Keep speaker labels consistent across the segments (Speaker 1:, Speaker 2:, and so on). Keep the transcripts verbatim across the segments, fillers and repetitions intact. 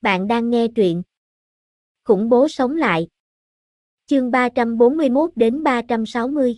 Speaker 1: Bạn đang nghe truyện Khủng bố sống lại. Chương ba trăm bốn mươi mốt đến ba trăm sáu mươi.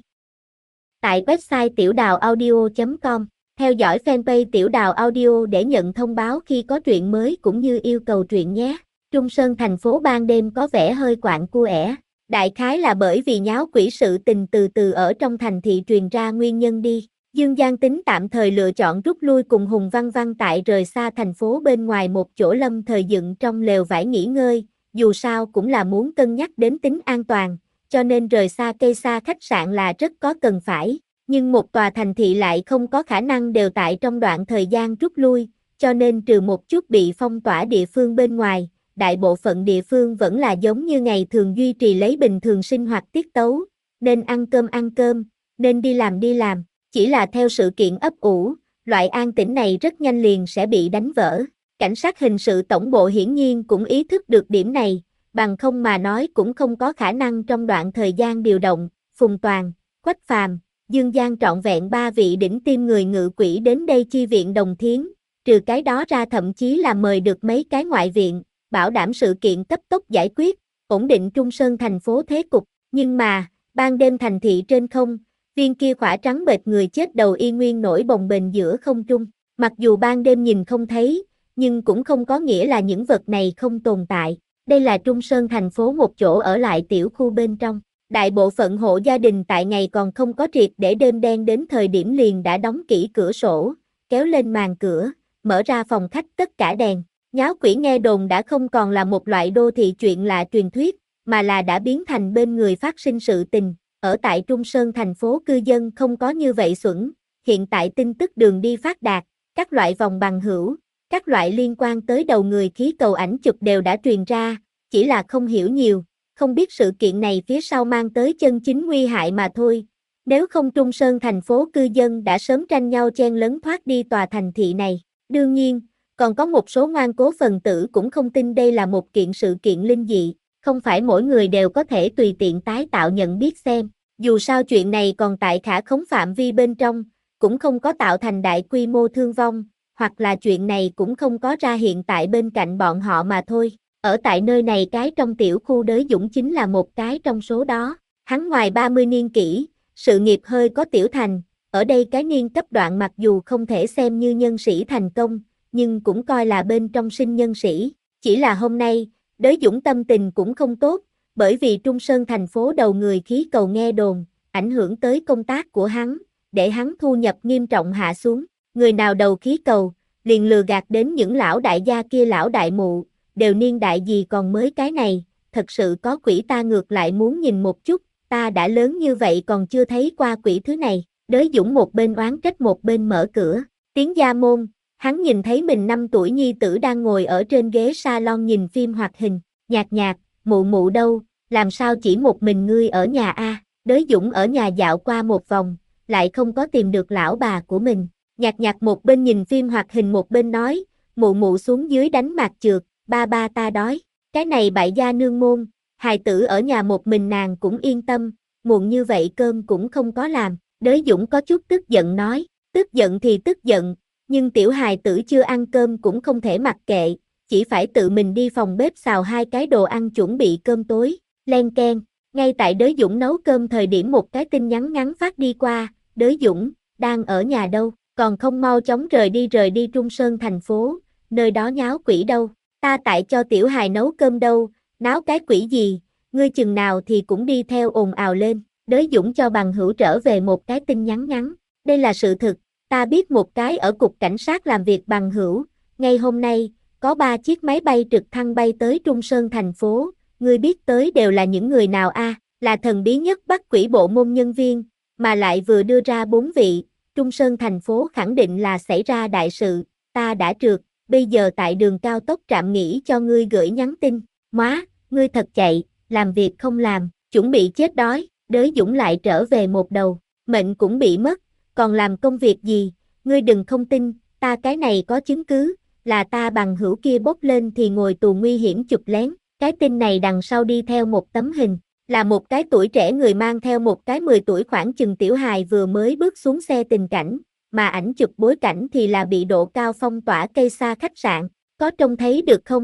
Speaker 1: Tại website tiểu đào audio chấm com, theo dõi fanpage Tiểu Đào Audio để nhận thông báo khi có truyện mới cũng như yêu cầu truyện nhé. Trung Sơn thành phố ban đêm có vẻ hơi quạnh cua ẻ. Đại khái là bởi vì nháo quỷ sự tình từ từ ở trong thành thị truyền ra nguyên nhân đi. Dương Giang tính tạm thời lựa chọn rút lui cùng Hùng Văn Văn tại rời xa thành phố bên ngoài một chỗ lâm thời dựng trong lều vải nghỉ ngơi, dù sao cũng là muốn cân nhắc đến tính an toàn, cho nên rời xa cây xa khách sạn là rất có cần phải, nhưng một tòa thành thị lại không có khả năng đều tại trong đoạn thời gian rút lui, cho nên trừ một chút bị phong tỏa địa phương bên ngoài, đại bộ phận địa phương vẫn là giống như ngày thường duy trì lấy bình thường sinh hoạt tiết tấu, nên ăn cơm ăn cơm, nên đi làm đi làm. Chỉ là theo sự kiện ấp ủ, loại an tĩnh này rất nhanh liền sẽ bị đánh vỡ. Cảnh sát hình sự tổng bộ hiển nhiên cũng ý thức được điểm này, bằng không mà nói cũng không có khả năng trong đoạn thời gian điều động, Phùng Toàn, Quách Phàm, Dương Giang trọn vẹn ba vị đỉnh tiêm người ngự quỷ đến đây chi viện Đồng Thiến, trừ cái đó ra thậm chí là mời được mấy cái ngoại viện, bảo đảm sự kiện cấp tốc giải quyết, ổn định Trung Sơn thành phố thế cục, nhưng mà, ban đêm thành thị trên không, viên kia khỏa trắng bệch người chết đầu y nguyên nổi bồng bềnh giữa không trung, mặc dù ban đêm nhìn không thấy, nhưng cũng không có nghĩa là những vật này không tồn tại. Đây là Trung Sơn thành phố một chỗ ở lại tiểu khu bên trong. Đại bộ phận hộ gia đình tại ngày còn không có triệt để đêm đen đến thời điểm liền đã đóng kỹ cửa sổ, kéo lên màn cửa, mở ra phòng khách tất cả đèn. Nháo quỷ nghe đồn đã không còn là một loại đô thị chuyện lạ truyền thuyết, mà là đã biến thành bên người phát sinh sự tình. Ở tại Trung Sơn thành phố cư dân không có như vậy xuẩn, hiện tại tin tức đường đi phát đạt, các loại vòng bằng hữu, các loại liên quan tới đầu người khí cầu ảnh chụp đều đã truyền ra, chỉ là không hiểu nhiều, không biết sự kiện này phía sau mang tới chân chính nguy hại mà thôi. Nếu không Trung Sơn thành phố cư dân đã sớm tranh nhau chen lấn thoát đi tòa thành thị này. Đương nhiên, còn có một số ngoan cố phần tử cũng không tin đây là một kiện sự kiện linh dị, không phải mỗi người đều có thể tùy tiện tái tạo nhận biết xem. Dù sao chuyện này còn tại khả khống phạm vi bên trong, cũng không có tạo thành đại quy mô thương vong, hoặc là chuyện này cũng không có ra hiện tại bên cạnh bọn họ mà thôi. Ở tại nơi này cái trong tiểu khu Đới Dũng chính là một cái trong số đó. Hắn ngoài ba mươi niên kỷ, sự nghiệp hơi có tiểu thành, ở đây cái niên cấp đoạn mặc dù không thể xem như nhân sĩ thành công, nhưng cũng coi là bên trong sinh nhân sĩ. Chỉ là hôm nay, Đới Dũng tâm tình cũng không tốt, bởi vì Trung Sơn thành phố đầu người khí cầu nghe đồn, ảnh hưởng tới công tác của hắn, để hắn thu nhập nghiêm trọng hạ xuống. Người nào đầu khí cầu, liền lừa gạt đến những lão đại gia kia lão đại mụ, đều niên đại gì còn mới cái này, thật sự có quỷ ta ngược lại muốn nhìn một chút, ta đã lớn như vậy còn chưa thấy qua quỷ thứ này. Đới Dũng một bên oán trách một bên mở cửa, tiến gia môn, hắn nhìn thấy mình năm tuổi nhi tử đang ngồi ở trên ghế salon nhìn phim hoạt hình, nhạt nhạt, mụ mụ đâu, làm sao chỉ một mình ngươi ở nhà a? À? Đới Dũng ở nhà dạo qua một vòng, lại không có tìm được lão bà của mình. Nhạt nhạt một bên nhìn phim hoạt hình một bên nói, mụ mụ xuống dưới đánh mạc trượt, ba ba ta đói. Cái này bại gia nương môn, hài tử ở nhà một mình nàng cũng yên tâm, muộn như vậy cơm cũng không có làm. Đới Dũng có chút tức giận nói, tức giận thì tức giận, nhưng tiểu hài tử chưa ăn cơm cũng không thể mặc kệ, chỉ phải tự mình đi phòng bếp xào hai cái đồ ăn chuẩn bị cơm tối. Len keng, ngay tại Đới Dũng nấu cơm thời điểm một cái tin nhắn ngắn phát đi qua, Đới Dũng, đang ở nhà đâu, còn không mau chóng rời đi rời đi Trung Sơn thành phố, nơi đó nháo quỷ đâu, ta tại cho tiểu hài nấu cơm đâu, náo cái quỷ gì, ngươi chừng nào thì cũng đi theo ồn ào lên. Đới Dũng cho bằng hữu trở về một cái tin nhắn ngắn, đây là sự thực, ta biết một cái ở cục cảnh sát làm việc bằng hữu, ngay hôm nay, có ba chiếc máy bay trực thăng bay tới Trung Sơn thành phố. Ngươi biết tới đều là những người nào a? À, là thần bí nhất bắt quỷ bộ môn nhân viên, mà lại vừa đưa ra bốn vị, Trung Sơn thành phố khẳng định là xảy ra đại sự, ta đã trượt, bây giờ tại đường cao tốc trạm nghỉ cho ngươi gửi nhắn tin, móa, ngươi thật chạy, làm việc không làm, chuẩn bị chết đói. Đới Dũng lại trở về một đầu, mệnh cũng bị mất, còn làm công việc gì, ngươi đừng không tin, ta cái này có chứng cứ, là ta bằng hữu kia bốc lên thì ngồi tù nguy hiểm chụp lén. Cái tin này đằng sau đi theo một tấm hình, là một cái tuổi trẻ người mang theo một cái mười tuổi khoảng chừng tiểu hài vừa mới bước xuống xe tình cảnh, mà ảnh chụp bối cảnh thì là bị độ cao phong tỏa cây xa khách sạn, có trông thấy được không?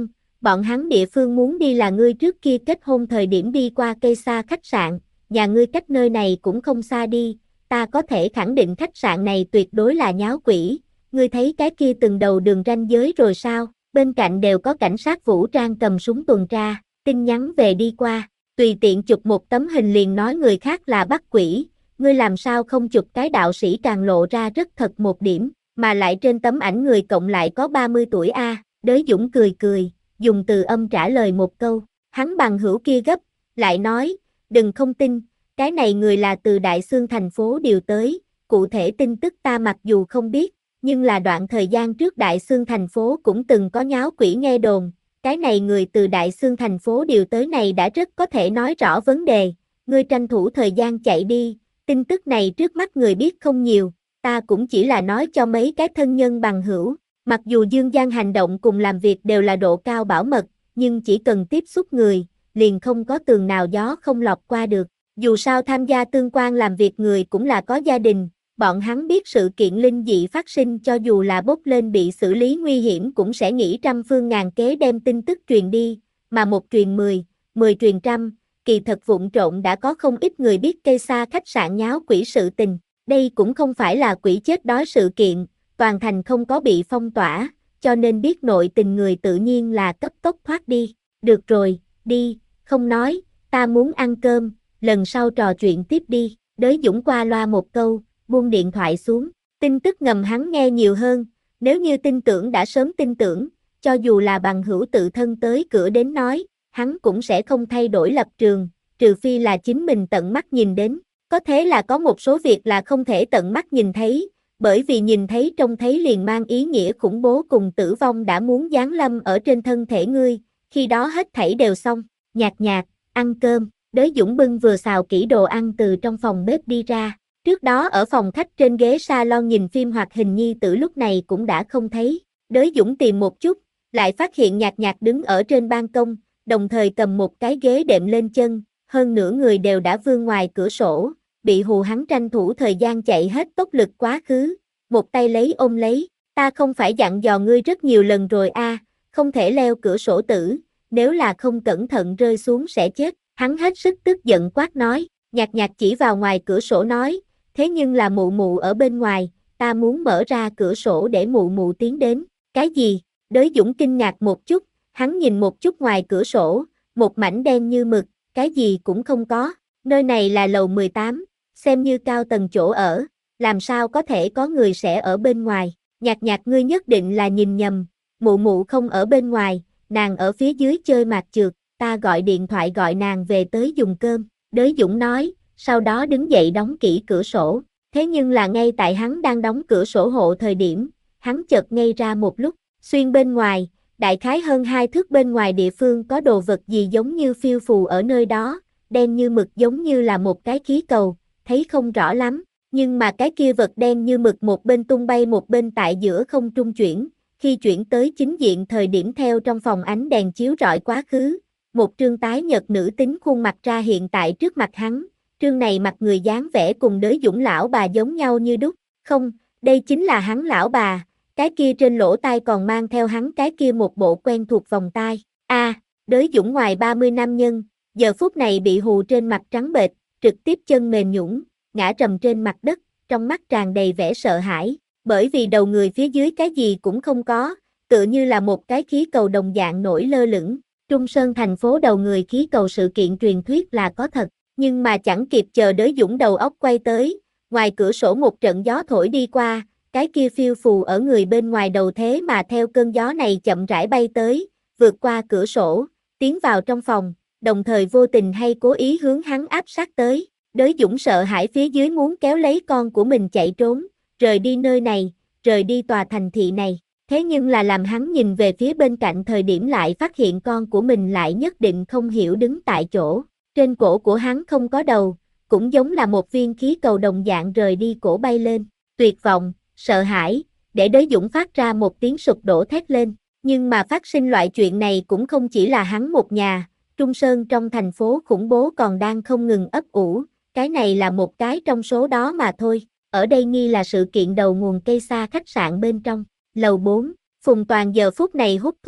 Speaker 1: bọn hắn địa phương muốn đi là ngươi trước kia kết hôn thời điểm đi qua cây xa khách sạn, nhà ngươi cách nơi này cũng không xa đi, ta có thể khẳng định khách sạn này tuyệt đối là nháo quỷ, ngươi thấy cái kia từng đầu đường ranh giới rồi sao, bên cạnh đều có cảnh sát vũ trang cầm súng tuần tra, tin nhắn về đi qua, tùy tiện chụp một tấm hình liền nói người khác là bắt quỷ, ngươi làm sao không chụp cái đạo sĩ càng lộ ra rất thật một điểm, mà lại trên tấm ảnh người cộng lại có ba mươi tuổi a, Đới Dũng cười cười, dùng từ âm trả lời một câu, hắn bằng hữu kia gấp, lại nói, đừng không tin, cái này người là từ Đại Xương thành phố điều tới, cụ thể tin tức ta mặc dù không biết, nhưng là đoạn thời gian trước Đại Xương thành phố cũng từng có nháo quỷ nghe đồn, cái này người từ Đại Xương thành phố điều tới này đã rất có thể nói rõ vấn đề, ngươi tranh thủ thời gian chạy đi, tin tức này trước mắt người biết không nhiều, ta cũng chỉ là nói cho mấy cái thân nhân bằng hữu, mặc dù Dương Giang hành động cùng làm việc đều là độ cao bảo mật, nhưng chỉ cần tiếp xúc người, liền không có tường nào gió không lọt qua được, dù sao tham gia tương quan làm việc người cũng là có gia đình, bọn hắn biết sự kiện linh dị phát sinh cho dù là bốc lên bị xử lý nguy hiểm cũng sẽ nghĩ trăm phương ngàn kế đem tin tức truyền đi, mà một truyền mười, mười truyền trăm, kỳ thật vụn trộn đã có không ít người biết cây xa khách sạn nháo quỷ sự tình, đây cũng không phải là quỷ chết đói sự kiện, toàn thành không có bị phong tỏa, cho nên biết nội tình người tự nhiên là cấp tốc thoát đi, được rồi, đi, không nói, ta muốn ăn cơm, lần sau trò chuyện tiếp đi, Đới Dũng qua loa một câu, buông điện thoại xuống, tin tức ngầm hắn nghe nhiều hơn, nếu như tin tưởng đã sớm tin tưởng, cho dù là bằng hữu tự thân tới cửa đến nói, hắn cũng sẽ không thay đổi lập trường, trừ phi là chính mình tận mắt nhìn đến, có thế là có một số việc là không thể tận mắt nhìn thấy, bởi vì nhìn thấy trông thấy liền mang ý nghĩa khủng bố cùng tử vong đã muốn giáng lâm ở trên thân thể ngươi, khi đó hết thảy đều xong, nhạt nhạt, ăn cơm, Đới Dũng bưng vừa xào kỹ đồ ăn từ trong phòng bếp đi ra, trước đó ở phòng khách trên ghế salon nhìn phim hoạt hình nhi tử lúc này cũng đã không thấy, Đới Dũng tìm một chút, lại phát hiện nhạt nhạt đứng ở trên ban công, đồng thời cầm một cái ghế đệm lên chân, hơn nửa người đều đã vươn ngoài cửa sổ, bị hù hắn tranh thủ thời gian chạy hết tốc lực quá khứ, một tay lấy ôm lấy, ta không phải dặn dò ngươi rất nhiều lần rồi a, à, không thể leo cửa sổ tử, nếu là không cẩn thận rơi xuống sẽ chết, hắn hết sức tức giận quát nói, nhạt nhạt chỉ vào ngoài cửa sổ nói, thế nhưng là mụ mụ ở bên ngoài, ta muốn mở ra cửa sổ để mụ mụ tiến đến, cái gì, Đới Dũng kinh ngạc một chút, hắn nhìn một chút ngoài cửa sổ, một mảnh đen như mực, cái gì cũng không có, nơi này là lầu mười tám, xem như cao tầng chỗ ở, làm sao có thể có người sẽ ở bên ngoài, nhạt nhạt ngươi nhất định là nhìn nhầm, mụ mụ không ở bên ngoài, nàng ở phía dưới chơi mạt trượt, ta gọi điện thoại gọi nàng về tới dùng cơm, Đới Dũng nói, sau đó đứng dậy đóng kỹ cửa sổ, thế nhưng là ngay tại hắn đang đóng cửa sổ hộ thời điểm, hắn chợt ngây ra một lúc, xuyên bên ngoài, đại khái hơn hai thước bên ngoài địa phương có đồ vật gì giống như phiêu phù ở nơi đó, đen như mực giống như là một cái khí cầu, thấy không rõ lắm, nhưng mà cái kia vật đen như mực một bên tung bay một bên tại giữa không trung chuyển, khi chuyển tới chính diện thời điểm theo trong phòng ánh đèn chiếu rọi quá khứ, một trương tái nhợt nữ tính khuôn mặt ra hiện tại trước mặt hắn, trương này mặt người dáng vẻ cùng Đới Dũng lão bà giống nhau như đúc, không, đây chính là hắn lão bà, cái kia trên lỗ tai còn mang theo hắn cái kia một bộ quen thuộc vòng tai, a, à, Đới Dũng ngoài ba mươi nam nhân, giờ phút này bị hù trên mặt trắng bệch, trực tiếp chân mềm nhũn, ngã trầm trên mặt đất, trong mắt tràn đầy vẻ sợ hãi, bởi vì đầu người phía dưới cái gì cũng không có, tựa như là một cái khí cầu đồng dạng nổi lơ lửng. Trung Sơn thành phố đầu người khí cầu sự kiện truyền thuyết là có thật, nhưng mà chẳng kịp chờ Đới Dũng đầu óc quay tới, ngoài cửa sổ một trận gió thổi đi qua, cái kia phiêu phù ở người bên ngoài đầu thế mà theo cơn gió này chậm rãi bay tới, vượt qua cửa sổ, tiến vào trong phòng, đồng thời vô tình hay cố ý hướng hắn áp sát tới. Đới Dũng sợ hãi phía dưới muốn kéo lấy con của mình chạy trốn, rời đi nơi này, rời đi tòa thành thị này. Thế nhưng là làm hắn nhìn về phía bên cạnh thời điểm lại phát hiện con của mình lại nhất định không hiểu đứng tại chỗ. Trên cổ của hắn không có đầu, cũng giống là một viên khí cầu đồng dạng rời đi cổ bay lên. Tuyệt vọng, sợ hãi, để Đới Dũng phát ra một tiếng sụp đổ thét lên. Nhưng mà phát sinh loại chuyện này cũng không chỉ là hắn một nhà, Trung Sơn trong thành phố khủng bố còn đang không ngừng ấp ủ. Cái này là một cái trong số đó mà thôi. Ở đây nghi là sự kiện đầu nguồn cây xa khách sạn bên trong. Lầu bốn, Phùng Toàn giờ phút này hút thuốc,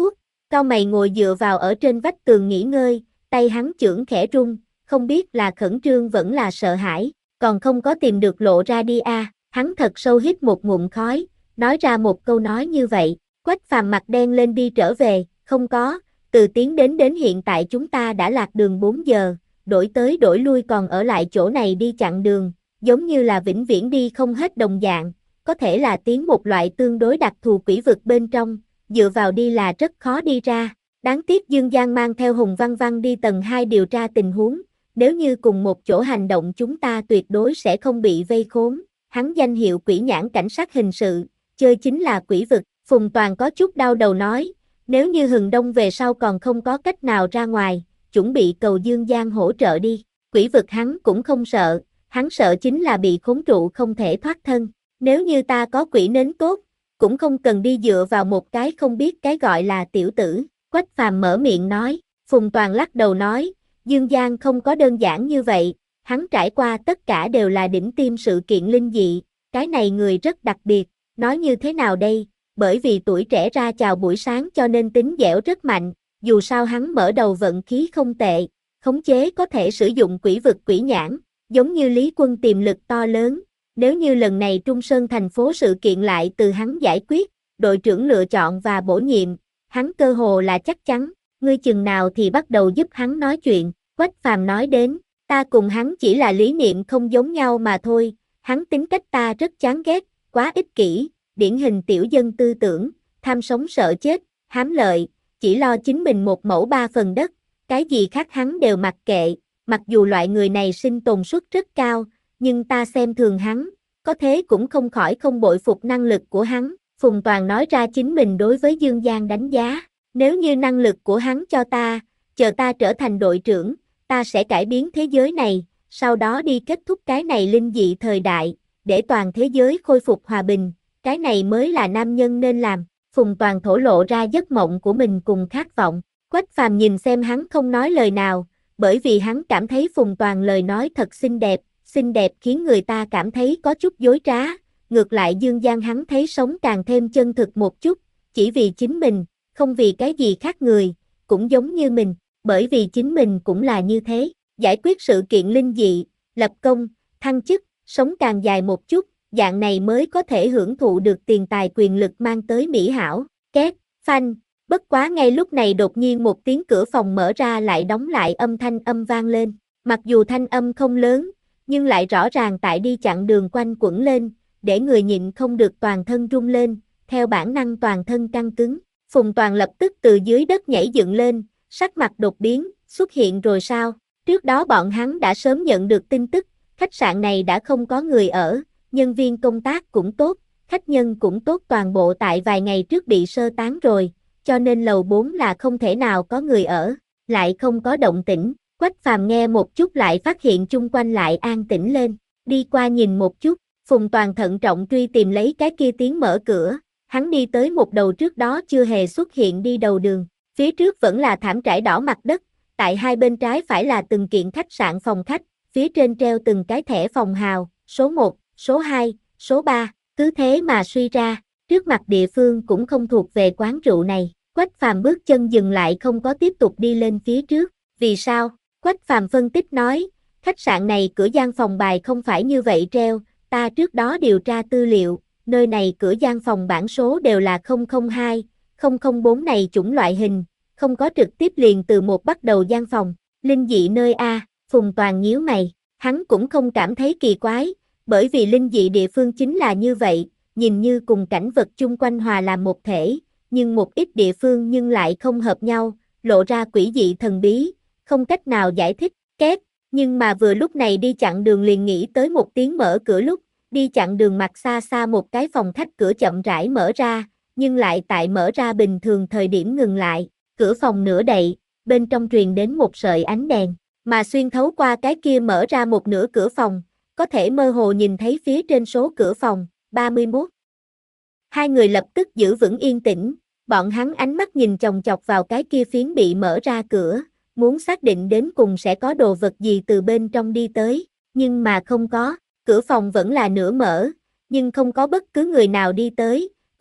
Speaker 1: Cao mày ngồi dựa vào ở trên vách tường nghỉ ngơi, tay hắn chưởng khẽ run, không biết là khẩn trương vẫn là sợ hãi, còn không có tìm được lộ ra đi a. Hắn thật sâu hít một ngụm khói, nói ra một câu nói như vậy. Quách Phàm mặt đen lên đi trở về, không có, từ tiến đến đến hiện tại chúng ta đã lạc đường bốn giờ, đổi tới đổi lui còn ở lại chỗ này đi chặn đường, giống như là vĩnh viễn đi không hết đồng dạng, có thể là tiến một loại tương đối đặc thù quỷ vực bên trong, dựa vào đi là rất khó đi ra. Đáng tiếc Dương Giang mang theo Hùng Văn Văn đi tầng hai điều tra tình huống, nếu như cùng một chỗ hành động chúng ta tuyệt đối sẽ không bị vây khốn. Hắn danh hiệu quỷ nhãn cảnh sát hình sự, chơi chính là quỷ vực. Phùng Toàn có chút đau đầu nói, nếu như Hừng Đông về sau còn không có cách nào ra ngoài, chuẩn bị cầu Dương Giang hỗ trợ đi. Quỷ vực hắn cũng không sợ, hắn sợ chính là bị khốn trụ không thể thoát thân. Nếu như ta có quỷ nến tốt, cũng không cần đi dựa vào một cái không biết cái gọi là tiểu tử. Quách Phàm mở miệng nói, Phùng Toàn lắc đầu nói, Dương Giang không có đơn giản như vậy, hắn trải qua tất cả đều là đỉnh tiêm sự kiện linh dị, cái này người rất đặc biệt, nói như thế nào đây, bởi vì tuổi trẻ ra chào buổi sáng cho nên tính dẻo rất mạnh, dù sao hắn mở đầu vận khí không tệ, khống chế có thể sử dụng quỷ vực quỷ nhãn, giống như Lý Quân tiềm lực to lớn, nếu như lần này Trung Sơn thành phố sự kiện lại từ hắn giải quyết, đội trưởng lựa chọn và bổ nhiệm, hắn cơ hồ là chắc chắn, ngươi chừng nào thì bắt đầu giúp hắn nói chuyện, Quách Phàm nói đến, ta cùng hắn chỉ là lý niệm không giống nhau mà thôi, hắn tính cách ta rất chán ghét, quá ích kỷ, điển hình tiểu dân tư tưởng, tham sống sợ chết, hám lợi, chỉ lo chính mình một mẫu ba phần đất, cái gì khác hắn đều mặc kệ, mặc dù loại người này sinh tồn suất rất cao, nhưng ta xem thường hắn, có thế cũng không khỏi không bội phục năng lực của hắn. Phùng Toàn nói ra chính mình đối với Dương Giang đánh giá, nếu như năng lực của hắn cho ta, chờ ta trở thành đội trưởng, ta sẽ cải biến thế giới này, sau đó đi kết thúc cái này linh dị thời đại, để toàn thế giới khôi phục hòa bình, cái này mới là nam nhân nên làm. Phùng Toàn thổ lộ ra giấc mộng của mình cùng khát vọng, Quách Phàm nhìn xem hắn không nói lời nào, bởi vì hắn cảm thấy Phùng Toàn lời nói thật xinh đẹp, xinh đẹp khiến người ta cảm thấy có chút dối trá. Ngược lại Dương Giang hắn thấy sống càng thêm chân thực một chút, chỉ vì chính mình, không vì cái gì khác người, cũng giống như mình, bởi vì chính mình cũng là như thế, giải quyết sự kiện linh dị, lập công, thăng chức, sống càng dài một chút, dạng này mới có thể hưởng thụ được tiền tài quyền lực mang tới mỹ hảo. Két, phanh, bất quá ngay lúc này đột nhiên một tiếng cửa phòng mở ra lại đóng lại, âm thanh âm vang lên, mặc dù thanh âm không lớn, nhưng lại rõ ràng tại đi chặn đường quanh quẩn lên, để người nhịn không được toàn thân rung lên, theo bản năng toàn thân căng cứng. Phùng Toàn lập tức từ dưới đất nhảy dựng lên, sắc mặt đột biến, xuất hiện rồi sao? Trước đó bọn hắn đã sớm nhận được tin tức, khách sạn này đã không có người ở, nhân viên công tác cũng tốt, khách nhân cũng tốt, toàn bộ tại vài ngày trước bị sơ tán rồi, cho nên lầu bốn là không thể nào có người ở, lại không có động tĩnh. Quách Phàm nghe một chút lại phát hiện chung quanh lại an tĩnh lên, đi qua nhìn một chút, Phùng Toàn thận trọng truy tìm lấy cái kia tiếng mở cửa, hắn đi tới một đầu trước đó chưa hề xuất hiện đi đầu đường, phía trước vẫn là thảm trải đỏ mặt đất, tại hai bên trái phải là từng kiện khách sạn phòng khách, phía trên treo từng cái thẻ phòng hào, số một, số hai, số ba, cứ thế mà suy ra, trước mặt địa phương cũng không thuộc về quán rượu này. Quách Phàm bước chân dừng lại không có tiếp tục đi lên phía trước, vì sao? Quách Phàm phân tích nói, khách sạn này cửa gian phòng bài không phải như vậy treo, ta trước đó điều tra tư liệu, nơi này cửa gian phòng bản số đều là không không hai, không không bốn này chủng loại hình, không có trực tiếp liền từ một bắt đầu gian phòng, linh dị nơi A. Phùng Toàn nhíu mày, hắn cũng không cảm thấy kỳ quái, bởi vì linh dị địa phương chính là như vậy, nhìn như cùng cảnh vật chung quanh hòa làm một thể, nhưng một ít địa phương nhưng lại không hợp nhau, lộ ra quỷ dị thần bí, không cách nào giải thích. Két, nhưng mà vừa lúc này đi chặn đường liền nghĩ tới một tiếng mở cửa, lúc đi chặn đường mặt xa xa một cái phòng khách cửa chậm rãi mở ra, nhưng lại tại mở ra bình thường thời điểm ngừng lại, cửa phòng nửa đậy, bên trong truyền đến một sợi ánh đèn, mà xuyên thấu qua cái kia mở ra một nửa cửa phòng, có thể mơ hồ nhìn thấy phía trên số cửa phòng, ba mươi mốt. Hai người lập tức giữ vững yên tĩnh, bọn hắn ánh mắt nhìn chòng chọc vào cái kia phiến bị mở ra cửa, muốn xác định đến cùng sẽ có đồ vật gì từ bên trong đi tới, nhưng mà không có, cửa phòng vẫn là nửa mở, nhưng không có bất cứ người nào đi tới,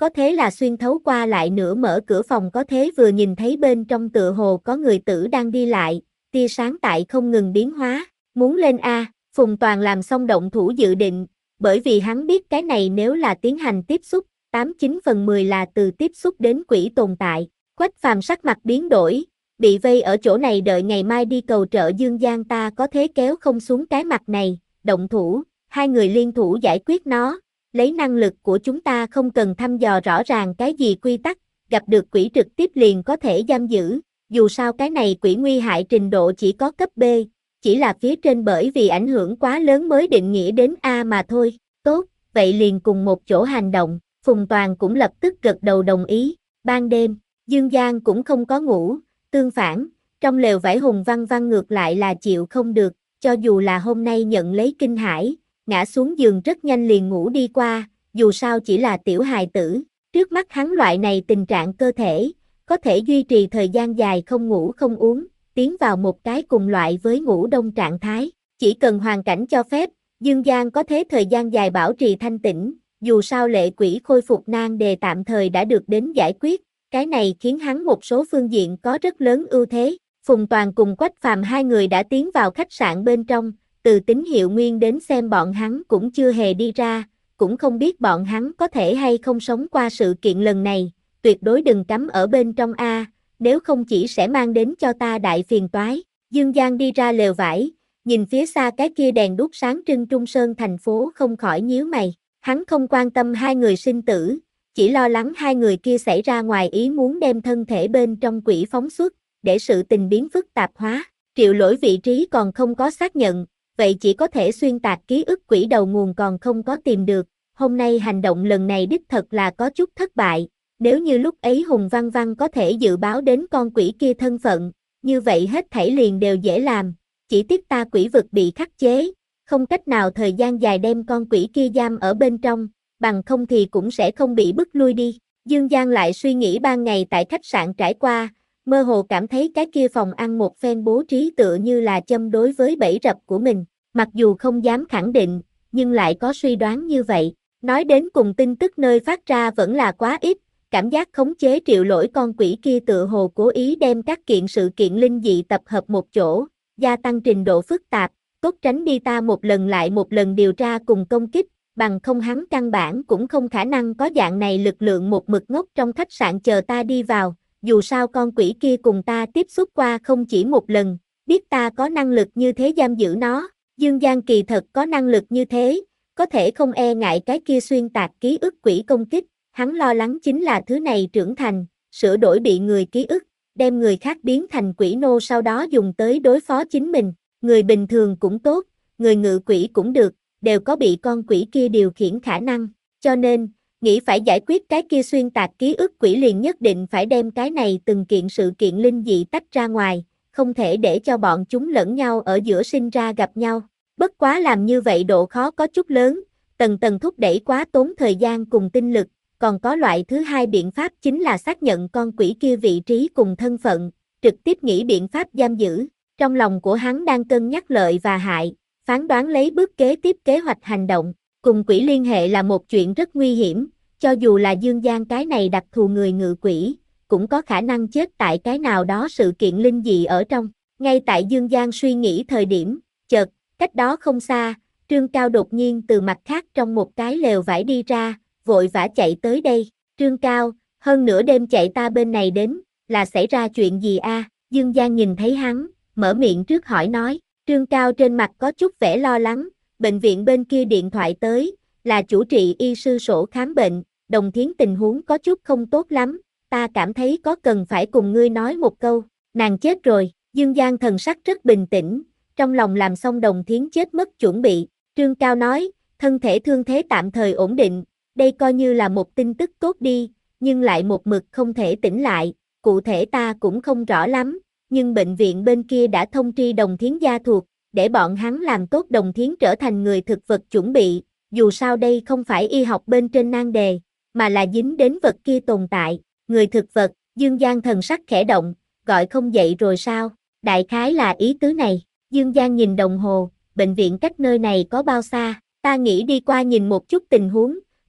Speaker 1: có thế là xuyên thấu qua lại nửa mở cửa phòng có thế vừa nhìn thấy bên trong tựa hồ có người tử đang đi lại, tia sáng tại không ngừng biến hóa, muốn lên A, Phùng Toàn làm xong động thủ dự định, bởi vì hắn biết cái này nếu là tiến hành tiếp xúc, tám chín phần mười là từ tiếp xúc đến quỷ tồn tại. Quách Phàm sắc mặt biến đổi, bị vây ở chỗ này đợi ngày mai đi cầu trợ Dương Giang ta có thế kéo không xuống cái mặt này, động thủ, hai người liên thủ giải quyết nó, lấy năng lực của chúng ta không cần thăm dò rõ ràng cái gì quy tắc, gặp được quỷ trực tiếp liền có thể giam giữ, dù sao cái này quỷ nguy hại trình độ chỉ có cấp B, chỉ là phía trên bởi vì ảnh hưởng quá lớn mới định nghĩa đến A mà thôi, tốt, vậy liền cùng một chỗ hành động, Phùng Toàn cũng lập tức gật đầu đồng ý, ban đêm, Dương Giang cũng không có ngủ, tương phản, trong lều vải Hùng Văn Văn ngược lại là chịu không được, cho dù là hôm nay nhận lấy kinh hãi, ngã xuống giường rất nhanh liền ngủ đi qua, dù sao chỉ là tiểu hài tử, trước mắt hắn loại này tình trạng cơ thể, có thể duy trì thời gian dài không ngủ không uống, tiến vào một cái cùng loại với ngủ đông trạng thái, chỉ cần hoàn cảnh cho phép, Dương Giang có thế thời gian dài bảo trì thanh tĩnh, dù sao lệ quỷ khôi phục nan đề tạm thời đã được đến giải quyết, cái này khiến hắn một số phương diện có rất lớn ưu thế. Phùng Toàn cùng Quách Phàm hai người đã tiến vào khách sạn bên trong, từ tín hiệu nguyên đến xem bọn hắn cũng chưa hề đi ra, cũng không biết bọn hắn có thể hay không sống qua sự kiện lần này, tuyệt đối đừng cắm ở bên trong A, nếu không chỉ sẽ mang đến cho ta đại phiền toái. Dương Giang đi ra lều vải, nhìn phía xa cái kia đèn đuốc sáng trưng Trung Sơn thành phố không khỏi nhíu mày, hắn không quan tâm hai người sinh tử, chỉ lo lắng hai người kia xảy ra ngoài ý muốn đem thân thể bên trong quỷ phóng xuất, để sự tình biến phức tạp hóa. Triệu Lỗi vị trí còn không có xác nhận, vậy chỉ có thể xuyên tạc ký ức quỷ đầu nguồn còn không có tìm được. Hôm nay hành động lần này đích thật là có chút thất bại, nếu như lúc ấy Hùng Văn Văn có thể dự báo đến con quỷ kia thân phận, như vậy hết thảy liền đều dễ làm, chỉ tiếc ta quỷ vực bị khắc chế, không cách nào thời gian dài đem con quỷ kia giam ở bên trong, bằng không thì cũng sẽ không bị bức lui đi. Dương Giang lại suy nghĩ ban ngày tại khách sạn trải qua, mơ hồ cảm thấy cái kia phòng ăn một phen bố trí tựa như là châm đối với bẫy rập của mình, mặc dù không dám khẳng định, nhưng lại có suy đoán như vậy. Nói đến cùng tin tức nơi phát ra vẫn là quá ít, cảm giác khống chế Triệu Lỗi con quỷ kia tựa hồ cố ý đem các kiện sự kiện linh dị tập hợp một chỗ, gia tăng trình độ phức tạp, tốt tránh đi ta một lần lại một lần điều tra cùng công kích, bằng không hắn căn bản cũng không khả năng có dạng này lực lượng một mực ngốc trong khách sạn chờ ta đi vào, dù sao con quỷ kia cùng ta tiếp xúc qua không chỉ một lần, biết ta có năng lực như thế giam giữ nó, Dương Giang kỳ thật có năng lực như thế, có thể không e ngại cái kia xuyên tạc ký ức quỷ công kích, hắn lo lắng chính là thứ này trưởng thành, sửa đổi bị người ký ức, đem người khác biến thành quỷ nô sau đó dùng tới đối phó chính mình, người bình thường cũng tốt, người ngự quỷ cũng được, đều có bị con quỷ kia điều khiển khả năng, cho nên, nghĩ phải giải quyết cái kia xuyên tạc ký ức quỷ liền nhất định phải đem cái này từng kiện sự kiện linh dị tách ra ngoài, không thể để cho bọn chúng lẫn nhau ở giữa sinh ra gặp nhau. Bất quá làm như vậy độ khó có chút lớn, tầng tầng thúc đẩy quá tốn thời gian cùng tinh lực, còn có loại thứ hai biện pháp chính là xác nhận con quỷ kia vị trí cùng thân phận, trực tiếp nghĩ biện pháp giam giữ. Trong lòng của hắn đang cân nhắc lợi và hại, phán đoán lấy bước kế tiếp kế hoạch hành động, cùng quỷ liên hệ là một chuyện rất nguy hiểm, cho dù là Dương Giang cái này đặc thù người ngự quỷ, cũng có khả năng chết tại cái nào đó sự kiện linh dị ở trong. Ngay tại Dương Giang suy nghĩ thời điểm, chợt, cách đó không xa, Trương Cao đột nhiên từ mặt khác trong một cái lều vải đi ra, vội vã chạy tới đây. Trương Cao, hơn nửa đêm chạy ta bên này đến, là xảy ra chuyện gì a? Dương Giang nhìn thấy hắn, mở miệng trước hỏi nói. Trương Cao trên mặt có chút vẻ lo lắng, bệnh viện bên kia điện thoại tới, là chủ trị y sư sổ khám bệnh, Đồng Thiến tình huống có chút không tốt lắm, ta cảm thấy có cần phải cùng ngươi nói một câu, nàng chết rồi. Dương Giang thần sắc rất bình tĩnh, trong lòng làm xong Đồng Thiến chết mất chuẩn bị. Trương Cao nói, thân thể thương thế tạm thời ổn định, đây coi như là một tin tức tốt đi, nhưng lại một mực không thể tỉnh lại, cụ thể ta cũng không rõ lắm, nhưng bệnh viện bên kia đã thông tri Đồng Thiến gia thuộc, để bọn hắn làm tốt Đồng Thiến trở thành người thực vật chuẩn bị, dù sao đây không phải y học bên trên nan đề, mà là dính đến vật kia tồn tại, người thực vật. Dương Giang thần sắc khẽ động, gọi không dậy rồi sao, đại khái là ý tứ này. Dương Giang nhìn đồng hồ, bệnh viện cách nơi này có bao xa, ta nghĩ đi qua nhìn một chút tình huống,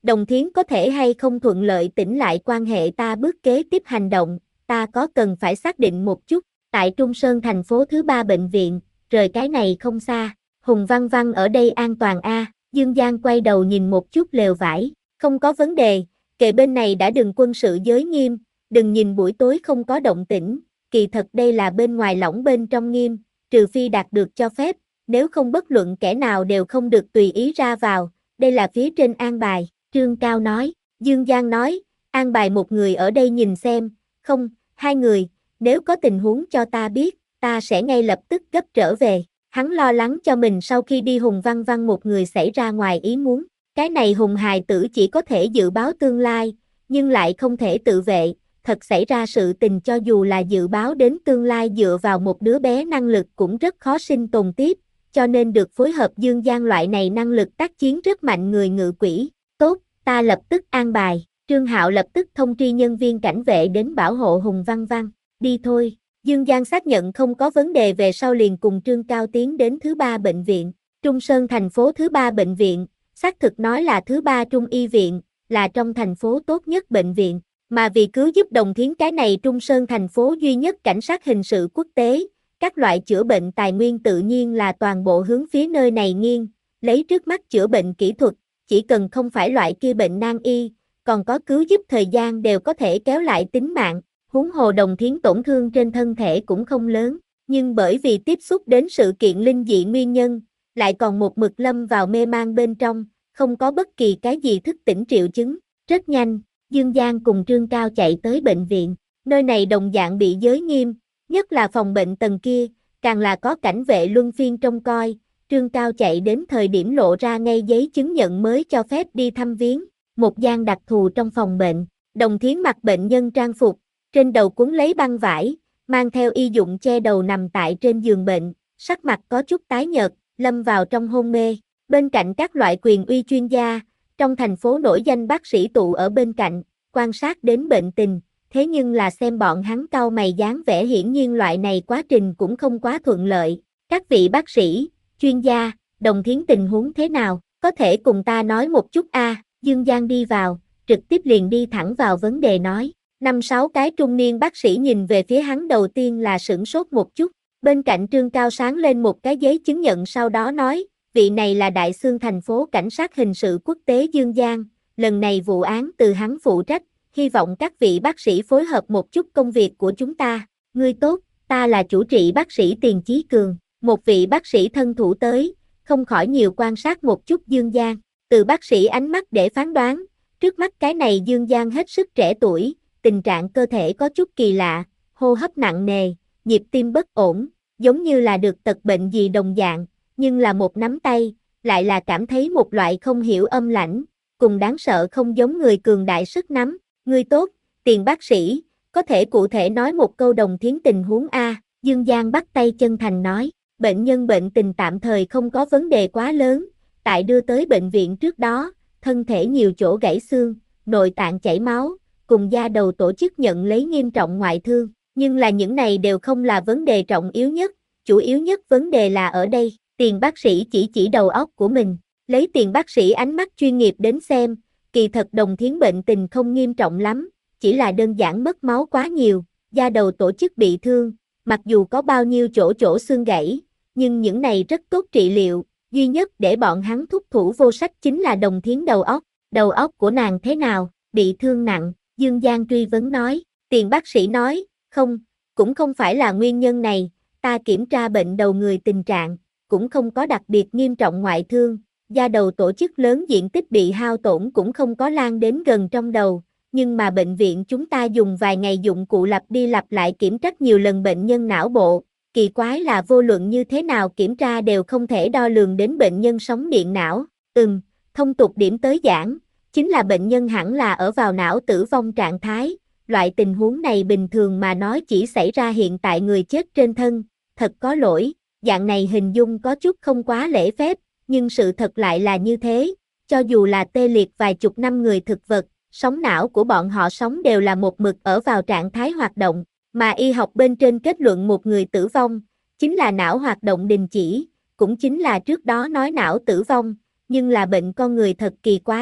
Speaker 1: Đồng Thiến có thể hay không thuận lợi tỉnh lại quan hệ ta bước kế tiếp hành động, ta có cần phải xác định một chút, tại Trung Sơn thành phố thứ ba bệnh viện, rời cái này không xa, Hùng Văn Văn ở đây an toàn a. Dương Giang quay đầu nhìn một chút lều vải, không có vấn đề, kề bên này đã đừng quân sự giới nghiêm, đừng nhìn buổi tối không có động tĩnh, kỳ thật đây là bên ngoài lỏng bên trong nghiêm, trừ phi đạt được cho phép, nếu không bất luận kẻ nào đều không được tùy ý ra vào, đây là phía trên an bài, Trương Cao nói, Dương Giang nói, an bài một người ở đây nhìn xem, không, hai người, nếu có tình huống cho ta biết, ta sẽ ngay lập tức gấp trở về. Hắn lo lắng cho mình sau khi đi Hùng Văn Văn một người xảy ra ngoài ý muốn. Cái này Hùng hài tử chỉ có thể dự báo tương lai, nhưng lại không thể tự vệ. Thật xảy ra sự tình cho dù là dự báo đến tương lai dựa vào một đứa bé năng lực cũng rất khó sinh tồn tiếp, cho nên được phối hợp Dương Giang loại này năng lực tác chiến rất mạnh người ngự quỷ. Tốt, ta lập tức an bài. Trương Hạo lập tức thông tri nhân viên cảnh vệ đến bảo hộ Hùng Văn Văn. Đi thôi. Dương Giang xác nhận không có vấn đề về sau liền cùng Trương Cao tiến đến thứ ba bệnh viện. Trung Sơn thành phố thứ ba bệnh viện, xác thực nói là thứ ba trung y viện, là trong thành phố tốt nhất bệnh viện. Mà vì cứu giúp Đồng Thiến cái này Trung Sơn thành phố duy nhất cảnh sát hình sự quốc tế, các loại chữa bệnh tài nguyên tự nhiên là toàn bộ hướng phía nơi này nghiêng, lấy trước mắt chữa bệnh kỹ thuật, chỉ cần không phải loại kia bệnh nan y, còn có cứu giúp thời gian đều có thể kéo lại tính mạng. Huống hồ Đồng Thiến tổn thương trên thân thể cũng không lớn, nhưng bởi vì tiếp xúc đến sự kiện linh dị nguyên nhân, lại còn một mực lâm vào mê man bên trong, không có bất kỳ cái gì thức tỉnh triệu chứng. Rất nhanh, Dương Giang cùng Trương Cao chạy tới bệnh viện, nơi này đồng dạng bị giới nghiêm, nhất là phòng bệnh tầng kia, càng là có cảnh vệ luân phiên trông coi. Trương Cao chạy đến thời điểm lộ ra ngay giấy chứng nhận mới cho phép đi thăm viếng, một gian đặc thù trong phòng bệnh. Đồng Thiến mặc bệnh nhân trang phục, trên đầu quấn lấy băng vải, mang theo y dụng che đầu nằm tại trên giường bệnh, sắc mặt có chút tái nhợt, lâm vào trong hôn mê. Bên cạnh các loại quyền uy chuyên gia, trong thành phố nổi danh bác sĩ tụ ở bên cạnh, quan sát đến bệnh tình, thế nhưng là xem bọn hắn cau mày dáng vẻ hiển nhiên loại này quá trình cũng không quá thuận lợi. Các vị bác sĩ, chuyên gia, Đồng Thiến tình huống thế nào, có thể cùng ta nói một chút a? À? Dương Giang đi vào, trực tiếp liền đi thẳng vào vấn đề nói. Năm sáu cái trung niên bác sĩ nhìn về phía hắn đầu tiên là sửng sốt một chút, bên cạnh Trương Cao sáng lên một cái giấy chứng nhận sau đó nói, vị này là Đại Xương thành phố cảnh sát hình sự quốc tế Dương Giang, lần này vụ án từ hắn phụ trách, hy vọng các vị bác sĩ phối hợp một chút công việc của chúng ta. Ngươi tốt, ta là chủ trị bác sĩ Tiền Chí Cường. Một vị bác sĩ thân thủ tới, không khỏi nhiều quan sát một chút Dương Giang, từ bác sĩ ánh mắt để phán đoán, trước mắt cái này Dương Giang hết sức trẻ tuổi, tình trạng cơ thể có chút kỳ lạ, hô hấp nặng nề, nhịp tim bất ổn, giống như là được tật bệnh gì đồng dạng, nhưng là một nắm tay, lại là cảm thấy một loại không hiểu âm lãnh, cùng đáng sợ không giống người cường đại sức nắm. Ngươi tốt, Tiền bác sĩ, có thể cụ thể nói một câu Đồng Thiến tình huống a? Dương Giang bắt tay chân thành nói, bệnh nhân bệnh tình tạm thời không có vấn đề quá lớn, tại đưa tới bệnh viện trước đó, thân thể nhiều chỗ gãy xương, nội tạng chảy máu, cùng da đầu tổ chức nhận lấy nghiêm trọng ngoại thương, nhưng là những này đều không là vấn đề trọng yếu nhất, chủ yếu nhất vấn đề là ở đây. Tiền bác sĩ chỉ chỉ đầu óc của mình, lấy Tiền bác sĩ ánh mắt chuyên nghiệp đến xem, kỳ thật Đồng Thiến bệnh tình không nghiêm trọng lắm, chỉ là đơn giản mất máu quá nhiều, da đầu tổ chức bị thương, mặc dù có bao nhiêu chỗ chỗ xương gãy, nhưng những này rất tốt trị liệu, duy nhất để bọn hắn thúc thủ vô sách chính là Đồng Thiến đầu óc. Đầu óc của nàng thế nào, bị thương nặng? Dương Giang truy vấn nói. Tiền bác sĩ nói, không, cũng không phải là nguyên nhân này, ta kiểm tra bệnh đầu người tình trạng, cũng không có đặc biệt nghiêm trọng ngoại thương, da đầu tổ chức lớn diện tích bị hao tổn cũng không có lan đến gần trong đầu, nhưng mà bệnh viện chúng ta dùng vài ngày dụng cụ lặp đi lặp lại kiểm tra nhiều lần bệnh nhân não bộ, kỳ quái là vô luận như thế nào kiểm tra đều không thể đo lường đến bệnh nhân sóng điện não. Ừm, thông tục điểm tới giảng, chính là bệnh nhân hẳn là ở vào não tử vong trạng thái, loại tình huống này bình thường mà nói chỉ xảy ra hiện tại người chết trên thân, thật có lỗi, dạng này hình dung có chút không quá lễ phép, nhưng sự thật lại là như thế, cho dù là tê liệt vài chục năm người thực vật, sóng não của bọn họ sống đều là một mực ở vào trạng thái hoạt động, mà y học bên trên kết luận một người tử vong, chính là não hoạt động đình chỉ, cũng chính là trước đó nói não tử vong, nhưng là bệnh con người thật kỳ quái,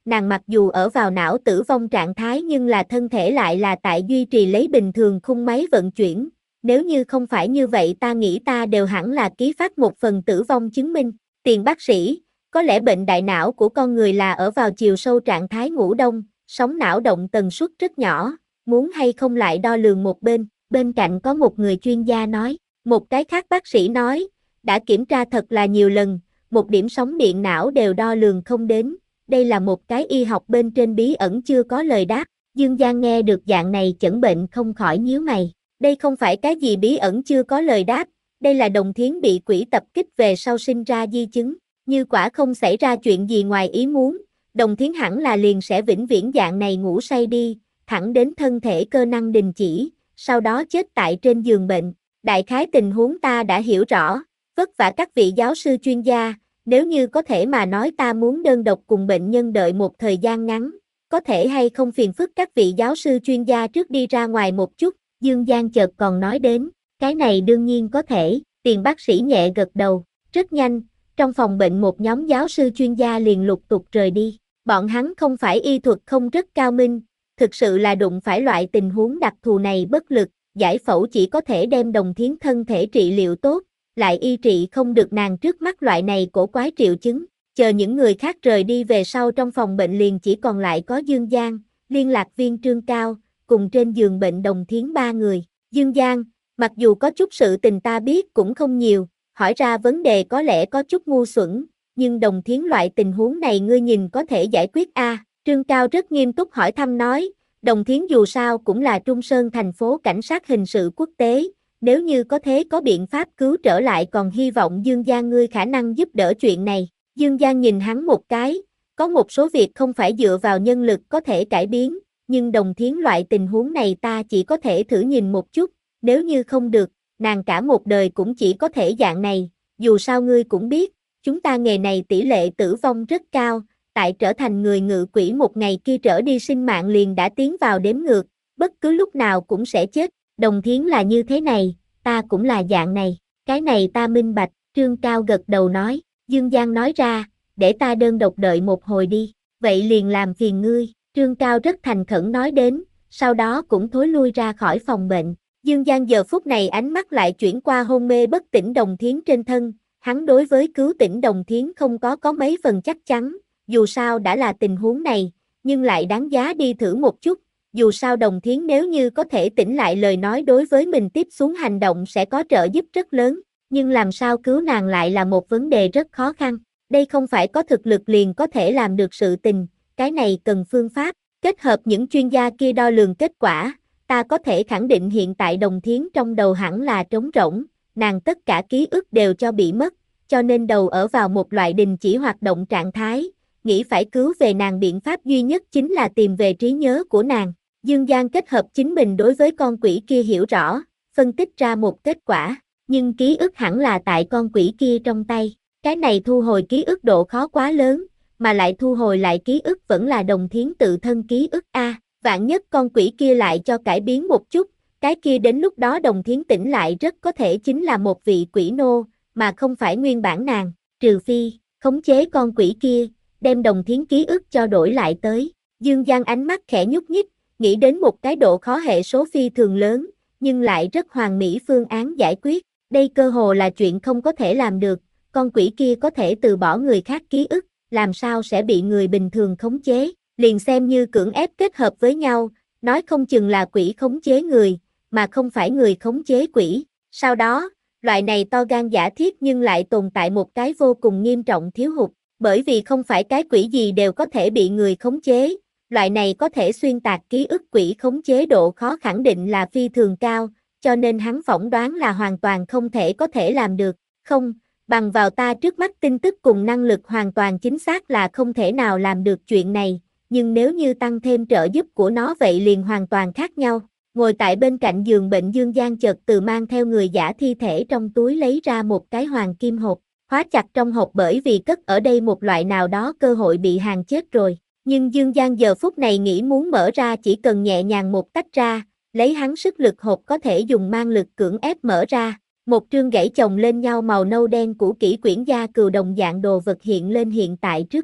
Speaker 1: nàng mặc dù ở vào não tử vong trạng thái nhưng là thân thể lại là tại duy trì lấy bình thường khung máy vận chuyển, nếu như không phải như vậy ta nghĩ ta đều hẳn là ký phát một phần tử vong chứng minh. Tiền bác sĩ, có lẽ bệnh đại não của con người là ở vào chiều sâu trạng thái ngủ đông, sóng não động tần suất rất nhỏ, muốn hay không lại đo lường một bên, bên cạnh có một người chuyên gia nói, một cái khác bác sĩ nói, đã kiểm tra thật là nhiều lần, một điểm sóng điện não đều đo lường không đến, đây là một cái y học bên trên bí ẩn chưa có lời đáp. Dương Giang nghe được dạng này chẩn bệnh không khỏi nhíu mày, đây không phải cái gì bí ẩn chưa có lời đáp, đây là Đồng Thiến bị quỷ tập kích về sau sinh ra di chứng, như quả không xảy ra chuyện gì ngoài ý muốn, Đồng Thiến hẳn là liền sẽ vĩnh viễn dạng này ngủ say đi, thẳng đến thân thể cơ năng đình chỉ, sau đó chết tại trên giường bệnh. Đại khái tình huống ta đã hiểu rõ, vất vả các vị giáo sư chuyên gia, nếu như có thể mà nói ta muốn đơn độc cùng bệnh nhân đợi một thời gian ngắn, có thể hay không phiền phức các vị giáo sư chuyên gia trước đi ra ngoài một chút. Dương Giang chợt còn nói đến, cái này đương nhiên có thể, Tiền bác sĩ nhẹ gật đầu, rất nhanh, trong phòng bệnh một nhóm giáo sư chuyên gia liền lục tục rời đi, bọn hắn không phải y thuật không rất cao minh, thực sự là đụng phải loại tình huống đặc thù này bất lực, giải phẫu chỉ có thể đem Đồng Thiến thân thể trị liệu tốt, lại y trị không được nàng trước mắt loại này cổ quái triệu chứng, chờ những người khác rời đi về sau trong phòng bệnh liền chỉ còn lại có Dương Giang, liên lạc viên Trương Cao, cùng trên giường bệnh Đồng Thiến ba người. Dương Giang, mặc dù có chút sự tình ta biết cũng không nhiều, hỏi ra vấn đề có lẽ có chút ngu xuẩn, nhưng Đồng Thiến loại tình huống này ngươi nhìn có thể giải quyết a? À? Trương Cao rất nghiêm túc hỏi thăm nói, Đồng Thiến dù sao cũng là Trung Sơn thành phố cảnh sát hình sự quốc tế, nếu như có thế có biện pháp cứu trở lại còn hy vọng Dương Giang ngươi khả năng giúp đỡ chuyện này. Dương Giang nhìn hắn một cái, có một số việc không phải dựa vào nhân lực có thể cải biến, nhưng Đồng Thiến loại tình huống này ta chỉ có thể thử nhìn một chút, nếu như không được, nàng cả một đời cũng chỉ có thể dạng này, dù sao ngươi cũng biết, chúng ta nghề này tỷ lệ tử vong rất cao, tại trở thành người ngự quỷ một ngày kia trở đi sinh mạng liền đã tiến vào đếm ngược, bất cứ lúc nào cũng sẽ chết. Đồng Thiến là như thế này, ta cũng là dạng này, cái này ta minh bạch, Trương Cao gật đầu nói, Dương Giang nói ra, để ta đơn độc đợi một hồi đi, vậy liền làm phiền ngươi, Trương Cao rất thành khẩn nói đến, sau đó cũng thối lui ra khỏi phòng bệnh. Dương Giang giờ phút này ánh mắt lại chuyển qua hôn mê bất tỉnh Đồng Thiến trên thân, hắn đối với cứu tỉnh Đồng Thiến không có có mấy phần chắc chắn, dù sao đã là tình huống này, nhưng lại đáng giá đi thử một chút, dù sao Đồng Thiến nếu như có thể tỉnh lại lời nói đối với mình tiếp xuống hành động sẽ có trợ giúp rất lớn, nhưng làm sao cứu nàng lại là một vấn đề rất khó khăn, đây không phải có thực lực liền có thể làm được sự tình, cái này cần phương pháp, kết hợp những chuyên gia kia đo lường kết quả, ta có thể khẳng định hiện tại Đồng Thiến trong đầu hẳn là trống rỗng, nàng tất cả ký ức đều cho bị mất, cho nên đầu ở vào một loại đình chỉ hoạt động trạng thái, nghĩ phải cứu về nàng biện pháp duy nhất chính là tìm về trí nhớ của nàng. Dương Giang kết hợp chính mình đối với con quỷ kia hiểu rõ, phân tích ra một kết quả, nhưng ký ức hẳn là tại con quỷ kia trong tay, cái này thu hồi ký ức độ khó quá lớn, mà lại thu hồi lại ký ức vẫn là Đồng Thiến tự thân ký ức a, vạn nhất con quỷ kia lại cho cải biến một chút, cái kia đến lúc đó Đồng Thiến tỉnh lại rất có thể chính là một vị quỷ nô, mà không phải nguyên bản nàng, trừ phi, khống chế con quỷ kia, đem Đồng Thiến ký ức cho đổi lại tới. Dương Giang ánh mắt khẽ nhúc nhích, nghĩ đến một cái độ khó hệ số phi thường lớn, nhưng lại rất hoàn mỹ phương án giải quyết, đây cơ hồ là chuyện không có thể làm được, con quỷ kia có thể từ bỏ người khác ký ức, làm sao sẽ bị người bình thường khống chế, liền xem như cưỡng ép kết hợp với nhau, nói không chừng là quỷ khống chế người, mà không phải người khống chế quỷ. Sau đó, loại này to gan giả thiết nhưng lại tồn tại một cái vô cùng nghiêm trọng thiếu hụt, bởi vì không phải cái quỷ gì đều có thể bị người khống chế, loại này có thể xuyên tạc ký ức quỷ khống chế độ khó khẳng định là phi thường cao, cho nên hắn phỏng đoán là hoàn toàn không thể có thể làm được, không, bằng vào ta trước mắt tin tức cùng năng lực hoàn toàn chính xác là không thể nào làm được chuyện này, nhưng nếu như tăng thêm trợ giúp của nó vậy liền hoàn toàn khác nhau. Ngồi tại bên cạnh giường bệnh Dương Giang chợt từ mang theo người giả thi thể trong túi lấy ra một cái hoàng kim hộp, khóa chặt trong hộp bởi vì cất ở đây một loại nào đó cơ hội bị hàng chết rồi. Nhưng Dương Giang giờ phút này nghĩ muốn mở ra chỉ cần nhẹ nhàng một tách ra, lấy hắn sức lực hộp có thể dùng mang lực cưỡng ép mở ra. Một trương gãy chồng lên nhau màu nâu đen của kỹ quyển gia cừu đồng dạng đồ vật hiện lên hiện tại trước mắt.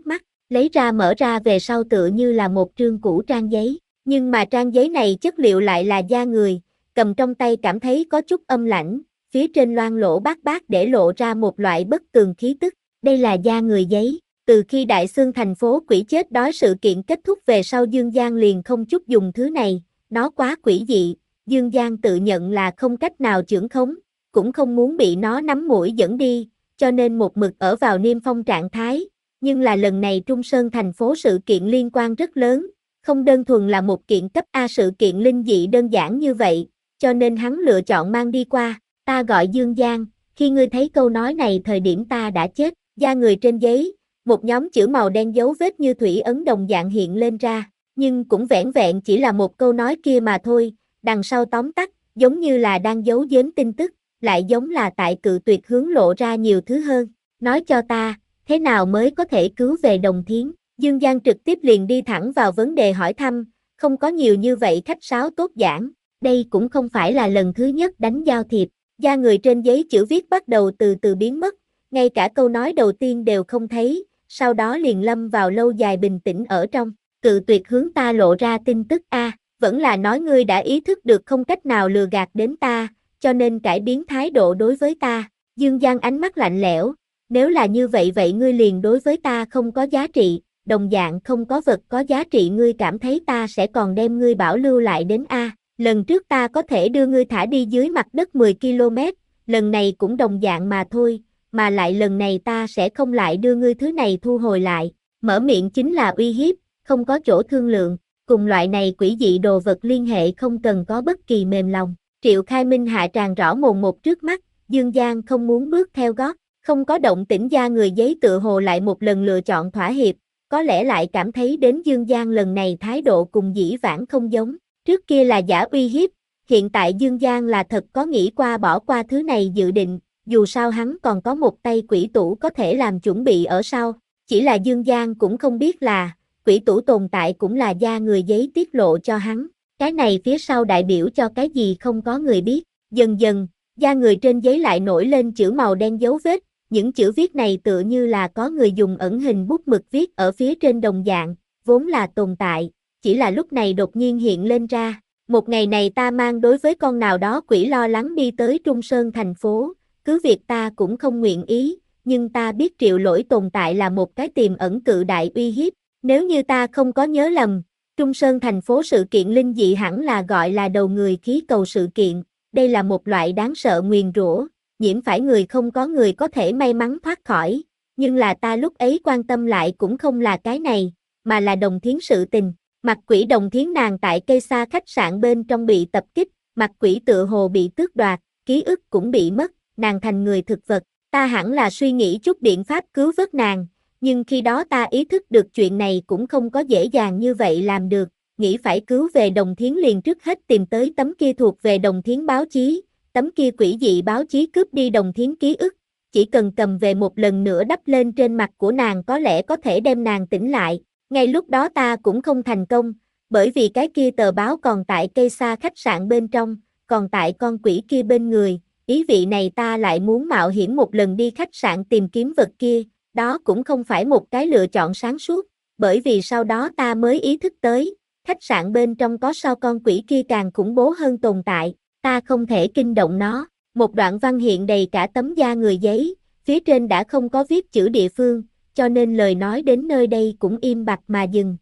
Speaker 1: lấy ra mở ra về sau tựa như là một trương cũ trang giấy, nhưng mà trang giấy này chất liệu lại là da người, cầm trong tay cảm thấy có chút âm lãnh, phía trên loang lỗ bát bát để lộ ra một loại bất tường khí tức, đây là da người giấy. Từ khi Đại Xương thành phố quỷ chết đói sự kiện kết thúc về sau Dương Giang liền không chút dùng thứ này, nó quá quỷ dị, Dương Giang tự nhận là không cách nào chưởng khống, cũng không muốn bị nó nắm mũi dẫn đi, cho nên một mực ở vào niêm phong trạng thái, nhưng là lần này Trung Sơn thành phố sự kiện liên quan rất lớn, không đơn thuần là một kiện cấp A sự kiện linh dị đơn giản như vậy, cho nên hắn lựa chọn mang đi qua, ta gọi Dương Giang, khi ngươi thấy câu nói này thời điểm ta đã chết, da người trên giấy, một nhóm chữ màu đen dấu vết như thủy ấn đồng dạng hiện lên ra, nhưng cũng vẻn vẹn chỉ là một câu nói kia mà thôi, đằng sau tóm tắt, giống như là đang giấu giếm tin tức, lại giống là tại cự tuyệt hướng lộ ra nhiều thứ hơn, nói cho ta, thế nào mới có thể cứu về Đồng Thiến, Dương Giang trực tiếp liền đi thẳng vào vấn đề hỏi thăm, không có nhiều như vậy khách sáo tốt giảng, đây cũng không phải là lần thứ nhất đánh giao thiệp, da người trên giấy chữ viết bắt đầu từ từ biến mất, ngay cả câu nói đầu tiên đều không thấy, sau đó liền lâm vào lâu dài bình tĩnh ở trong, cự tuyệt hướng ta lộ ra tin tức a, vẫn là nói ngươi đã ý thức được không cách nào lừa gạt đến ta, cho nên cải biến thái độ đối với ta, Dương Giang ánh mắt lạnh lẽo, nếu là như vậy vậy ngươi liền đối với ta không có giá trị, đồng dạng không có vật có giá trị ngươi cảm thấy ta sẽ còn đem ngươi bảo lưu lại đến a, lần trước ta có thể đưa ngươi thả đi dưới mặt đất mười ki lô mét, lần này cũng đồng dạng mà thôi, mà lại lần này ta sẽ không lại đưa ngươi thứ này thu hồi lại, mở miệng chính là uy hiếp, không có chỗ thương lượng, cùng loại này quỷ dị đồ vật liên hệ không cần có bất kỳ mềm lòng, Triệu Khai Minh hạ tràng rõ mồn một trước mắt, Dương Giang không muốn bước theo gót, không có động tĩnh da người giấy tựa hồ lại một lần lựa chọn thỏa hiệp, có lẽ lại cảm thấy đến Dương Giang lần này thái độ cùng dĩ vãng không giống, trước kia là giả uy hiếp, hiện tại Dương Giang là thật có nghĩ qua bỏ qua thứ này dự định, dù sao hắn còn có một tay quỷ tủ có thể làm chuẩn bị ở sau, chỉ là Dương Giang cũng không biết là, quỷ tủ tồn tại cũng là da người giấy tiết lộ cho hắn, cái này phía sau đại biểu cho cái gì không có người biết, dần dần, da người trên giấy lại nổi lên chữ màu đen dấu vết, những chữ viết này tựa như là có người dùng ẩn hình bút mực viết ở phía trên đồng dạng, vốn là tồn tại, chỉ là lúc này đột nhiên hiện lên ra, một ngày này ta mang đối với con nào đó quỷ lo lắng đi tới Trung Sơn thành phố, cứ việc ta cũng không nguyện ý, nhưng ta biết Triệu Lỗi tồn tại là một cái tiềm ẩn cự đại uy hiếp, nếu như ta không có nhớ lầm, Trung Sơn thành phố sự kiện linh dị hẳn là gọi là đầu người khí cầu sự kiện, đây là một loại đáng sợ nguyền rủa, nhiễm phải người không có người có thể may mắn thoát khỏi, nhưng là ta lúc ấy quan tâm lại cũng không là cái này, mà là Đồng Thiến sự tình, mặt quỷ Đồng Thiến nàng tại cây xa khách sạn bên trong bị tập kích, mặt quỷ tựa hồ bị tước đoạt, ký ức cũng bị mất, nàng thành người thực vật, ta hẳn là suy nghĩ chút biện pháp cứu vớt nàng, nhưng khi đó ta ý thức được chuyện này cũng không có dễ dàng như vậy làm được, nghĩ phải cứu về Đồng Thiến liền trước hết tìm tới tấm kia thuộc về Đồng Thiến báo chí, tấm kia quỷ dị báo chí cướp đi Đồng Thiến ký ức, chỉ cần cầm về một lần nữa đắp lên trên mặt của nàng có lẽ có thể đem nàng tỉnh lại, ngay lúc đó ta cũng không thành công, bởi vì cái kia tờ báo còn tại cây xa khách sạn bên trong, còn tại con quỷ kia bên người, ý vị này ta lại muốn mạo hiểm một lần đi khách sạn tìm kiếm vật kia, đó cũng không phải một cái lựa chọn sáng suốt, bởi vì sau đó ta mới ý thức tới, khách sạn bên trong có so con quỷ kia càng khủng bố hơn tồn tại, ta không thể kinh động nó, một đoạn văn hiện đầy cả tấm da người giấy, phía trên đã không có viết chữ địa phương, cho nên lời nói đến nơi đây cũng im bặt mà dừng.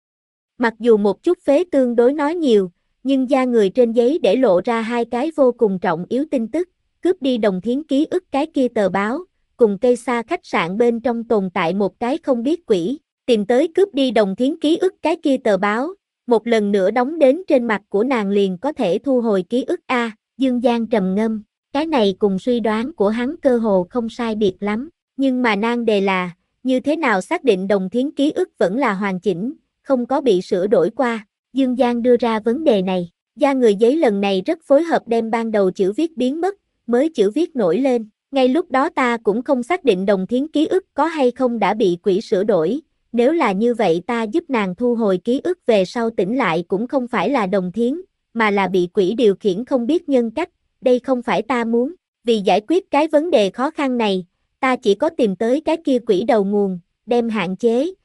Speaker 1: Mặc dù một chút phế tương đối nói nhiều, nhưng da người trên giấy để lộ ra hai cái vô cùng trọng yếu tin tức, cướp đi Đồng Thiến ký ức cái kia tờ báo, cùng cây xa khách sạn bên trong tồn tại một cái không biết quỷ, tìm tới cướp đi Đồng Thiến ký ức cái kia tờ báo, một lần nữa đóng đến trên mặt của nàng liền có thể thu hồi ký ức a. Dương Giang trầm ngâm, cái này cùng suy đoán của hắn cơ hồ không sai biệt lắm, nhưng mà nan đề là, như thế nào xác định Đồng Thiến ký ức vẫn là hoàn chỉnh, không có bị sửa đổi qua, Dương Giang đưa ra vấn đề này, da người giấy lần này rất phối hợp đem ban đầu chữ viết biến mất, mới chữ viết nổi lên, ngay lúc đó ta cũng không xác định Đồng Thiến ký ức có hay không đã bị quỷ sửa đổi, nếu là như vậy ta giúp nàng thu hồi ký ức về sau tỉnh lại cũng không phải là Đồng Thiến, mà là bị quỷ điều khiển không biết nhân cách, đây không phải ta muốn, vì giải quyết cái vấn đề khó khăn này, ta chỉ có tìm tới cái kia quỷ đầu nguồn, đem hạn chế,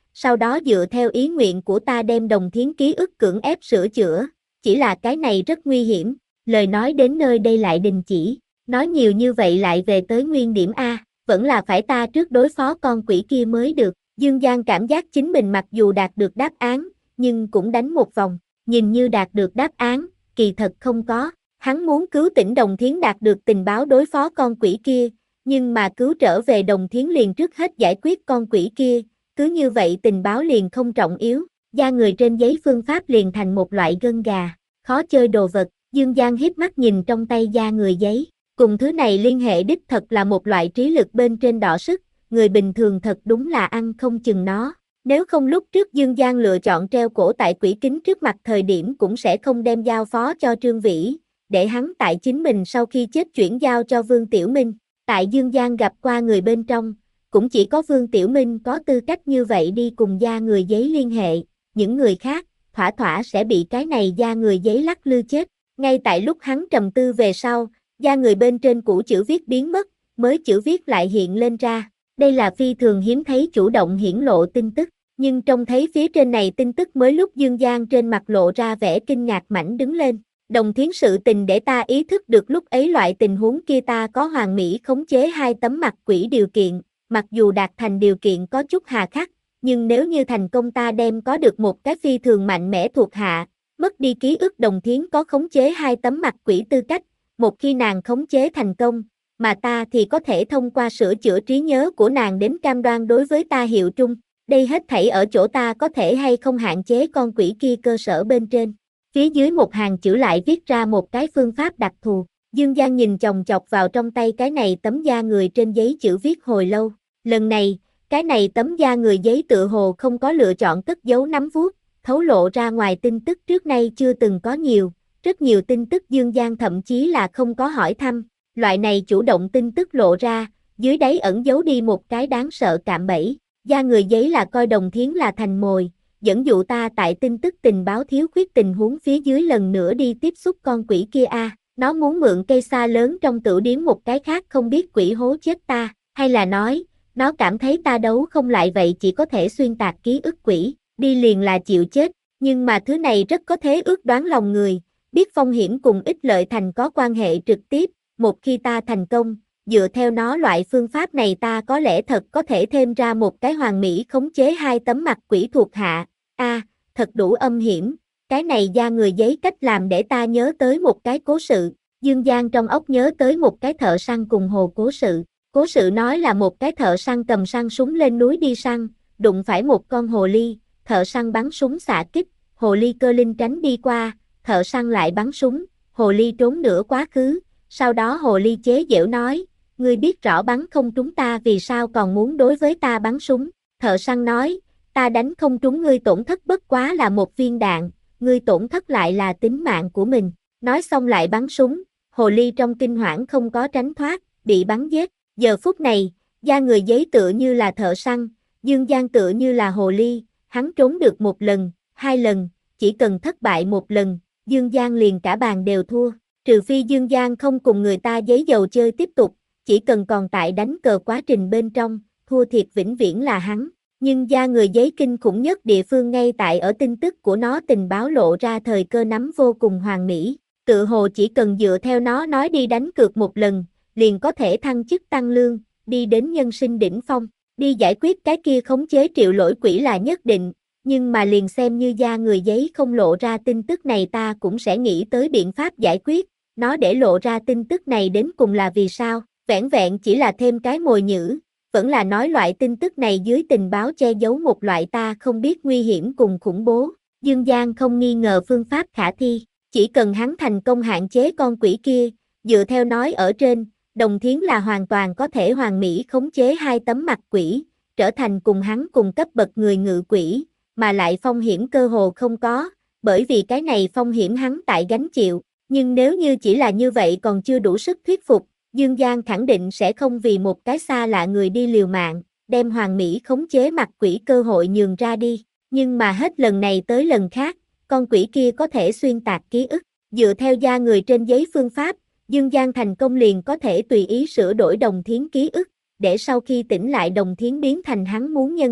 Speaker 1: sau đó dựa theo ý nguyện của ta đem đồng thiến ký ức cưỡng ép sửa chữa, chỉ là cái này rất nguy hiểm, lời nói đến nơi đây lại đình chỉ, nói nhiều như vậy lại về tới nguyên điểm A, vẫn là phải ta trước đối phó con quỷ kia mới được, Dương Giang cảm giác chính mình mặc dù đạt được đáp án, nhưng cũng đánh một vòng, nhìn như đạt được đáp án, kỳ thật không có, hắn muốn cứu tỉnh Đồng Thiến đạt được tình báo đối phó con quỷ kia, nhưng mà cứu trở về Đồng Thiến liền trước hết giải quyết con quỷ kia, cứ như vậy tình báo liền không trọng yếu, da người trên giấy phương pháp liền thành một loại gân gà, khó chơi đồ vật, Dương Giang hiếp mắt nhìn trong tay da người giấy, cùng thứ này liên hệ đích thật là một loại trí lực bên trên đọ sức, người bình thường thật đúng là ăn không chừng nó. Nếu không lúc trước Dương Giang lựa chọn treo cổ tại quỷ kính trước mặt thời điểm cũng sẽ không đem giao phó cho Trương Vĩ, để hắn tại chính mình sau khi chết chuyển giao cho Vương Tiểu Minh. Tại Dương Giang gặp qua người bên trong, cũng chỉ có Vương Tiểu Minh có tư cách như vậy đi cùng da người giấy liên hệ, những người khác, thỏa thỏa sẽ bị cái này da người giấy lắc lư chết. Ngay tại lúc hắn trầm tư về sau, da người bên trên cũ chữ viết biến mất, mới chữ viết lại hiện lên ra. Đây là phi thường hiếm thấy chủ động hiển lộ tin tức, nhưng trông thấy phía trên này tin tức mới lúc Dương Giang trên mặt lộ ra vẻ kinh ngạc mảnh đứng lên. Đồng Thiến sự tình để ta ý thức được lúc ấy loại tình huống kia ta có hoàn mỹ khống chế hai tấm mặt quỷ điều kiện, mặc dù đạt thành điều kiện có chút hà khắc, nhưng nếu như thành công ta đem có được một cái phi thường mạnh mẽ thuộc hạ, mất đi ký ức Đồng Thiến có khống chế hai tấm mặt quỷ tư cách, một khi nàng khống chế thành công, mà ta thì có thể thông qua sửa chữa trí nhớ của nàng đến cam đoan đối với ta hiệu trung, đây hết thảy ở chỗ ta có thể hay không hạn chế con quỷ kia cơ sở bên trên. Phía dưới một hàng chữ lại viết ra một cái phương pháp đặc thù, Dương Giang nhìn chòng chọc vào trong tay cái này tấm da người trên giấy chữ viết hồi lâu, lần này, cái này tấm da người giấy tựa hồ không có lựa chọn cất giấu nắm vuốt, thấu lộ ra ngoài tin tức trước nay chưa từng có nhiều, rất nhiều tin tức Dương Giang thậm chí là không có hỏi thăm, loại này chủ động tin tức lộ ra, dưới đáy ẩn giấu đi một cái đáng sợ cạm bẫy, da người giấy là coi Đồng Thiến là thành mồi, dẫn dụ ta tại tin tức tình báo thiếu khuyết tình huống phía dưới lần nữa đi tiếp xúc con quỷ kia a, à, nó muốn mượn cây sa lớn trong tửu điếm một cái khác không biết quỷ hố chết ta, hay là nói, nó cảm thấy ta đấu không lại vậy chỉ có thể xuyên tạc ký ức quỷ, đi liền là chịu chết, nhưng mà thứ này rất có thế ước đoán lòng người, biết phong hiểm cùng ích lợi thành có quan hệ trực tiếp, một khi ta thành công, dựa theo nó loại phương pháp này ta có lẽ thật có thể thêm ra một cái hoàn mỹ khống chế hai tấm mặt quỷ thuộc hạ, a à, thật đủ âm hiểm, cái này da người giấy cách làm để ta nhớ tới một cái cố sự, Dương Giang trong óc nhớ tới một cái thợ săn cùng hồ cố sự, cố sự nói là một cái thợ săn cầm săn súng lên núi đi săn, đụng phải một con hồ ly, thợ săn bắn súng xạ kích, hồ ly cơ linh tránh đi qua, thợ săn lại bắn súng, hồ ly trốn nửa quá khứ, sau đó hồ ly chế giễu nói, ngươi biết rõ bắn không trúng ta vì sao còn muốn đối với ta bắn súng, thợ săn nói, ta đánh không trúng ngươi tổn thất bất quá là một viên đạn, ngươi tổn thất lại là tính mạng của mình, nói xong lại bắn súng, hồ ly trong kinh hoảng không có tránh thoát, bị bắn giết, giờ phút này, da người giấy tựa như là thợ săn, Dương Giang tựa như là hồ ly, hắn trốn được một lần, hai lần, chỉ cần thất bại một lần, Dương Giang liền cả bàn đều thua, trừ phi Dương Giang không cùng người ta giấy dầu chơi tiếp tục, chỉ cần còn tại đánh cờ quá trình bên trong, thua thiệt vĩnh viễn là hắn. Nhưng da người giấy kinh khủng nhất địa phương ngay tại ở tin tức của nó tình báo lộ ra thời cơ nắm vô cùng hoàn mỹ, tự hồ chỉ cần dựa theo nó nói đi đánh cược một lần, liền có thể thăng chức tăng lương, đi đến nhân sinh đỉnh phong, đi giải quyết cái kia khống chế triệu lỗi quỷ là nhất định, nhưng mà liền xem như da người giấy không lộ ra tin tức này ta cũng sẽ nghĩ tới biện pháp giải quyết, nó để lộ ra tin tức này đến cùng là vì sao, vẻn vẹn chỉ là thêm cái mồi nhữ, vẫn là nói loại tin tức này dưới tình báo che giấu một loại ta không biết nguy hiểm cùng khủng bố, Dương Giang không nghi ngờ phương pháp khả thi, chỉ cần hắn thành công hạn chế con quỷ kia, dựa theo nói ở trên, Đồng Thiến là hoàn toàn có thể hoàn mỹ khống chế hai tấm mặt quỷ, trở thành cùng hắn cùng cấp bậc người ngự quỷ, mà lại phong hiểm cơ hồ không có, bởi vì cái này phong hiểm hắn tại gánh chịu, nhưng nếu như chỉ là như vậy còn chưa đủ sức thuyết phục, Dương Giang khẳng định sẽ không vì một cái xa lạ người đi liều mạng, đem hoàn mỹ khống chế mặt quỷ cơ hội nhường ra đi, nhưng mà hết lần này tới lần khác, con quỷ kia có thể xuyên tạc ký ức, dựa theo da người trên giấy phương pháp, Dương Giang thành công liền có thể tùy ý sửa đổi Đồng Thiến ký ức, để sau khi tỉnh lại Đồng Thiến biến thành hắn muốn nhân cách,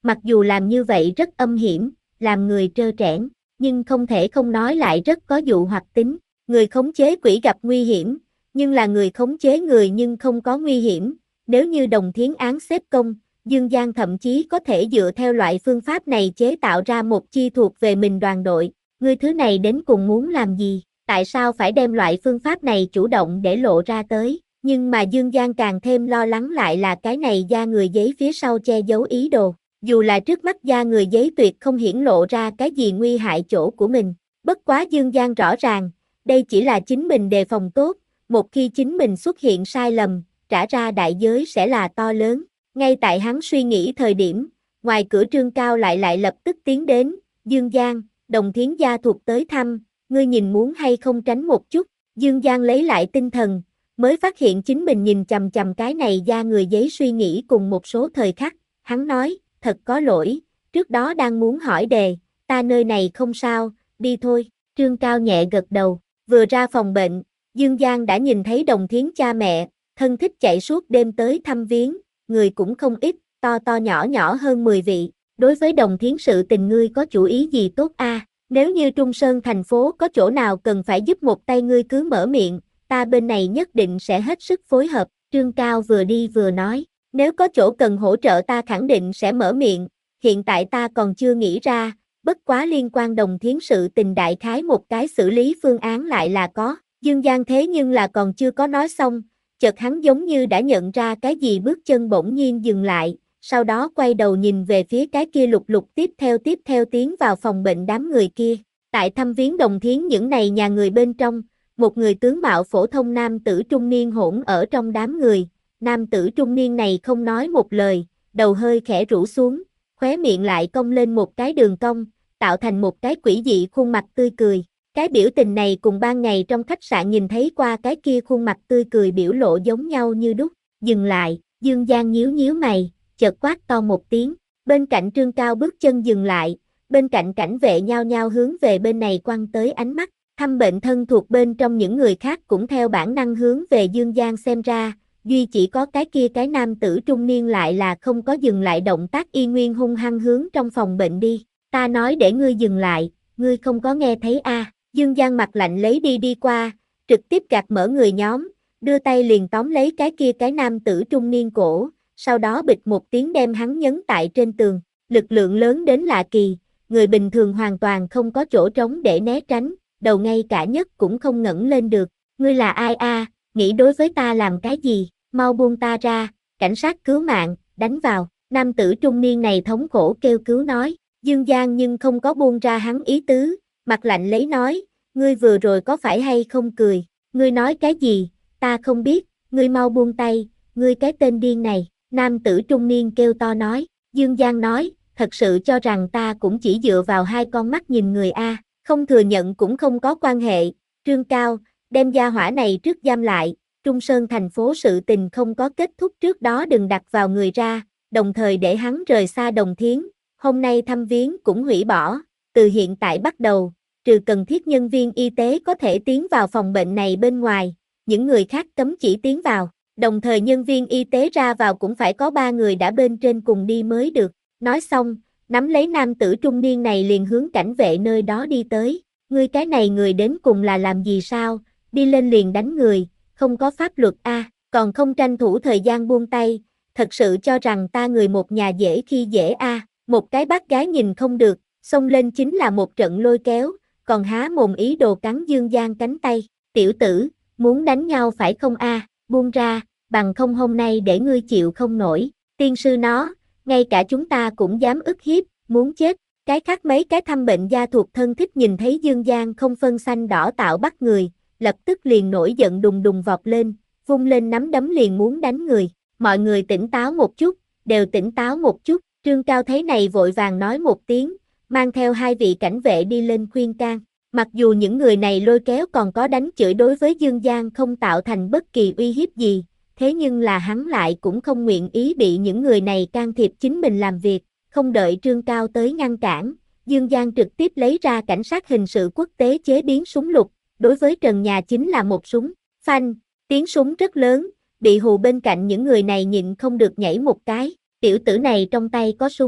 Speaker 1: Mặc dù làm như vậy rất âm hiểm, làm người trơ trẽn, nhưng không thể không nói lại rất có dụ hoặc tính. Người khống chế quỷ gặp nguy hiểm, nhưng là người khống chế người nhưng không có nguy hiểm. Nếu như Đồng Thiến án xếp công, Dương Giang thậm chí có thể dựa theo loại phương pháp này chế tạo ra một chi thuộc về mình đoàn đội. Ngươi thứ này đến cùng muốn làm gì? Tại sao phải đem loại phương pháp này chủ động để lộ ra tới? Nhưng mà Dương Giang càng thêm lo lắng lại là cái này da người giấy phía sau che giấu ý đồ. Dù là trước mắt da người giấy tuyệt không hiển lộ ra cái gì nguy hại chỗ của mình. Bất quá Dương Giang rõ ràng, đây chỉ là chính mình đề phòng tốt, một khi chính mình xuất hiện sai lầm, trả ra đại giới sẽ là to lớn. Ngay tại hắn suy nghĩ thời điểm, ngoài cửa Trương Cao lại lại lập tức tiến đến, Dương Giang, Đồng Thiến gia thuộc tới thăm, ngươi nhìn muốn hay không tránh một chút. Dương Giang lấy lại tinh thần, mới phát hiện chính mình nhìn chằm chằm cái này da người giấy suy nghĩ cùng một số thời khắc, hắn nói, thật có lỗi, trước đó đang muốn hỏi đề, ta nơi này không sao, đi thôi. Trương Cao nhẹ gật đầu, vừa ra phòng bệnh, Dương Giang đã nhìn thấy Đồng Thiến cha mẹ, thân thích chạy suốt đêm tới thăm viếng, người cũng không ít, to to nhỏ nhỏ hơn mười vị. Đối với Đồng Thiến sự tình ngươi có chủ ý gì tốt a? À? Nếu như Trung Sơn thành phố có chỗ nào cần phải giúp một tay ngươi cứ mở miệng, ta bên này nhất định sẽ hết sức phối hợp. Trương Cao vừa đi vừa nói, nếu có chỗ cần hỗ trợ ta khẳng định sẽ mở miệng, hiện tại ta còn chưa nghĩ ra, bất quá liên quan Đồng Thiến sự tình đại khái một cái xử lý phương án lại là có. Dương Giang thế nhưng là còn chưa có nói xong, chợt hắn giống như đã nhận ra cái gì, bước chân bỗng nhiên dừng lại, sau đó quay đầu nhìn về phía cái kia lục lục tiếp theo tiếp theo tiến vào phòng bệnh đám người kia. Tại thăm viếng Đồng Thiến những này nhà người bên trong, một người tướng mạo phổ thông nam tử trung niên hỗn ở trong đám người. Nam tử trung niên này không nói một lời, đầu hơi khẽ rũ xuống, khóe miệng lại cong lên một cái đường cong, tạo thành một cái quỷ dị khuôn mặt tươi cười. Cái biểu tình này cùng ban ngày trong khách sạn nhìn thấy qua cái kia khuôn mặt tươi cười biểu lộ giống nhau như đúc. Dừng lại, Dương Giang nhíu nhíu mày, chợt quát to một tiếng. Bên cạnh Trương Cao bước chân dừng lại, bên cạnh cảnh vệ nhao nhao hướng về bên này quăng tới ánh mắt. Thăm bệnh thân thuộc bên trong những người khác cũng theo bản năng hướng về Dương Giang xem ra, duy chỉ có cái kia cái nam tử trung niên lại là không có dừng lại động tác, y nguyên hung hăng hướng trong phòng bệnh đi. Ta nói để ngươi dừng lại, ngươi không có nghe thấy a? À? Dương Giang mặt lạnh lấy đi đi qua, trực tiếp gạt mở người nhóm, đưa tay liền tóm lấy cái kia cái nam tử trung niên cổ, sau đó bịch một tiếng đem hắn nhấn tại trên tường. Lực lượng lớn đến lạ kỳ, người bình thường hoàn toàn không có chỗ trống để né tránh, đầu ngay cả nhất cũng không ngẩng lên được. Ngươi là ai a? À, nghĩ đối với ta làm cái gì? Mau buông ta ra, cảnh sát cứu mạng, đánh vào. Nam tử trung niên này thống khổ kêu cứu nói. Dương Giang nhưng không có buông ra hắn ý tứ, mặt lạnh lấy nói, ngươi vừa rồi có phải hay không cười? Ngươi nói cái gì? Ta không biết, ngươi mau buông tay, ngươi cái tên điên này. Nam tử trung niên kêu to nói. Dương Giang nói, thật sự cho rằng ta cũng chỉ dựa vào hai con mắt nhìn người a? Không thừa nhận cũng không có quan hệ. Trương Cao, đem gia hỏa này trước giam lại, Trung Sơn thành phố sự tình không có kết thúc trước đó đừng đặt vào người ra, đồng thời để hắn rời xa Đồng Thiến. Hôm nay thăm viếng cũng hủy bỏ, từ hiện tại bắt đầu, trừ cần thiết nhân viên y tế có thể tiến vào phòng bệnh này bên ngoài, những người khác cấm chỉ tiến vào, đồng thời nhân viên y tế ra vào cũng phải có ba người đã bên trên cùng đi mới được. Nói xong, nắm lấy nam tử trung niên này liền hướng cảnh vệ nơi đó đi tới. Ngươi cái này người đến cùng là làm gì sao, đi lên liền đánh người, không có pháp luật a, à, còn không tranh thủ thời gian buông tay, thật sự cho rằng ta người một nhà dễ khi dễ a. À. Một cái bác gái nhìn không được, xông lên chính là một trận lôi kéo, còn há mồm ý đồ cắn Dương Giang cánh tay. Tiểu tử, muốn đánh nhau phải không a? À, buông ra, bằng không hôm nay để ngươi chịu không nổi. Tiên sư nó, ngay cả chúng ta cũng dám ức hiếp, muốn chết. Cái khác mấy cái thăm bệnh gia thuộc thân thích nhìn thấy Dương Giang không phân xanh đỏ tạo bắt người, lập tức liền nổi giận đùng đùng vọt lên, vung lên nắm đấm liền muốn đánh người. Mọi người tỉnh táo một chút, đều tỉnh táo một chút. Trương Cao thấy này vội vàng nói một tiếng, mang theo hai vị cảnh vệ đi lên khuyên can. Mặc dù những người này lôi kéo còn có đánh chửi đối với Dương Giang không tạo thành bất kỳ uy hiếp gì, thế nhưng là hắn lại cũng không nguyện ý bị những người này can thiệp chính mình làm việc. Không đợi Trương Cao tới ngăn cản, Dương Giang trực tiếp lấy ra cảnh sát hình sự quốc tế chế biến súng lục, đối với trần nhà chính là một súng. Phanh, tiếng súng rất lớn, bị hù bên cạnh những người này nhịn không được nhảy một cái. Tiểu tử này trong tay có súng,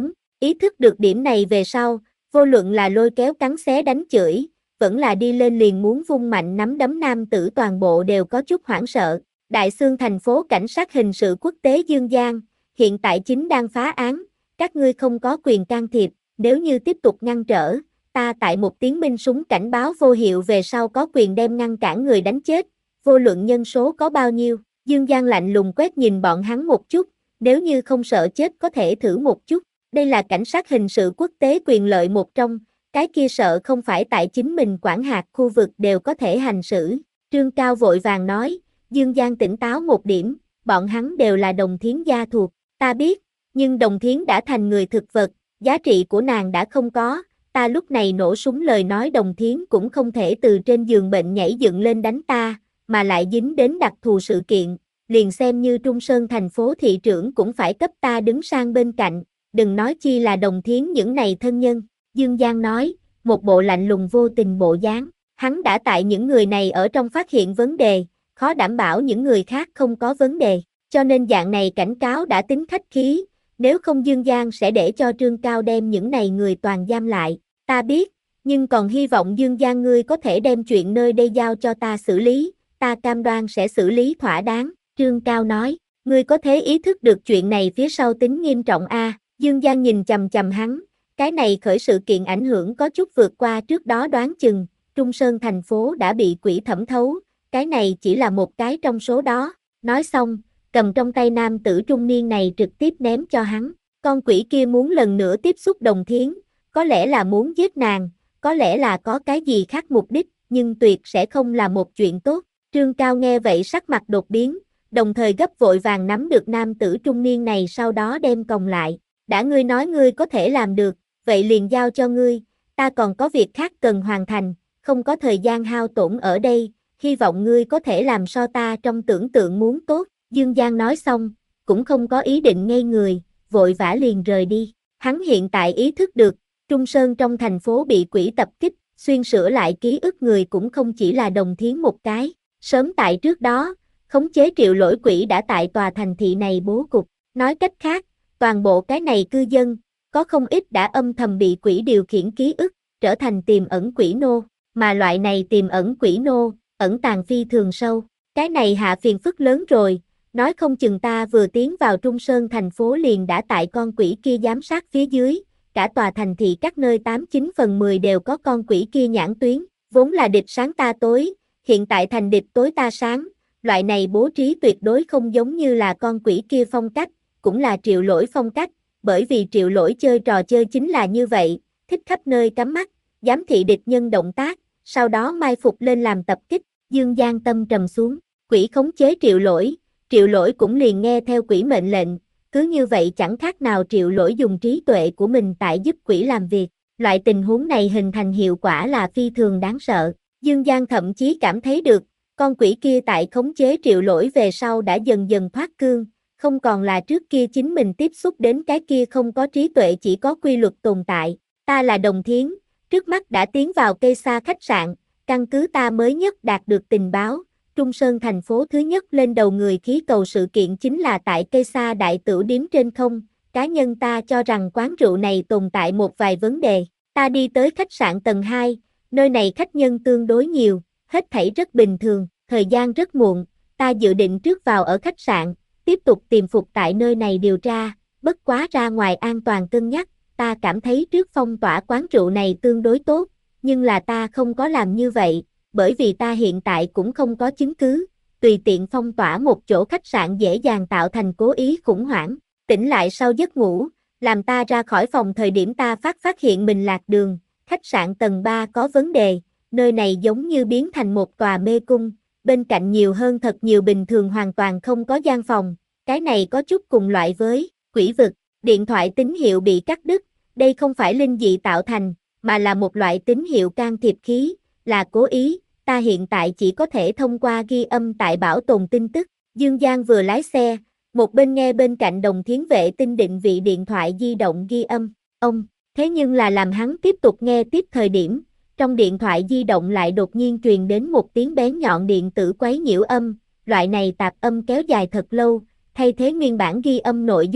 Speaker 1: Ý thức được điểm này về sau, vô luận là lôi kéo cắn xé đánh chửi, vẫn là đi lên liền muốn vung mạnh nắm đấm nam tử toàn bộ đều có chút hoảng sợ. Đại xương thành phố cảnh sát hình sự quốc tế Dương Giang, hiện tại chính đang phá án, các ngươi không có quyền can thiệp, nếu như tiếp tục ngăn trở, ta tại một tiếng minh súng cảnh báo vô hiệu về sau có quyền đem ngăn cản người đánh chết, vô luận nhân số có bao nhiêu. Dương Giang lạnh lùng quét nhìn bọn hắn một chút, nếu như không sợ chết có thể thử một chút, đây là cảnh sát hình sự quốc tế quyền lợi một trong, cái kia sợ không phải tại chính mình quản hạt khu vực đều có thể hành xử. Trương Cao vội vàng nói, Dương Giang tỉnh táo một điểm, bọn hắn đều là Đồng Thiến gia thuộc, ta biết, nhưng Đồng Thiến đã thành người thực vật, giá trị của nàng đã không có, ta lúc này nổ súng lời nói Đồng Thiến cũng không thể từ trên giường bệnh nhảy dựng lên đánh ta, mà lại dính đến đặc thù sự kiện, liền xem như Trung Sơn thành phố thị trưởng cũng phải cấp ta đứng sang bên cạnh, đừng nói chi là Đồng Thiến những này thân nhân. Dương Giang nói, một bộ lạnh lùng vô tình bộ dáng, hắn đã tại những người này ở trong phát hiện vấn đề, khó đảm bảo những người khác không có vấn đề, cho nên dạng này cảnh cáo đã tính khách khí, nếu không Dương Giang sẽ để cho Trương Cao đem những này người toàn giam lại, ta biết, nhưng còn hy vọng Dương Giang ngươi có thể đem chuyện nơi đây giao cho ta xử lý, ta cam đoan sẽ xử lý thỏa đáng, Trương Cao nói, ngươi có thể ý thức được chuyện này phía sau tính nghiêm trọng a? À? Dương Giang nhìn chằm chằm hắn, cái này khởi sự kiện ảnh hưởng có chút vượt qua trước đó đoán chừng, Trung Sơn thành phố đã bị quỷ thẩm thấu, cái này chỉ là một cái trong số đó, nói xong, cầm trong tay nam tử trung niên này trực tiếp ném cho hắn, con quỷ kia muốn lần nữa tiếp xúc Đồng Thiến, có lẽ là muốn giết nàng, có lẽ là có cái gì khác mục đích, nhưng tuyệt sẽ không là một chuyện tốt. Trương Cao nghe vậy sắc mặt đột biến, đồng thời gấp vội vàng nắm được nam tử trung niên này sau đó đem còng lại, đã ngươi nói ngươi có thể làm được, vậy liền giao cho ngươi, ta còn có việc khác cần hoàn thành, không có thời gian hao tổn ở đây, hy vọng ngươi có thể làm so ta trong tưởng tượng muốn tốt. Dương Giang nói xong, cũng không có ý định ngây người, vội vã liền rời đi, hắn hiện tại ý thức được, Trung Sơn trong thành phố bị quỷ tập kích, xuyên sửa lại ký ức người cũng không chỉ là Đồng Thiến một cái, sớm tại trước đó, khống chế triệu lỗi quỷ đã tại tòa thành thị này bố cục, nói cách khác, toàn bộ cái này cư dân, có không ít đã âm thầm bị quỷ điều khiển ký ức, trở thành tiềm ẩn quỷ nô, mà loại này tiềm ẩn quỷ nô, ẩn tàng phi thường sâu, cái này hạ phiền phức lớn rồi, nói không chừng ta vừa tiến vào Trung Sơn thành phố liền đã tại con quỷ kia giám sát phía dưới, cả tòa thành thị các nơi tám chín phần mười đều có con quỷ kia nhãn tuyến, vốn là địch sáng ta tối, hiện tại thành địch tối ta sáng, loại này bố trí tuyệt đối không giống như là con quỷ kia phong cách, cũng là triệu lỗi phong cách, bởi vì triệu lỗi chơi trò chơi chính là như vậy, thích khắp nơi cắm mắt, giám thị địch nhân động tác, sau đó mai phục lên làm tập kích. Dương Giang tâm trầm xuống, quỷ khống chế triệu lỗi, triệu lỗi cũng liền nghe theo quỷ mệnh lệnh, cứ như vậy chẳng khác nào triệu lỗi dùng trí tuệ của mình tại giúp quỷ làm việc, loại tình huống này hình thành hiệu quả là phi thường đáng sợ. Dương Giang thậm chí cảm thấy được, con quỷ kia tại khống chế triệu lỗi về sau đã dần dần thoát cương, không còn là trước kia chính mình tiếp xúc đến cái kia không có trí tuệ chỉ có quy luật tồn tại, ta là Đồng Thiến, trước mắt đã tiến vào cây xa khách sạn, căn cứ ta mới nhất đạt được tình báo, Trung Sơn thành phố thứ nhất lên đầu người khí cầu sự kiện chính là tại cây xa đại tửu điếm trên không, cá nhân ta cho rằng quán rượu này tồn tại một vài vấn đề, ta đi tới khách sạn tầng hai, nơi này khách nhân tương đối nhiều, hết thảy rất bình thường, thời gian rất muộn, ta dự định trước vào ở khách sạn, tiếp tục tìm phục tại nơi này điều tra, bất quá ra ngoài an toàn cân nhắc, ta cảm thấy trước phong tỏa quán rượu này tương đối tốt, nhưng là ta không có làm như vậy, bởi vì ta hiện tại cũng không có chứng cứ, tùy tiện phong tỏa một chỗ khách sạn dễ dàng tạo thành cố ý khủng hoảng, tỉnh lại sau giấc ngủ, làm ta ra khỏi phòng thời điểm ta phát phát hiện mình lạc đường, khách sạn tầng ba có vấn đề, nơi này giống như biến thành một tòa mê cung, bên cạnh nhiều hơn thật nhiều bình thường hoàn toàn không có gian phòng, cái này có chút cùng loại với quỷ vực, điện thoại tín hiệu bị cắt đứt, đây không phải linh dị tạo thành, mà là một loại tín hiệu can thiệp khí, là cố ý, ta hiện tại chỉ có thể thông qua ghi âm tại bảo tồn tin tức. Dương Giang vừa lái xe, một bên nghe bên cạnh Đồng Thiến vệ tinh định vị điện thoại di động ghi âm, ông, thế nhưng là làm hắn tiếp tục nghe tiếp thời điểm, trong điện thoại di động lại đột nhiên truyền đến một tiếng bén nhọn điện tử quấy nhiễu âm, loại này tạp âm kéo dài thật lâu, thay thế nguyên bản ghi âm nội dung,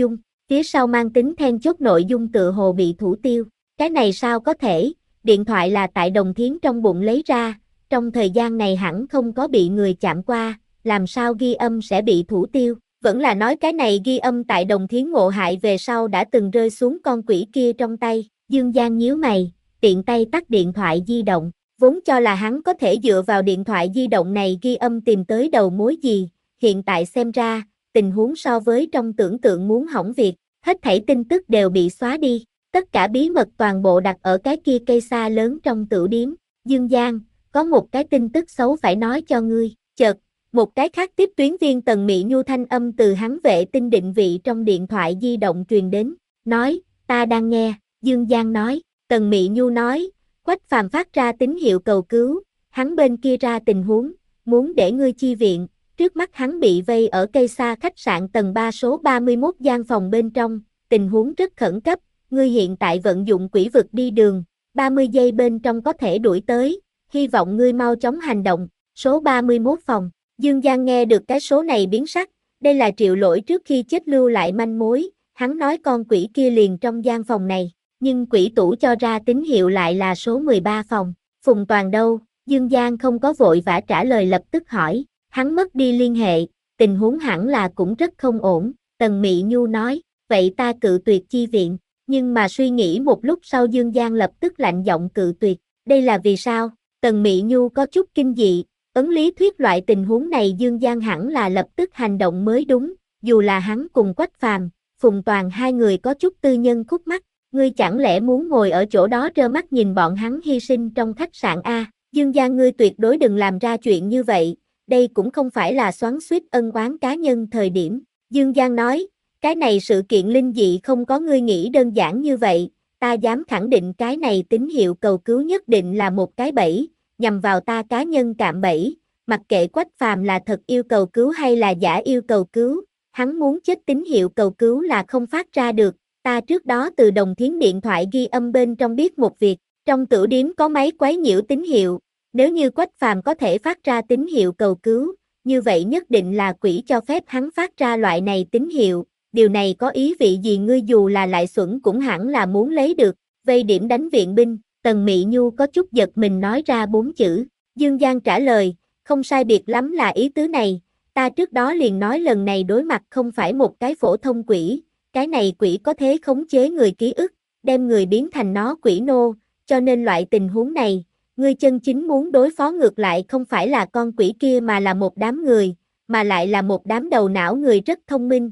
Speaker 1: Phía sau mang tính then chốt nội dung tựa hồ bị thủ tiêu. Cái này sao có thể, điện thoại là tại Đồng Thiến trong bụng lấy ra, trong thời gian này hẳn không có bị người chạm qua, làm sao ghi âm sẽ bị thủ tiêu, vẫn là nói cái này ghi âm tại Đồng Thiến ngộ hại về sau đã từng rơi xuống con quỷ kia trong tay. Dương Giang nhíu mày, tiện tay tắt điện thoại di động, vốn cho là hắn có thể dựa vào điện thoại di động này ghi âm tìm tới đầu mối gì, hiện tại xem ra, tình huống so với trong tưởng tượng muốn hỏng việc, hết thảy tin tức đều bị xóa đi, tất cả bí mật toàn bộ đặt ở cái kia cây xa lớn trong tửu điếm. Dương Giang, có một cái tin tức xấu phải nói cho ngươi, chợt, một cái khác tiếp tuyến viên Tần Mị Nhu thanh âm từ hắn vệ tinh định vị trong điện thoại di động truyền đến, nói, ta đang nghe, Dương Giang nói, Tần Mị Nhu nói, Quách Phàm phát ra tín hiệu cầu cứu, hắn bên kia ra tình huống, muốn để ngươi chi viện, trước mắt hắn bị vây ở cây xa khách sạn tầng ba số ba mươi mốt gian phòng bên trong, tình huống rất khẩn cấp, ngươi hiện tại vận dụng quỷ vực đi đường, ba mươi giây bên trong có thể đuổi tới, hy vọng ngươi mau chóng hành động, số ba mươi mốt phòng. Dương Giang nghe được cái số này biến sắc, đây là Triệu Lỗi trước khi chết lưu lại manh mối, hắn nói con quỷ kia liền trong gian phòng này, nhưng quỷ tủ cho ra tín hiệu lại là số mười ba phòng, Phùng Toàn đâu? Dương Giang không có vội vã trả lời lập tức hỏi, hắn mất đi liên hệ, tình huống hẳn là cũng rất không ổn, Tần Mị Nhu nói, vậy ta cự tuyệt chi viện, nhưng mà suy nghĩ một lúc sau Dương Giang lập tức lạnh giọng cự tuyệt, đây là vì sao? Tần Mị Nhu có chút kinh dị. Ấn lý thuyết loại tình huống này Dương Giang hẳn là lập tức hành động mới đúng, dù là hắn cùng Quách Phàm, Phùng Toàn hai người có chút tư nhân khúc mắc, ngươi chẳng lẽ muốn ngồi ở chỗ đó trơ mắt nhìn bọn hắn hy sinh trong khách sạn A, Dương Giang ngươi tuyệt đối đừng làm ra chuyện như vậy, đây cũng không phải là xoắn xuýt ân oán cá nhân thời điểm, Dương Giang nói, cái này sự kiện linh dị không có ngươi nghĩ đơn giản như vậy, ta dám khẳng định cái này tín hiệu cầu cứu nhất định là một cái bẫy, nhằm vào ta cá nhân cạm bẫy, mặc kệ Quách Phàm là thật yêu cầu cứu hay là giả yêu cầu cứu, hắn muốn chết tín hiệu cầu cứu là không phát ra được, ta trước đó từ Đồng Thiến điện thoại ghi âm bên trong biết một việc, trong tửu điếm có máy quấy nhiễu tín hiệu, nếu như Quách Phàm có thể phát ra tín hiệu cầu cứu, như vậy nhất định là quỷ cho phép hắn phát ra loại này tín hiệu, điều này có ý vị gì ngươi dù là lại xuẩn cũng hẳn là muốn lấy được, vây điểm đánh viện binh. Tần Mị Nhu có chút giật mình nói ra bốn chữ, Dương Giang trả lời, không sai biệt lắm là ý tứ này, ta trước đó liền nói lần này đối mặt không phải một cái phổ thông quỷ, cái này quỷ có thể khống chế người ký ức, đem người biến thành nó quỷ nô, cho nên loại tình huống này, ngươi chân chính muốn đối phó ngược lại không phải là con quỷ kia mà là một đám người, mà lại là một đám đầu não người rất thông minh.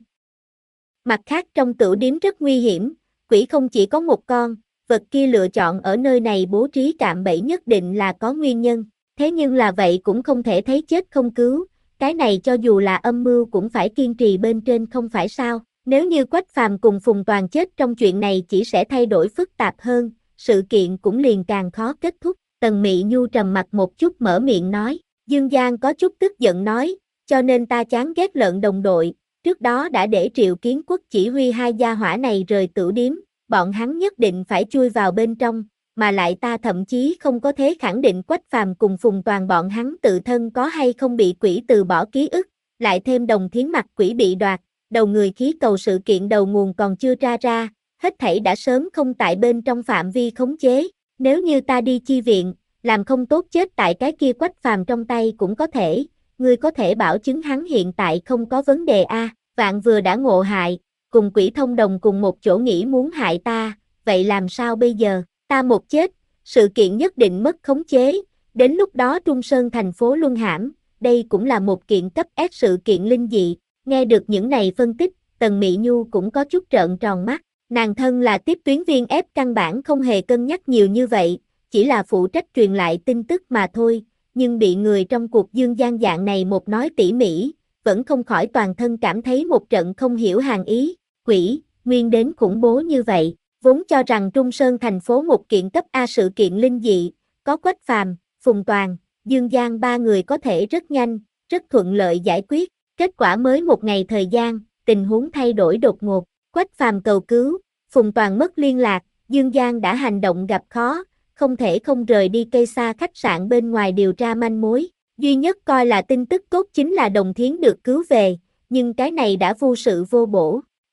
Speaker 1: Mặt khác trong tửu điếm rất nguy hiểm, quỷ không chỉ có một con, vật kia lựa chọn ở nơi này bố trí cạm bẫy nhất định là có nguyên nhân, thế nhưng là vậy cũng không thể thấy chết không cứu, cái này cho dù là âm mưu cũng phải kiên trì bên trên không phải sao, nếu như Quách Phàm cùng Phùng Toàn chết trong chuyện này chỉ sẽ thay đổi phức tạp hơn, sự kiện cũng liền càng khó kết thúc, Tần Mị Nhu trầm mặt một chút mở miệng nói, Dương Giang có chút tức giận nói, cho nên ta chán ghét lợn đồng đội, trước đó đã để Triệu Kiến Quốc chỉ huy hai gia hỏa này rời tửu điếm, bọn hắn nhất định phải chui vào bên trong, mà lại ta thậm chí không có thế khẳng định Quách Phàm cùng Phùng Toàn bọn hắn tự thân có hay không bị quỷ từ bỏ ký ức, lại thêm Đồng Thiến mặt quỷ bị đoạt, đầu người khí cầu sự kiện đầu nguồn còn chưa tra ra, hết thảy đã sớm không tại bên trong phạm vi khống chế, nếu như ta đi chi viện, làm không tốt chết tại cái kia Quách Phàm trong tay cũng có thể, ngươi có thể bảo chứng hắn hiện tại không có vấn đề a, vạn vừa đã ngộ hại, cùng quỷ thông đồng cùng một chỗ nghĩ muốn hại ta, vậy làm sao bây giờ, ta một chết, sự kiện nhất định mất khống chế, đến lúc đó Trung Sơn thành phố luân hãm, đây cũng là một kiện cấp S sự kiện linh dị, nghe được những này phân tích, Tần Mị Nhu cũng có chút trợn tròn mắt, nàng thân là tiếp tuyến viên ép căn bản không hề cân nhắc nhiều như vậy, chỉ là phụ trách truyền lại tin tức mà thôi, nhưng bị người trong cuộc Dương Giang dạng này một nói tỉ mỉ, vẫn không khỏi toàn thân cảm thấy một trận không hiểu hàng ý, quỷ, nguyên đến khủng bố như vậy, vốn cho rằng Trung Sơn thành phố một kiện cấp A sự kiện linh dị, có Quách Phàm, Phùng Toàn, Dương Giang ba người có thể rất nhanh, rất thuận lợi giải quyết, kết quả mới một ngày thời gian, tình huống thay đổi đột ngột, Quách Phàm cầu cứu, Phùng Toàn mất liên lạc, Dương Giang đã hành động gặp khó, không thể không rời đi cây xa khách sạn bên ngoài điều tra manh mối, duy nhất coi là tin tức tốt chính là Đồng Thiến được cứu về, nhưng cái này đã vô sự vô bổ.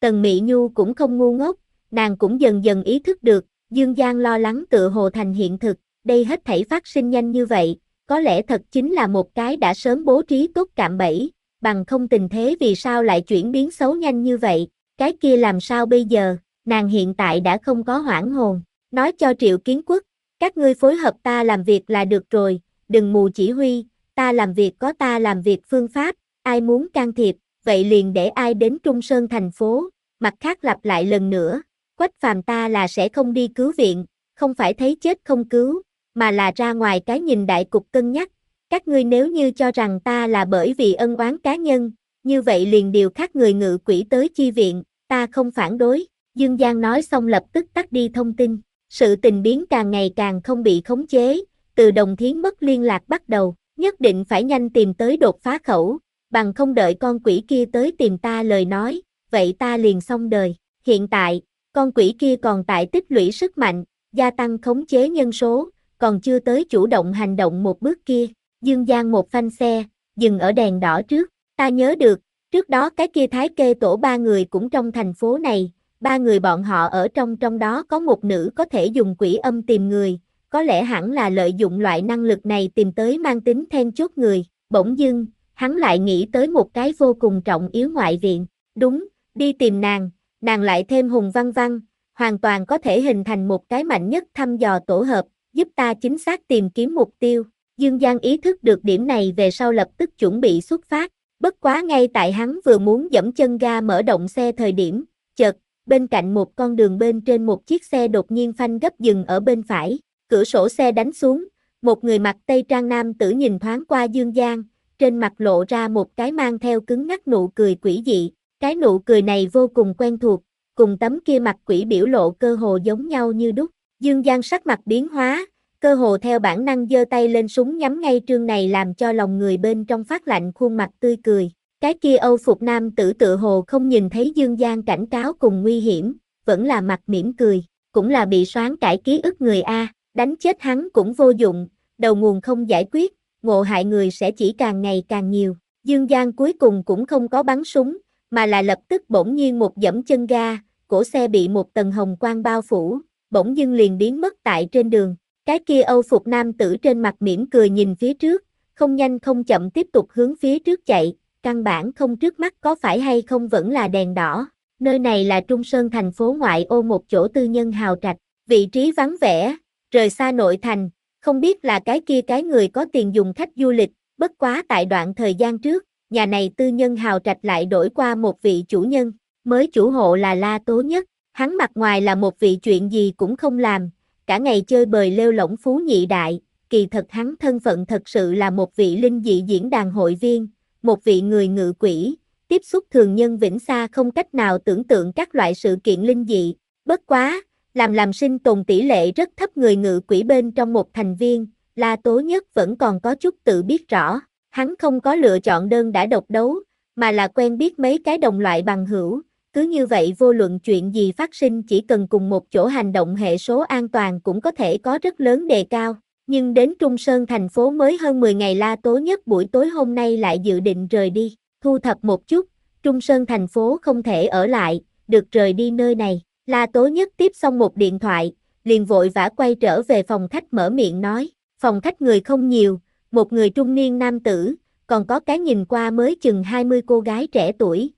Speaker 1: Tần Mị Nhu cũng không ngu ngốc, nàng cũng dần dần ý thức được, Dương Giang lo lắng tựa hồ thành hiện thực, đây hết thảy phát sinh nhanh như vậy, có lẽ thật chính là một cái đã sớm bố trí tốt cạm bẫy, bằng không tình thế vì sao lại chuyển biến xấu nhanh như vậy, cái kia làm sao bây giờ, nàng hiện tại đã không có hoảng hồn, nói cho Triệu Kiến Quốc, các ngươi phối hợp ta làm việc là được rồi, đừng mù chỉ huy, ta làm việc có ta làm việc phương pháp, ai muốn can thiệp, vậy liền để ai đến Trung Sơn thành phố, mặt khác lặp lại lần nữa, Quách Phàm ta là sẽ không đi cứu viện, không phải thấy chết không cứu, mà là ra ngoài cái nhìn đại cục cân nhắc, các ngươi nếu như cho rằng ta là bởi vì ân oán cá nhân, như vậy liền điều khác người ngự quỷ tới chi viện, ta không phản đối, Dương Giang nói xong lập tức tắt đi thông tin, sự tình biến càng ngày càng không bị khống chế, từ Đồng Thiến mất liên lạc bắt đầu, nhất định phải nhanh tìm tới đột phá khẩu, bằng không đợi con quỷ kia tới tìm ta lời nói, vậy ta liền xong đời, hiện tại, con quỷ kia còn tại tích lũy sức mạnh, gia tăng khống chế nhân số, còn chưa tới chủ động hành động một bước kia, Dương Giang một phanh xe, dừng ở đèn đỏ trước, ta nhớ được, trước đó cái kia Thái Kê tổ ba người cũng trong thành phố này, ba người bọn họ ở trong trong đó có một nữ có thể dùng quỷ âm tìm người, có lẽ hẳn là lợi dụng loại năng lực này tìm tới mang tính then chốt người, bỗng dưng, hắn lại nghĩ tới một cái vô cùng trọng yếu ngoại viện, đúng, đi tìm nàng, nàng lại thêm hùng văn văn, hoàn toàn có thể hình thành một cái mạnh nhất thăm dò tổ hợp, giúp ta chính xác tìm kiếm mục tiêu. Dương Giang ý thức được điểm này về sau lập tức chuẩn bị xuất phát, bất quá ngay tại hắn vừa muốn giẫm chân ga mở động xe thời điểm, chợt, bên cạnh một con đường bên trên một chiếc xe đột nhiên phanh gấp dừng ở bên phải, cửa sổ xe đánh xuống, một người mặc tây trang nam tử nhìn thoáng qua Dương Giang, trên mặt lộ ra một cái mang theo cứng ngắc nụ cười quỷ dị, cái nụ cười này vô cùng quen thuộc, cùng tấm kia mặt quỷ biểu lộ cơ hồ giống nhau như đúc, Dương Giang sắc mặt biến hóa, cơ hồ theo bản năng giơ tay lên súng nhắm ngay trương này làm cho lòng người bên trong phát lạnh khuôn mặt tươi cười. Cái kia Âu phục nam tử tự hồ không nhìn thấy Dương Giang cảnh cáo cùng nguy hiểm, vẫn là mặt mỉm cười, cũng là bị soán cải ký ức người A, đánh chết hắn cũng vô dụng, đầu nguồn không giải quyết, ngộ hại người sẽ chỉ càng ngày càng nhiều. Dương Giang cuối cùng cũng không có bắn súng, mà là lập tức bỗng nhiên một giẫm chân ga, cổ xe bị một tầng hồng quang bao phủ, bỗng dưng liền biến mất tại trên đường. Cái kia Âu phục nam tử trên mặt mỉm cười nhìn phía trước, không nhanh không chậm tiếp tục hướng phía trước chạy, căn bản không trước mắt có phải hay không vẫn là đèn đỏ. Nơi này là Trung Sơn thành phố ngoại ô một chỗ tư nhân hào trạch, vị trí vắng vẻ, rời xa nội thành, không biết là cái kia cái người có tiền dùng khách du lịch, bất quá tại đoạn thời gian trước, nhà này tư nhân hào trạch lại đổi qua một vị chủ nhân, mới chủ hộ là La Tố Nhất, hắn mặt ngoài là một vị chuyện gì cũng không làm, cả ngày chơi bời lêu lổng phú nhị đại, kỳ thật hắn thân phận thật sự là một vị linh dị diễn đàn hội viên, một vị người ngự quỷ, tiếp xúc thường nhân vĩnh xa không cách nào tưởng tượng các loại sự kiện linh dị, bất quá, làm làm sinh tồn tỷ lệ rất thấp người ngự quỷ bên trong một thành viên, La Tố Nhất vẫn còn có chút tự biết rõ, hắn không có lựa chọn đơn đã độc đấu, mà là quen biết mấy cái đồng loại bằng hữu, cứ như vậy vô luận chuyện gì phát sinh chỉ cần cùng một chỗ hành động hệ số an toàn cũng có thể có rất lớn đề cao. Nhưng đến Trung Sơn thành phố mới hơn mười ngày La Tố Nhất buổi tối hôm nay lại dự định rời đi, thu thập một chút, Trung Sơn thành phố không thể ở lại, được rời đi nơi này. La Tố Nhất tiếp xong một điện thoại, liền vội vã quay trở về phòng khách mở miệng nói, phòng khách người không nhiều, một người trung niên nam tử, còn có cái nhìn qua mới chừng hai mươi cô gái trẻ tuổi.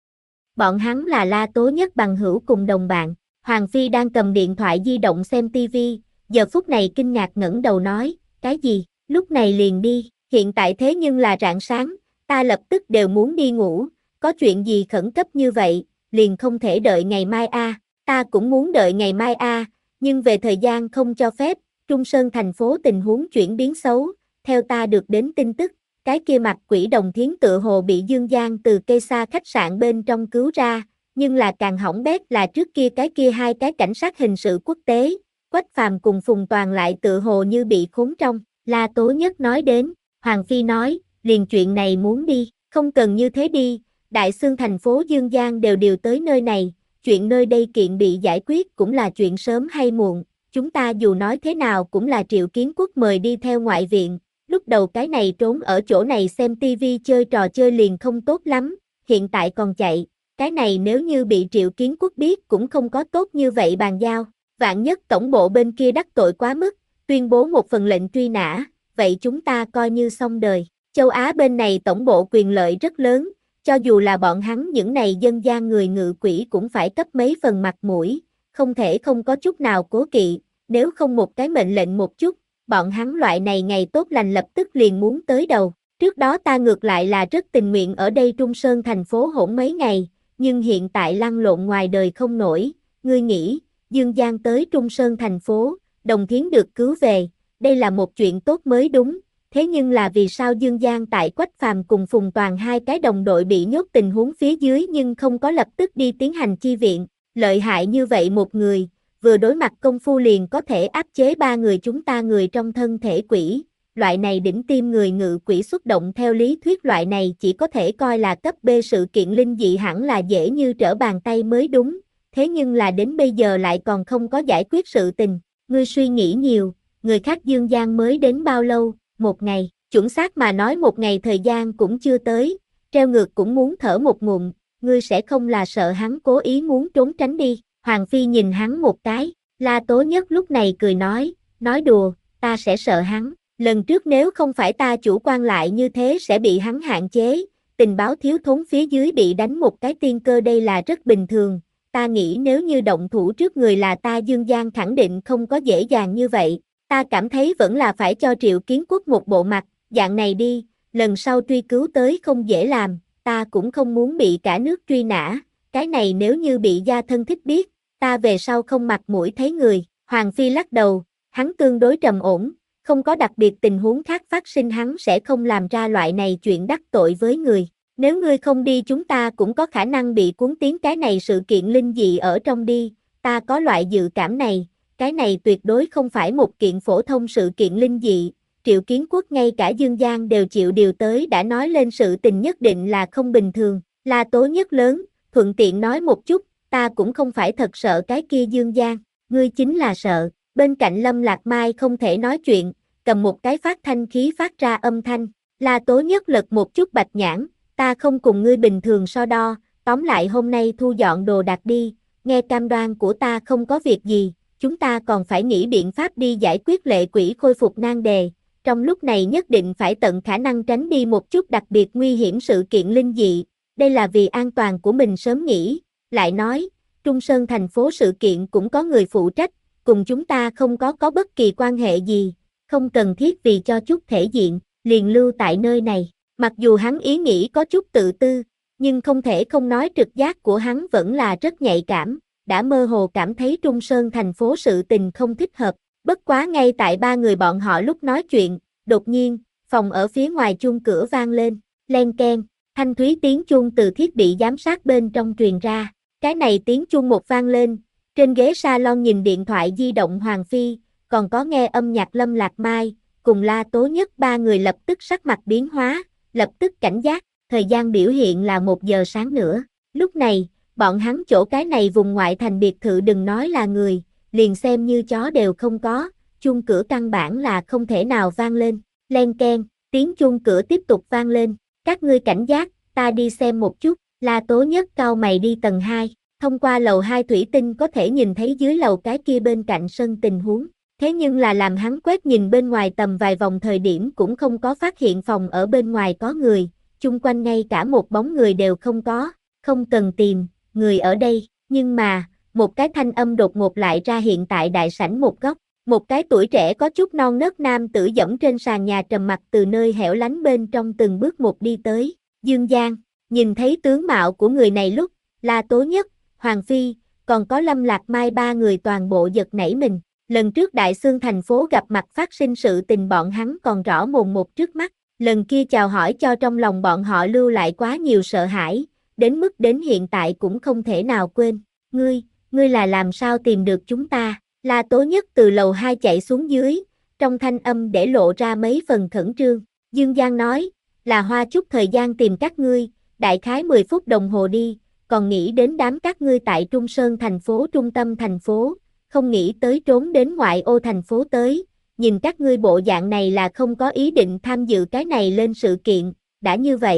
Speaker 1: Bọn hắn là La Tố Nhất bằng hữu cùng đồng bạn, Hoàng Phi đang cầm điện thoại di động xem tivi, giờ phút này kinh ngạc ngẩng đầu nói, cái gì, lúc này liền đi, hiện tại thế nhưng là rạng sáng, ta lập tức đều muốn đi ngủ, có chuyện gì khẩn cấp như vậy, liền không thể đợi ngày mai a, à. Ta cũng muốn đợi ngày mai a, à, nhưng về thời gian không cho phép, Trung Sơn thành phố tình huống chuyển biến xấu, theo ta được đến tin tức, cái kia mặt quỷ Đồng Thiến tựa hồ bị Dương Giang từ cây xa khách sạn bên trong cứu ra, nhưng là càng hỏng bét là trước kia cái kia hai cái cảnh sát hình sự quốc tế, Quách Phàm cùng Phùng Toàn lại tựa hồ như bị khốn trong, La Tố Nhất nói đến, Hoàng Phi nói, liền chuyện này muốn đi, không cần như thế đi, Đại Xương thành phố Dương Giang đều điều tới nơi này, chuyện nơi đây kiện bị giải quyết cũng là chuyện sớm hay muộn, chúng ta dù nói thế nào cũng là Triệu Kiến Quốc mời đi theo ngoại viện, lúc đầu cái này trốn ở chỗ này xem tivi chơi trò chơi liền không tốt lắm, hiện tại còn chạy, cái này nếu như bị Triệu Kiến Quốc biết cũng không có tốt như vậy bàn giao, vạn nhất tổng bộ bên kia đắc tội quá mức, tuyên bố một phần lệnh truy nã, vậy chúng ta coi như xong đời. Châu Á bên này tổng bộ quyền lợi rất lớn, cho dù là bọn hắn những này dân gian người ngự quỷ cũng phải cấp mấy phần mặt mũi, không thể không có chút nào cố kỵ, nếu không một cái mệnh lệnh một chút, bọn hắn loại này ngày tốt lành lập tức liền muốn tới đầu. Trước đó ta ngược lại là rất tình nguyện ở đây Trung Sơn thành phố hỗn mấy ngày, nhưng hiện tại lăn lộn ngoài đời không nổi, ngươi nghĩ, Dương Giang tới Trung Sơn thành phố, Đồng Thiến được cứu về, đây là một chuyện tốt mới đúng, thế nhưng là vì sao Dương Giang tại Quách Phàm cùng Phùng Toàn hai cái đồng đội bị nhốt tình huống phía dưới nhưng không có lập tức đi tiến hành chi viện, lợi hại như vậy một người, vừa đối mặt công phu liền có thể áp chế ba người chúng ta người trong thân thể quỷ. Loại này đỉnh tim người ngự quỷ xuất động theo lý thuyết loại này chỉ có thể coi là cấp B sự kiện linh dị hẳn là dễ như trở bàn tay mới đúng, thế nhưng là đến bây giờ lại còn không có giải quyết sự tình, ngươi suy nghĩ nhiều, người khác Dương Giang mới đến bao lâu, một ngày, chuẩn xác mà nói một ngày thời gian cũng chưa tới, treo ngược cũng muốn thở một ngụm, ngươi sẽ không là sợ hắn cố ý muốn trốn tránh đi, Hoàng Phi nhìn hắn một cái, La Tố Nhất lúc này cười nói, nói đùa, ta sẽ sợ hắn. Lần trước nếu không phải ta chủ quan lại như thế sẽ bị hắn hạn chế, tình báo thiếu thốn phía dưới bị đánh một cái tiên cơ đây là rất bình thường, ta nghĩ nếu như động thủ trước người là ta Dương Giang khẳng định không có dễ dàng như vậy, ta cảm thấy vẫn là phải cho Triệu Kiến Quốc một bộ mặt, dạng này đi, lần sau truy cứu tới không dễ làm, ta cũng không muốn bị cả nước truy nã, cái này nếu như bị gia thân thích biết, ta về sau không mặt mũi thấy người, Hoàng Phi lắc đầu, hắn tương đối trầm ổn. Không có đặc biệt tình huống khác phát sinh hắn sẽ không làm ra loại này chuyện đắc tội với người. Nếu ngươi không đi chúng ta cũng có khả năng bị cuốn tiến cái này sự kiện linh dị ở trong đi. Ta có loại dự cảm này, cái này tuyệt đối không phải một kiện phổ thông sự kiện linh dị. Triệu Kiến Quốc ngay cả Dương Giang đều chịu điều tới đã nói lên sự tình nhất định là không bình thường. La Tố Nhất lớn, thuận tiện nói một chút, ta cũng không phải thật sợ cái kia Dương Giang, ngươi chính là sợ. Bên cạnh Lâm Lạc Mai không thể nói chuyện, cầm một cái phát thanh khí phát ra âm thanh, La Tố Nhất lật một chút bạch nhãn, ta không cùng ngươi bình thường so đo, tóm lại hôm nay thu dọn đồ đạc đi, nghe cam đoan của ta không có việc gì, chúng ta còn phải nghĩ biện pháp đi giải quyết lệ quỷ khôi phục nan đề, trong lúc này nhất định phải tận khả năng tránh đi một chút đặc biệt nguy hiểm sự kiện linh dị, đây là vì an toàn của mình sớm nghĩ, lại nói, Trung Sơn thành phố sự kiện cũng có người phụ trách, cùng chúng ta không có có bất kỳ quan hệ gì, không cần thiết vì cho chút thể diện, liền lưu tại nơi này. Mặc dù hắn ý nghĩ có chút tự tư, nhưng không thể không nói trực giác của hắn vẫn là rất nhạy cảm, đã mơ hồ cảm thấy Trung Sơn thành phố sự tình không thích hợp. Bất quá ngay tại ba người bọn họ lúc nói chuyện, đột nhiên, phòng ở phía ngoài chuông cửa vang lên, len keng, thanh thúy tiếng chuông từ thiết bị giám sát bên trong truyền ra. Cái này tiếng chuông một vang lên, trên ghế salon nhìn điện thoại di động Hoàng Phi, còn có nghe âm nhạc Lâm Lạc Mai, cùng La Tố Nhất ba người lập tức sắc mặt biến hóa, lập tức cảnh giác, thời gian biểu hiện là một giờ sáng nữa. Lúc này, bọn hắn chỗ cái này vùng ngoại thành biệt thự đừng nói là người, liền xem như chó đều không có, chuông cửa căn bản là không thể nào vang lên, len keng, tiếng chuông cửa tiếp tục vang lên, các ngươi cảnh giác, ta đi xem một chút, La Tố Nhất cau mày đi tầng hai, thông qua lầu hai thủy tinh có thể nhìn thấy dưới lầu cái kia bên cạnh sân tình huống. Thế nhưng là làm hắn quét nhìn bên ngoài tầm vài vòng thời điểm cũng không có phát hiện phòng ở bên ngoài có người, chung quanh ngay cả một bóng người đều không có, không cần tìm, người ở đây, nhưng mà, một cái thanh âm đột ngột lại ra hiện tại đại sảnh một góc, một cái tuổi trẻ có chút non nớt nam tử dẫm trên sàn nhà trầm mặc từ nơi hẻo lánh bên trong từng bước một đi tới, Dương Giang, nhìn thấy tướng mạo của người này lúc, La Tố Nhất, Hoàng Phi, còn có Lâm Lạc Mai ba người toàn bộ giật nảy mình. Lần trước Đại Xương thành phố gặp mặt phát sinh sự tình bọn hắn còn rõ mồn một trước mắt, lần kia chào hỏi cho trong lòng bọn họ lưu lại quá nhiều sợ hãi, đến mức đến hiện tại cũng không thể nào quên. Ngươi, ngươi là làm sao tìm được chúng ta? La Tố Nhất từ lầu hai chạy xuống dưới, trong thanh âm để lộ ra mấy phần khẩn trương. Dương Giang nói, là hoa chút thời gian tìm các ngươi, đại khái mười phút đồng hồ đi, còn nghĩ đến đám các ngươi tại Trung Sơn thành phố trung tâm thành phố. Không nghĩ tới trốn đến ngoại ô thành phố tới, nhìn các ngươi bộ dạng này là không có ý định tham dự cái này lên sự kiện, đã như vậy,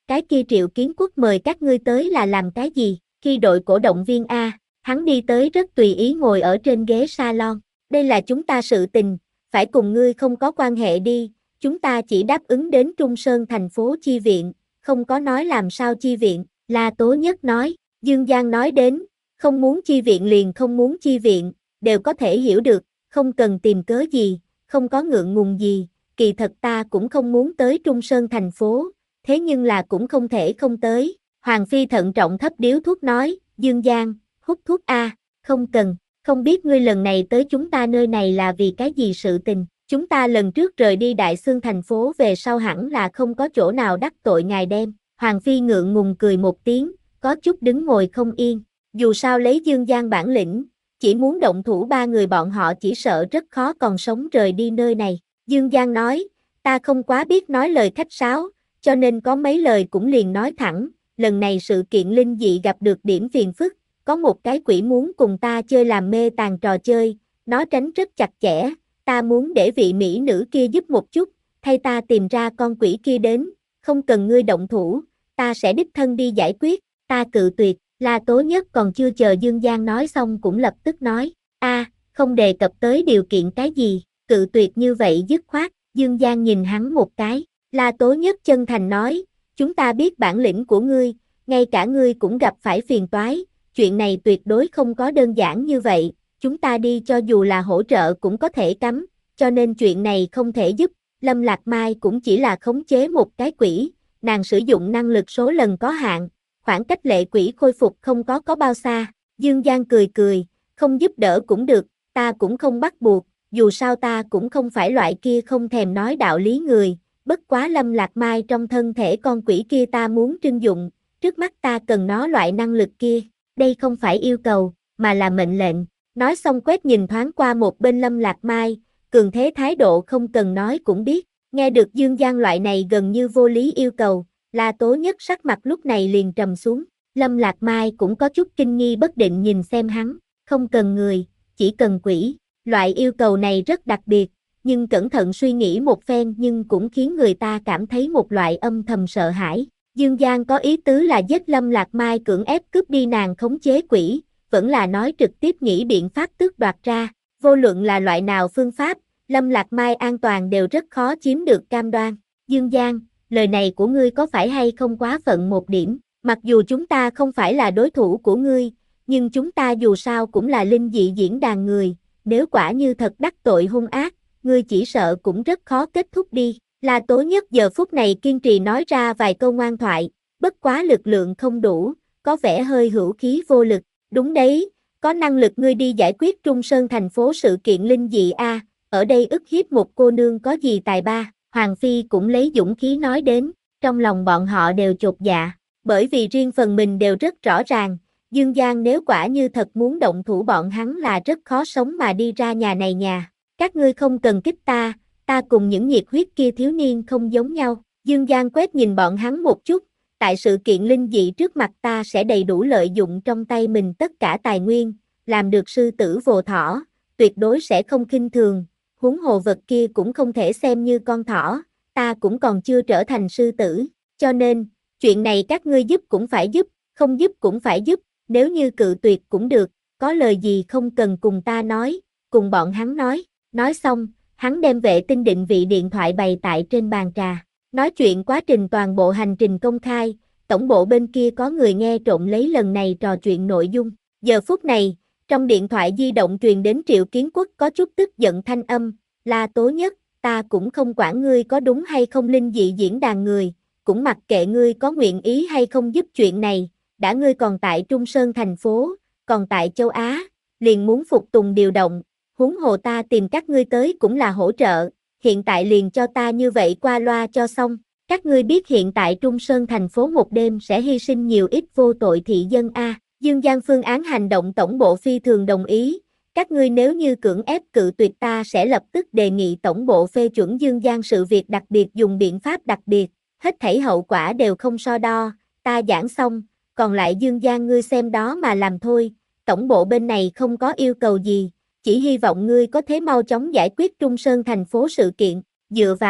Speaker 1: cái kia Triệu Kiến Quốc mời các ngươi tới là làm cái gì? Khi đội cổ động viên A, hắn đi tới rất tùy ý ngồi ở trên ghế salon. Đây là chúng ta sự tình, phải cùng ngươi không có quan hệ đi, chúng ta chỉ đáp ứng đến Trung Sơn thành phố chi viện, không có nói làm sao chi viện, La Tố Nhất nói. Dương Giang nói đến, không muốn chi viện liền không muốn chi viện, đều có thể hiểu được, không cần tìm cớ gì, không có ngượng ngùng gì, kỳ thật ta cũng không muốn tới Trung Sơn thành phố, thế nhưng là cũng không thể không tới. Hoàng Phi thận trọng thấp điếu thuốc nói, Dương Giang, hút thuốc a, không cần, không biết ngươi lần này tới chúng ta nơi này là vì cái gì sự tình, chúng ta lần trước rời đi Đại Xương thành phố về sau hẳn là không có chỗ nào đắc tội ngài đem. Hoàng Phi ngượng ngùng cười một tiếng, có chút đứng ngồi không yên, dù sao lấy Dương Giang bản lĩnh, chỉ muốn động thủ ba người bọn họ chỉ sợ rất khó còn sống rời đi nơi này. Dương Giang nói, ta không quá biết nói lời khách sáo, cho nên có mấy lời cũng liền nói thẳng, lần này sự kiện linh dị gặp được điểm phiền phức, có một cái quỷ muốn cùng ta chơi làm mê tàn trò chơi, nó tránh rất chặt chẽ, ta muốn để vị mỹ nữ kia giúp một chút, thay ta tìm ra con quỷ kia đến, không cần ngươi động thủ, ta sẽ đích thân đi giải quyết, ta cự tuyệt. La Tố Nhất còn chưa chờ Dương Giang nói xong cũng lập tức nói, a, không đề cập tới điều kiện cái gì, cự tuyệt như vậy dứt khoát. Dương Giang nhìn hắn một cái, La Tố Nhất chân thành nói, chúng ta biết bản lĩnh của ngươi, ngay cả ngươi cũng gặp phải phiền toái, chuyện này tuyệt đối không có đơn giản như vậy, chúng ta đi cho dù là hỗ trợ cũng có thể cấm, cho nên chuyện này không thể giúp. Lâm Lạc Mai cũng chỉ là khống chế một cái quỷ, nàng sử dụng năng lực số lần có hạn, khoảng cách lệ quỷ khôi phục không có có bao xa. Dương Giang cười cười, không giúp đỡ cũng được, ta cũng không bắt buộc, dù sao ta cũng không phải loại kia không thèm nói đạo lý người, bất quá Lâm Lạc Mai trong thân thể con quỷ kia ta muốn trưng dụng, trước mắt ta cần nó loại năng lực kia, đây không phải yêu cầu, mà là mệnh lệnh. Nói xong quét nhìn thoáng qua một bên Lâm Lạc Mai, cường thế thái độ không cần nói cũng biết, nghe được Dương Giang loại này gần như vô lý yêu cầu, La Tố Nhất sắc mặt lúc này liền trầm xuống, Lâm Lạc Mai cũng có chút kinh nghi bất định nhìn xem hắn, không cần người, chỉ cần quỷ, loại yêu cầu này rất đặc biệt, nhưng cẩn thận suy nghĩ một phen nhưng cũng khiến người ta cảm thấy một loại âm thầm sợ hãi. Dương Giang có ý tứ là giết Lâm Lạc Mai cưỡng ép cướp đi nàng khống chế quỷ, vẫn là nói trực tiếp nghĩ biện pháp tước đoạt ra, vô luận là loại nào phương pháp, Lâm Lạc Mai an toàn đều rất khó chiếm được cam đoan. Dương Giang, lời này của ngươi có phải hay không quá phận một điểm, mặc dù chúng ta không phải là đối thủ của ngươi, nhưng chúng ta dù sao cũng là linh dị diễn đàn người, nếu quả như thật đắc tội hung ác, ngươi chỉ sợ cũng rất khó kết thúc đi. La Tố Nhất giờ phút này kiên trì nói ra vài câu ngoan thoại, bất quá lực lượng không đủ, có vẻ hơi hữu khí vô lực, đúng đấy, có năng lực ngươi đi giải quyết Trung Sơn thành phố sự kiện linh dị a, ở đây ức hiếp một cô nương có gì tài ba. Hoàng Phi cũng lấy dũng khí nói đến, trong lòng bọn họ đều chột dạ, bởi vì riêng phần mình đều rất rõ ràng, Dương Giang nếu quả như thật muốn động thủ bọn hắn là rất khó sống mà đi ra nhà này nhà, các ngươi không cần kích ta, ta cùng những nhiệt huyết kia thiếu niên không giống nhau. Dương Giang quét nhìn bọn hắn một chút, tại sự kiện linh dị trước mặt ta sẽ đầy đủ lợi dụng trong tay mình tất cả tài nguyên, làm được sư tử vồ thỏ, tuyệt đối sẽ không khinh thường. Huống hồ vật kia cũng không thể xem như con thỏ, ta cũng còn chưa trở thành sư tử, cho nên, chuyện này các ngươi giúp cũng phải giúp, không giúp cũng phải giúp, nếu như cự tuyệt cũng được, có lời gì không cần cùng ta nói, cùng bọn hắn nói. Nói xong, hắn đem vệ tinh định vị điện thoại bày tại trên bàn trà, nói chuyện quá trình toàn bộ hành trình công khai, tổng bộ bên kia có người nghe trộm lấy lần này trò chuyện nội dung. Giờ phút này, trong điện thoại di động truyền đến Triệu Kiến Quốc có chút tức giận thanh âm, La Tố Nhất, ta cũng không quản ngươi có đúng hay không linh dị diễn đàn người, cũng mặc kệ ngươi có nguyện ý hay không giúp chuyện này, đã ngươi còn tại Trung Sơn thành phố, còn tại châu Á, liền muốn phục tùng điều động, huống hồ ta tìm các ngươi tới cũng là hỗ trợ, hiện tại liền cho ta như vậy qua loa cho xong, các ngươi biết hiện tại Trung Sơn thành phố một đêm sẽ hy sinh nhiều ít vô tội thị dân a. Dương Giang phương án hành động tổng bộ phi thường đồng ý, các ngươi nếu như cưỡng ép cự tuyệt ta sẽ lập tức đề nghị tổng bộ phê chuẩn Dương Giang sự việc đặc biệt dùng biện pháp đặc biệt, hết thảy hậu quả đều không so đo, ta giảng xong, còn lại Dương Giang ngươi xem đó mà làm thôi, tổng bộ bên này không có yêu cầu gì, chỉ hy vọng ngươi có thể mau chóng giải quyết Trung Sơn thành phố sự kiện, dựa vào,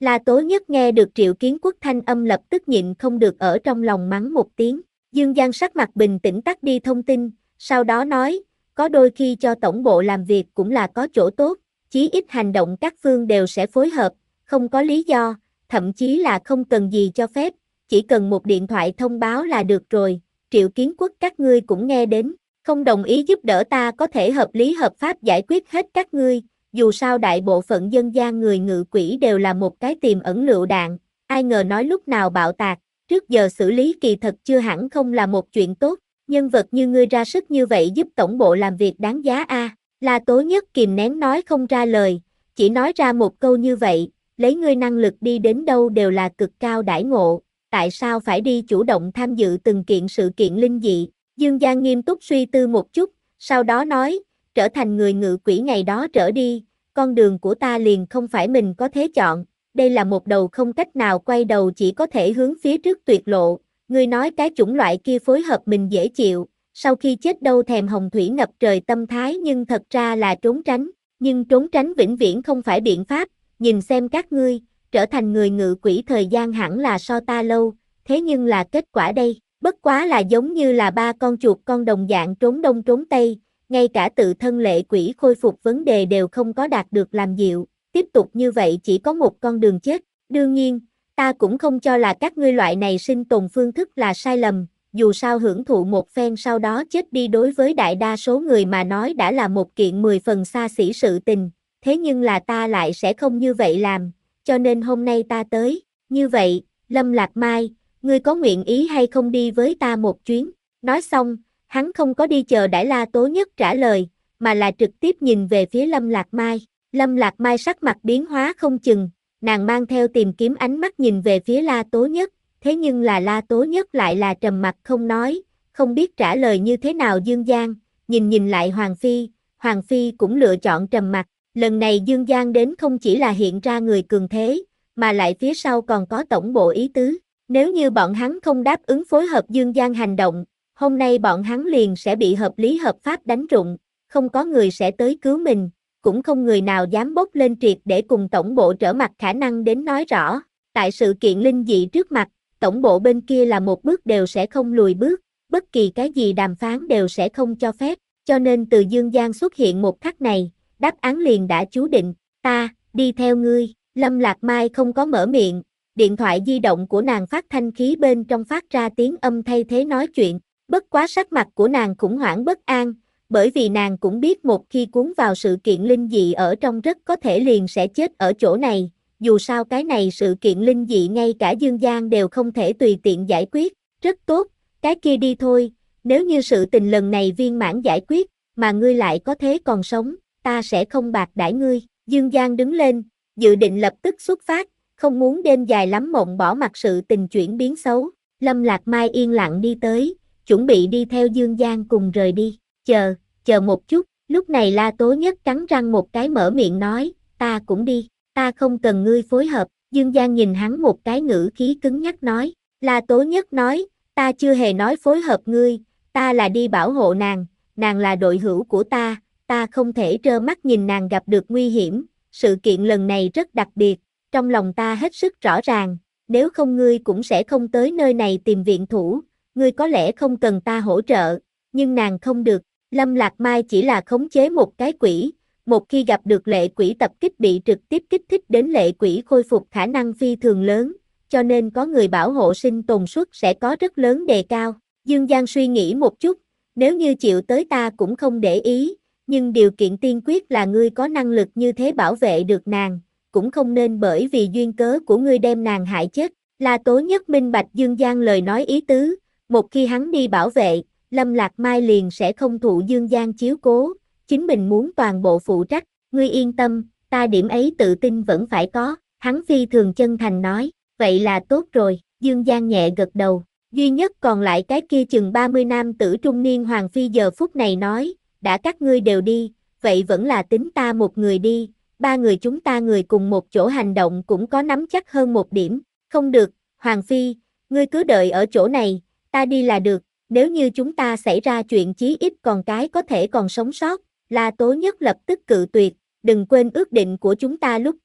Speaker 1: La Tố Nhất nghe được Triệu Kiến Quốc thanh âm lập tức nhịn không được ở trong lòng mắng một tiếng. Dương Giang sắc mặt bình tĩnh tắt đi thông tin, sau đó nói, có đôi khi cho tổng bộ làm việc cũng là có chỗ tốt, chí ít hành động các phương đều sẽ phối hợp, không có lý do, thậm chí là không cần gì cho phép, chỉ cần một điện thoại thông báo là được rồi. Triệu Kiến Quốc các ngươi cũng nghe đến, không đồng ý giúp đỡ ta có thể hợp lý hợp pháp giải quyết hết các ngươi, dù sao đại bộ phận dân gian người ngự quỷ đều là một cái tiềm ẩn lựu đạn, ai ngờ nói lúc nào bạo tạc, trước giờ xử lý kỳ thật chưa hẳn không là một chuyện tốt, nhân vật như ngươi ra sức như vậy giúp tổng bộ làm việc đáng giá a. À. La Tố Nhất kìm nén nói không ra lời, chỉ nói ra một câu như vậy, lấy ngươi năng lực đi đến đâu đều là cực cao đãi ngộ, tại sao phải đi chủ động tham dự từng kiện sự kiện linh dị. Dương Giang nghiêm túc suy tư một chút, sau đó nói, trở thành người ngự quỷ ngày đó trở đi, con đường của ta liền không phải mình có thể chọn, đây là một đầu không cách nào quay đầu chỉ có thể hướng phía trước tuyệt lộ, ngươi nói cái chủng loại kia phối hợp mình dễ chịu, sau khi chết đâu thèm hồng thủy ngập trời tâm thái nhưng thật ra là trốn tránh, nhưng trốn tránh vĩnh viễn không phải biện pháp, nhìn xem các ngươi, trở thành người ngự quỷ thời gian hẳn là so ta lâu, thế nhưng là kết quả đây, bất quá là giống như là ba con chuột con đồng dạng trốn đông trốn tây, ngay cả tự thân lệ quỷ khôi phục vấn đề đều không có đạt được làm dịu, tiếp tục như vậy chỉ có một con đường chết, đương nhiên, ta cũng không cho là các ngươi loại này sinh tồn phương thức là sai lầm, dù sao hưởng thụ một phen sau đó chết đi đối với đại đa số người mà nói đã là một kiện mười phần xa xỉ sự tình, thế nhưng là ta lại sẽ không như vậy làm, cho nên hôm nay ta tới, như vậy, Lâm Lạc Mai, ngươi có nguyện ý hay không đi với ta một chuyến, nói xong, hắn không có đi chờ đãi La Tố Nhất trả lời, mà là trực tiếp nhìn về phía Lâm Lạc Mai, Lâm Lạc Mai sắc mặt biến hóa không chừng, nàng mang theo tìm kiếm ánh mắt nhìn về phía La Tố Nhất, thế nhưng là La Tố Nhất lại là trầm mặc không nói, không biết trả lời như thế nào. Dương Giang, nhìn nhìn lại Hoàng Phi, Hoàng Phi cũng lựa chọn trầm mặc, lần này Dương Giang đến không chỉ là hiện ra người cường thế, mà lại phía sau còn có tổng bộ ý tứ, nếu như bọn hắn không đáp ứng phối hợp Dương Giang hành động, hôm nay bọn hắn liền sẽ bị hợp lý hợp pháp đánh rụng, không có người sẽ tới cứu mình, cũng không người nào dám bốc lên triệt để cùng tổng bộ trở mặt khả năng đến nói rõ, tại sự kiện linh dị trước mặt, tổng bộ bên kia là một bước đều sẽ không lùi bước, bất kỳ cái gì đàm phán đều sẽ không cho phép, cho nên từ Dương Giang xuất hiện một khắc này, đáp án liền đã chú định, ta, đi theo ngươi, Lâm Lạc Mai không có mở miệng, điện thoại di động của nàng phát thanh khí bên trong phát ra tiếng âm thay thế nói chuyện, bất quá sắc mặt của nàng khủng hoảng bất an, bởi vì nàng cũng biết một khi cuốn vào sự kiện linh dị ở trong rất có thể liền sẽ chết ở chỗ này, dù sao cái này sự kiện linh dị ngay cả Dương Giang đều không thể tùy tiện giải quyết, rất tốt, cái kia đi thôi, nếu như sự tình lần này viên mãn giải quyết, mà ngươi lại có thế còn sống, ta sẽ không bạc đãi ngươi. Dương Giang đứng lên, dự định lập tức xuất phát, không muốn đêm dài lắm mộng bỏ mặc sự tình chuyển biến xấu. Lâm Lạc Mai yên lặng đi tới, chuẩn bị đi theo Dương Giang cùng rời đi, chờ, chờ một chút, lúc này La Tố Nhất cắn răng một cái mở miệng nói, ta cũng đi, ta không cần ngươi phối hợp. Dương Giang nhìn hắn một cái ngữ khí cứng nhắc nói, La Tố Nhất nói, ta chưa hề nói phối hợp ngươi, ta là đi bảo hộ nàng, nàng là đội hữu của ta, ta không thể trơ mắt nhìn nàng gặp được nguy hiểm, sự kiện lần này rất đặc biệt, trong lòng ta hết sức rõ ràng, nếu không ngươi cũng sẽ không tới nơi này tìm viện thủ, ngươi có lẽ không cần ta hỗ trợ, nhưng nàng không được. Lâm Lạc Mai chỉ là khống chế một cái quỷ, một khi gặp được lệ quỷ tập kích bị trực tiếp kích thích đến lệ quỷ khôi phục khả năng phi thường lớn, cho nên có người bảo hộ sinh tồn suất sẽ có rất lớn đề cao. Dương Giang suy nghĩ một chút, nếu như chịu tới ta cũng không để ý, nhưng điều kiện tiên quyết là ngươi có năng lực như thế bảo vệ được nàng, cũng không nên bởi vì duyên cớ của ngươi đem nàng hại chết. La Tố Nhất minh bạch Dương Giang lời nói ý tứ, một khi hắn đi bảo vệ, Lâm Lạc Mai liền sẽ không thụ Dương Giang chiếu cố, chính mình muốn toàn bộ phụ trách, ngươi yên tâm, ta điểm ấy tự tin vẫn phải có, hắn phi thường chân thành nói, vậy là tốt rồi. Dương Giang nhẹ gật đầu, duy nhất còn lại cái kia chừng ba mươi nam tử trung niên Hoàng Phi giờ phút này nói, đã các ngươi đều đi, vậy vẫn là tính ta một người đi, ba người chúng ta người cùng một chỗ hành động cũng có nắm chắc hơn một điểm, không được, Hoàng Phi, ngươi cứ đợi ở chỗ này, ta đi là được. Nếu như chúng ta xảy ra chuyện chí ít còn cái có thể còn sống sót, La Tố Nhất lập tức cự tuyệt, đừng quên ước định của chúng ta lúc trước,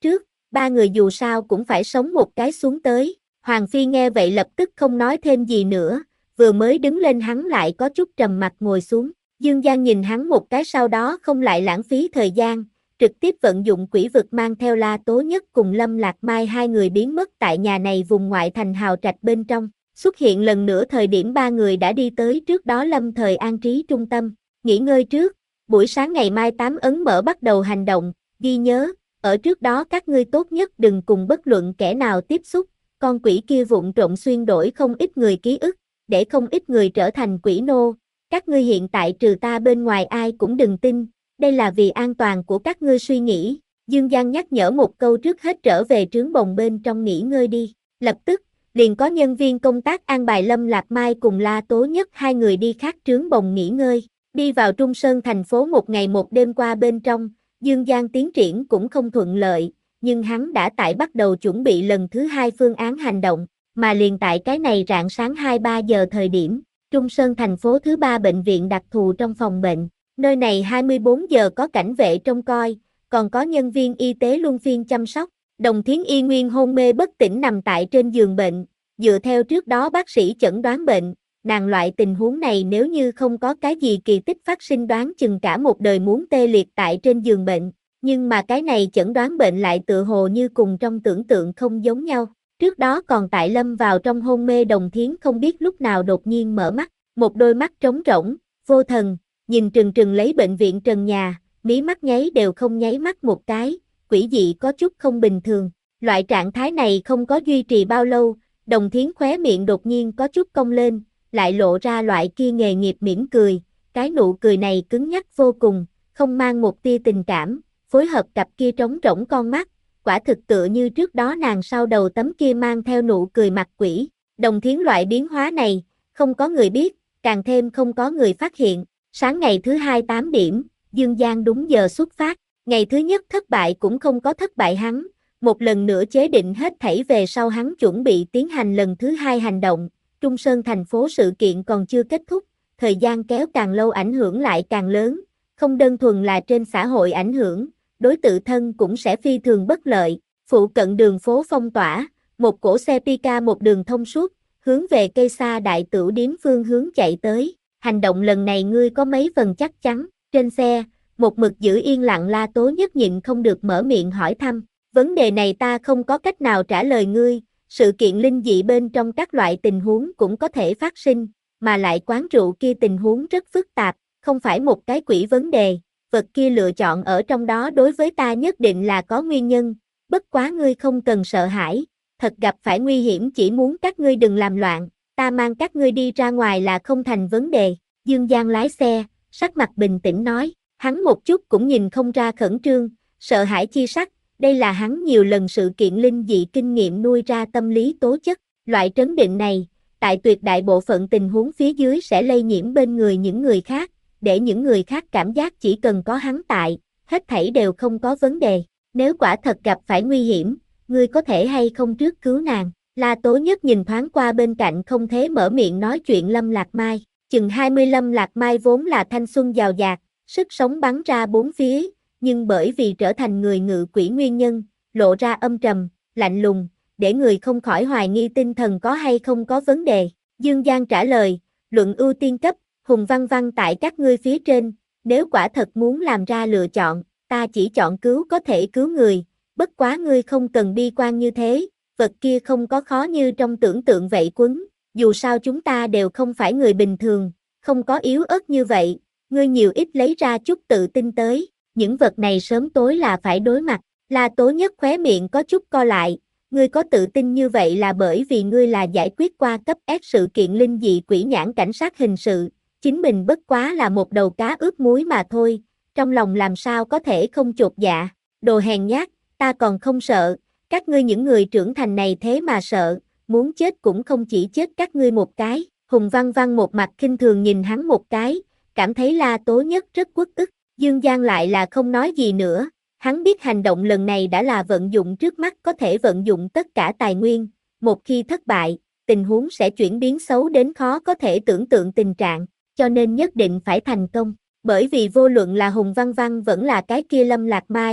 Speaker 1: ba người dù sao cũng phải sống một cái xuống tới. Hoàng Phi nghe vậy lập tức không nói thêm gì nữa, vừa mới đứng lên hắn lại có chút trầm mặt ngồi xuống. Dương Giang nhìn hắn một cái sau đó không lại lãng phí thời gian, trực tiếp vận dụng quỷ vực mang theo La Tố Nhất cùng Lâm Lạc Mai hai người biến mất tại nhà này vùng ngoại thành hào trạch bên trong. Xuất hiện lần nữa thời điểm ba người đã đi tới trước đó lâm thời an trí trung tâm, nghỉ ngơi trước, buổi sáng ngày mai tám ấn mở bắt đầu hành động, ghi nhớ, ở trước đó các ngươi tốt nhất đừng cùng bất luận kẻ nào tiếp xúc, con quỷ kia vụng trộm xuyên đổi không ít người ký ức, để không ít người trở thành quỷ nô, các ngươi hiện tại trừ ta bên ngoài ai cũng đừng tin, đây là vì an toàn của các ngươi suy nghĩ. Dương Giang nhắc nhở một câu trước hết trở về trướng bồng bên trong nghỉ ngơi đi, lập tức, liền có nhân viên công tác an bài Lâm Lạc Mai cùng La Tố Nhất hai người đi khác trướng bồng nghỉ ngơi, đi vào Trung Sơn thành phố một ngày một đêm qua bên trong, Dương Giang tiến triển cũng không thuận lợi, nhưng hắn đã tại bắt đầu chuẩn bị lần thứ hai phương án hành động, mà liền tại cái này rạng sáng hai ba giờ thời điểm, Trung Sơn thành phố thứ ba bệnh viện đặc thù trong phòng bệnh, nơi này hai mươi bốn giờ có cảnh vệ trông coi, còn có nhân viên y tế luân phiên chăm sóc. Đồng Thiến y nguyên hôn mê bất tỉnh nằm tại trên giường bệnh, dựa theo trước đó bác sĩ chẩn đoán bệnh, nàng loại tình huống này nếu như không có cái gì kỳ tích phát sinh đoán chừng cả một đời muốn tê liệt tại trên giường bệnh, nhưng mà cái này chẩn đoán bệnh lại tựa hồ như cùng trong tưởng tượng không giống nhau. Trước đó còn tại lâm vào trong hôn mê Đồng Thiến không biết lúc nào đột nhiên mở mắt, một đôi mắt trống rỗng, vô thần, nhìn trừng trừng lấy bệnh viện trần nhà, mí mắt nháy đều không nháy mắt một cái. Quỷ dị có chút không bình thường, loại trạng thái này không có duy trì bao lâu, Đồng Thiến khóe miệng đột nhiên có chút cong lên, lại lộ ra loại kia nghề nghiệp mỉm cười, cái nụ cười này cứng nhắc vô cùng, không mang một tia tình cảm, phối hợp cặp kia trống rỗng con mắt, quả thực tựa như trước đó nàng sau đầu tấm kia mang theo nụ cười mặt quỷ. Đồng Thiến loại biến hóa này, không có người biết, càng thêm không có người phát hiện. Sáng ngày thứ hai tám điểm, Dương Giang đúng giờ xuất phát. Ngày thứ nhất thất bại cũng không có thất bại hắn, một lần nữa chế định hết thảy về sau hắn chuẩn bị tiến hành lần thứ hai hành động. Trung Sơn thành phố sự kiện còn chưa kết thúc, thời gian kéo càng lâu ảnh hưởng lại càng lớn, không đơn thuần là trên xã hội ảnh hưởng, đối tự thân cũng sẽ phi thường bất lợi. Phụ cận đường phố phong tỏa, một cỗ xe Pika một đường thông suốt, hướng về cây xa đại tửu điếm phương hướng chạy tới. Hành động lần này ngươi có mấy phần chắc chắn? Trên xe, một mực giữ yên lặng La Tố Nhất nhịn không được mở miệng hỏi thăm. Vấn đề này ta không có cách nào trả lời ngươi, sự kiện linh dị bên trong các loại tình huống cũng có thể phát sinh, mà lại quán rượu kia tình huống rất phức tạp, không phải một cái quỷ vấn đề, vật kia lựa chọn ở trong đó đối với ta nhất định là có nguyên nhân, bất quá ngươi không cần sợ hãi, thật gặp phải nguy hiểm chỉ muốn các ngươi đừng làm loạn, ta mang các ngươi đi ra ngoài là không thành vấn đề. Dương Giang lái xe, sắc mặt bình tĩnh nói, hắn một chút cũng nhìn không ra khẩn trương, sợ hãi chi sắc, đây là hắn nhiều lần sự kiện linh dị kinh nghiệm nuôi ra tâm lý tố chất, loại trấn định này, tại tuyệt đại bộ phận tình huống phía dưới sẽ lây nhiễm bên người những người khác, để những người khác cảm giác chỉ cần có hắn tại, hết thảy đều không có vấn đề, nếu quả thật gặp phải nguy hiểm, ngươi có thể hay không trước cứu nàng. La Tố Nhất nhìn thoáng qua bên cạnh không thế mở miệng nói chuyện Lâm Lạc Mai, chừng hai mươi Lâm Lạc Mai vốn là thanh xuân giàu dạt, sức sống bắn ra bốn phía, nhưng bởi vì trở thành người ngự quỷ nguyên nhân, lộ ra âm trầm, lạnh lùng, để người không khỏi hoài nghi tinh thần có hay không có vấn đề. Dương Giang trả lời, luận ưu tiên cấp, hùng văn văn tại các ngươi phía trên, nếu quả thật muốn làm ra lựa chọn, ta chỉ chọn cứu có thể cứu người, bất quá ngươi không cần bi quan như thế, vật kia không có khó như trong tưởng tượng vậy quấn, dù sao chúng ta đều không phải người bình thường, không có yếu ớt như vậy, ngươi nhiều ít lấy ra chút tự tin tới, những vật này sớm tối là phải đối mặt. La Tố Nhất khóe miệng có chút co lại, ngươi có tự tin như vậy là bởi vì ngươi là giải quyết qua cấp S sự kiện linh dị quỷ nhãn cảnh sát hình sự, chính mình bất quá là một đầu cá ướp muối mà thôi, trong lòng làm sao có thể không chột dạ, đồ hèn nhát, ta còn không sợ, các ngươi những người trưởng thành này thế mà sợ, muốn chết cũng không chỉ chết các ngươi một cái. Hùng Văn Văn một mặt khinh thường nhìn hắn một cái, cảm thấy La Tố Nhất rất uất ức. Dương Giang lại là không nói gì nữa, hắn biết hành động lần này đã là vận dụng trước mắt có thể vận dụng tất cả tài nguyên, một khi thất bại, tình huống sẽ chuyển biến xấu đến khó có thể tưởng tượng tình trạng, cho nên nhất định phải thành công, bởi vì vô luận là Hùng Văn Văn vẫn là cái kia Lâm Lạc Mai,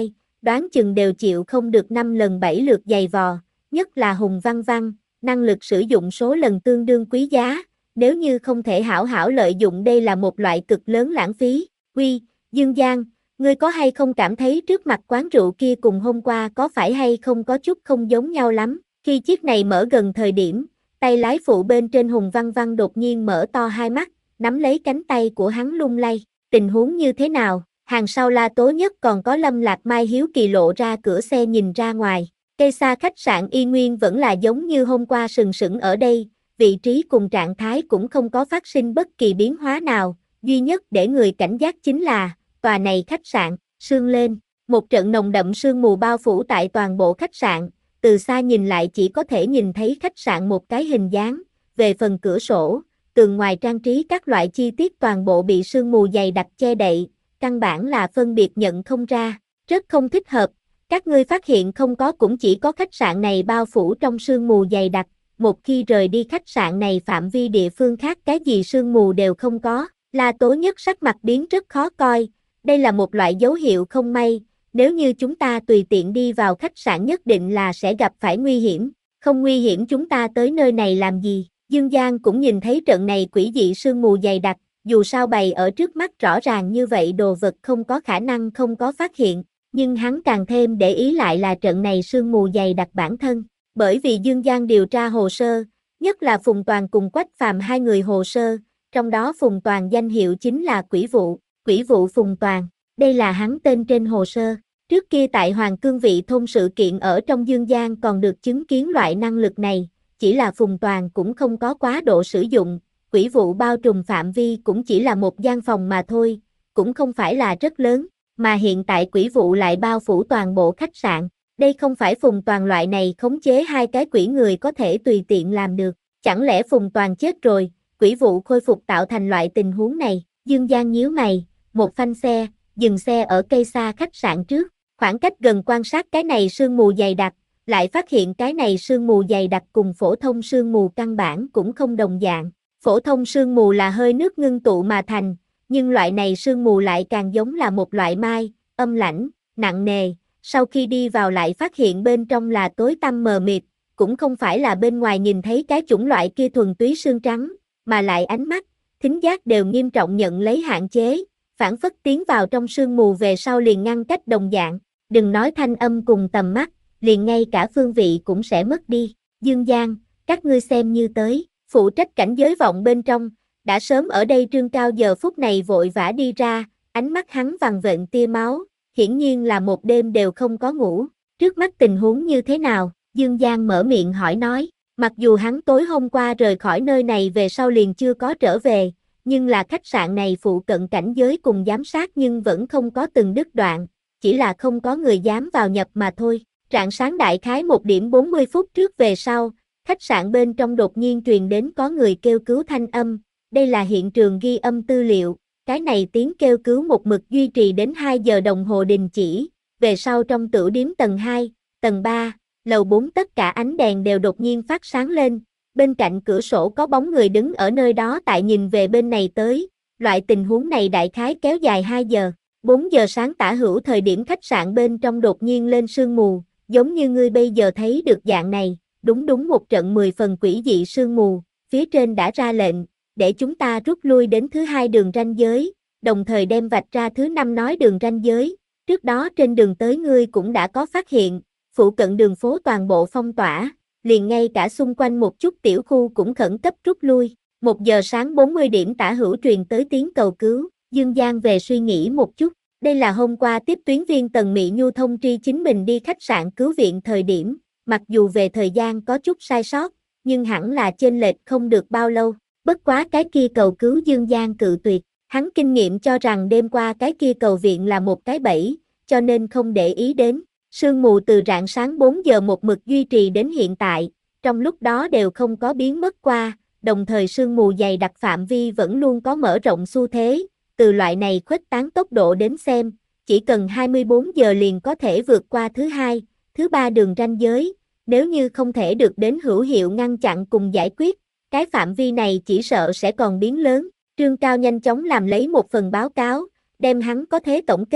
Speaker 1: đoán chừng đều chịu không được năm lần bảy lượt giày vò, nhất là Hùng Văn Văn, năng lực sử dụng số lần tương đương quý giá, nếu như không thể hảo hảo lợi dụng đây là một loại cực lớn lãng phí. Uy, Dương Giang, ngươi có hay không cảm thấy trước mặt quán rượu kia cùng hôm qua có phải hay không có chút không giống nhau lắm? Khi chiếc này mở gần thời điểm, tay lái phụ bên trên Hùng Văn Văn đột nhiên mở to hai mắt, nắm lấy cánh tay của hắn lung lay. Tình huống như thế nào? Hàng sau La Tố Nhất còn có Lâm Lạc Mai hiếu kỳ lộ ra cửa xe nhìn ra ngoài. Cây xa khách sạn y nguyên vẫn là giống như hôm qua sừng sững ở đây, vị trí cùng trạng thái cũng không có phát sinh bất kỳ biến hóa nào, duy nhất để người cảnh giác chính là, tòa này khách sạn, sương lên, một trận nồng đậm sương mù bao phủ tại toàn bộ khách sạn, từ xa nhìn lại chỉ có thể nhìn thấy khách sạn một cái hình dáng, về phần cửa sổ, tường ngoài trang trí các loại chi tiết toàn bộ bị sương mù dày đặc che đậy, căn bản là phân biệt nhận không ra, rất không thích hợp. Các ngươi phát hiện không có cũng chỉ có khách sạn này bao phủ trong sương mù dày đặc, một khi rời đi khách sạn này phạm vi địa phương khác cái gì sương mù đều không có. La Tố Nhất sắc mặt biến rất khó coi, đây là một loại dấu hiệu không may, nếu như chúng ta tùy tiện đi vào khách sạn nhất định là sẽ gặp phải nguy hiểm, không nguy hiểm chúng ta tới nơi này làm gì. Dương Giang cũng nhìn thấy trận này quỷ dị sương mù dày đặc, dù sao bày ở trước mắt rõ ràng như vậy đồ vật không có khả năng không có phát hiện. Nhưng hắn càng thêm để ý lại là trận này sương mù dày đặc bản thân, bởi vì Dương Giang điều tra hồ sơ, nhất là Phùng Toàn cùng Quách Phàm hai người hồ sơ, trong đó Phùng Toàn danh hiệu chính là Quỷ Vụ, Quỷ Vụ Phùng Toàn, đây là hắn tên trên hồ sơ. Trước kia tại Hoàng Cương Vị thôn sự kiện ở trong Dương Giang còn được chứng kiến loại năng lực này, chỉ là Phùng Toàn cũng không có quá độ sử dụng, Quỷ Vụ bao trùm phạm vi cũng chỉ là một gian phòng mà thôi, cũng không phải là rất lớn. Mà hiện tại quỷ vụ lại bao phủ toàn bộ khách sạn, đây không phải Phùng Toàn loại này khống chế hai cái quỷ người có thể tùy tiện làm được, chẳng lẽ Phùng Toàn chết rồi, quỷ vụ khôi phục tạo thành loại tình huống này. Dương Giang nhíu mày, một phanh xe, dừng xe ở cây xa khách sạn trước, khoảng cách gần quan sát cái này sương mù dày đặc, lại phát hiện cái này sương mù dày đặc cùng phổ thông sương mù căn bản cũng không đồng dạng, phổ thông sương mù là hơi nước ngưng tụ mà thành, nhưng loại này sương mù lại càng giống là một loại mai, âm lãnh, nặng nề, sau khi đi vào lại phát hiện bên trong là tối tăm mờ mịt, cũng không phải là bên ngoài nhìn thấy cái chủng loại kia thuần túy sương trắng, mà lại ánh mắt, thính giác đều nghiêm trọng nhận lấy hạn chế, phản phất tiến vào trong sương mù về sau liền ngăn cách đồng dạng, đừng nói thanh âm cùng tầm mắt, liền ngay cả phương vị cũng sẽ mất đi. Dương Giang, các ngươi xem như tới, phụ trách cảnh giới vọng bên trong, đã sớm ở đây Trương Cao giờ phút này vội vã đi ra, ánh mắt hắn vằn vện tia máu, hiển nhiên là một đêm đều không có ngủ. Trước mắt tình huống như thế nào? Dương Giang mở miệng hỏi nói, mặc dù hắn tối hôm qua rời khỏi nơi này về sau liền chưa có trở về, nhưng là khách sạn này phụ cận cảnh giới cùng giám sát nhưng vẫn không có từng đứt đoạn, chỉ là không có người dám vào nhập mà thôi. Rạng sáng đại khái một điểm bốn mươi phút trước về sau, khách sạn bên trong đột nhiên truyền đến có người kêu cứu thanh âm. Đây là hiện trường ghi âm tư liệu, cái này tiếng kêu cứu một mực duy trì đến hai giờ đồng hồ đình chỉ, về sau trong tửu điếm tầng hai, tầng ba, lầu bốn tất cả ánh đèn đều đột nhiên phát sáng lên, bên cạnh cửa sổ có bóng người đứng ở nơi đó tại nhìn về bên này tới, loại tình huống này đại khái kéo dài hai giờ, bốn giờ sáng tả hữu thời điểm khách sạn bên trong đột nhiên lên sương mù, giống như ngươi bây giờ thấy được dạng này, đúng đúng một trận mười phần quỷ dị sương mù, phía trên đã ra lệnh, để chúng ta rút lui đến thứ hai đường ranh giới, đồng thời đem vạch ra thứ năm nói đường ranh giới, trước đó trên đường tới ngươi cũng đã có phát hiện, phụ cận đường phố toàn bộ phong tỏa, liền ngay cả xung quanh một chút tiểu khu cũng khẩn cấp rút lui, một giờ sáng bốn mươi điểm tả hữu truyền tới tiếng cầu cứu, Dương Giang về suy nghĩ một chút, đây là hôm qua tiếp tuyến viên Tần Mị Nhu thông tri chính mình đi khách sạn cứu viện thời điểm, mặc dù về thời gian có chút sai sót, nhưng hẳn là chênh lệch không được bao lâu. Bất quá cái kia cầu cứu Dương Giang cự tuyệt, hắn kinh nghiệm cho rằng đêm qua cái kia cầu viện là một cái bẫy, cho nên không để ý đến. Sương mù từ rạng sáng bốn giờ một mực duy trì đến hiện tại, trong lúc đó đều không có biến mất qua, đồng thời sương mù dày đặc phạm vi vẫn luôn có mở rộng xu thế, từ loại này khuếch tán tốc độ đến xem, chỉ cần hai mươi bốn giờ liền có thể vượt qua thứ hai, thứ ba đường ranh giới, nếu như không thể được đến hữu hiệu ngăn chặn cùng giải quyết, cái phạm vi này chỉ sợ sẽ còn biến lớn. Trương Cao nhanh chóng làm lấy một phần báo cáo, đem hắn có thế tổng kết,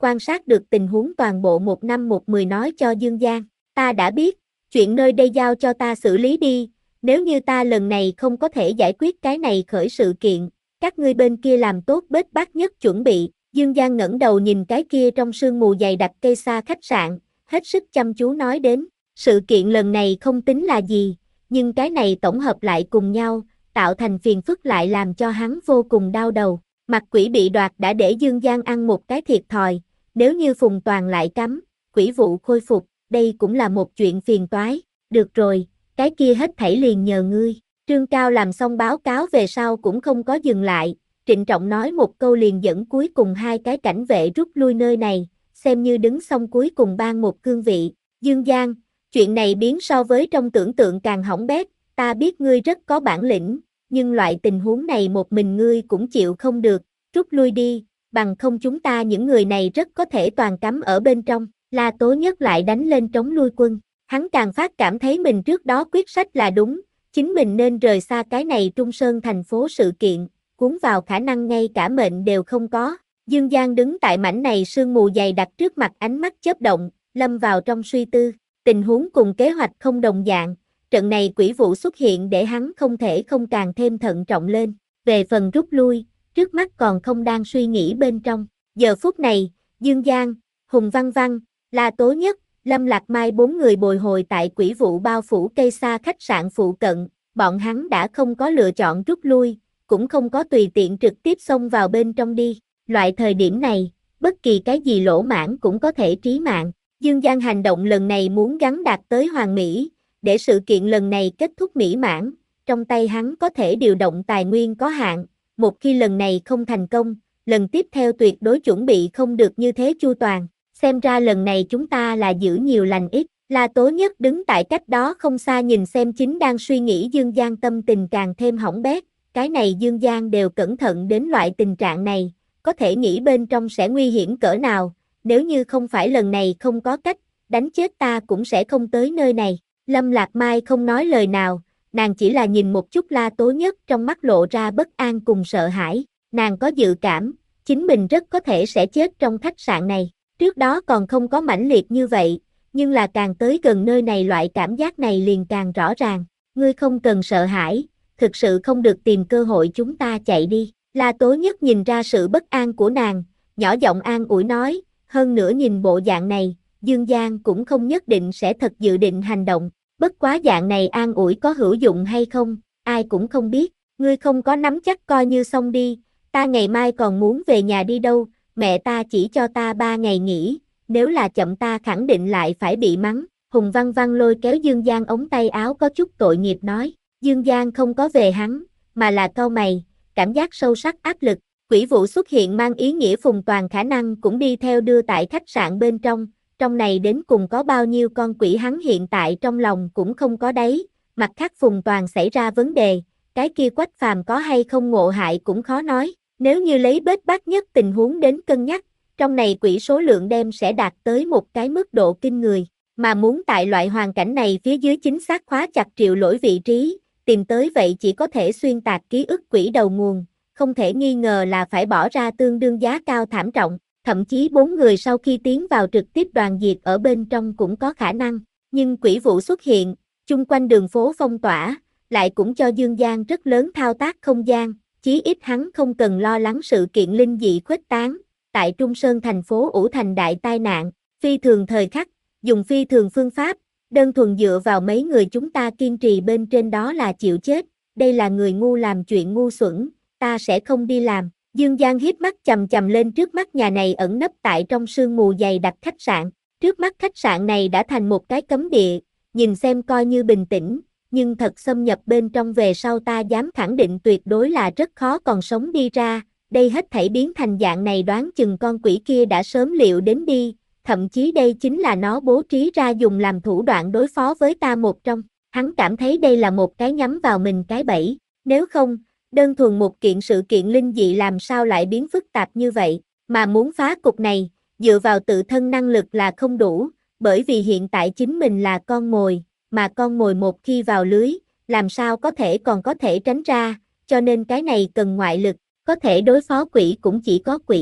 Speaker 1: quan sát được tình huống toàn bộ một năm một mười nói cho Dương Giang. Ta đã biết, chuyện nơi đây giao cho ta xử lý đi, nếu như ta lần này không có thể giải quyết cái này khởi sự kiện, các ngươi bên kia làm tốt bết bát nhất chuẩn bị. Dương Giang ngẩng đầu nhìn cái kia trong sương mù dày đặc cây xa khách sạn, hết sức chăm chú nói đến, sự kiện lần này không tính là gì, nhưng cái này tổng hợp lại cùng nhau, tạo thành phiền phức lại làm cho hắn vô cùng đau đầu. Mặt quỷ bị đoạt đã để Dương Giang ăn một cái thiệt thòi, nếu như Phùng Toàn lại cấm, quỷ vụ khôi phục, đây cũng là một chuyện phiền toái. Được rồi, cái kia hết thảy liền nhờ ngươi. Trương Cao làm xong báo cáo về sau cũng không có dừng lại, trịnh trọng nói một câu liền dẫn cuối cùng hai cái cảnh vệ rút lui nơi này, xem như đứng xong cuối cùng ban một cương vị. Dương Giang, chuyện này biến so với trong tưởng tượng càng hỏng bét, ta biết ngươi rất có bản lĩnh, nhưng loại tình huống này một mình ngươi cũng chịu không được, rút lui đi, bằng không chúng ta những người này rất có thể toàn cắm ở bên trong. La Tố Nhất lại đánh lên trống lui quân, hắn càng phát cảm thấy mình trước đó quyết sách là đúng, chính mình nên rời xa cái này Trung Sơn thành phố sự kiện, cuốn vào khả năng ngay cả mệnh đều không có. Dương Giang đứng tại mảnh này sương mù dày đặc trước mặt, ánh mắt chớp động, lâm vào trong suy tư, tình huống cùng kế hoạch không đồng dạng, trận này quỷ vụ xuất hiện để hắn không thể không càng thêm thận trọng lên, về phần rút lui, trước mắt còn không đang suy nghĩ bên trong. Giờ phút này, Dương Giang, Hùng Văn Văn, La Tố Nhất, Lâm Lạc Mai bốn người bồi hồi tại quỷ vụ bao phủ cây xa khách sạn phụ cận, bọn hắn đã không có lựa chọn rút lui, cũng không có tùy tiện trực tiếp xông vào bên trong đi. Loại thời điểm này, bất kỳ cái gì lỗ mãng cũng có thể trí mạng. Dương Giang hành động lần này muốn gắn đạt tới hoàn mỹ, để sự kiện lần này kết thúc mỹ mãn, trong tay hắn có thể điều động tài nguyên có hạn, một khi lần này không thành công, lần tiếp theo tuyệt đối chuẩn bị không được như thế chu toàn. Xem ra lần này chúng ta là giữ nhiều lành ít. La Tố Nhất đứng tại cách đó không xa nhìn xem chính đang suy nghĩ Dương Giang, tâm tình càng thêm hỏng bét, cái này Dương Giang đều cẩn thận đến loại tình trạng này, có thể nghĩ bên trong sẽ nguy hiểm cỡ nào, nếu như không phải lần này không có cách, đánh chết ta cũng sẽ không tới nơi này. Lâm Lạc Mai không nói lời nào, nàng chỉ là nhìn một chút La Tố Nhất, trong mắt lộ ra bất an cùng sợ hãi, nàng có dự cảm, chính mình rất có thể sẽ chết trong khách sạn này. Trước đó còn không có mãnh liệt như vậy, nhưng là càng tới gần nơi này loại cảm giác này liền càng rõ ràng. Ngươi không cần sợ hãi, thực sự không được tìm cơ hội chúng ta chạy đi. La Tố Nhất nhìn ra sự bất an của nàng, nhỏ giọng an ủi nói, hơn nữa nhìn bộ dạng này, Dương Giang cũng không nhất định sẽ thật dự định hành động, bất quá dạng này an ủi có hữu dụng hay không, ai cũng không biết, ngươi không có nắm chắc coi như xong đi, ta ngày mai còn muốn về nhà đi đâu, mẹ ta chỉ cho ta ba ngày nghỉ, nếu là chậm ta khẳng định lại phải bị mắng. Hùng Văn Văn lôi kéo Dương Giang ống tay áo có chút tội nghiệp nói, Dương Giang không có về hắn, mà là cau mày, cảm giác sâu sắc áp lực. Quỷ vụ xuất hiện mang ý nghĩa Phùng Toàn khả năng cũng đi theo đưa tại khách sạn bên trong, trong này đến cùng có bao nhiêu con quỷ hắn hiện tại trong lòng cũng không có đáy, mặt khác Phùng Toàn xảy ra vấn đề, cái kia Quách Phàm có hay không ngộ hại cũng khó nói, nếu như lấy bết bát nhất tình huống đến cân nhắc, trong này quỷ số lượng đem sẽ đạt tới một cái mức độ kinh người, mà muốn tại loại hoàn cảnh này phía dưới chính xác khóa chặt Triệu Lỗi vị trí, tìm tới vậy chỉ có thể xuyên tạc ký ức quỷ đầu nguồn, không thể nghi ngờ là phải bỏ ra tương đương giá cao thảm trọng, thậm chí bốn người sau khi tiến vào trực tiếp đoàn diệt ở bên trong cũng có khả năng, nhưng quỷ vụ xuất hiện, chung quanh đường phố phong tỏa, lại cũng cho Dương Giang rất lớn thao tác không gian, chí ít hắn không cần lo lắng sự kiện linh dị khuếch tán, tại Trung Sơn thành phố ủ thành đại tai nạn, phi thường thời khắc, dùng phi thường phương pháp, đơn thuần dựa vào mấy người chúng ta kiên trì bên trên đó là chịu chết, đây là người ngu làm chuyện ngu xuẩn, ta sẽ không đi làm. Dương Giang híp mắt chầm chầm lên trước mắt nhà này ẩn nấp tại trong sương mù dày đặc khách sạn, trước mắt khách sạn này đã thành một cái cấm địa, nhìn xem coi như bình tĩnh, nhưng thật xâm nhập bên trong về sau ta dám khẳng định tuyệt đối là rất khó còn sống đi ra, đây hết thảy biến thành dạng này đoán chừng con quỷ kia đã sớm liệu đến đi, thậm chí đây chính là nó bố trí ra dùng làm thủ đoạn đối phó với ta một trong, hắn cảm thấy đây là một cái nhắm vào mình cái bẫy, nếu không, đơn thuần một kiện sự kiện linh dị làm sao lại biến phức tạp như vậy, mà muốn phá cục này, dựa vào tự thân năng lực là không đủ, bởi vì hiện tại chính mình là con mồi, mà con mồi một khi vào lưới, làm sao có thể còn có thể tránh ra, cho nên cái này cần ngoại lực, có thể đối phó quỷ cũng chỉ có quỷ.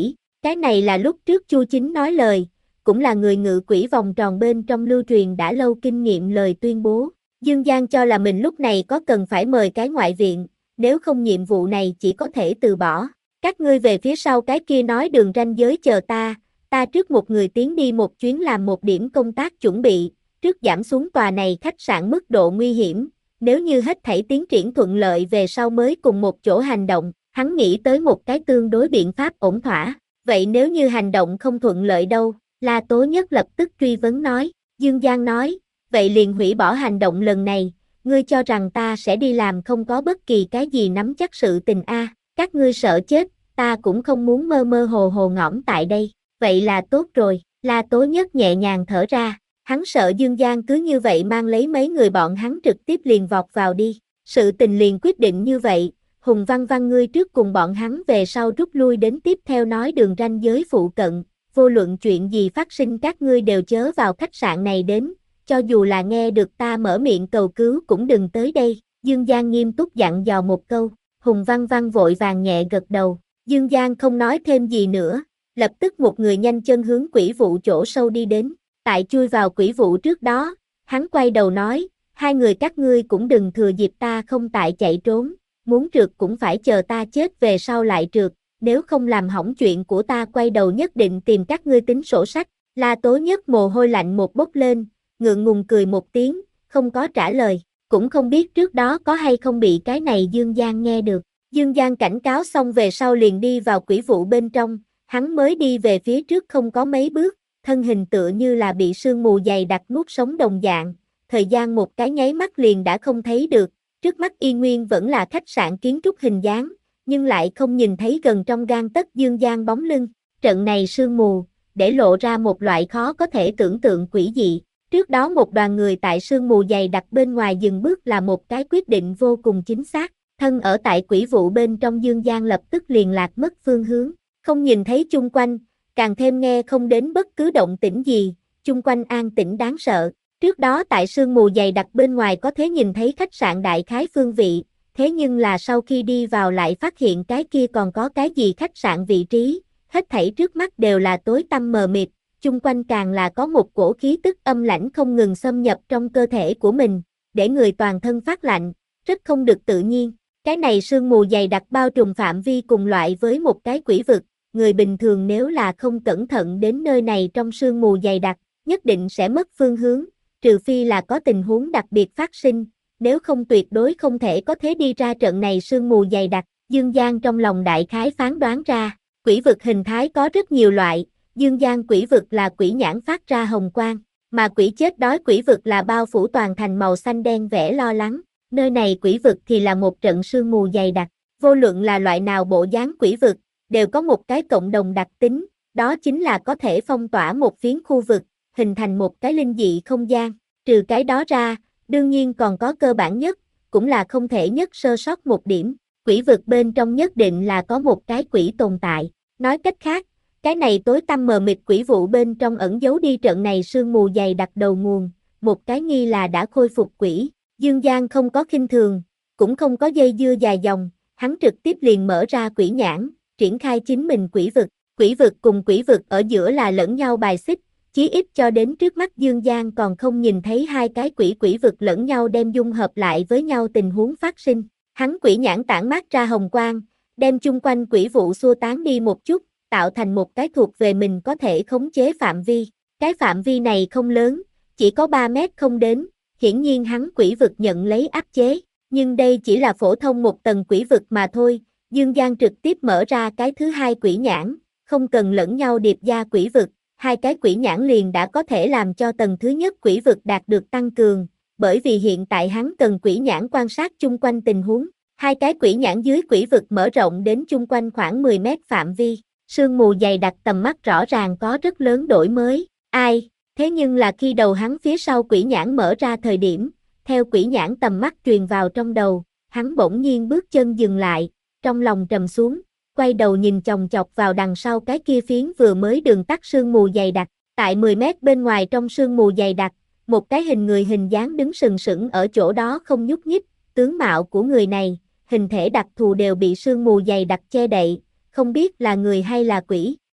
Speaker 1: Cái này là lúc trước Chu Chính nói lời, cũng là người ngự quỷ vòng tròn bên trong lưu truyền đã lâu kinh nghiệm lời tuyên bố. Dương Giang cho là mình lúc này có cần phải mời cái ngoại viện, nếu không nhiệm vụ này chỉ có thể từ bỏ. Các ngươi về phía sau cái kia nói đường ranh giới chờ ta, ta trước một người tiến đi một chuyến làm một điểm công tác chuẩn bị, trước giảm xuống tòa này khách sạn mức độ nguy hiểm, nếu như hết thảy tiến triển thuận lợi về sau mới cùng một chỗ hành động, hắn nghĩ tới một cái tương đối biện pháp ổn thỏa. Vậy nếu như hành động không thuận lợi đâu? La Tố Nhất lập tức truy vấn nói. Dương Giang nói, vậy liền hủy bỏ hành động lần này, ngươi cho rằng ta sẽ đi làm không có bất kỳ cái gì nắm chắc sự tình a? Các ngươi sợ chết, ta cũng không muốn mơ mơ hồ hồ ngõm tại đây, vậy là tốt rồi. La Tố Nhất nhẹ nhàng thở ra, hắn sợ Dương Giang cứ như vậy mang lấy mấy người bọn hắn trực tiếp liền vọt vào đi, sự tình liền quyết định như vậy. Hùng Văn Văn ngươi trước cùng bọn hắn về sau rút lui đến tiếp theo nói đường ranh giới phụ cận, vô luận chuyện gì phát sinh các ngươi đều chớ vào khách sạn này đến, cho dù là nghe được ta mở miệng cầu cứu cũng đừng tới đây. Dương Giang nghiêm túc dặn dò một câu, Hùng Văn Văn vội vàng nhẹ gật đầu, Dương Giang không nói thêm gì nữa, lập tức một người nhanh chân hướng quỷ vụ chỗ sâu đi đến, tại chui vào quỷ vụ trước đó, hắn quay đầu nói, hai người các ngươi cũng đừng thừa dịp ta không tại chạy trốn. Muốn trượt cũng phải chờ ta chết về sau lại trượt, nếu không làm hỏng chuyện của ta quay đầu nhất định tìm các ngươi tính sổ sách. La Tố Nhất mồ hôi lạnh một bốc lên, ngượng ngùng cười một tiếng, không có trả lời, cũng không biết trước đó có hay không bị cái này Dương Giang nghe được. Dương Giang cảnh cáo xong về sau liền đi vào quỷ vụ bên trong, hắn mới đi về phía trước không có mấy bước, thân hình tựa như là bị sương mù dày đặc nuốt sống đồng dạng, thời gian một cái nháy mắt liền đã không thấy được. Trước mắt y nguyên vẫn là khách sạn kiến trúc hình dáng, nhưng lại không nhìn thấy gần trong gang tấc Dương Giang bóng lưng. Trận này sương mù, để lộ ra một loại khó có thể tưởng tượng quỷ dị. Trước đó một đoàn người tại sương mù dày đặc bên ngoài dừng bước là một cái quyết định vô cùng chính xác. Thân ở tại quỷ vụ bên trong Dương Giang lập tức liền lạc mất phương hướng, không nhìn thấy chung quanh, càng thêm nghe không đến bất cứ động tĩnh gì, chung quanh an tĩnh đáng sợ. Trước đó tại sương mù dày đặc bên ngoài có thể nhìn thấy khách sạn đại khái phương vị, thế nhưng là sau khi đi vào lại phát hiện cái kia còn có cái gì khách sạn vị trí, hết thảy trước mắt đều là tối tăm mờ mịt, chung quanh càng là có một cổ khí tức âm lãnh không ngừng xâm nhập trong cơ thể của mình, để người toàn thân phát lạnh, rất không được tự nhiên. Cái này sương mù dày đặc bao trùm phạm vi cùng loại với một cái quỷ vực, người bình thường nếu là không cẩn thận đến nơi này trong sương mù dày đặc, nhất định sẽ mất phương hướng. Trừ phi là có tình huống đặc biệt phát sinh, nếu không tuyệt đối không thể có thế đi ra trận này sương mù dày đặc. Dương Giang trong lòng đại khái phán đoán ra, quỷ vực hình thái có rất nhiều loại, Dương Giang quỷ vực là quỷ nhãn phát ra hồng quang, mà quỷ chết đói quỷ vực là bao phủ toàn thành màu xanh đen vẻ lo lắng, nơi này quỷ vực thì là một trận sương mù dày đặc, vô luận là loại nào bộ dáng quỷ vực, đều có một cái cộng đồng đặc tính, đó chính là có thể phong tỏa một phiến khu vực, hình thành một cái linh dị không gian. Trừ cái đó ra, đương nhiên còn có cơ bản nhất, cũng là không thể nhất sơ sót một điểm, quỷ vực bên trong nhất định là có một cái quỷ tồn tại. Nói cách khác, cái này tối tăm mờ mịt quỷ vụ bên trong ẩn giấu đi trận này sương mù dày đặc đầu nguồn, một cái nghi là đã khôi phục quỷ. Dương Giang không có khinh thường, cũng không có dây dưa dài dòng, hắn trực tiếp liền mở ra quỷ nhãn, triển khai chính mình quỷ vực. Quỷ vực cùng quỷ vực ở giữa là lẫn nhau bài xích, chí ít cho đến trước mắt Dương Giang còn không nhìn thấy hai cái quỷ quỷ vực lẫn nhau đem dung hợp lại với nhau tình huống phát sinh. Hắn quỷ nhãn tản mát ra hồng quang, đem chung quanh quỷ vụ xua tán đi một chút, tạo thành một cái thuộc về mình có thể khống chế phạm vi. Cái phạm vi này không lớn, chỉ có ba mét không đến, hiển nhiên hắn quỷ vực nhận lấy áp chế, nhưng đây chỉ là phổ thông một tầng quỷ vực mà thôi. Dương Giang trực tiếp mở ra cái thứ hai quỷ nhãn, không cần lẫn nhau điệp gia quỷ vực, hai cái quỷ nhãn liền đã có thể làm cho tầng thứ nhất quỷ vực đạt được tăng cường, bởi vì hiện tại hắn cần quỷ nhãn quan sát chung quanh tình huống. Hai cái quỷ nhãn dưới quỷ vực mở rộng đến chung quanh khoảng mười mét phạm vi, sương mù dày đặc tầm mắt rõ ràng có rất lớn đổi mới. Ai, thế nhưng là khi đầu hắn phía sau quỷ nhãn mở ra thời điểm, theo quỷ nhãn tầm mắt truyền vào trong đầu, hắn bỗng nhiên bước chân dừng lại, trong lòng trầm xuống, quay đầu nhìn chòng chọc vào đằng sau cái kia phiến vừa mới đường tắt sương mù dày đặc, tại mười mét bên ngoài trong sương mù dày đặc, một cái hình người hình dáng đứng sừng sững ở chỗ đó không nhúc nhích, tướng mạo của người này, hình thể đặc thù đều bị sương mù dày đặc che đậy, không biết là người hay là quỷ.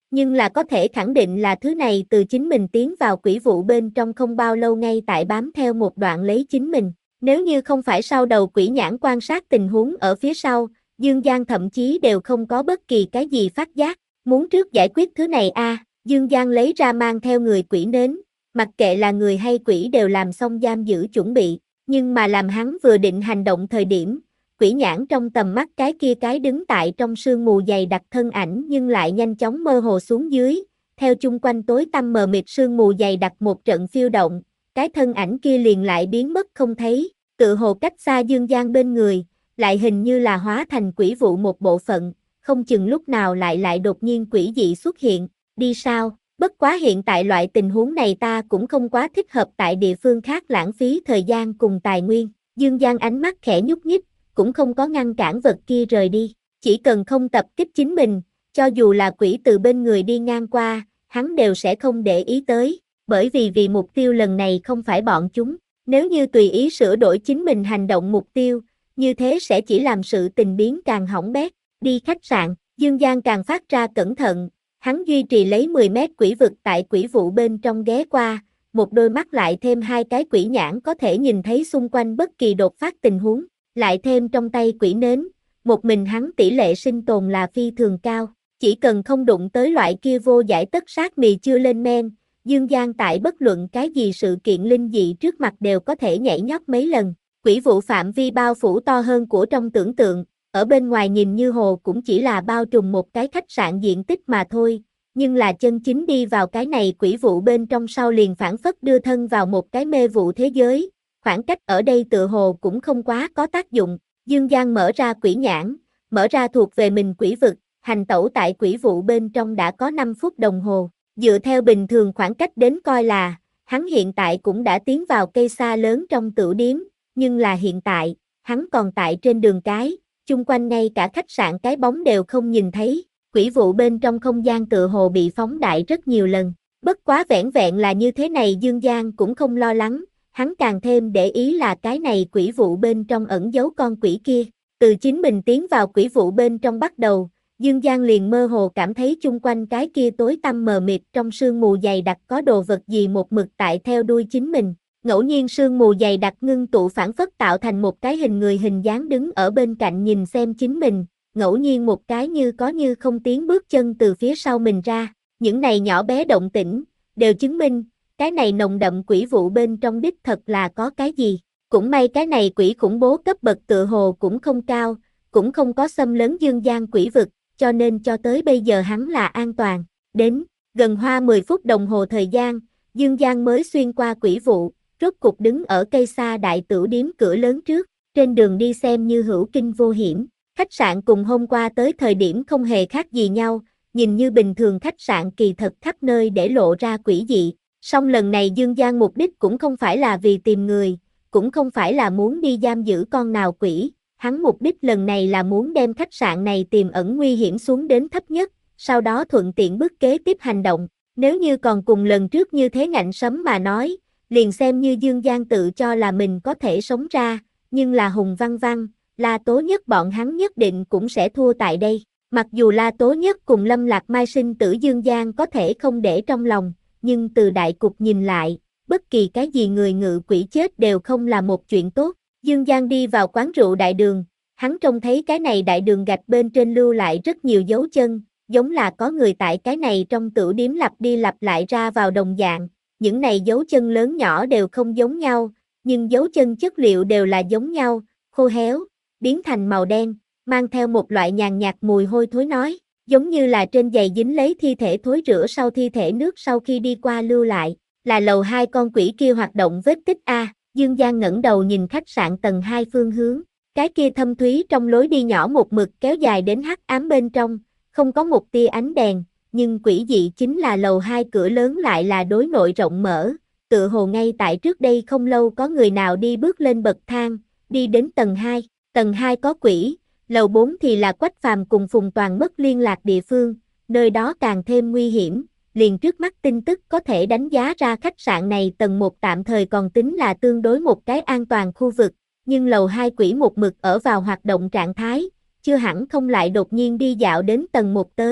Speaker 1: Nhưng là có thể khẳng định là thứ này từ chính mình tiến vào quỷ vụ bên trong không bao lâu ngay tại bám theo một đoạn lấy chính mình. Nếu như không phải sau đầu quỷ nhãn quan sát tình huống ở phía sau, Dương Giang thậm chí đều không có bất kỳ cái gì phát giác. Muốn trước giải quyết thứ này a à, Dương Giang lấy ra mang theo người quỷ nến, mặc kệ là người hay quỷ đều làm xong giam giữ chuẩn bị, nhưng mà làm hắn vừa định hành động thời điểm, quỷ nhãn trong tầm mắt cái kia cái đứng tại trong sương mù dày đặc thân ảnh nhưng lại nhanh chóng mơ hồ xuống dưới, theo chung quanh tối tăm mờ mịt sương mù dày đặc một trận phiêu động, cái thân ảnh kia liền lại biến mất không thấy, tự hồ cách xa Dương Giang bên người, lại hình như là hóa thành quỷ vụ một bộ phận, không chừng lúc nào lại lại đột nhiên quỷ dị xuất hiện, đi sao, bất quá hiện tại loại tình huống này ta cũng không quá thích hợp tại địa phương khác lãng phí thời gian cùng tài nguyên, Dương Giang ánh mắt khẽ nhúc nhích, cũng không có ngăn cản vật kia rời đi, chỉ cần không tập kích chính mình, cho dù là quỷ từ bên người đi ngang qua, hắn đều sẽ không để ý tới, bởi vì vì mục tiêu lần này không phải bọn chúng, nếu như tùy ý sửa đổi chính mình hành động mục tiêu, như thế sẽ chỉ làm sự tình biến càng hỏng bét, đi khách sạn, Dương Giang càng phát ra cẩn thận, hắn duy trì lấy mười mét quỷ vực tại quỷ vụ bên trong ghé qua, một đôi mắt lại thêm hai cái quỷ nhãn có thể nhìn thấy xung quanh bất kỳ đột phát tình huống, lại thêm trong tay quỷ nến, một mình hắn tỷ lệ sinh tồn là phi thường cao, chỉ cần không đụng tới loại kia vô giải tất sát mì chưa lên men, Dương Giang tại bất luận cái gì sự kiện linh dị trước mặt đều có thể nhảy nhót mấy lần, quỷ vụ phạm vi bao phủ to hơn của trong tưởng tượng, ở bên ngoài nhìn như hồ cũng chỉ là bao trùm một cái khách sạn diện tích mà thôi, nhưng là chân chính đi vào cái này quỷ vụ bên trong sau liền phản phất đưa thân vào một cái mê vụ thế giới, khoảng cách ở đây tựa hồ cũng không quá có tác dụng, Dương Giang mở ra quỷ nhãn, mở ra thuộc về mình quỷ vực, hành tẩu tại quỷ vụ bên trong đã có năm phút đồng hồ, dựa theo bình thường khoảng cách đến coi là, hắn hiện tại cũng đã tiến vào cây xa lớn trong tửu điếm, nhưng là hiện tại, hắn còn tại trên đường cái, chung quanh ngay cả khách sạn cái bóng đều không nhìn thấy, quỷ vụ bên trong không gian tựa hồ bị phóng đại rất nhiều lần, bất quá vẻn vẹn là như thế này Dương Giang cũng không lo lắng, hắn càng thêm để ý là cái này quỷ vụ bên trong ẩn giấu con quỷ kia, từ chính mình tiến vào quỷ vụ bên trong bắt đầu, Dương Giang liền mơ hồ cảm thấy chung quanh cái kia tối tăm mờ mịt trong sương mù dày đặc có đồ vật gì một mực tại theo đuôi chính mình. Ngẫu nhiên sương mù dày đặc ngưng tụ phản phất tạo thành một cái hình người hình dáng đứng ở bên cạnh nhìn xem chính mình, ngẫu nhiên một cái như có như không tiếng bước chân từ phía sau mình ra, những này nhỏ bé động tĩnh, đều chứng minh, cái này nồng đậm quỷ vụ bên trong đích thật là có cái gì, cũng may cái này quỷ khủng bố cấp bậc tựa hồ cũng không cao, cũng không có xâm lấn Dương Giang quỷ vực, cho nên cho tới bây giờ hắn là an toàn, đến, gần hoa mười phút đồng hồ thời gian, Dương Giang mới xuyên qua quỷ vụ, rốt cục đứng ở cây xa đại tửu điếm cửa lớn trước, trên đường đi xem như hữu kinh vô hiểm, khách sạn cùng hôm qua tới thời điểm không hề khác gì nhau, nhìn như bình thường khách sạn kỳ thật khắp nơi để lộ ra quỷ dị, song lần này Dương Giang mục đích cũng không phải là vì tìm người, cũng không phải là muốn đi giam giữ con nào quỷ, hắn mục đích lần này là muốn đem khách sạn này tiềm ẩn nguy hiểm xuống đến thấp nhất, sau đó thuận tiện bước kế tiếp hành động, nếu như còn cùng lần trước như thế ngạnh sấm mà nói, liền xem như Dương Giang tự cho là mình có thể sống ra, nhưng là Hùng Văn Văn, La Tố Nhất bọn hắn nhất định cũng sẽ thua tại đây. Mặc dù La Tố Nhất cùng Lâm Lạc Mai sinh tử Dương Giang có thể không để trong lòng, nhưng từ đại cục nhìn lại, bất kỳ cái gì người ngự quỷ chết đều không là một chuyện tốt. Dương Giang đi vào quán rượu đại đường, hắn trông thấy cái này đại đường gạch bên trên lưu lại rất nhiều dấu chân, giống là có người tại cái này trong tửu điếm lặp đi lặp lại ra vào đồng dạng. Những này dấu chân lớn nhỏ đều không giống nhau, nhưng dấu chân chất liệu đều là giống nhau, khô héo, biến thành màu đen, mang theo một loại nhàn nhạt mùi hôi thối nói, giống như là trên giày dính lấy thi thể thối rữa sau thi thể nước sau khi đi qua lưu lại, là lầu hai con quỷ kia hoạt động vết tích A. Dương Giang ngẩng đầu nhìn khách sạn tầng hai phương hướng, cái kia thâm thúy trong lối đi nhỏ một mực kéo dài đến hắc ám bên trong, không có một tia ánh đèn. Nhưng quỷ dị chính là lầu hai cửa lớn lại là đối nội rộng mở, tựa hồ ngay tại trước đây không lâu có người nào đi bước lên bậc thang, đi đến tầng hai, tầng hai có quỷ, lầu bốn thì là Quách Phàm cùng Phùng Toàn mất liên lạc địa phương, nơi đó càng thêm nguy hiểm, liền trước mắt tin tức có thể đánh giá ra khách sạn này tầng một tạm thời còn tính là tương đối một cái an toàn khu vực, nhưng lầu hai quỷ một mực ở vào hoạt động trạng thái, chưa hẳn không lại đột nhiên đi dạo đến tầng một tới.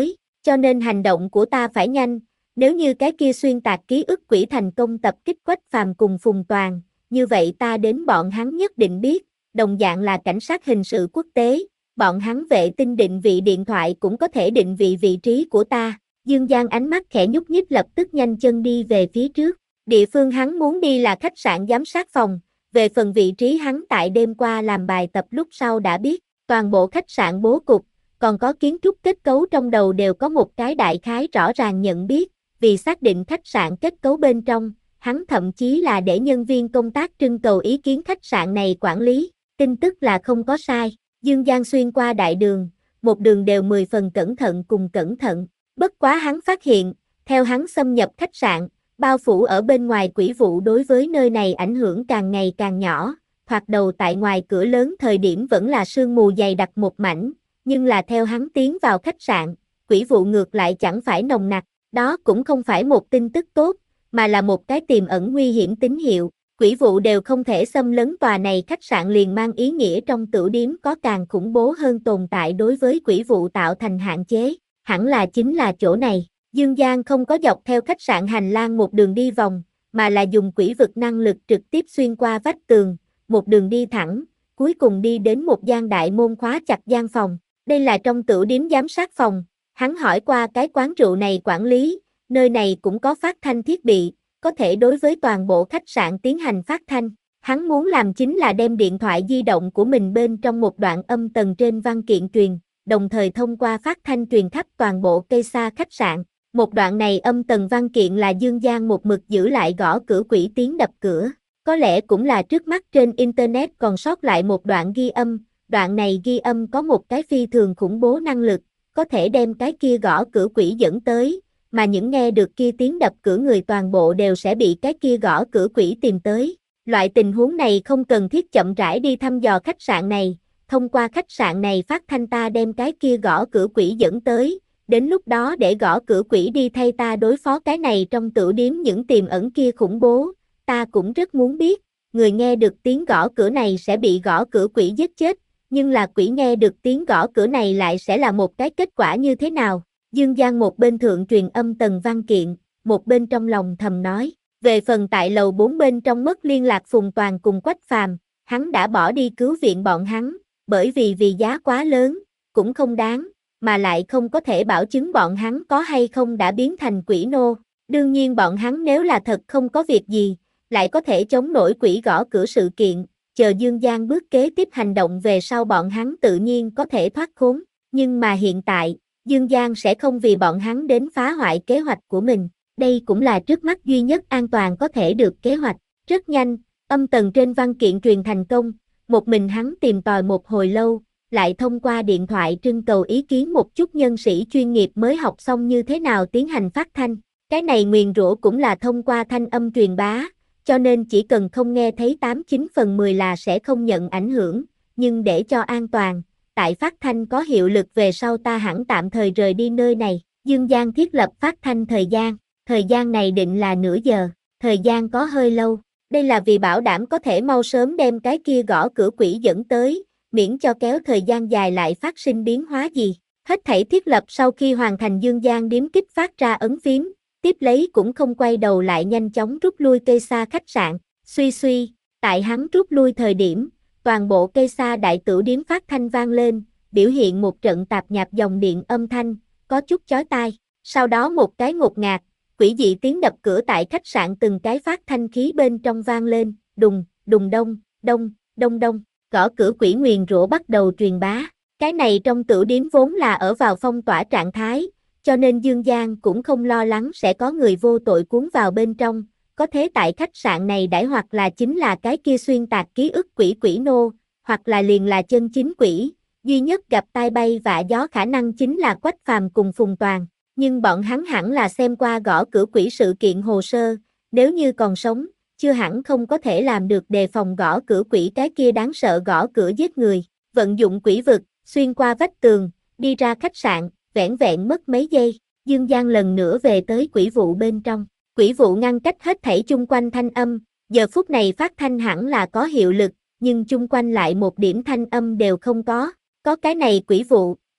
Speaker 1: cho nên hành động của ta phải nhanh, nếu như cái kia xuyên tạc ký ức quỷ thành công tập kích Quách Phàm cùng Phùng Toàn, như vậy ta đến bọn hắn nhất định biết, đồng dạng là cảnh sát hình sự quốc tế, bọn hắn vệ tinh định vị điện thoại cũng có thể định vị vị trí của ta. Dương Giang ánh mắt khẽ nhúc nhích lập tức nhanh chân đi về phía trước. Địa phương hắn muốn đi là khách sạn giám sát phòng, về phần vị trí hắn tại đêm qua làm bài tập lúc sau đã biết, toàn bộ khách sạn bố cục, còn có kiến trúc kết cấu trong đầu đều có một cái đại khái rõ ràng nhận biết, vì xác định khách sạn kết cấu bên trong, hắn thậm chí là để nhân viên công tác trưng cầu ý kiến khách sạn này quản lý, tin tức là không có sai. Dương Giang xuyên qua đại đường, một đường đều mười phần cẩn thận cùng cẩn thận, bất quá hắn phát hiện, theo hắn xâm nhập khách sạn, bao phủ ở bên ngoài quỷ vụ đối với nơi này ảnh hưởng càng ngày càng nhỏ, thoạt đầu tại ngoài cửa lớn thời điểm vẫn là sương mù dày đặc một mảnh, nhưng là theo hắn tiến vào khách sạn, quỷ vụ ngược lại chẳng phải nồng nặc, đó cũng không phải một tin tức tốt, mà là một cái tiềm ẩn nguy hiểm tín hiệu. Quỷ vụ đều không thể xâm lấn tòa này khách sạn liền mang ý nghĩa trong tửu điếm có càng khủng bố hơn tồn tại đối với quỷ vụ tạo thành hạn chế, hẳn là chính là chỗ này. Dương Giang không có dọc theo khách sạn hành lang một đường đi vòng, mà là dùng quỷ vực năng lực trực tiếp xuyên qua vách tường, một đường đi thẳng, cuối cùng đi đến một gian đại môn khóa chặt gian phòng. Đây là trong tửu điếm giám sát phòng, hắn hỏi qua cái quán rượu này quản lý, nơi này cũng có phát thanh thiết bị, có thể đối với toàn bộ khách sạn tiến hành phát thanh. Hắn muốn làm chính là đem điện thoại di động của mình bên trong một đoạn âm tần trên văn kiện truyền, đồng thời thông qua phát thanh truyền khắp toàn bộ cây xa khách sạn. Một đoạn này âm tần văn kiện là Dương Giang một mực giữ lại gõ cửa quỷ tiếng đập cửa. Có lẽ cũng là trước mắt trên Internet còn sót lại một đoạn ghi âm, đoạn này ghi âm có một cái phi thường khủng bố năng lực, có thể đem cái kia gõ cửa quỷ dẫn tới, mà những nghe được kia tiếng đập cửa người toàn bộ đều sẽ bị cái kia gõ cửa quỷ tìm tới. Loại tình huống này không cần thiết chậm rãi đi thăm dò khách sạn này, thông qua khách sạn này phát thanh ta đem cái kia gõ cửa quỷ dẫn tới, đến lúc đó để gõ cửa quỷ đi thay ta đối phó cái này trong tửu điếm những tiềm ẩn kia khủng bố. Ta cũng rất muốn biết, người nghe được tiếng gõ cửa này sẽ bị gõ cửa quỷ giết chết, nhưng là quỷ nghe được tiếng gõ cửa này lại sẽ là một cái kết quả như thế nào? Dương Giang một bên thượng truyền âm tần văn kiện, một bên trong lòng thầm nói, về phần tại lầu bốn bên trong mất liên lạc Phùng Toàn cùng Quách Phàm, hắn đã bỏ đi cứu viện bọn hắn, bởi vì vì giá quá lớn, cũng không đáng, mà lại không có thể bảo chứng bọn hắn có hay không đã biến thành quỷ nô. Đương nhiên bọn hắn nếu là thật không có việc gì, lại có thể chống nổi quỷ gõ cửa sự kiện, chờ Dương Giang bước kế tiếp hành động về sau bọn hắn tự nhiên có thể thoát khốn, nhưng mà hiện tại, Dương Giang sẽ không vì bọn hắn đến phá hoại kế hoạch của mình, đây cũng là trước mắt duy nhất an toàn có thể được kế hoạch. Rất nhanh, âm tần trên văn kiện truyền thành công, một mình hắn tìm tòi một hồi lâu, lại thông qua điện thoại trưng cầu ý kiến một chút nhân sĩ chuyên nghiệp mới học xong như thế nào tiến hành phát thanh. Cái này nguyền rủa cũng là thông qua thanh âm truyền bá, cho nên chỉ cần không nghe thấy tám chín phần mười là sẽ không nhận ảnh hưởng, nhưng để cho an toàn, tại phát thanh có hiệu lực về sau ta hẳn tạm thời rời đi nơi này. Dương Giang thiết lập phát thanh thời gian, thời gian này định là nửa giờ, thời gian có hơi lâu, đây là vì bảo đảm có thể mau sớm đem cái kia gõ cửa quỷ dẫn tới, miễn cho kéo thời gian dài lại phát sinh biến hóa gì. Hết thảy thiết lập sau khi hoàn thành Dương Giang điếm kích phát ra ấn phím, tiếp lấy cũng không quay đầu lại nhanh chóng rút lui cây xa khách sạn, suy suy, tại hắn rút lui thời điểm, toàn bộ cây xa đại tửu điếm phát thanh vang lên, biểu hiện một trận tạp nhạp dòng điện âm thanh, có chút chói tai, sau đó một cái ngột ngạt, quỷ dị tiếng đập cửa tại khách sạn từng cái phát thanh khí bên trong vang lên, đùng, đùng đông, đông, đông đông, gõ cửa quỷ nguyền rủa bắt đầu truyền bá. Cái này trong tửu điếm vốn là ở vào phong tỏa trạng thái, cho nên Dương Giang cũng không lo lắng sẽ có người vô tội cuốn vào bên trong, có thế tại khách sạn này đãi hoặc là chính là cái kia xuyên tạc ký ức quỷ quỷ nô, hoặc là liền là chân chính quỷ, duy nhất gặp tai bay vạ gió khả năng chính là Quách Phàm cùng Phùng Toàn, nhưng bọn hắn hẳn là xem qua gõ cửa quỷ sự kiện hồ sơ, nếu như còn sống, chưa hẳn không có thể làm được đề phòng gõ cửa quỷ cái kia đáng sợ gõ cửa giết người, vận dụng quỷ vực, xuyên qua vách tường, đi ra khách sạn, vẻn vẹn mất mấy giây, Dương Giang lần nữa về tới quỷ vụ bên trong. Quỷ vụ ngăn cách hết thảy chung quanh thanh âm, giờ phút này phát thanh hẳn là có hiệu lực, nhưng chung quanh lại một điểm thanh âm đều không có. Có cái này quỷ vụ,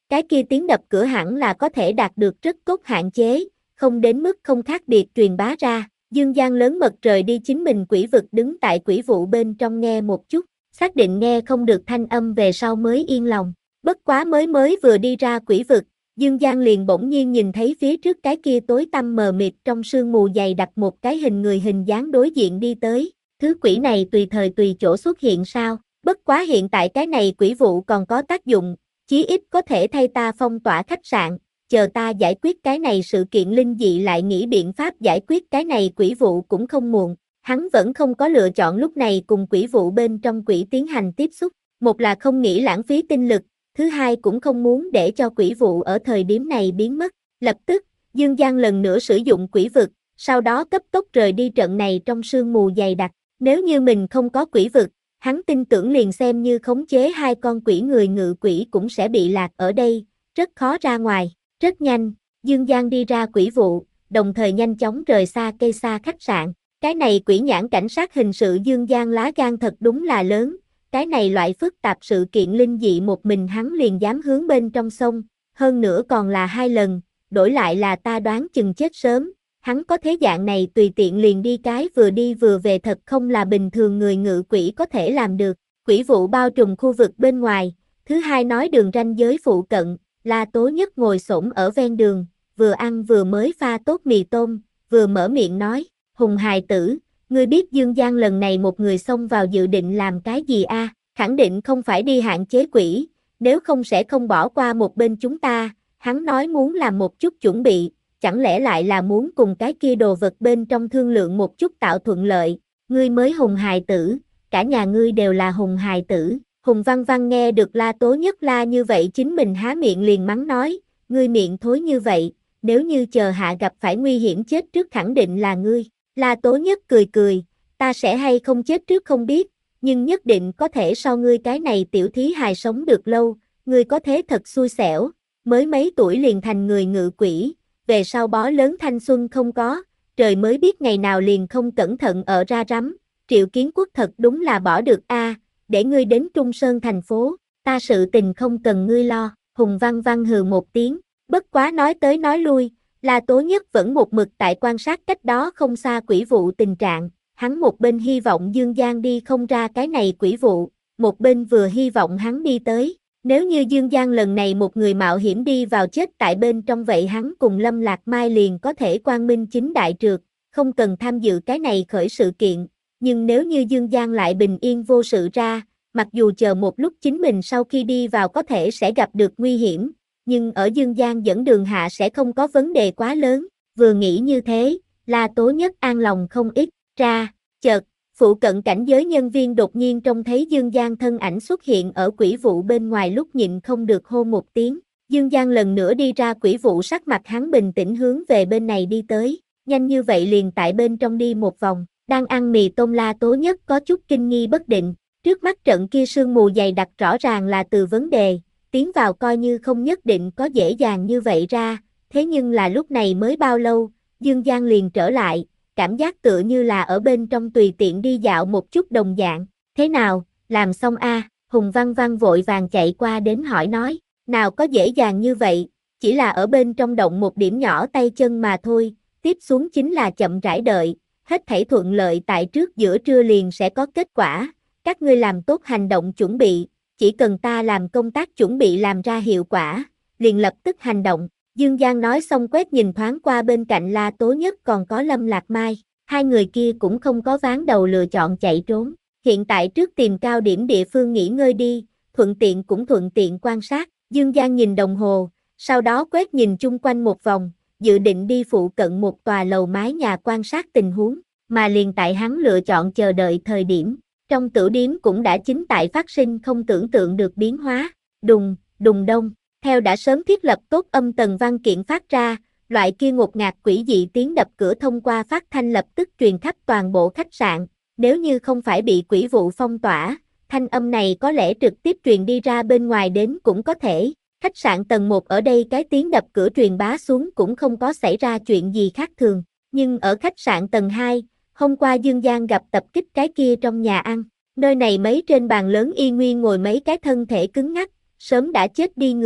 Speaker 1: Cái kia tiếng đập cửa hẳn là có thể đạt được rất tốt hạn chế, không đến mức không khác biệt truyền bá ra. Dương Giang lớn mật rời đi chính mình quỷ vực đứng tại quỷ vụ bên trong nghe một chút, xác định nghe không được thanh âm về sau mới yên lòng. Bất quá mới mới vừa đi ra quỷ vực, Dương Giang liền bỗng nhiên nhìn thấy phía trước cái kia tối tăm mờ mịt trong sương mù dày đặc một cái hình người hình dáng đối diện đi tới. Thứ quỷ này tùy thời tùy chỗ xuất hiện sao? Bất quá hiện tại cái này quỷ vụ còn có tác dụng, chí ít có thể thay ta phong tỏa khách sạn, chờ ta giải quyết cái này sự kiện linh dị lại nghĩ biện pháp giải quyết cái này quỷ vụ cũng không muộn. Hắn vẫn không có lựa chọn lúc này cùng quỷ vụ bên trong quỷ tiến hành tiếp xúc, một là không nghĩ lãng phí tinh lực, thứ hai cũng không muốn để cho quỷ vụ ở thời điểm này biến mất. Lập tức, Dương Giang lần nữa sử dụng quỷ vực, sau đó cấp tốc rời đi trận này trong sương mù dày đặc. Nếu như mình không có quỷ vực, hắn tin tưởng liền xem như khống chế hai con quỷ người ngự quỷ cũng sẽ bị lạc ở đây, rất khó ra ngoài. Rất nhanh, Dương Giang đi ra quỷ vụ, đồng thời nhanh chóng rời xa cây xa khách sạn. Cái này quỷ nhãn cảnh sát hình sự Dương Giang lá gan thật đúng là lớn, cái này loại phức tạp sự kiện linh dị một mình hắn liền dám hướng bên trong sông, hơn nữa còn là hai lần, đổi lại là ta đoán chừng chết sớm. Hắn có thế dạng này tùy tiện liền đi cái vừa đi vừa về thật không là bình thường người ngự quỷ có thể làm được. Quỷ vụ bao trùm khu vực bên ngoài, thứ hai nói đường ranh giới phụ cận, La Tố Nhất ngồi xổm ở ven đường, vừa ăn vừa mới pha tốt mì tôm, vừa mở miệng nói, Hùng hài tử, ngươi biết Dương Giang lần này một người xông vào dự định làm cái gì a? À? Khẳng định không phải đi hạn chế quỷ, nếu không sẽ không bỏ qua một bên chúng ta, hắn nói muốn làm một chút chuẩn bị. Chẳng lẽ lại là muốn cùng cái kia đồ vật bên trong thương lượng một chút tạo thuận lợi, ngươi mới hùng hài tử, cả nhà ngươi đều là hùng hài tử. Hùng Văn Văn nghe được La Tố Nhất la như vậy chính mình há miệng liền mắng nói, ngươi miệng thối như vậy, nếu như chờ hạ gặp phải nguy hiểm chết trước khẳng định là ngươi. La Tố Nhất cười cười, ta sẽ hay không chết trước không biết, nhưng nhất định có thể so ngươi cái này tiểu thí hài sống được lâu, ngươi có thế thật xui xẻo, mới mấy tuổi liền thành người ngự quỷ. Về sau bó lớn thanh xuân không có, trời mới biết ngày nào liền không cẩn thận ở ra rắm, Triệu Kiến Quốc thật đúng là bỏ được a, à, để ngươi đến Trung Sơn thành phố, ta sự tình không cần ngươi lo. Hùng Văn Văn hừ một tiếng, bất quá nói tới nói lui, La Tố Nhất vẫn một mực tại quan sát cách đó không xa quỷ vụ tình trạng, hắn một bên hy vọng Dương Giang đi không ra cái này quỷ vụ, một bên vừa hy vọng hắn đi tới. Nếu như Dương Giang lần này một người mạo hiểm đi vào chết tại bên trong vậy hắn cùng Lâm Lạc Mai liền có thể quang minh chính đại trượt, không cần tham dự cái này khởi sự kiện. Nhưng nếu như Dương Giang lại bình yên vô sự ra, mặc dù chờ một lúc chính mình sau khi đi vào có thể sẽ gặp được nguy hiểm, nhưng ở Dương Giang dẫn đường hạ sẽ không có vấn đề quá lớn. Vừa nghĩ như thế, La Tố Nhất an lòng không ít. Ra, chợt, phụ cận cảnh giới nhân viên đột nhiên trông thấy Dương Giang thân ảnh xuất hiện ở quỷ vụ bên ngoài lúc nhịn không được hô một tiếng. Dương Giang lần nữa đi ra quỷ vụ, sắc mặt hắn bình tĩnh hướng về bên này đi tới, nhanh như vậy liền tại bên trong đi một vòng. Đang ăn mì tôm La Tố Nhất có chút kinh nghi bất định, trước mắt trận kia sương mù dày đặc rõ ràng là từ vấn đề, tiến vào coi như không nhất định có dễ dàng như vậy ra, thế nhưng là lúc này mới bao lâu, Dương Giang liền trở lại, cảm giác tựa như là ở bên trong tùy tiện đi dạo một chút đồng dạng. Thế nào, làm xong a? À? Hùng Văn Văn vội vàng chạy qua đến hỏi nói, nào có dễ dàng như vậy, chỉ là ở bên trong động một điểm nhỏ tay chân mà thôi, tiếp xuống chính là chậm rãi đợi, hết thảy thuận lợi tại trước giữa trưa liền sẽ có kết quả, các ngươi làm tốt hành động chuẩn bị, chỉ cần ta làm công tác chuẩn bị làm ra hiệu quả, liền lập tức hành động. Dương Giang nói xong quét nhìn thoáng qua bên cạnh La Tố Nhất còn có Lâm Lạc Mai, hai người kia cũng không có ván đầu lựa chọn chạy trốn, hiện tại trước tìm cao điểm địa phương nghỉ ngơi đi, thuận tiện cũng thuận tiện quan sát. Dương Giang nhìn đồng hồ, sau đó quét nhìn chung quanh một vòng, dự định đi phụ cận một tòa lầu mái nhà quan sát tình huống, mà liền tại hắn lựa chọn chờ đợi thời điểm, trong tử điếm cũng đã chính tại phát sinh không tưởng tượng được biến hóa, đùng, đùng đông. Theo đã sớm thiết lập tốt âm tần văn kiện phát ra, loại kia ngột ngạt quỷ dị tiếng đập cửa thông qua phát thanh lập tức truyền khắp toàn bộ khách sạn, nếu như không phải bị quỷ vụ phong tỏa, thanh âm này có lẽ trực tiếp truyền đi ra bên ngoài đến cũng có thể. Khách sạn tầng một ở đây cái tiếng đập cửa truyền bá xuống cũng không có xảy ra chuyện gì khác thường, nhưng ở khách sạn tầng hai, hôm qua Dương Giang gặp tập kích cái kia trong nhà ăn, nơi này mấy trên bàn lớn y nguyên ngồi mấy cái thân thể cứng ngắc, sớm đã chết đi người,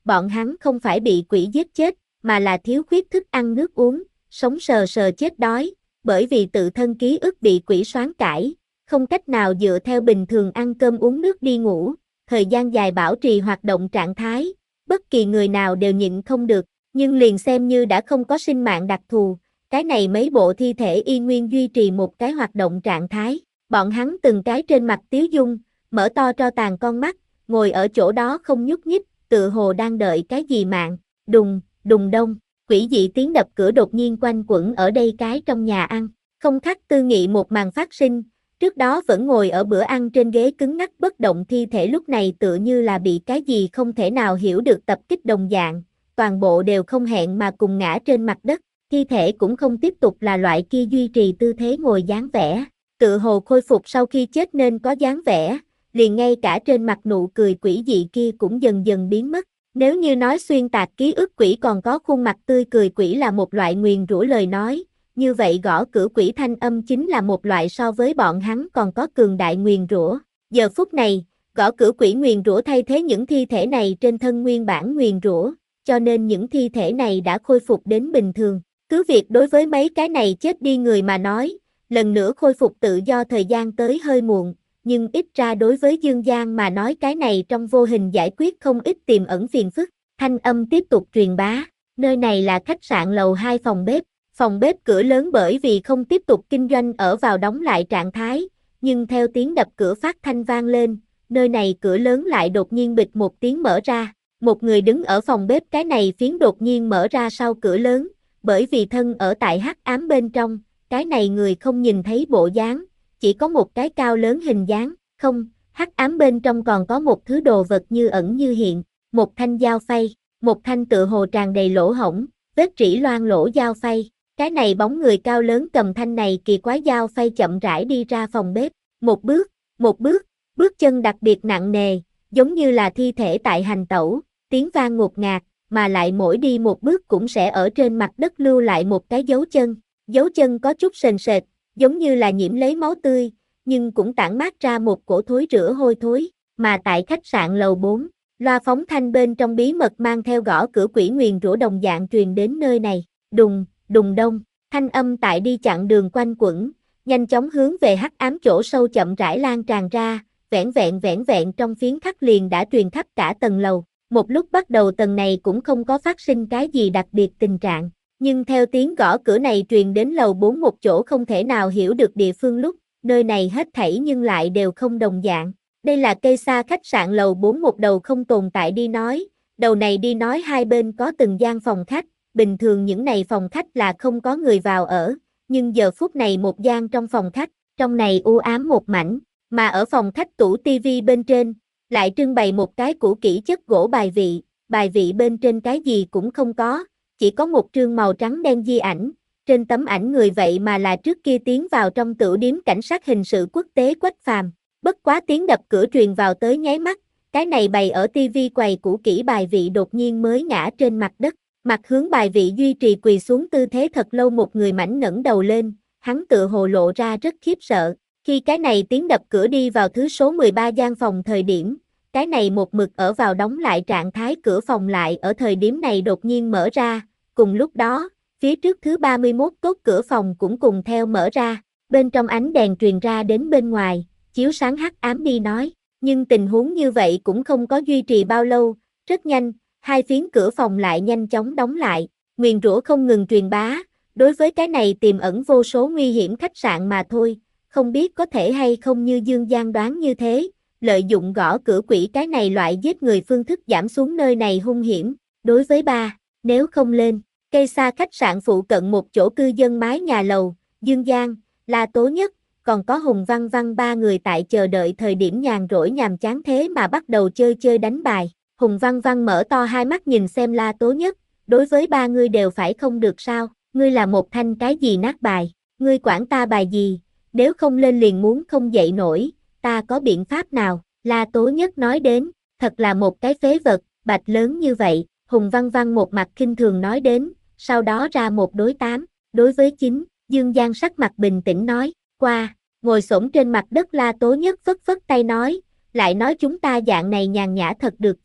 Speaker 1: bọn hắn không phải bị quỷ giết chết, mà là thiếu khuyết thức ăn nước uống, sống sờ sờ chết đói, bởi vì tự thân ký ức bị quỷ soán cải, không cách nào dựa theo bình thường ăn cơm uống nước đi ngủ, thời gian dài bảo trì hoạt động trạng thái, bất kỳ người nào đều nhịn không được, nhưng liền xem như đã không có sinh mạng đặc thù, cái này mấy bộ thi thể y nguyên duy trì một cái hoạt động trạng thái, bọn hắn từng cái trên mặt tiếu dung, mở to tro tàn con mắt, ngồi ở chỗ đó không nhúc nhích, tự hồ đang đợi cái gì mạng, đùng, đùng đông, quỷ dị tiếng đập cửa đột nhiên quanh quẩn ở đây cái trong nhà ăn, không khắc tư nghị một màn phát sinh, trước đó vẫn ngồi ở bữa ăn trên ghế cứng ngắc bất động thi thể lúc này tựa như là bị cái gì không thể nào hiểu được tập kích đồng dạng, toàn bộ đều không hẹn mà cùng ngã trên mặt đất, thi thể cũng không tiếp tục là loại kia duy trì tư thế ngồi dáng vẻ, tự hồ khôi phục sau khi chết nên có dáng vẻ, liền ngay cả trên mặt nụ cười quỷ dị kia cũng dần dần biến mất. Nếu như nói xuyên tạc ký ức quỷ còn có khuôn mặt tươi cười quỷ là một loại nguyền rủa lời nói, như vậy gõ cửa quỷ thanh âm chính là một loại so với bọn hắn còn có cường đại nguyền rủa. Giờ phút này, gõ cửa quỷ nguyền rủa thay thế những thi thể này trên thân nguyên bản nguyền rủa, cho nên những thi thể này đã khôi phục đến bình thường. Cứ việc đối với mấy cái này chết đi người mà nói, lần nữa khôi phục tự do thời gian tới hơi muộn, nhưng ít ra đối với Dương Giang mà nói cái này trong vô hình giải quyết không ít tiềm ẩn phiền phức. Thanh âm tiếp tục truyền bá, nơi này là khách sạn lầu hai phòng bếp, phòng bếp cửa lớn bởi vì không tiếp tục kinh doanh ở vào đóng lại trạng thái, nhưng theo tiếng đập cửa phát thanh vang lên, nơi này cửa lớn lại đột nhiên bịch một tiếng mở ra, một người đứng ở phòng bếp cái này phiến đột nhiên mở ra sau cửa lớn, bởi vì thân ở tại hắc ám bên trong, cái này người không nhìn thấy bộ dáng, chỉ có một cái cao lớn hình dáng, không, hắc ám bên trong còn có một thứ đồ vật như ẩn như hiện, một thanh dao phay, một thanh tựa hồ tràn đầy lỗ hổng, vết rỉ loang lỗ dao phay, cái này bóng người cao lớn cầm thanh này kỳ quái dao phay chậm rãi đi ra phòng bếp, một bước, một bước, bước chân đặc biệt nặng nề, giống như là thi thể tại hành tẩu, tiếng vang ngột ngạt, mà lại mỗi đi một bước cũng sẽ ở trên mặt đất lưu lại một cái dấu chân, dấu chân có chút sền sệt, giống như là nhiễm lấy máu tươi, nhưng cũng tản mát ra một cổ thối rữa hôi thối, mà tại khách sạn lầu bốn, loa phóng thanh bên trong bí mật mang theo gõ cửa quỷ nguyền rủa đồng dạng truyền đến nơi này, đùng, đùng đông, thanh âm tại đi chặn đường quanh quẩn, nhanh chóng hướng về hắc ám chỗ sâu chậm rãi lan tràn ra, vẻn vẹn vẻn vẹn trong phiến khắc liền đã truyền khắp cả tầng lầu, một lúc bắt đầu tầng này cũng không có phát sinh cái gì đặc biệt tình trạng. Nhưng theo tiếng gõ cửa này truyền đến lầu bốn một chỗ không thể nào hiểu được địa phương lúc, nơi này hết thảy nhưng lại đều không đồng dạng. Đây là cây xa khách sạn lầu bốn một đầu không tồn tại đi nói, đầu này đi nói hai bên có từng gian phòng khách, bình thường những này phòng khách là không có người vào ở, nhưng giờ phút này một gian trong phòng khách, trong này u ám một mảnh, mà ở phòng khách tủ tivi bên trên, lại trưng bày một cái cũ kỹ chất gỗ bài vị, bài vị bên trên cái gì cũng không có. Chỉ có một trương màu trắng đen di ảnh, trên tấm ảnh người vậy mà là trước kia tiến vào trong tửu điếm cảnh sát hình sự quốc tế Quách Phàm. Bất quá tiếng đập cửa truyền vào tới nháy mắt, cái này bày ở tivi quầy cũ kỹ bài vị đột nhiên mới ngã trên mặt đất, mặt hướng bài vị duy trì quỳ xuống tư thế thật lâu một người mảnh ngẩng đầu lên, hắn tự hồ lộ ra rất khiếp sợ, khi cái này tiếng đập cửa đi vào thứ số mười ba gian phòng thời điểm. Cái này một mực ở vào đóng lại trạng thái cửa phòng lại ở thời điểm này đột nhiên mở ra, cùng lúc đó, phía trước thứ ba mươi mốt cốt cửa phòng cũng cùng theo mở ra, bên trong ánh đèn truyền ra đến bên ngoài, chiếu sáng hắc ám đi nói, nhưng tình huống như vậy cũng không có duy trì bao lâu, rất nhanh, hai phiến cửa phòng lại nhanh chóng đóng lại, nguyền rủa không ngừng truyền bá, đối với cái này tiềm ẩn vô số nguy hiểm khách sạn mà thôi, không biết có thể hay không như Dương Giang đoán như thế. Lợi dụng gõ cửa quỷ cái này loại giết người phương thức giảm xuống nơi này hung hiểm, đối với ba, nếu không lên, cây xa khách sạn phụ cận một chỗ cư dân mái nhà lầu, Dương Giang, La Tố Nhất, còn có Hùng Văn Văn ba người tại chờ đợi thời điểm nhàn rỗi nhàm chán thế mà bắt đầu chơi chơi đánh bài, Hùng Văn Văn mở to hai mắt nhìn xem La Tố Nhất, đối với ba ngươi đều phải không được sao, ngươi là một thanh cái gì nát bài, ngươi quản ta bài gì, nếu không lên liền muốn không dậy nổi. Ta có biện pháp nào, La Tố Nhất nói đến, thật là một cái phế vật, bạch lớn như vậy, Hùng Văn Văn một mặt khinh thường nói đến, sau đó ra một đối tám, đối với chín, Dương Giang sắc mặt bình tĩnh nói, qua, ngồi xổm trên mặt đất La Tố Nhất phất phất tay nói, lại nói chúng ta dạng này nhàn nhã thật được chứ,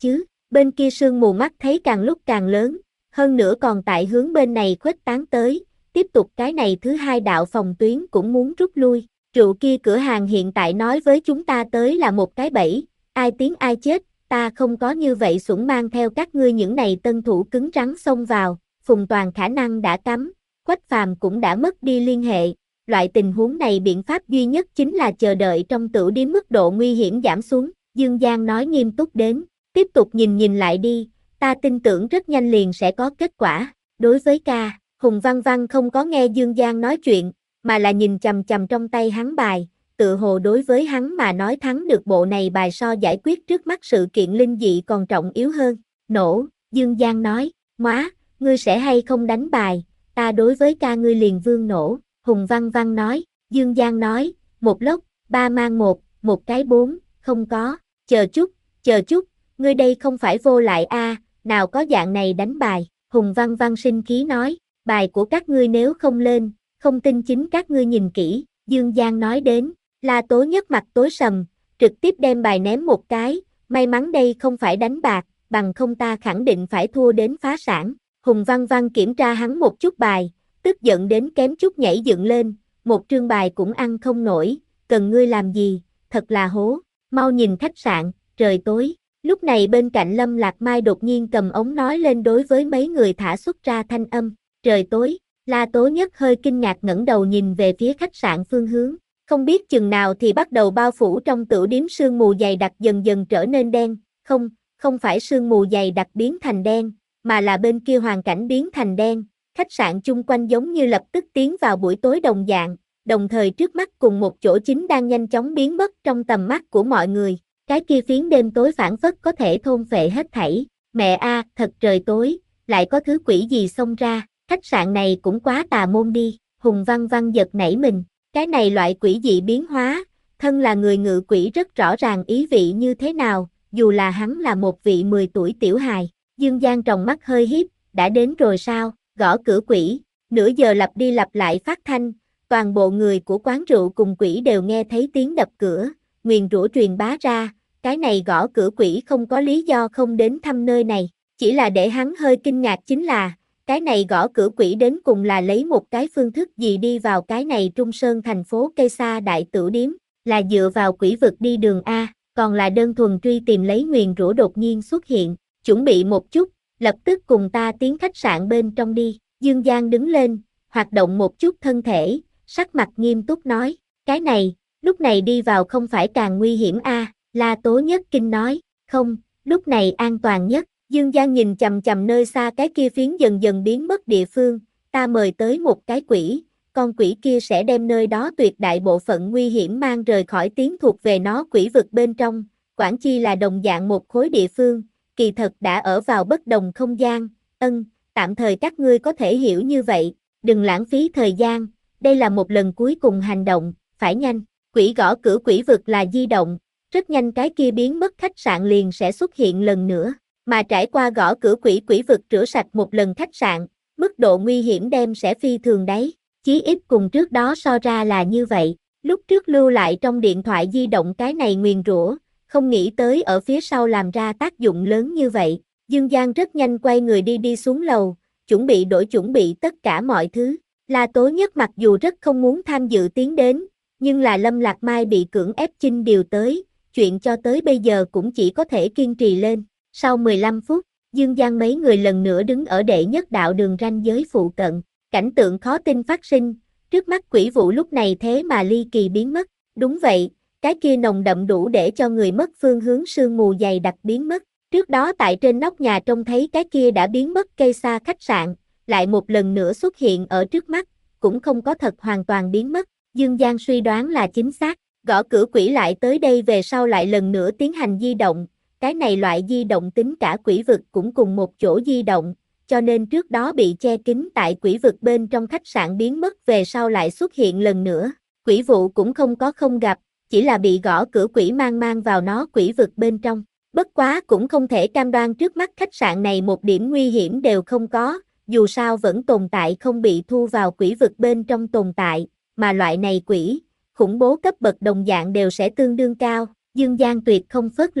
Speaker 1: Bên kia sương mù mắt thấy càng lúc càng lớn, hơn nữa còn tại hướng bên này khuếch tán tới, tiếp tục cái này thứ hai đạo phòng tuyến cũng muốn rút lui. Rượu kia cửa hàng hiện tại nói với chúng ta tới là một cái bẫy, ai tiến ai chết, ta không có như vậy xuẩn mang theo các ngươi những này tân thủ cứng rắn xông vào, Phùng Toàn khả năng đã cắm, Quách Phàm cũng đã mất đi liên hệ, loại tình huống này biện pháp duy nhất chính là chờ đợi trong tửu điếm mức độ nguy hiểm giảm xuống, Dương Giang nói nghiêm túc đến, tiếp tục nhìn nhìn lại đi, ta tin tưởng rất nhanh liền sẽ có kết quả, đối với ca, Hùng Văn Văn không có nghe Dương Giang nói chuyện, mà là nhìn chằm chằm trong tay hắn bài, tự hồ đối với hắn mà nói thắng được bộ này bài so giải quyết trước mắt sự kiện linh dị còn trọng yếu hơn. Nổ, Dương Giang nói, móa, ngươi sẽ hay không đánh bài, ta đối với ca ngươi liền vương nổ, Hùng Văn Văn nói, Dương Giang nói, một lốc, ba mang một, một cái bốn, không có, chờ chút, chờ chút, ngươi đây không phải vô lại a, à, nào có dạng này đánh bài, Hùng Văn Văn sinh khí nói, bài của các ngươi nếu không lên, không tin chính các ngươi nhìn kỹ, Dương Giang nói đến, La Tố Nhất mặt tối sầm, trực tiếp đem bài ném một cái, may mắn đây không phải đánh bạc, bằng không ta khẳng định phải thua đến phá sản. Hùng Văn Văn kiểm tra hắn một chút bài, tức giận đến kém chút nhảy dựng lên, một trương bài cũng ăn không nổi, cần ngươi làm gì, thật là hố, mau nhìn khách sạn, trời tối. Lúc này bên cạnh Lâm Lạc Mai đột nhiên cầm ống nói lên đối với mấy người thả xuất ra thanh âm, trời tối. La Tố Nhất hơi kinh ngạc ngẩng đầu nhìn về phía khách sạn phương hướng, không biết chừng nào thì bắt đầu bao phủ trong tửu điếm sương mù dày đặc dần dần trở nên đen, không, không phải sương mù dày đặc biến thành đen, mà là bên kia hoàn cảnh biến thành đen, khách sạn chung quanh giống như lập tức tiến vào buổi tối đồng dạng, đồng thời trước mắt cùng một chỗ chính đang nhanh chóng biến mất trong tầm mắt của mọi người, cái kia phiến đêm tối phảng phất có thể thôn phệ hết thảy, mẹ a, thật trời tối, lại có thứ quỷ gì xông ra. Khách sạn này cũng quá tà môn đi, Hùng Văn Văn giật nảy mình, cái này loại quỷ dị biến hóa, thân là người ngự quỷ rất rõ ràng ý vị như thế nào, dù là hắn là một vị mười tuổi tiểu hài, Dương Giang tròng mắt hơi hiếp, đã đến rồi sao, gõ cửa quỷ, nửa giờ lặp đi lặp lại phát thanh, toàn bộ người của quán rượu cùng quỷ đều nghe thấy tiếng đập cửa, nguyền rủa truyền bá ra, cái này gõ cửa quỷ không có lý do không đến thăm nơi này, chỉ là để hắn hơi kinh ngạc chính là, cái này gõ cửa quỷ đến cùng là lấy một cái phương thức gì đi vào cái này Trung Sơn thành phố cây xa đại tửu điếm, là dựa vào quỷ vực đi đường A, còn là đơn thuần truy tìm lấy nguyền rủa đột nhiên xuất hiện, chuẩn bị một chút, lập tức cùng ta tiến khách sạn bên trong đi, Dương Giang đứng lên, hoạt động một chút thân thể, sắc mặt nghiêm túc nói, cái này, lúc này đi vào không phải càng nguy hiểm A, La Tố Nhất kinh nói, không, lúc này an toàn nhất. Dương Giang nhìn chằm chằm nơi xa cái kia phiến dần dần biến mất địa phương, ta mời tới một cái quỷ, con quỷ kia sẽ đem nơi đó tuyệt đại bộ phận nguy hiểm mang rời khỏi tiếng thuộc về nó quỷ vực bên trong, Quảng Chi là đồng dạng một khối địa phương, kỳ thật đã ở vào bất đồng không gian, ân, tạm thời các ngươi có thể hiểu như vậy, đừng lãng phí thời gian, đây là một lần cuối cùng hành động, phải nhanh, quỷ gõ cửa quỷ vực là di động, rất nhanh cái kia biến mất khách sạn liền sẽ xuất hiện lần nữa. Mà trải qua gõ cửa quỷ quỷ vực rửa sạch một lần khách sạn, mức độ nguy hiểm đem sẽ phi thường đấy, chí ít cùng trước đó so ra là như vậy, lúc trước lưu lại trong điện thoại di động cái này nguyền rủa, không nghĩ tới ở phía sau làm ra tác dụng lớn như vậy, Dương Giang rất nhanh quay người đi đi xuống lầu, chuẩn bị đổi chuẩn bị tất cả mọi thứ, La Tố Nhất mặc dù rất không muốn tham dự tiến đến, nhưng là Lâm Lạc Mai bị cưỡng ép chinh điều tới, chuyện cho tới bây giờ cũng chỉ có thể kiên trì lên. Sau mười lăm phút, Dương Giang mấy người lần nữa đứng ở đệ nhất đạo đường ranh giới phụ cận, cảnh tượng khó tin phát sinh, trước mắt quỷ vụ lúc này thế mà ly kỳ biến mất, đúng vậy, cái kia nồng đậm đủ để cho người mất phương hướng sương mù dày đặc biến mất, trước đó tại trên nóc nhà trông thấy cái kia đã biến mất cây xa khách sạn, lại một lần nữa xuất hiện ở trước mắt, cũng không có thật hoàn toàn biến mất, Dương Giang suy đoán là chính xác, gõ cửa quỷ lại tới đây về sau lại lần nữa tiến hành di động. Cái này loại di động tính cả quỷ vực cũng cùng một chỗ di động, cho nên trước đó bị che kín tại quỷ vực bên trong khách sạn biến mất về sau lại xuất hiện lần nữa. Quỷ vụ cũng không có không gặp, chỉ là bị gõ cửa quỷ mang mang vào nó quỷ vực bên trong. Bất quá cũng không thể cam đoan trước mắt khách sạn này một điểm nguy hiểm đều không có, dù sao vẫn tồn tại không bị thu vào quỷ vực bên trong tồn tại, mà loại này quỷ, khủng bố cấp bậc đồng dạng đều sẽ tương đương cao, Dương Giang tuyệt không phớt lờ.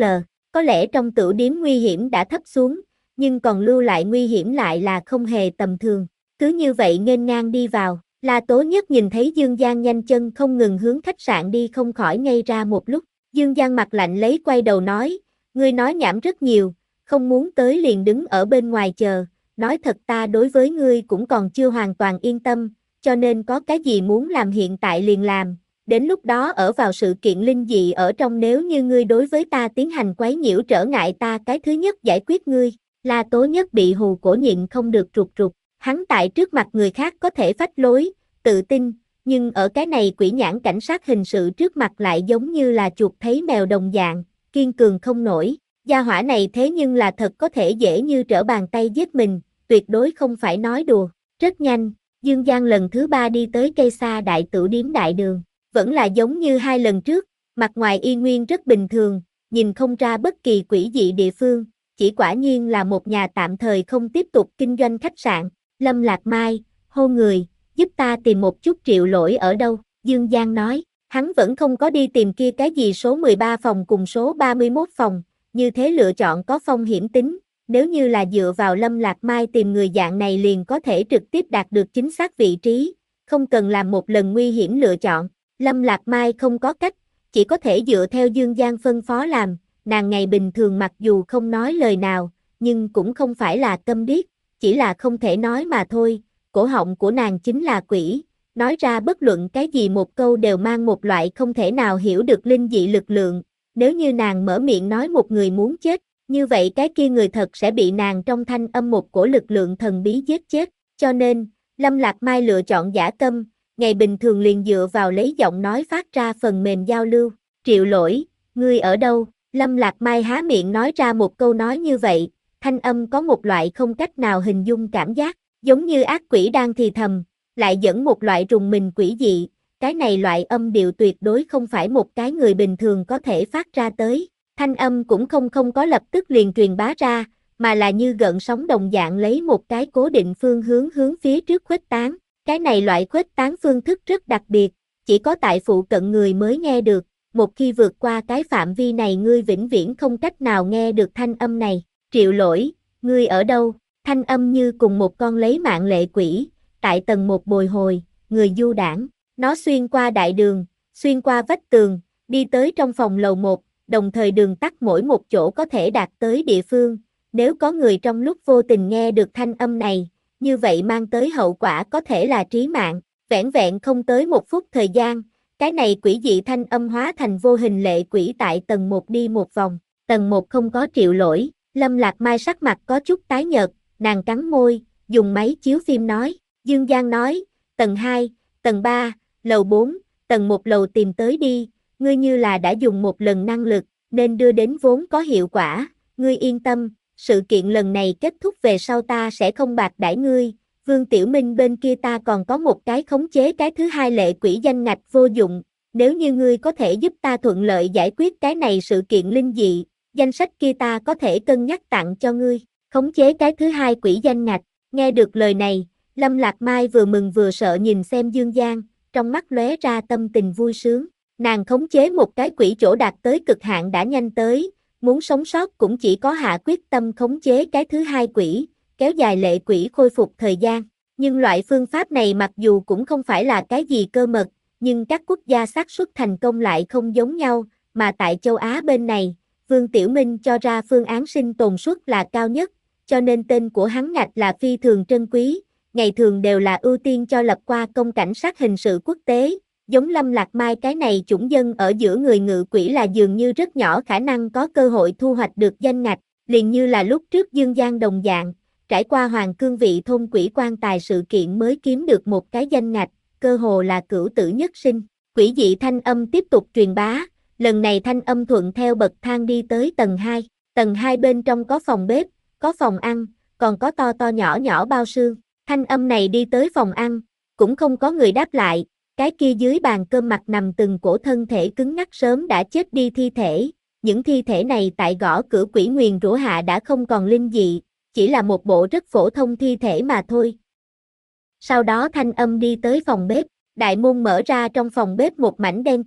Speaker 1: Có lẽ trong tửu điếm nguy hiểm đã thấp xuống, nhưng còn lưu lại nguy hiểm lại là không hề tầm thường. Cứ như vậy nghênh ngang đi vào, La Tố Nhất nhìn thấy Dương Giang nhanh chân không ngừng hướng khách sạn đi không khỏi ngây ra một lúc. Dương Giang mặt lạnh lấy quay đầu nói, ngươi nói nhảm rất nhiều, không muốn tới liền đứng ở bên ngoài chờ, nói thật ta đối với ngươi cũng còn chưa hoàn toàn yên tâm, cho nên có cái gì muốn làm hiện tại liền làm, đến lúc đó ở vào sự kiện linh dị ở trong nếu như ngươi đối với ta tiến hành quấy nhiễu trở ngại ta cái thứ nhất giải quyết ngươi. La Tố Nhất bị hù cổ nhịn không được rụt rụt, hắn tại trước mặt người khác có thể phách lối, tự tin, nhưng ở cái này quỷ nhãn cảnh sát hình sự trước mặt lại giống như là chuột thấy mèo đồng dạng, kiên cường không nổi. Gia hỏa này thế nhưng là thật có thể dễ như trở bàn tay giết mình, tuyệt đối không phải nói đùa. Rất nhanh, Dương Giang lần thứ ba đi tới cây sa đại tửu điếm đại đường, vẫn là giống như hai lần trước, mặt ngoài y nguyên rất bình thường, nhìn không ra bất kỳ quỷ dị địa phương, chỉ quả nhiên là một nhà tạm thời không tiếp tục kinh doanh khách sạn. Lâm Lạc Mai, hô người, giúp ta tìm một chút Triệu Lỗi ở đâu, Dương Giang nói, hắn vẫn không có đi tìm kia cái gì số mười ba phòng cùng số ba mươi mốt phòng, như thế lựa chọn có phong hiểm tính, nếu như là dựa vào Lâm Lạc Mai tìm người dạng này liền có thể trực tiếp đạt được chính xác vị trí, không cần làm một lần nguy hiểm lựa chọn. Lâm Lạc Mai không có cách, chỉ có thể dựa theo Dương Giang phân phó làm, nàng ngày bình thường mặc dù không nói lời nào, nhưng cũng không phải là câm điếc, chỉ là không thể nói mà thôi, cổ họng của nàng chính là quỷ, nói ra bất luận cái gì một câu đều mang một loại không thể nào hiểu được linh dị lực lượng, nếu như nàng mở miệng nói một người muốn chết, như vậy cái kia người thật sẽ bị nàng trong thanh âm một cổ lực lượng thần bí giết chết, cho nên, Lâm Lạc Mai lựa chọn giả câm, ngày bình thường liền dựa vào lấy giọng nói phát ra phần mềm giao lưu. Triệu Lỗi, ngươi ở đâu? Lâm Lạc Mai há miệng nói ra một câu nói như vậy, thanh âm có một loại không cách nào hình dung cảm giác, giống như ác quỷ đang thì thầm, lại dẫn một loại rùng mình quỷ dị, cái này loại âm điệu tuyệt đối không phải một cái người bình thường có thể phát ra tới, thanh âm cũng không không có lập tức liền truyền bá ra, mà là như gợn sóng đồng dạng lấy một cái cố định phương hướng hướng phía trước khuếch tán, cái này loại khuếch tán phương thức rất đặc biệt, chỉ có tại phụ cận người mới nghe được, một khi vượt qua cái phạm vi này ngươi vĩnh viễn không cách nào nghe được thanh âm này. Triệu Lỗi, ngươi ở đâu? Thanh âm như cùng một con lấy mạng lệ quỷ, tại tầng một bồi hồi, người du đảng, nó xuyên qua đại đường, xuyên qua vách tường, đi tới trong phòng lầu một, đồng thời đường tắt mỗi một chỗ có thể đạt tới địa phương, nếu có người trong lúc vô tình nghe được thanh âm này, như vậy mang tới hậu quả có thể là trí mạng, vẻn vẹn không tới một phút thời gian, cái này quỷ dị thanh âm hóa thành vô hình lệ quỷ tại tầng một đi một vòng, tầng một không có Triệu Lỗi, Lâm Lạc Mai sắc mặt có chút tái nhợt, nàng cắn môi, dùng máy chiếu phim nói, Dương Giang nói, tầng hai, tầng ba, lầu bốn, tầng một lầu tìm tới đi, ngươi như là đã dùng một lần năng lực, nên đưa đến vốn có hiệu quả, ngươi yên tâm, sự kiện lần này kết thúc về sau ta sẽ không bạc đãi ngươi, Vương Tiểu Minh bên kia ta còn có một cái khống chế cái thứ hai lệ quỷ danh ngạch vô dụng, nếu như ngươi có thể giúp ta thuận lợi giải quyết cái này sự kiện linh dị, danh sách kia ta có thể cân nhắc tặng cho ngươi, khống chế cái thứ hai quỷ danh ngạch, nghe được lời này, Lâm Lạc Mai vừa mừng vừa sợ nhìn xem Dương Giang, trong mắt lóe ra tâm tình vui sướng, nàng khống chế một cái quỷ chỗ đạt tới cực hạn đã nhanh tới, muốn sống sót cũng chỉ có hạ quyết tâm khống chế cái thứ hai quỷ, kéo dài lệ quỷ khôi phục thời gian, nhưng loại phương pháp này mặc dù cũng không phải là cái gì cơ mật, nhưng các quốc gia xác suất thành công lại không giống nhau, mà tại châu Á bên này, Vương Tiểu Minh cho ra phương án sinh tồn suất là cao nhất, cho nên tên của hắn ngạch là phi thường trân quý, ngày thường đều là ưu tiên cho lập qua công cảnh sát hình sự quốc tế, giống Lâm Lạc Mai cái này chủng dân ở giữa người ngự quỷ là dường như rất nhỏ khả năng có cơ hội thu hoạch được danh ngạch, liền như là lúc trước Dương Giang đồng dạng, trải qua hoàng cương vị thôn quỷ quan tài sự kiện mới kiếm được một cái danh ngạch, cơ hồ là cửu tử nhất sinh, quỷ dị thanh âm tiếp tục truyền bá, lần này thanh âm thuận theo bậc thang đi tới tầng hai, tầng hai bên trong có phòng bếp, có phòng ăn, còn có to to nhỏ nhỏ bao xương, thanh âm này đi tới phòng ăn, cũng không có người đáp lại, cái kia dưới bàn cơm mặt nằm từng cổ thân thể cứng ngắc sớm đã chết đi thi thể, những thi thể này tại gõ cửa quỷ nguyền rủa hạ đã không còn linh dị, chỉ là một bộ rất phổ thông thi thể mà thôi. Sau đó thanh âm đi tới phòng bếp, đại môn mở ra trong phòng bếp một mảnh đen kịt,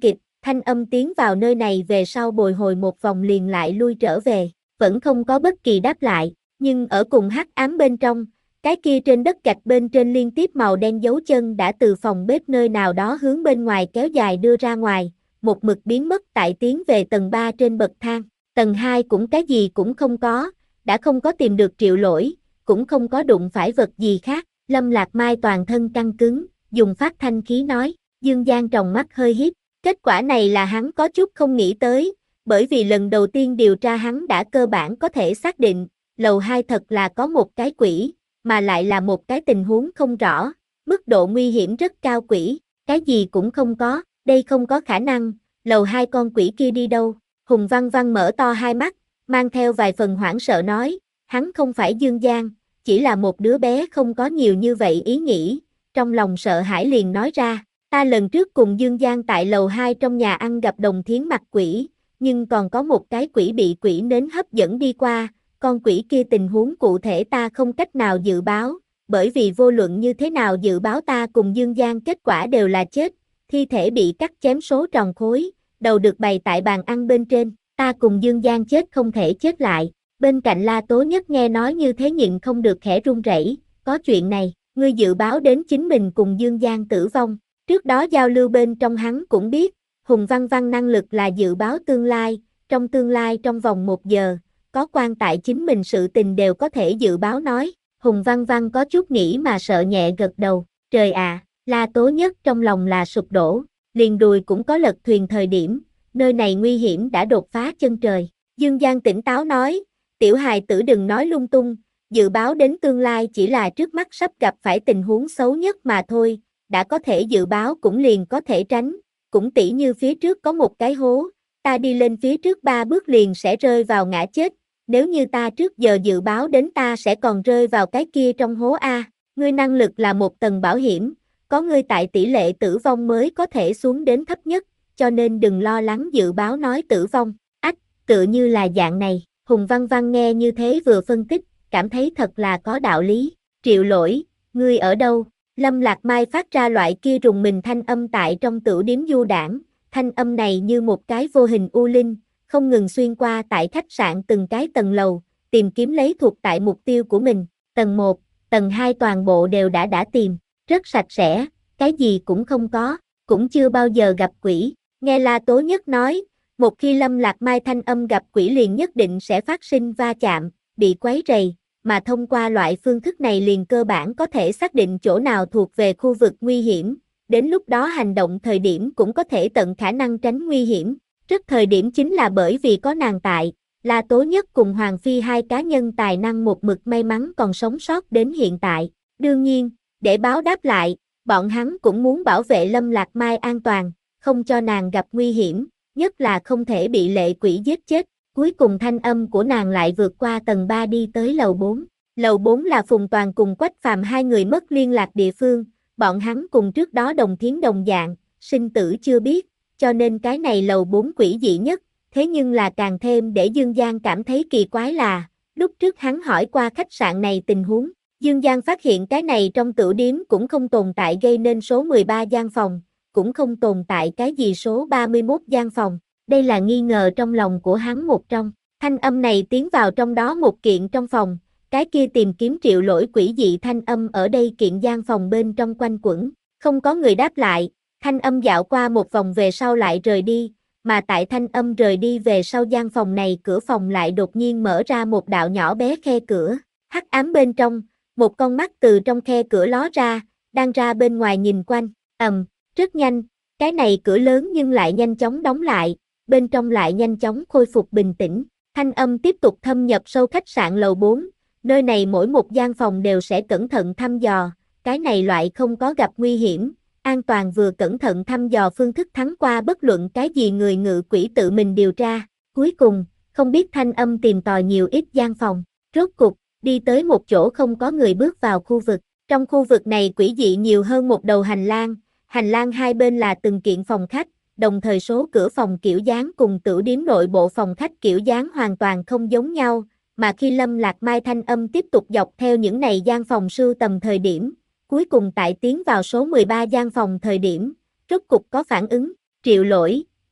Speaker 1: Thanh âm tiến vào nơi này về sau bồi hồi một vòng liền lại lui trở về, vẫn không có bất kỳ đáp lại, nhưng ở cùng hắc ám bên trong, cái kia trên đất gạch bên trên liên tiếp màu đen dấu chân đã từ phòng bếp nơi nào đó hướng bên ngoài kéo dài đưa ra ngoài, một mực biến mất tại tiến về tầng ba trên bậc thang. Tầng hai cũng cái gì cũng không có, đã không có tìm được Triệu Lỗi, cũng không có đụng phải vật gì khác. Lâm Lạc Mai toàn thân căng cứng, dùng phát thanh khí nói, Dương Giang tròng mắt hơi híp. Kết quả này là hắn có chút không nghĩ tới, bởi vì lần đầu tiên điều tra hắn đã cơ bản có thể xác định, lầu hai thật là có một cái quỷ, mà lại là một cái tình huống không rõ, mức độ nguy hiểm rất cao quỷ, cái gì cũng không có, đây không có khả năng, lầu hai con quỷ kia đi đâu? Hùng Văn Văn mở to hai mắt, mang theo vài phần hoảng sợ nói, hắn không phải Dương Giang, chỉ là một đứa bé không có nhiều như vậy ý nghĩ, trong lòng sợ hãi liền nói ra, ta lần trước cùng Dương Giang tại lầu hai trong nhà ăn gặp đồng thiến mặt quỷ, nhưng còn có một cái quỷ bị quỷ nến hấp dẫn đi qua, con quỷ kia tình huống cụ thể ta không cách nào dự báo, bởi vì vô luận như thế nào dự báo ta cùng Dương Giang kết quả đều là chết, thi thể bị cắt chém số tròn khối, đầu được bày tại bàn ăn bên trên, ta cùng Dương Giang chết không thể chết lại. Bên cạnh La Tố Nhất nghe nói như thế nhịn không được khẽ run rẩy, có chuyện này, ngươi dự báo đến chính mình cùng Dương Giang tử vong, trước đó giao lưu bên trong hắn cũng biết, Hùng Văn Văn năng lực là dự báo tương lai, trong tương lai trong vòng một giờ, có quan tại chính mình sự tình đều có thể dự báo nói, Hùng Văn Văn có chút nghĩ mà sợ nhẹ gật đầu, trời à, La Tố Nhất trong lòng là sụp đổ, liền đùi cũng có lật thuyền thời điểm, nơi này nguy hiểm đã đột phá chân trời, Dương Giang tỉnh táo nói, tiểu hài tử đừng nói lung tung, dự báo đến tương lai chỉ là trước mắt sắp gặp phải tình huống xấu nhất mà thôi, đã có thể dự báo cũng liền có thể tránh, cũng tỉ như phía trước có một cái hố, ta đi lên phía trước ba bước liền sẽ rơi vào ngã chết, nếu như ta trước giờ dự báo đến ta sẽ còn rơi vào cái kia trong hố A, ngươi năng lực là một tầng bảo hiểm, có ngươi tại tỷ lệ tử vong mới có thể xuống đến thấp nhất, cho nên đừng lo lắng dự báo nói tử vong, ách, tựa như là dạng này. Hùng Văn Văn nghe như thế vừa phân tích, cảm thấy thật là có đạo lý. Triệu Lỗi, ngươi ở đâu? Lâm Lạc Mai phát ra loại kia rùng mình thanh âm tại trong tửu điếm du đảng, thanh âm này như một cái vô hình u linh, không ngừng xuyên qua tại khách sạn từng cái tầng lầu, tìm kiếm lấy thuộc tại mục tiêu của mình. Tầng một, tầng hai toàn bộ đều đã đã tìm, rất sạch sẽ, cái gì cũng không có, cũng chưa bao giờ gặp quỷ. Nghe La Tố Nhất nói, một khi Lâm Lạc Mai thanh âm gặp quỷ liền nhất định sẽ phát sinh va chạm, bị quấy rầy, mà thông qua loại phương thức này liền cơ bản có thể xác định chỗ nào thuộc về khu vực nguy hiểm, đến lúc đó hành động thời điểm cũng có thể tận khả năng tránh nguy hiểm. Rất thời điểm chính là bởi vì có nàng tại, La Tố Nhất cùng Hoàng Phi hai cá nhân tài năng một mực may mắn còn sống sót đến hiện tại. Đương nhiên, để báo đáp lại, bọn hắn cũng muốn bảo vệ Lâm Lạc Mai an toàn, không cho nàng gặp nguy hiểm, nhất là không thể bị lệ quỷ giết chết. Cuối cùng thanh âm của nàng lại vượt qua tầng ba đi tới lầu bốn. Lầu bốn là Phùng Toàn cùng Quách Phàm hai người mất liên lạc địa phương, bọn hắn cùng trước đó đồng thiến đồng dạng, sinh tử chưa biết, cho nên cái này lầu bốn quỷ dị nhất, thế nhưng là càng thêm để Dương Giang cảm thấy kỳ quái là, lúc trước hắn hỏi qua khách sạn này tình huống, Dương Giang phát hiện cái này trong tửu điếm cũng không tồn tại gây nên số mười ba gian phòng, cũng không tồn tại cái gì số ba mươi mốt gian phòng. Đây là nghi ngờ trong lòng của hắn một trong. Thanh âm này tiến vào trong đó một kiện trong phòng, cái kia tìm kiếm Triệu Lỗi quỷ dị thanh âm ở đây kiện gian phòng bên trong quanh quẩn, không có người đáp lại, thanh âm dạo qua một vòng về sau lại rời đi, mà tại thanh âm rời đi về sau gian phòng này cửa phòng lại đột nhiên mở ra một đạo nhỏ bé khe cửa, hắc ám bên trong, một con mắt từ trong khe cửa ló ra, đang ra bên ngoài nhìn quanh, ầm, rất nhanh, cái này cửa lớn nhưng lại nhanh chóng đóng lại. Bên trong lại nhanh chóng khôi phục bình tĩnh, thanh âm tiếp tục thâm nhập sâu khách sạn lầu bốn, nơi này mỗi một gian phòng đều sẽ cẩn thận thăm dò, cái này loại không có gặp nguy hiểm, an toàn vừa cẩn thận thăm dò phương thức thắng qua bất luận cái gì người ngự quỷ tự mình điều tra, cuối cùng, không biết thanh âm tìm tòi nhiều ít gian phòng, rốt cục, đi tới một chỗ không có người bước vào khu vực, trong khu vực này quỷ dị nhiều hơn một đầu hành lang, hành lang hai bên là từng kiện phòng khách, đồng thời số cửa phòng kiểu dáng cùng tửu điếm nội bộ phòng khách kiểu dáng hoàn toàn không giống nhau, mà khi Lâm Lạc Mai thanh âm tiếp tục dọc theo những này gian phòng sưu tầm thời điểm, cuối cùng tại tiến vào số mười ba gian phòng thời điểm, rốt cục có phản ứng, Triệu Lỗi,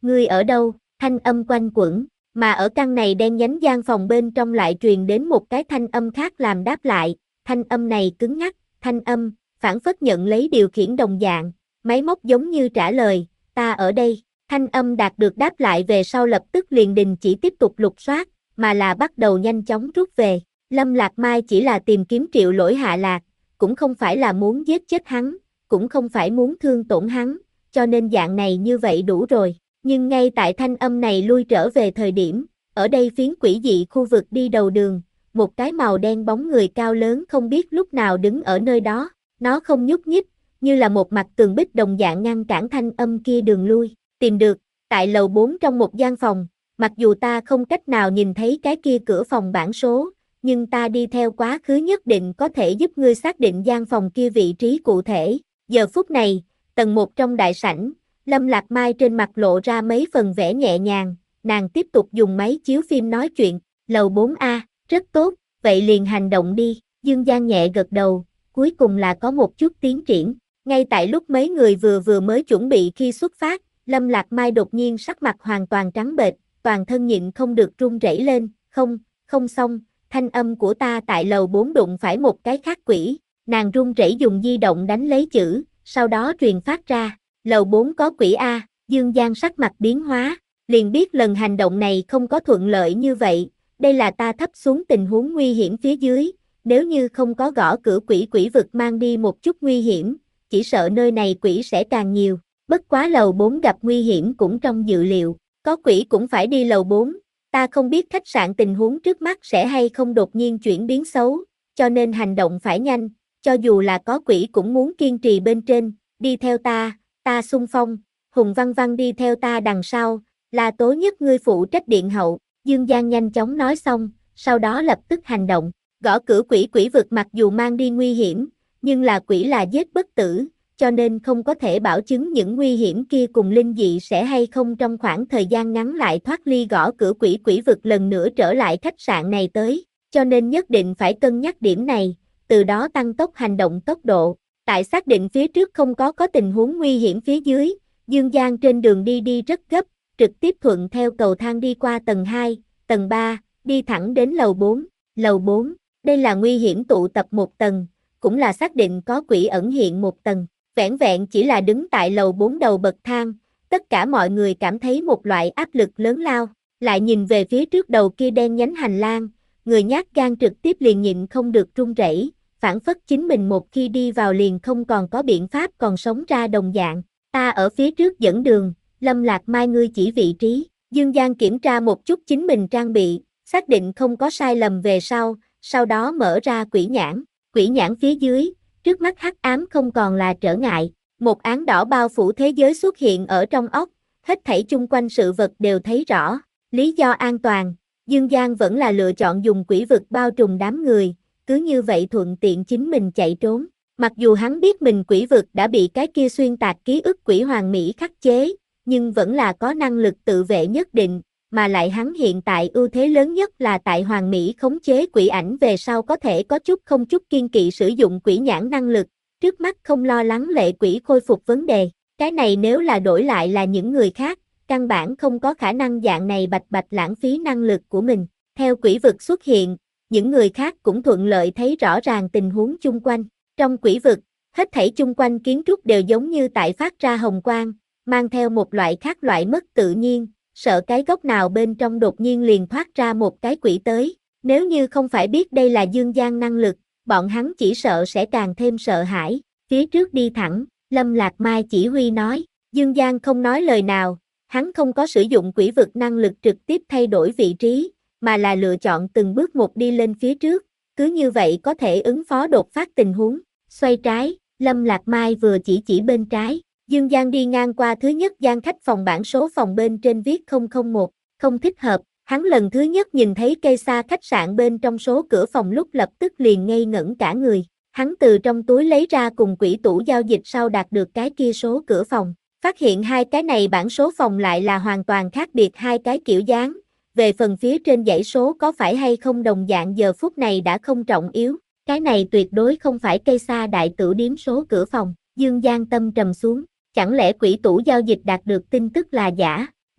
Speaker 1: Ngươi ở đâu? Thanh âm quanh quẩn, mà ở căn này đen nhánh gian phòng bên trong lại truyền đến một cái thanh âm khác làm đáp lại, thanh âm này cứng ngắc, thanh âm, phảng phất nhận lấy điều khiển đồng dạng, máy móc giống như trả lời, ta ở đây, thanh âm đạt được đáp lại về sau lập tức liền đình chỉ tiếp tục lục soát, mà là bắt đầu nhanh chóng rút về, Lâm Lạc Mai chỉ là tìm kiếm Triệu Lỗi hạ lạc, cũng không phải là muốn giết chết hắn, cũng không phải muốn thương tổn hắn, cho nên dạng này như vậy đủ rồi. Nhưng ngay tại thanh âm này lui trở về thời điểm, ở đây phiến quỷ dị khu vực đi đầu đường, một cái màu đen bóng người cao lớn không biết lúc nào đứng ở nơi đó, nó không nhúc nhích, như là một mặt tường bích đồng dạng ngăn cản thanh âm kia đường lui, tìm được, tại lầu bốn trong một gian phòng, mặc dù ta không cách nào nhìn thấy cái kia cửa phòng bản số, nhưng ta đi theo quá khứ nhất định có thể giúp ngươi xác định gian phòng kia vị trí cụ thể, giờ phút này, tầng một trong đại sảnh, Lâm Lạc Mai trên mặt lộ ra mấy phần vẻ nhẹ nhàng, nàng tiếp tục dùng máy chiếu phim nói chuyện, lầu bốn A, rất tốt, vậy liền hành động đi, Dương Giang nhẹ gật đầu, cuối cùng là có một chút tiến triển, ngay tại lúc mấy người vừa vừa mới chuẩn bị khi xuất phát, Lâm Lạc Mai đột nhiên sắc mặt hoàn toàn trắng bệch, toàn thân nhịn không được run rẩy lên, không, không xong, thanh âm của ta tại lầu bốn đụng phải một cái khác quỷ, nàng run rẩy dùng di động đánh lấy chữ, sau đó truyền phát ra. Lầu bốn có quỷ A, Dương Giang sắc mặt biến hóa, liền biết lần hành động này không có thuận lợi như vậy, đây là ta thấp xuống tình huống nguy hiểm phía dưới, nếu như không có gõ cửa quỷ quỷ vực mang đi một chút nguy hiểm, chỉ sợ nơi này quỷ sẽ càng nhiều, bất quá lầu bốn gặp nguy hiểm cũng trong dự liệu, có quỷ cũng phải đi lầu bốn, ta không biết khách sạn tình huống trước mắt sẽ hay không đột nhiên chuyển biến xấu, cho nên hành động phải nhanh, cho dù là có quỷ cũng muốn kiên trì bên trên, đi theo ta. Ta xung phong, Hùng Văn Văn đi theo ta đằng sau, là Tố Nhất ngươi phụ trách điện hậu, Dương Giang nhanh chóng nói xong, sau đó lập tức hành động, gõ cửa quỷ quỷ vực mặc dù mang đi nguy hiểm, nhưng là quỷ là giết bất tử, cho nên không có thể bảo chứng những nguy hiểm kia cùng linh dị sẽ hay không trong khoảng thời gian ngắn lại thoát ly gõ cửa quỷ quỷ vực lần nữa trở lại khách sạn này tới, cho nên nhất định phải cân nhắc điểm này, từ đó tăng tốc hành động tốc độ. Tại xác định phía trước không có có tình huống nguy hiểm phía dưới, Dương Giang trên đường đi đi rất gấp, trực tiếp thuận theo cầu thang đi qua tầng hai, tầng ba, đi thẳng đến lầu bốn. Lầu bốn, đây là nguy hiểm tụ tập một tầng, cũng là xác định có quỷ ẩn hiện một tầng. Vẻn vẹn chỉ là đứng tại lầu bốn đầu bậc thang, tất cả mọi người cảm thấy một loại áp lực lớn lao, lại nhìn về phía trước đầu kia đen nhánh hành lang, người nhát gan trực tiếp liền nhịn không được run rẩy. Phản phất chính mình một khi đi vào liền không còn có biện pháp còn sống ra đồng dạng, ta ở phía trước dẫn đường, Lâm Lạc Mai ngươi chỉ vị trí, Dương Giang kiểm tra một chút chính mình trang bị, xác định không có sai lầm về sau, sau đó mở ra quỷ nhãn, quỷ nhãn phía dưới, trước mắt hắc ám không còn là trở ngại, một áng đỏ bao phủ thế giới xuất hiện ở trong óc, hết thảy chung quanh sự vật đều thấy rõ, lý do an toàn, Dương Giang vẫn là lựa chọn dùng quỷ vực bao trùm đám người. Cứ như vậy thuận tiện chính mình chạy trốn, mặc dù hắn biết mình quỷ vực đã bị cái kia xuyên tạc ký ức quỷ hoàng mỹ khắc chế, nhưng vẫn là có năng lực tự vệ nhất định, mà lại hắn hiện tại ưu thế lớn nhất là tại hoàng mỹ khống chế quỷ ảnh về sau có thể có chút không chút kiên kỵ sử dụng quỷ nhãn năng lực, trước mắt không lo lắng lệ quỷ khôi phục vấn đề, cái này nếu là đổi lại là những người khác, căn bản không có khả năng dạng này bạch bạch lãng phí năng lực của mình, theo quỷ vực xuất hiện. Những người khác cũng thuận lợi thấy rõ ràng tình huống chung quanh. Trong quỷ vực, hết thảy chung quanh kiến trúc đều giống như tại phát ra hồng quang, mang theo một loại khác loại mất tự nhiên, sợ cái góc nào bên trong đột nhiên liền thoát ra một cái quỷ tới. Nếu như không phải biết đây là Dương Giang năng lực, bọn hắn chỉ sợ sẽ càng thêm sợ hãi. Phía trước đi thẳng, Lâm Lạc Mai chỉ huy nói, Dương Giang không nói lời nào, hắn không có sử dụng quỷ vực năng lực trực tiếp thay đổi vị trí, mà là lựa chọn từng bước một đi lên phía trước, cứ như vậy có thể ứng phó đột phát tình huống. Xoay trái, Lâm Lạc Mai vừa chỉ chỉ bên trái, Dương Giang đi ngang qua thứ nhất gian khách phòng bản số phòng bên trên viết không không một, không thích hợp, hắn lần thứ nhất nhìn thấy cây xa khách sạn bên trong số cửa phòng lúc lập tức liền ngây ngẩn cả người, hắn từ trong túi lấy ra cùng quỷ tủ giao dịch sau đạt được cái kia số cửa phòng, phát hiện hai cái này bản số phòng lại là hoàn toàn khác biệt hai cái kiểu dáng. Về phần phía trên dãy số có phải hay không đồng dạng giờ phút này đã không trọng yếu, cái này tuyệt đối không phải cây xa đại tử điếm số cửa phòng, Dương Giang tâm trầm xuống, chẳng lẽ quỷ tủ giao dịch đạt được tin tức là giả,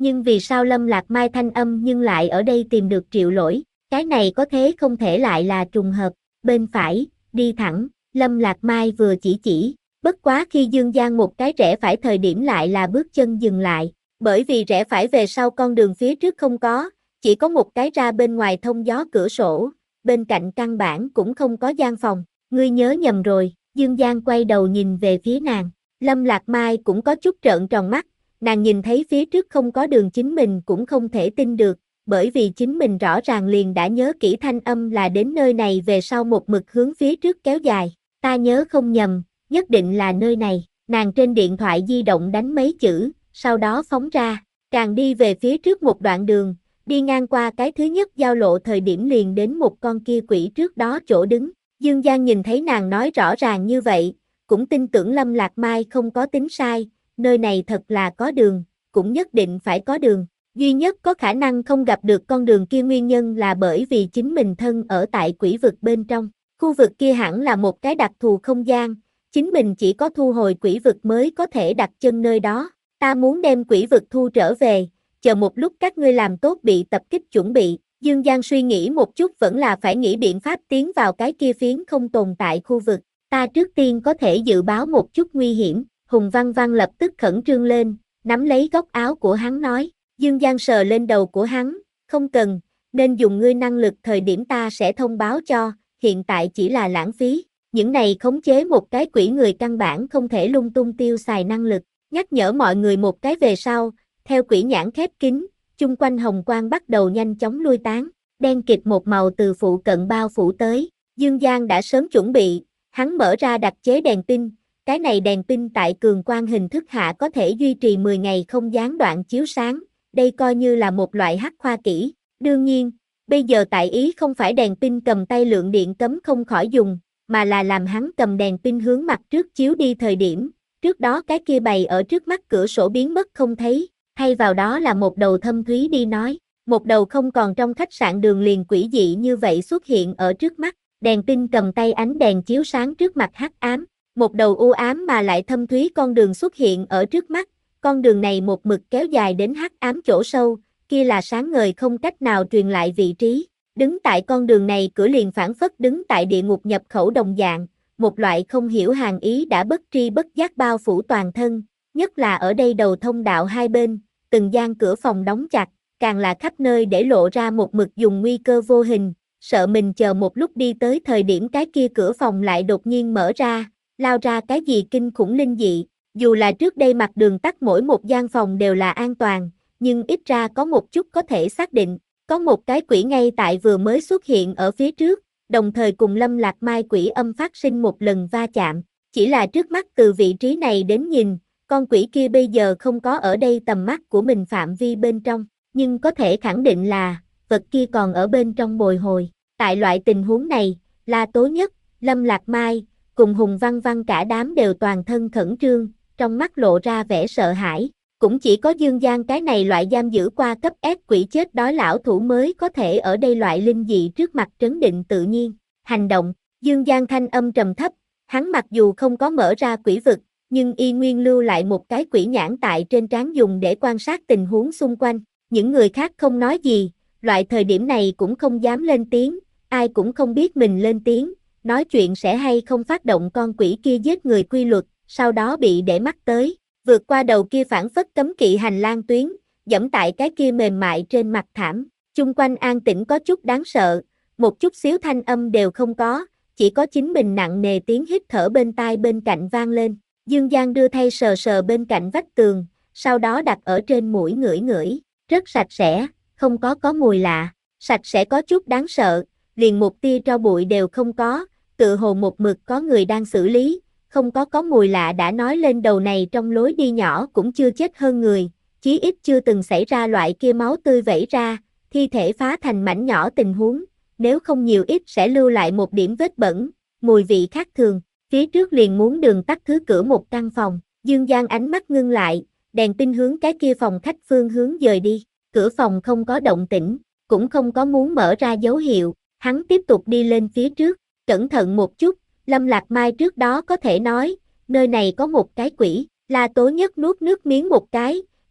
Speaker 1: Nhưng vì sao Lâm Lạc Mai thanh âm nhưng lại ở đây tìm được Triệu Lỗi, cái này có thế không thể lại là trùng hợp, bên phải, đi thẳng, Lâm Lạc Mai vừa chỉ chỉ, bất quá khi Dương Giang một cái rẽ phải thời điểm lại là bước chân dừng lại, bởi vì rẽ phải về sau con đường phía trước không có, chỉ có một cái ra bên ngoài thông gió cửa sổ, bên cạnh căn bản cũng không có gian phòng, ngươi nhớ nhầm rồi, Dương Giang quay đầu nhìn về phía nàng, Lâm Lạc Mai cũng có chút trợn tròn mắt, nàng nhìn thấy phía trước không có đường chính mình cũng không thể tin được, bởi vì chính mình rõ ràng liền đã nhớ kỹ thanh âm là đến nơi này về sau một mực hướng phía trước kéo dài, ta nhớ không nhầm, nhất định là nơi này, nàng trên điện thoại di động đánh mấy chữ, sau đó phóng ra, càng đi về phía trước một đoạn đường, đi ngang qua cái thứ nhất giao lộ thời điểm liền đến một con kia quỷ trước đó chỗ đứng, Dương Giang nhìn thấy nàng nói rõ ràng như vậy, cũng tin tưởng Lâm Lạc Mai không có tính sai, nơi này thật là có đường, cũng nhất định phải có đường. Duy nhất có khả năng không gặp được con đường kia nguyên nhân là bởi vì chính mình thân ở tại quỷ vực bên trong. Khu vực kia hẳn là một cái đặc thù không gian, chính mình chỉ có thu hồi quỷ vực mới có thể đặt chân nơi đó. Ta muốn đem quỷ vực thu trở về, chờ một lúc các ngươi làm tốt bị tập kích chuẩn bị. Dương Giang suy nghĩ một chút vẫn là phải nghĩ biện pháp tiến vào cái kia phiến không tồn tại khu vực. Ta trước tiên có thể dự báo một chút nguy hiểm. Hùng Văn Văn lập tức khẩn trương lên, nắm lấy góc áo của hắn nói. Dương Giang sờ lên đầu của hắn, không cần, nên dùng ngươi năng lực thời điểm ta sẽ thông báo cho, hiện tại chỉ là lãng phí. Những này khống chế một cái quỷ người căn bản không thể lung tung tiêu xài năng lực. Nhắc nhở mọi người một cái về sau, theo quỷ nhãn khép kín, chung quanh hồng quang bắt đầu nhanh chóng lui tán, đen kịt một màu từ phụ cận bao phủ tới. Dương Giang đã sớm chuẩn bị, hắn mở ra đặc chế đèn pin. Cái này đèn pin tại cường quang hình thức hạ có thể duy trì mười ngày không gián đoạn chiếu sáng, đây coi như là một loại hắc khoa kỹ. Đương nhiên, bây giờ tại ý không phải đèn pin cầm tay lượng điện cấm không khỏi dùng, mà là làm hắn cầm đèn pin hướng mặt trước chiếu đi thời điểm, trước đó cái kia bày ở trước mắt cửa sổ biến mất không thấy, thay vào đó là một đầu thâm thúy đi nói, một đầu không còn trong khách sạn đường liền quỷ dị như vậy xuất hiện ở trước mắt, đèn pin cầm tay ánh đèn chiếu sáng trước mặt hắc ám. Một đầu u ám mà lại thâm thúy con đường xuất hiện ở trước mắt, con đường này một mực kéo dài đến hắc ám chỗ sâu, kia là sáng ngời không cách nào truyền lại vị trí. Đứng tại con đường này cửa liền phảng phất đứng tại địa ngục nhập khẩu đồng dạng, một loại không hiểu hàn ý đã bất tri bất giác bao phủ toàn thân, nhất là ở đây đầu thông đạo hai bên, từng gian cửa phòng đóng chặt, càng là khắp nơi để lộ ra một mực dùng nguy cơ vô hình, sợ mình chờ một lúc đi tới thời điểm cái kia cửa phòng lại đột nhiên mở ra. Lao ra cái gì kinh khủng linh dị, dù là trước đây mặt đường tắt mỗi một gian phòng đều là an toàn, nhưng ít ra có một chút có thể xác định, có một cái quỷ ngay tại vừa mới xuất hiện ở phía trước, đồng thời cùng Lâm Lạc Mai quỷ âm phát sinh một lần va chạm, chỉ là trước mắt từ vị trí này đến nhìn, con quỷ kia bây giờ không có ở đây tầm mắt của mình phạm vi bên trong, nhưng có thể khẳng định là, vật kia còn ở bên trong bồi hồi, tại loại tình huống này, La Tố Nhất, Lâm Lạc Mai, cùng Hùng Văn Văn cả đám đều toàn thân khẩn trương, trong mắt lộ ra vẻ sợ hãi, cũng chỉ có Dương Giang cái này loại giam giữ qua cấp S quỷ chết đói lão thủ mới có thể ở đây loại linh dị trước mặt trấn định tự nhiên, hành động, Dương Giang thanh âm trầm thấp, hắn mặc dù không có mở ra quỷ vực, nhưng y nguyên lưu lại một cái quỷ nhãn tại trên trán dùng để quan sát tình huống xung quanh, những người khác không nói gì, loại thời điểm này cũng không dám lên tiếng, ai cũng không biết mình lên tiếng. Nói chuyện sẽ hay không phát động con quỷ kia giết người quy luật, sau đó bị để mắt tới, vượt qua đầu kia phản phất cấm kỵ hành lang tuyến, dẫm tại cái kia mềm mại trên mặt thảm, chung quanh an tĩnh có chút đáng sợ, một chút xíu thanh âm đều không có, chỉ có chính mình nặng nề tiếng hít thở bên tai bên cạnh vang lên, Dương Giang đưa tay sờ sờ bên cạnh vách tường, sau đó đặt ở trên mũi ngửi ngửi, rất sạch sẽ, không có có mùi lạ, sạch sẽ có chút đáng sợ, liền một tia tro bụi đều không có. Tự hồ một mực có người đang xử lý, không có có mùi lạ đã nói lên đầu này trong lối đi nhỏ cũng chưa chết hơn người, chí ít chưa từng xảy ra loại kia máu tươi vẩy ra, thi thể phá thành mảnh nhỏ tình huống, nếu không nhiều ít sẽ lưu lại một điểm vết bẩn, mùi vị khác thường, phía trước liền muốn đường tắt thứ cửa một căn phòng, Dương Giang ánh mắt ngưng lại, đèn pin hướng cái kia phòng khách phương hướng dời đi, cửa phòng không có động tĩnh, cũng không có muốn mở ra dấu hiệu, hắn tiếp tục đi lên phía trước. Cẩn thận một chút, Lâm Lạc Mai trước đó có thể nói, nơi này có một cái quỷ, La Tố Nhất nuốt nước miếng một cái,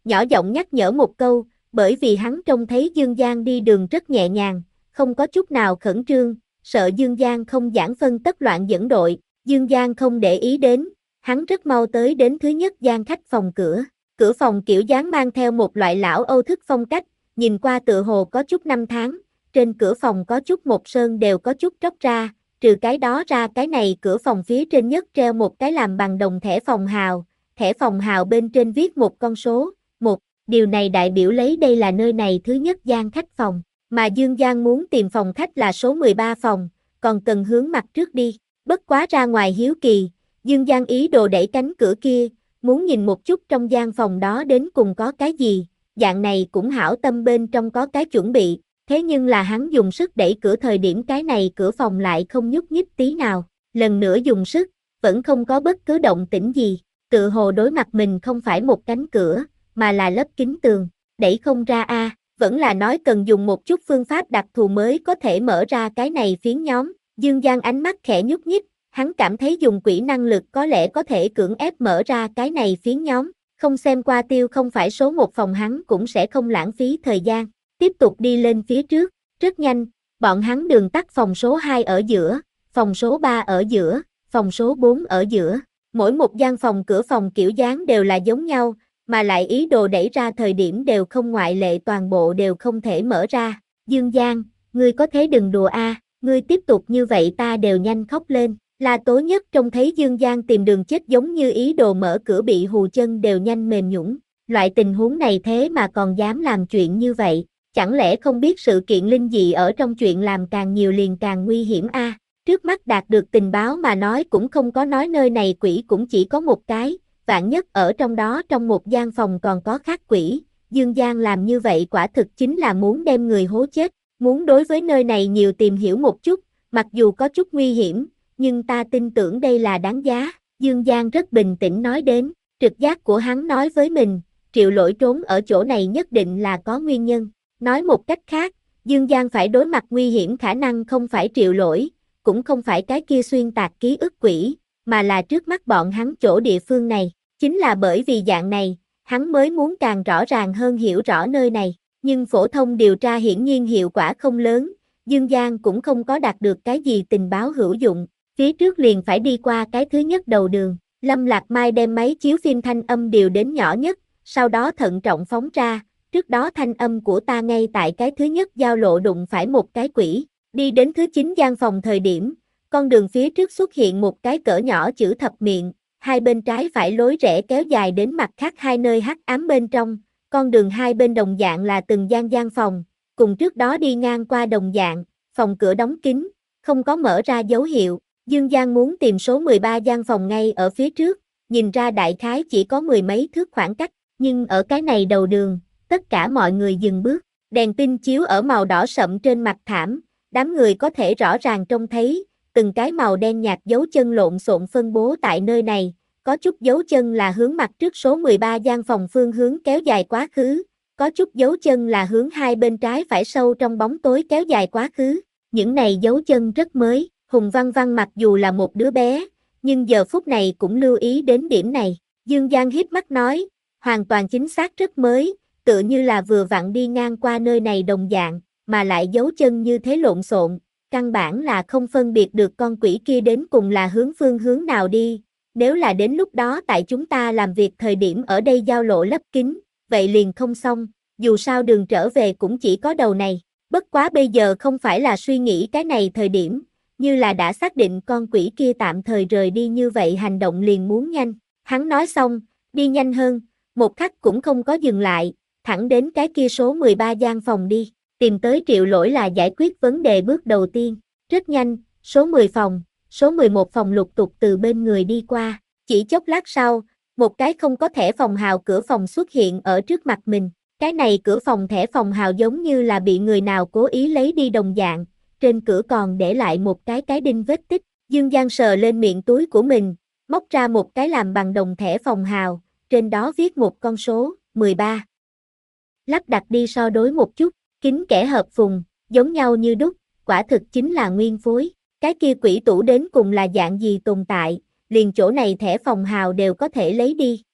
Speaker 1: nhỏ giọng nhắc nhở một câu, bởi vì hắn trông thấy Dương Giang đi đường rất nhẹ nhàng, không có chút nào khẩn trương, sợ Dương Giang không giảng phân tất loạn dẫn đội, Dương Giang không để ý đến, hắn rất mau tới đến thứ nhất gian khách phòng cửa, cửa phòng kiểu dáng mang theo một loại lão Âu thức phong cách, nhìn qua tựa hồ có chút năm tháng, trên cửa phòng có chút một sơn đều có chút tróc ra, trừ cái đó ra cái này cửa phòng phía trên nhất treo một cái làm bằng đồng thẻ phòng hào, thẻ phòng hào bên trên viết một con số, một, điều này đại biểu lấy đây là nơi này thứ nhất gian khách phòng, mà Dương Giang muốn tìm phòng khách là số mười ba phòng, còn cần hướng mặt trước đi, bất quá ra ngoài hiếu kỳ, Dương Giang ý đồ đẩy cánh cửa kia, muốn nhìn một chút trong gian phòng đó đến cùng có cái gì, dạng này cũng hảo tâm bên trong có cái chuẩn bị, thế nhưng là hắn dùng sức đẩy cửa thời điểm cái này cửa phòng lại không nhúc nhích tí nào, lần nữa dùng sức, vẫn không có bất cứ động tĩnh gì, tựa hồ đối mặt mình không phải một cánh cửa, mà là lớp kính tường, đẩy không ra a, à, vẫn là nói cần dùng một chút phương pháp đặc thù mới có thể mở ra cái này phiến nhóm, Dương Giang ánh mắt khẽ nhúc nhích, hắn cảm thấy dùng quỷ năng lực có lẽ có thể cưỡng ép mở ra cái này phiến nhóm, không xem qua tiêu không phải số một phòng hắn cũng sẽ không lãng phí thời gian, tiếp tục đi lên phía trước, rất nhanh, bọn hắn đường tắt phòng số hai ở giữa, phòng số ba ở giữa, phòng số bốn ở giữa, mỗi một gian phòng cửa phòng kiểu dáng đều là giống nhau, mà lại ý đồ đẩy ra thời điểm đều không ngoại lệ toàn bộ đều không thể mở ra, Dương Giang, ngươi có thế đừng đùa a, ngươi tiếp tục như vậy ta đều nhanh khóc lên. La Tố Nhất trông thấy Dương Giang tìm đường chết giống như ý đồ mở cửa bị hù chân đều nhanh mềm nhũn, loại tình huống này thế mà còn dám làm chuyện như vậy, chẳng lẽ không biết sự kiện linh dị ở trong chuyện làm càng nhiều liền càng nguy hiểm a? À, trước mắt đạt được tình báo mà nói cũng không có nói nơi này quỷ cũng chỉ có một cái, vạn nhất ở trong đó trong một gian phòng còn có khác quỷ, Dương Giang làm như vậy quả thực chính là muốn đem người hố chết, muốn đối với nơi này nhiều tìm hiểu một chút, mặc dù có chút nguy hiểm, nhưng ta tin tưởng đây là đáng giá, Dương Giang rất bình tĩnh nói đến, trực giác của hắn nói với mình, Triệu Lỗi trốn ở chỗ này nhất định là có nguyên nhân, nói một cách khác, Dương Giang phải đối mặt nguy hiểm khả năng không phải Triệu Lỗi, cũng không phải cái kia xuyên tạc ký ức quỷ, mà là trước mắt bọn hắn chỗ địa phương này, chính là bởi vì dạng này, hắn mới muốn càng rõ ràng hơn hiểu rõ nơi này, nhưng phổ thông điều tra hiển nhiên hiệu quả không lớn, Dương Giang cũng không có đạt được cái gì tình báo hữu dụng. Phía trước liền phải đi qua cái thứ nhất đầu đường, Lâm Lạc Mai đem máy chiếu phim thanh âm điều đến nhỏ nhất, sau đó thận trọng phóng ra, trước đó thanh âm của ta ngay tại cái thứ nhất giao lộ đụng phải một cái quỷ, đi đến thứ chín gian phòng thời điểm, con đường phía trước xuất hiện một cái cỡ nhỏ chữ thập miệng, hai bên trái phải lối rẽ kéo dài đến mặt khác hai nơi hắc ám bên trong, con đường hai bên đồng dạng là từng gian gian phòng, cùng trước đó đi ngang qua đồng dạng, phòng cửa đóng kín, không có mở ra dấu hiệu. Dương Giang muốn tìm số mười ba gian phòng ngay ở phía trước, nhìn ra đại khái chỉ có mười mấy thước khoảng cách, nhưng ở cái này đầu đường, tất cả mọi người dừng bước, đèn pin chiếu ở màu đỏ sậm trên mặt thảm, đám người có thể rõ ràng trông thấy, từng cái màu đen nhạt dấu chân lộn xộn phân bố tại nơi này, có chút dấu chân là hướng mặt trước số mười ba gian phòng phương hướng kéo dài quá khứ, có chút dấu chân là hướng hai bên trái phải sâu trong bóng tối kéo dài quá khứ, những này dấu chân rất mới. Hùng Văn Văn mặc dù là một đứa bé, nhưng giờ phút này cũng lưu ý đến điểm này. Dương Giang híp mắt nói, hoàn toàn chính xác rất mới, tựa như là vừa vặn đi ngang qua nơi này đồng dạng, mà lại dấu chân như thế lộn xộn, căn bản là không phân biệt được con quỷ kia đến cùng là hướng phương hướng nào đi. Nếu là đến lúc đó tại chúng ta làm việc thời điểm ở đây giao lộ lấp kín, vậy liền không xong, dù sao đường trở về cũng chỉ có đầu này. Bất quá bây giờ không phải là suy nghĩ cái này thời điểm, như là đã xác định con quỷ kia tạm thời rời đi như vậy hành động liền muốn nhanh. Hắn nói xong, đi nhanh hơn, một khắc cũng không có dừng lại, thẳng đến cái kia số mười ba gian phòng đi, tìm tới Triệu Lỗi là giải quyết vấn đề bước đầu tiên. Rất nhanh, số mười phòng, số mười một phòng lục tục từ bên người đi qua, chỉ chốc lát sau, một cái không có thẻ phòng hào cửa phòng xuất hiện ở trước mặt mình. Cái này cửa phòng thẻ phòng hào giống như là bị người nào cố ý lấy đi đồng dạng, trên cửa còn để lại một cái cái đinh vết tích. Dương Giang sờ lên miệng túi của mình, móc ra một cái làm bằng đồng thẻ phòng hào, trên đó viết một con số, mười ba. Lắp đặt đi so đối một chút, kính kẽ hợp phùng, giống nhau như đúc, quả thực chính là nguyên phối. Cái kia quỷ tủ đến cùng là dạng gì tồn tại, liền chỗ này thẻ phòng hào đều có thể lấy đi.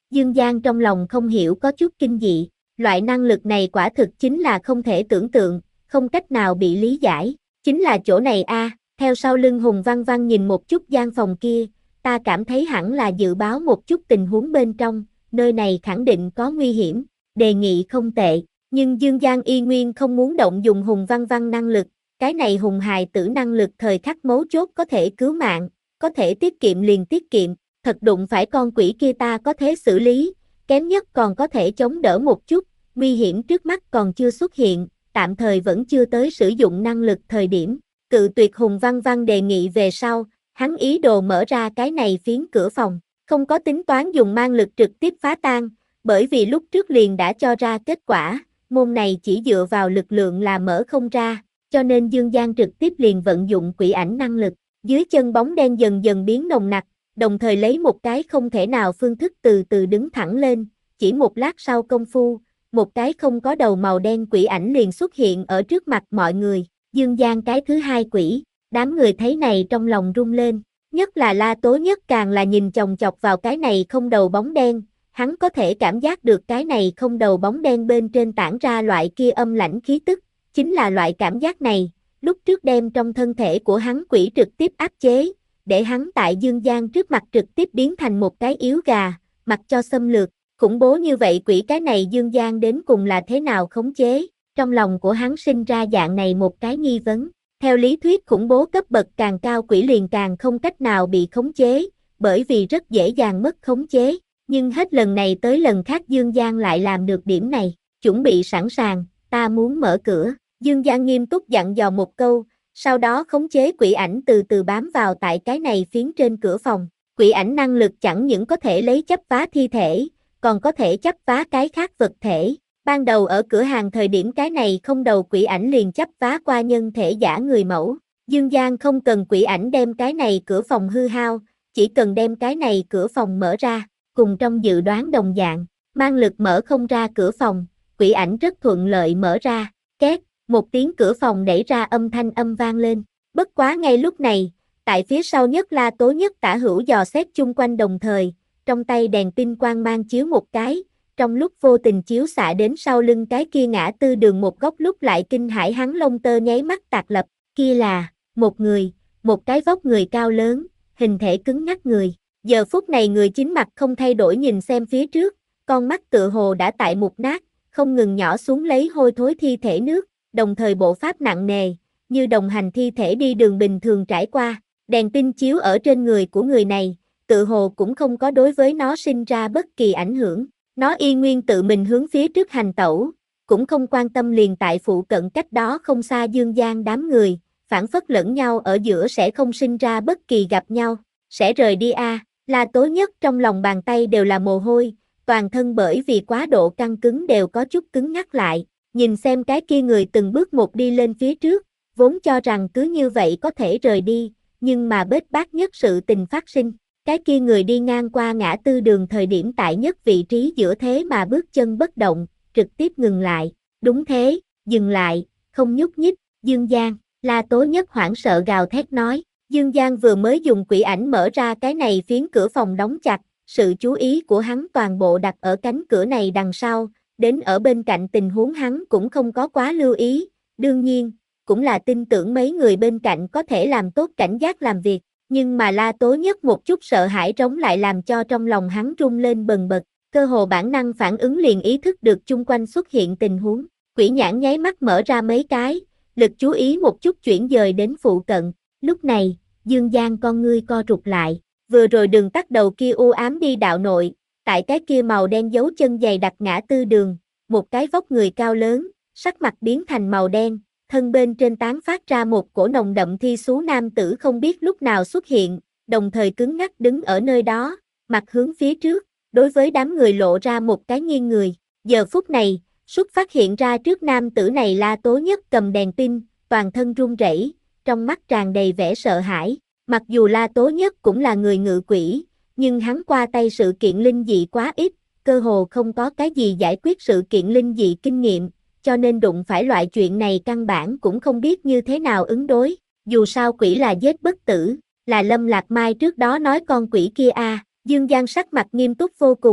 Speaker 1: Dương Giang trong lòng không hiểu có chút kinh dị, loại năng lực này quả thực chính là không thể tưởng tượng, không cách nào bị lý giải, chính là chỗ này a. À, theo sau lưng Hùng Văn Văn nhìn một chút gian phòng kia, ta cảm thấy hẳn là dự báo một chút tình huống bên trong, nơi này khẳng định có nguy hiểm, đề nghị không tệ, nhưng Dương Giang y nguyên không muốn động dùng Hùng Văn Văn năng lực, cái này hùng hài tử năng lực thời khắc mấu chốt có thể cứu mạng, có thể tiết kiệm liền tiết kiệm, thật đụng phải con quỷ kia ta có thể xử lý, kém nhất còn có thể chống đỡ một chút, nguy hiểm trước mắt còn chưa xuất hiện, tạm thời vẫn chưa tới sử dụng năng lực thời điểm, cự tuyệt Hùng Văn Văn đề nghị về sau, hắn ý đồ mở ra cái này phiến cửa phòng, không có tính toán dùng mang lực trực tiếp phá tan, bởi vì lúc trước liền đã cho ra kết quả, môn này chỉ dựa vào lực lượng là mở không ra, cho nên Dương Giang trực tiếp liền vận dụng quỷ ảnh năng lực, dưới chân bóng đen dần dần biến nồng nặc, đồng thời lấy một cái không thể nào phương thức từ từ đứng thẳng lên, chỉ một lát sau công phu, một cái không có đầu màu đen quỷ ảnh liền xuất hiện ở trước mặt mọi người, Dương Giang cái thứ hai quỷ, đám người thấy này trong lòng rung lên, nhất là La Tố Nhất càng là nhìn chòng chọc vào cái này không đầu bóng đen, hắn có thể cảm giác được cái này không đầu bóng đen bên trên tản ra loại kia âm lãnh khí tức, chính là loại cảm giác này, lúc trước đem trong thân thể của hắn quỷ trực tiếp áp chế, để hắn tại Dương Giang trước mặt trực tiếp biến thành một cái yếu gà, mặc cho xâm lược, khủng bố như vậy quỷ cái này Dương Giang đến cùng là thế nào khống chế, trong lòng của hắn sinh ra dạng này một cái nghi vấn, theo lý thuyết khủng bố cấp bậc càng cao quỷ liền càng không cách nào bị khống chế, bởi vì rất dễ dàng mất khống chế, nhưng hết lần này tới lần khác Dương Giang lại làm được điểm này, chuẩn bị sẵn sàng, ta muốn mở cửa, Dương Giang nghiêm túc dặn dò một câu, sau đó khống chế quỷ ảnh từ từ bám vào tại cái này phiến trên cửa phòng, quỷ ảnh năng lực chẳng những có thể lấy chấp phá thi thể, còn có thể chấp phá cái khác vật thể, ban đầu ở cửa hàng thời điểm cái này không đầu quỷ ảnh liền chấp phá qua nhân thể giả người mẫu, Dương Giang không cần quỷ ảnh đem cái này cửa phòng hư hao, chỉ cần đem cái này cửa phòng mở ra, cùng trong dự đoán đồng dạng, mang lực mở không ra cửa phòng, quỷ ảnh rất thuận lợi mở ra, két, một tiếng cửa phòng đẩy ra âm thanh âm vang lên, bất quá ngay lúc này, tại phía sau nhất La Tố Nhất tả hữu dò xét chung quanh đồng thời, trong tay đèn pin quang mang chiếu một cái, trong lúc vô tình chiếu xạ đến sau lưng cái kia ngã tư đường một góc lúc lại kinh hãi hắn lông tơ nháy mắt tạc lập, kia là, một người, một cái vóc người cao lớn, hình thể cứng nhắc người, giờ phút này người chính mặt không thay đổi nhìn xem phía trước, con mắt tựa hồ đã tại mục nát, không ngừng nhỏ xuống lấy hôi thối thi thể nước, đồng thời bộ pháp nặng nề, như đồng hành thi thể đi đường bình thường trải qua, đèn pin chiếu ở trên người của người này, tự hồ cũng không có đối với nó sinh ra bất kỳ ảnh hưởng, nó y nguyên tự mình hướng phía trước hành tẩu, cũng không quan tâm liền tại phụ cận cách đó không xa Dương Giang đám người, phản phất lẫn nhau ở giữa sẽ không sinh ra bất kỳ gặp nhau, sẽ rời đi a. À, La Tố Nhất trong lòng bàn tay đều là mồ hôi, toàn thân bởi vì quá độ căng cứng đều có chút cứng nhắc lại, nhìn xem cái kia người từng bước một đi lên phía trước, vốn cho rằng cứ như vậy có thể rời đi, nhưng mà bết bát nhất sự tình phát sinh, cái kia người đi ngang qua ngã tư đường thời điểm tại nhất vị trí giữa thế mà bước chân bất động, trực tiếp ngừng lại, đúng thế, dừng lại, không nhúc nhích, Dương Giang, La Tố Nhất hoảng sợ gào thét nói, Dương Giang vừa mới dùng quỷ ảnh mở ra cái này phiến cửa phòng đóng chặt, sự chú ý của hắn toàn bộ đặt ở cánh cửa này đằng sau, đến ở bên cạnh tình huống hắn cũng không có quá lưu ý, đương nhiên, cũng là tin tưởng mấy người bên cạnh có thể làm tốt cảnh giác làm việc, nhưng mà La Tố Nhất một chút sợ hãi trống lại làm cho trong lòng hắn rung lên bần bật, cơ hồ bản năng phản ứng liền ý thức được chung quanh xuất hiện tình huống, quỷ nhãn nháy mắt mở ra mấy cái, lực chú ý một chút chuyển dời đến phụ cận, lúc này, Dương Giang con ngươi co rụt lại, vừa rồi đường tắt đầu kia u ám đi đạo nội, tại cái kia màu đen dấu chân dày đặc ngã tư đường, một cái vóc người cao lớn, sắc mặt biến thành màu đen, thân bên trên tán phát ra một cổ nồng đậm thi xú nam tử không biết lúc nào xuất hiện, đồng thời cứng ngắc đứng ở nơi đó, mặt hướng phía trước, đối với đám người lộ ra một cái nghiêng người, giờ phút này, xuất phát hiện ra trước nam tử này La Tố Nhất cầm đèn pin, toàn thân run rẩy, trong mắt tràn đầy vẻ sợ hãi, mặc dù La Tố Nhất cũng là người ngự quỷ, nhưng hắn qua tay sự kiện linh dị quá ít, cơ hồ không có cái gì giải quyết sự kiện linh dị kinh nghiệm, cho nên đụng phải loại chuyện này căn bản cũng không biết như thế nào ứng đối, dù sao quỷ là giết bất tử, là Lâm Lạc Mai trước đó nói con quỷ kia a. À, Dương Giang sắc mặt nghiêm túc vô cùng,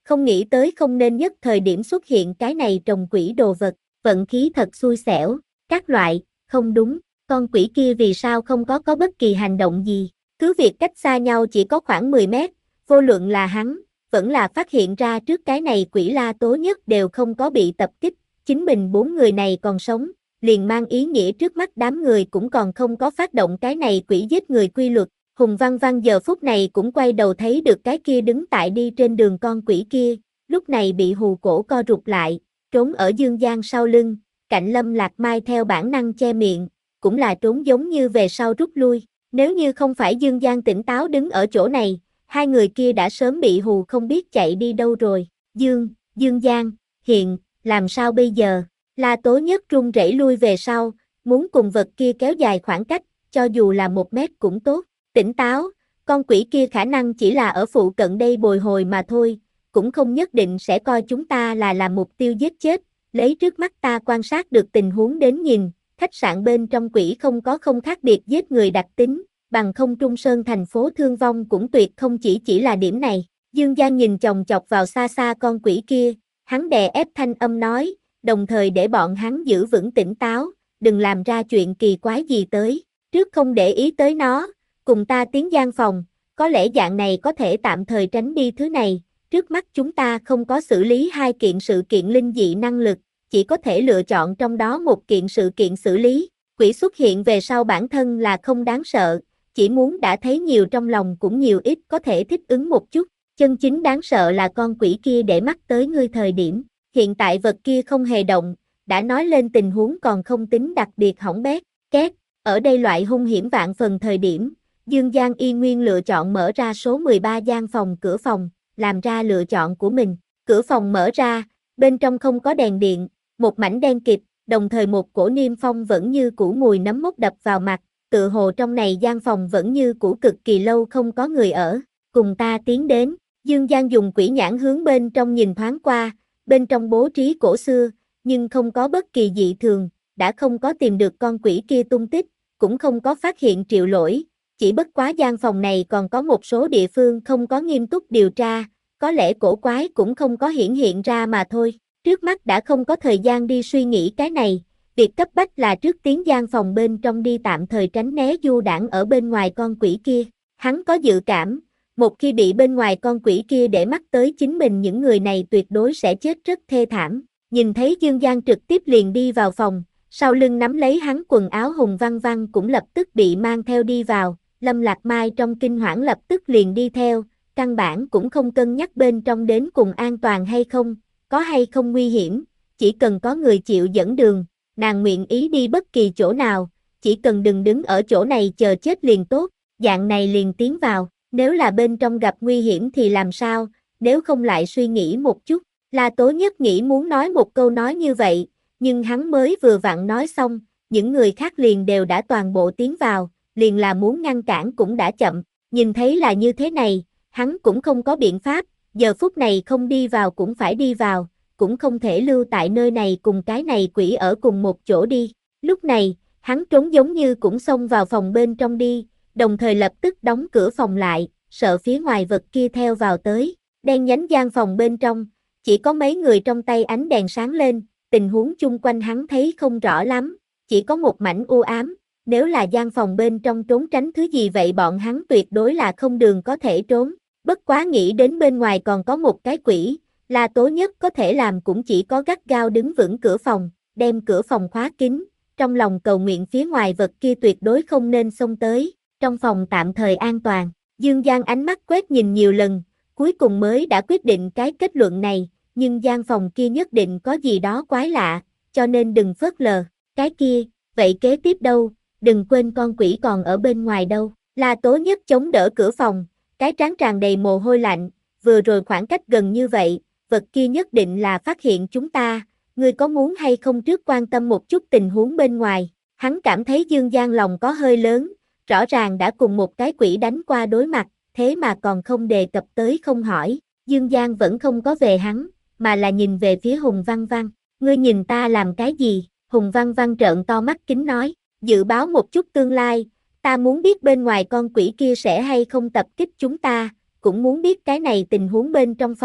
Speaker 1: không nghĩ tới không nên nhất thời điểm xuất hiện cái này trồng quỷ đồ vật, vận khí thật xui xẻo, các loại, không đúng, con quỷ kia vì sao không có có bất kỳ hành động gì, cứ việc cách xa nhau chỉ có khoảng mười mét, vô luận là hắn, vẫn là phát hiện ra trước cái này quỷ La Tố Nhất đều không có bị tập kích, chính mình bốn người này còn sống, liền mang ý nghĩa trước mắt đám người cũng còn không có phát động cái này quỷ giết người quy luật. Hùng Văn Văn giờ phút này cũng quay đầu thấy được cái kia đứng tại đi trên đường con quỷ kia, lúc này bị hù cổ co rụt lại, trốn ở Dương Giang sau lưng, cạnh Lâm Lạc Mai theo bản năng che miệng, cũng là trốn giống như về sau rút lui, nếu như không phải Dương Giang tỉnh táo đứng ở chỗ này, hai người kia đã sớm bị hù không biết chạy đi đâu rồi, Dương, Dương Giang, hiện, làm sao bây giờ, La Tố Nhất run rẩy lui về sau, muốn cùng vật kia kéo dài khoảng cách, cho dù là một mét cũng tốt. Tỉnh táo, con quỷ kia khả năng chỉ là ở phụ cận đây bồi hồi mà thôi, cũng không nhất định sẽ coi chúng ta là là mục tiêu giết chết, lấy trước mắt ta quan sát được tình huống đến nhìn, khách sạn bên trong quỷ không có không khác biệt giết người đặc tính, bằng không Trung Sơn thành phố thương vong cũng tuyệt không chỉ chỉ là điểm này. Dương Giang nhìn chòng chọc vào xa xa con quỷ kia, hắn đè ép thanh âm nói, đồng thời để bọn hắn giữ vững tỉnh táo, đừng làm ra chuyện kỳ quái gì tới, trước không để ý tới nó. Cùng ta tiến gian phòng, có lẽ dạng này có thể tạm thời tránh đi thứ này, trước mắt chúng ta không có xử lý hai kiện sự kiện linh dị năng lực, chỉ có thể lựa chọn trong đó một kiện sự kiện xử lý, quỷ xuất hiện về sau bản thân là không đáng sợ, chỉ muốn đã thấy nhiều trong lòng cũng nhiều ít có thể thích ứng một chút, chân chính đáng sợ là con quỷ kia để mắt tới ngươi thời điểm, hiện tại vật kia không hề động, đã nói lên tình huống còn không tính đặc biệt hỏng bét, két, ở đây loại hung hiểm vạn phần thời điểm. Dương Giang y nguyên lựa chọn mở ra số mười ba gian phòng cửa phòng, làm ra lựa chọn của mình. Cửa phòng mở ra, bên trong không có đèn điện, một mảnh đen kịt, đồng thời một cổ niêm phong vẫn như cũ mùi nấm mốc đập vào mặt, tự hồ trong này gian phòng vẫn như cũ cực kỳ lâu không có người ở. Cùng ta tiến đến, Dương Giang dùng quỷ nhãn hướng bên trong nhìn thoáng qua, bên trong bố trí cổ xưa, nhưng không có bất kỳ dị thường, đã không có tìm được con quỷ kia tung tích, cũng không có phát hiện Triệu Lỗi. Chỉ bất quá gian phòng này còn có một số địa phương không có nghiêm túc điều tra, có lẽ cổ quái cũng không có hiển hiện ra mà thôi. Trước mắt đã không có thời gian đi suy nghĩ cái này, việc cấp bách là trước tiến gian phòng bên trong đi tạm thời tránh né du đãng ở bên ngoài con quỷ kia. Hắn có dự cảm, một khi bị bên ngoài con quỷ kia để mắt tới chính mình những người này tuyệt đối sẽ chết rất thê thảm. Nhìn thấy Dương Giang trực tiếp liền đi vào phòng, sau lưng nắm lấy hắn quần áo Hùng Văn Văn cũng lập tức bị mang theo đi vào. Lâm Lạc Mai trong kinh hoảng lập tức liền đi theo, căn bản cũng không cân nhắc bên trong đến cùng an toàn hay không, có hay không nguy hiểm, chỉ cần có người chịu dẫn đường, nàng nguyện ý đi bất kỳ chỗ nào, chỉ cần đừng đứng ở chỗ này chờ chết liền tốt, dạng này liền tiến vào, nếu là bên trong gặp nguy hiểm thì làm sao, nếu không lại suy nghĩ một chút, La Tố Nhất nghĩ muốn nói một câu nói như vậy, nhưng hắn mới vừa vặn nói xong, những người khác liền đều đã toàn bộ tiến vào. Liền là muốn ngăn cản cũng đã chậm, nhìn thấy là như thế này, hắn cũng không có biện pháp, giờ phút này không đi vào cũng phải đi vào, cũng không thể lưu tại nơi này cùng cái này quỷ ở cùng một chỗ đi. Lúc này, hắn trốn giống như cũng xông vào phòng bên trong đi, đồng thời lập tức đóng cửa phòng lại, sợ phía ngoài vật kia theo vào tới. Đen nhánh gian phòng bên trong, chỉ có mấy người trong tay ánh đèn sáng lên, tình huống chung quanh hắn thấy không rõ lắm, chỉ có một mảnh u ám. Nếu là gian phòng bên trong trốn tránh thứ gì vậy bọn hắn tuyệt đối là không đường có thể trốn, bất quá nghĩ đến bên ngoài còn có một cái quỷ, La Tố Nhất có thể làm cũng chỉ có gắt gao đứng vững cửa phòng, đem cửa phòng khóa kín, trong lòng cầu nguyện phía ngoài vật kia tuyệt đối không nên xông tới, trong phòng tạm thời an toàn. Dương Giang ánh mắt quét nhìn nhiều lần, cuối cùng mới đã quyết định cái kết luận này, nhưng gian phòng kia nhất định có gì đó quái lạ, cho nên đừng phớt lờ, cái kia, vậy kế tiếp đâu? Đừng quên con quỷ còn ở bên ngoài đâu. La Tố Nhất chống đỡ cửa phòng, cái trán tràn đầy mồ hôi lạnh, vừa rồi khoảng cách gần như vậy, vật kia nhất định là phát hiện chúng ta, ngươi có muốn hay không trước quan tâm một chút tình huống bên ngoài. Hắn cảm thấy Dương Giang lòng có hơi lớn, rõ ràng đã cùng một cái quỷ đánh qua đối mặt, thế mà còn không đề cập tới không hỏi. Dương Giang vẫn không có về hắn, mà là nhìn về phía Hùng Văn Văn. Ngươi nhìn ta làm cái gì? Hùng Văn Văn trợn to mắt kính nói. Dự báo một chút tương lai, ta muốn biết bên ngoài con quỷ kia sẽ hay không tập kích chúng ta, cũng muốn biết cái này tình huống bên trong phòng,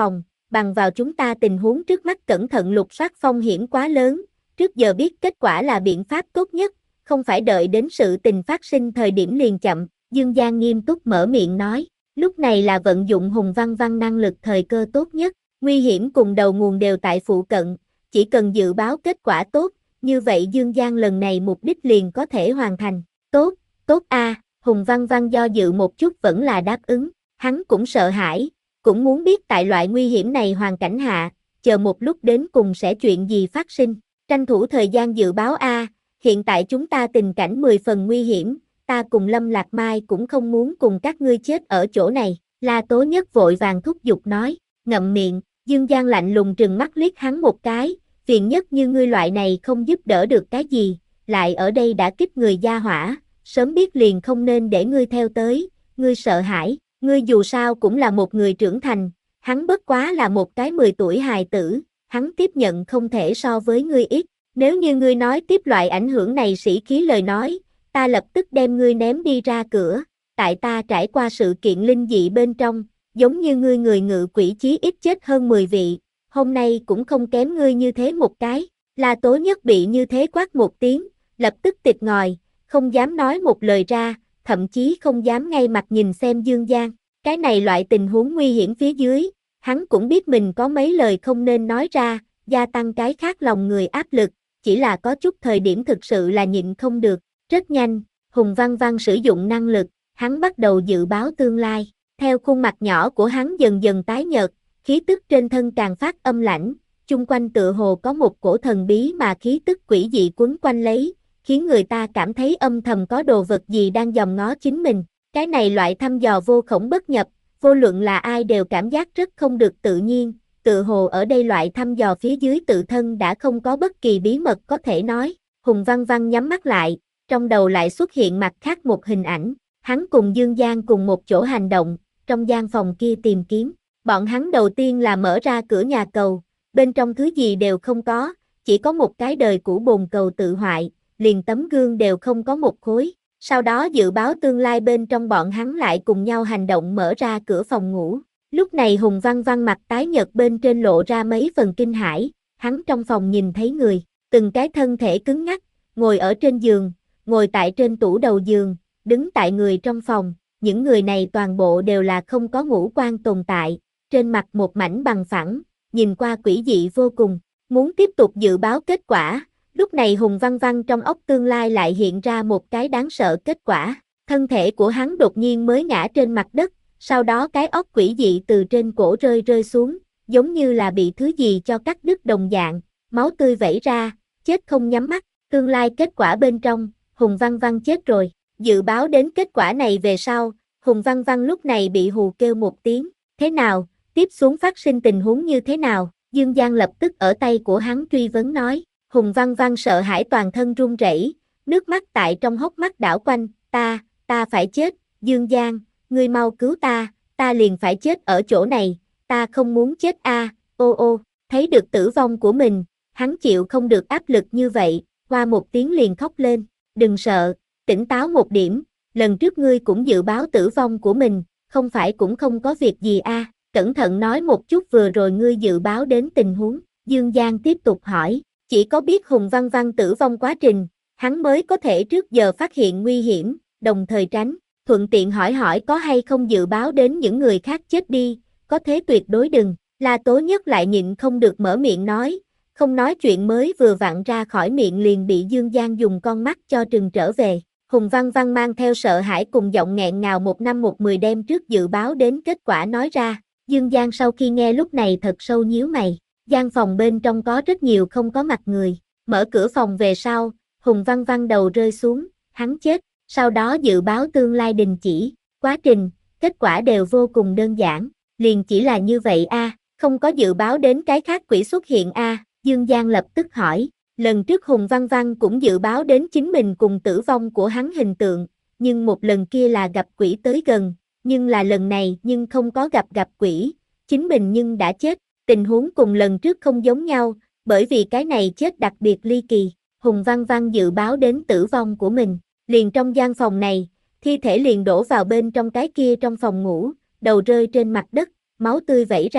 Speaker 1: bằng vào chúng ta tình huống trước mắt cẩn thận lục soát phong hiểm quá lớn, trước giờ biết kết quả là biện pháp tốt nhất, không phải đợi đến sự tình phát sinh thời điểm liền chậm, Dương Giang nghiêm túc mở miệng nói, lúc này là vận dụng Hùng Văn Văn năng lực thời cơ tốt nhất, nguy hiểm cùng đầu nguồn đều tại phụ cận, chỉ cần dự báo kết quả tốt, như vậy Dương Giang lần này mục đích liền có thể hoàn thành, tốt, tốt a. Hùng Văn Văn do dự một chút vẫn là đáp ứng, hắn cũng sợ hãi, cũng muốn biết tại loại nguy hiểm này hoàn cảnh hạ, chờ một lúc đến cùng sẽ chuyện gì phát sinh, tranh thủ thời gian dự báo a, hiện tại chúng ta tình cảnh mười phần nguy hiểm, ta cùng Lâm Lạc Mai cũng không muốn cùng các ngươi chết ở chỗ này, La Tố Nhất vội vàng thúc giục nói, ngậm miệng, Dương Giang lạnh lùng trừng mắt liếc hắn một cái, phiền nhất như ngươi loại này không giúp đỡ được cái gì, lại ở đây đã kích người gia hỏa, sớm biết liền không nên để ngươi theo tới, ngươi sợ hãi, ngươi dù sao cũng là một người trưởng thành, hắn bất quá là một cái mười tuổi hài tử, hắn tiếp nhận không thể so với ngươi ít, nếu như ngươi nói tiếp loại ảnh hưởng này sĩ khí lời nói, ta lập tức đem ngươi ném đi ra cửa, tại ta trải qua sự kiện linh dị bên trong, giống như ngươi người ngự quỷ chí ít chết hơn mười vị, hôm nay cũng không kém ngươi như thế một cái, La Tố Nhất bị như thế quát một tiếng, lập tức tịt ngòi, không dám nói một lời ra, thậm chí không dám ngay mặt nhìn xem Dương Giang, cái này loại tình huống nguy hiểm phía dưới, hắn cũng biết mình có mấy lời không nên nói ra, gia tăng cái khác lòng người áp lực, chỉ là có chút thời điểm thực sự là nhịn không được, rất nhanh, Hùng Văn Văn sử dụng năng lực, hắn bắt đầu dự báo tương lai, theo khuôn mặt nhỏ của hắn dần dần tái nhợt, khí tức trên thân càng phát âm lãnh, chung quanh tựa hồ có một cổ thần bí mà khí tức quỷ dị quấn quanh lấy, khiến người ta cảm thấy âm thầm có đồ vật gì đang dòm ngó chính mình, cái này loại thăm dò vô khổng bất nhập, vô luận là ai đều cảm giác rất không được tự nhiên, tự hồ ở đây loại thăm dò phía dưới tự thân đã không có bất kỳ bí mật có thể nói, Hùng Văn Văn nhắm mắt lại, trong đầu lại xuất hiện mặt khác một hình ảnh, hắn cùng Dương Giang cùng một chỗ hành động, trong gian phòng kia tìm kiếm, bọn hắn đầu tiên là mở ra cửa nhà cầu, bên trong thứ gì đều không có, chỉ có một cái đời cũ bồn cầu tự hoại, liền tấm gương đều không có một khối. Sau đó dự báo tương lai bên trong bọn hắn lại cùng nhau hành động mở ra cửa phòng ngủ. Lúc này Hùng Văn Văn mặt tái nhợt bên trên lộ ra mấy phần kinh hãi, hắn trong phòng nhìn thấy người, từng cái thân thể cứng ngắc, ngồi ở trên giường, ngồi tại trên tủ đầu giường, đứng tại người trong phòng, những người này toàn bộ đều là không có ngũ quan tồn tại, trên mặt một mảnh bằng phẳng, nhìn qua quỷ dị vô cùng, muốn tiếp tục dự báo kết quả. Lúc này Hùng Văn Văn trong óc tương lai lại hiện ra một cái đáng sợ kết quả, thân thể của hắn đột nhiên mới ngã trên mặt đất, sau đó cái óc quỷ dị từ trên cổ rơi rơi xuống, giống như là bị thứ gì cho cắt đứt đồng dạng, máu tươi vẩy ra, chết không nhắm mắt, tương lai kết quả bên trong, Hùng Văn Văn chết rồi, dự báo đến kết quả này về sau, Hùng Văn Văn lúc này bị hù kêu một tiếng, thế nào, tiếp xuống phát sinh tình huống như thế nào, Dương Giang lập tức ở tay của hắn truy vấn nói. Hùng Văn Văn sợ hãi toàn thân run rẩy, nước mắt tại trong hốc mắt đảo quanh, ta, ta phải chết, Dương Giang, ngươi mau cứu ta, ta liền phải chết ở chỗ này, ta không muốn chết a, ô ô, thấy được tử vong của mình, hắn chịu không được áp lực như vậy, qua một tiếng liền khóc lên, đừng sợ, tỉnh táo một điểm, lần trước ngươi cũng dự báo tử vong của mình, không phải cũng không có việc gì a, cẩn thận nói một chút vừa rồi ngươi dự báo đến tình huống, Dương Giang tiếp tục hỏi. Chỉ có biết Hùng Văn Văn tử vong quá trình, hắn mới có thể trước giờ phát hiện nguy hiểm, đồng thời tránh, thuận tiện hỏi hỏi có hay không dự báo đến những người khác chết đi, có thế tuyệt đối đừng, La Tố Nhất lại nhịn không được mở miệng nói, không nói chuyện mới vừa vặn ra khỏi miệng liền bị Dương Giang dùng con mắt cho trừng trở về, Hùng Văn Văn mang theo sợ hãi cùng giọng nghẹn ngào một năm một mười đem trước dự báo đến kết quả nói ra, Dương Giang sau khi nghe lúc này thật sâu nhíu mày. Gian phòng bên trong có rất nhiều không có mặt người, mở cửa phòng về sau, Hùng Văn Văn đầu rơi xuống, hắn chết, sau đó dự báo tương lai đình chỉ, quá trình, kết quả đều vô cùng đơn giản, liền chỉ là như vậy a, không có dự báo đến cái khác quỷ xuất hiện a, Dương Giang lập tức hỏi, lần trước Hùng Văn Văn cũng dự báo đến chính mình cùng tử vong của hắn hình tượng, nhưng một lần kia là gặp quỷ tới gần, nhưng là lần này nhưng không có gặp gặp quỷ, chính mình nhưng đã chết. Tình huống cùng lần trước không giống nhau, bởi vì cái này chết đặc biệt ly kỳ, Hùng Văn Văn dự báo đến tử vong của mình, liền trong gian phòng này, thi thể liền đổ vào bên trong cái kia trong phòng ngủ, đầu rơi trên mặt đất, máu tươi vẩy ra,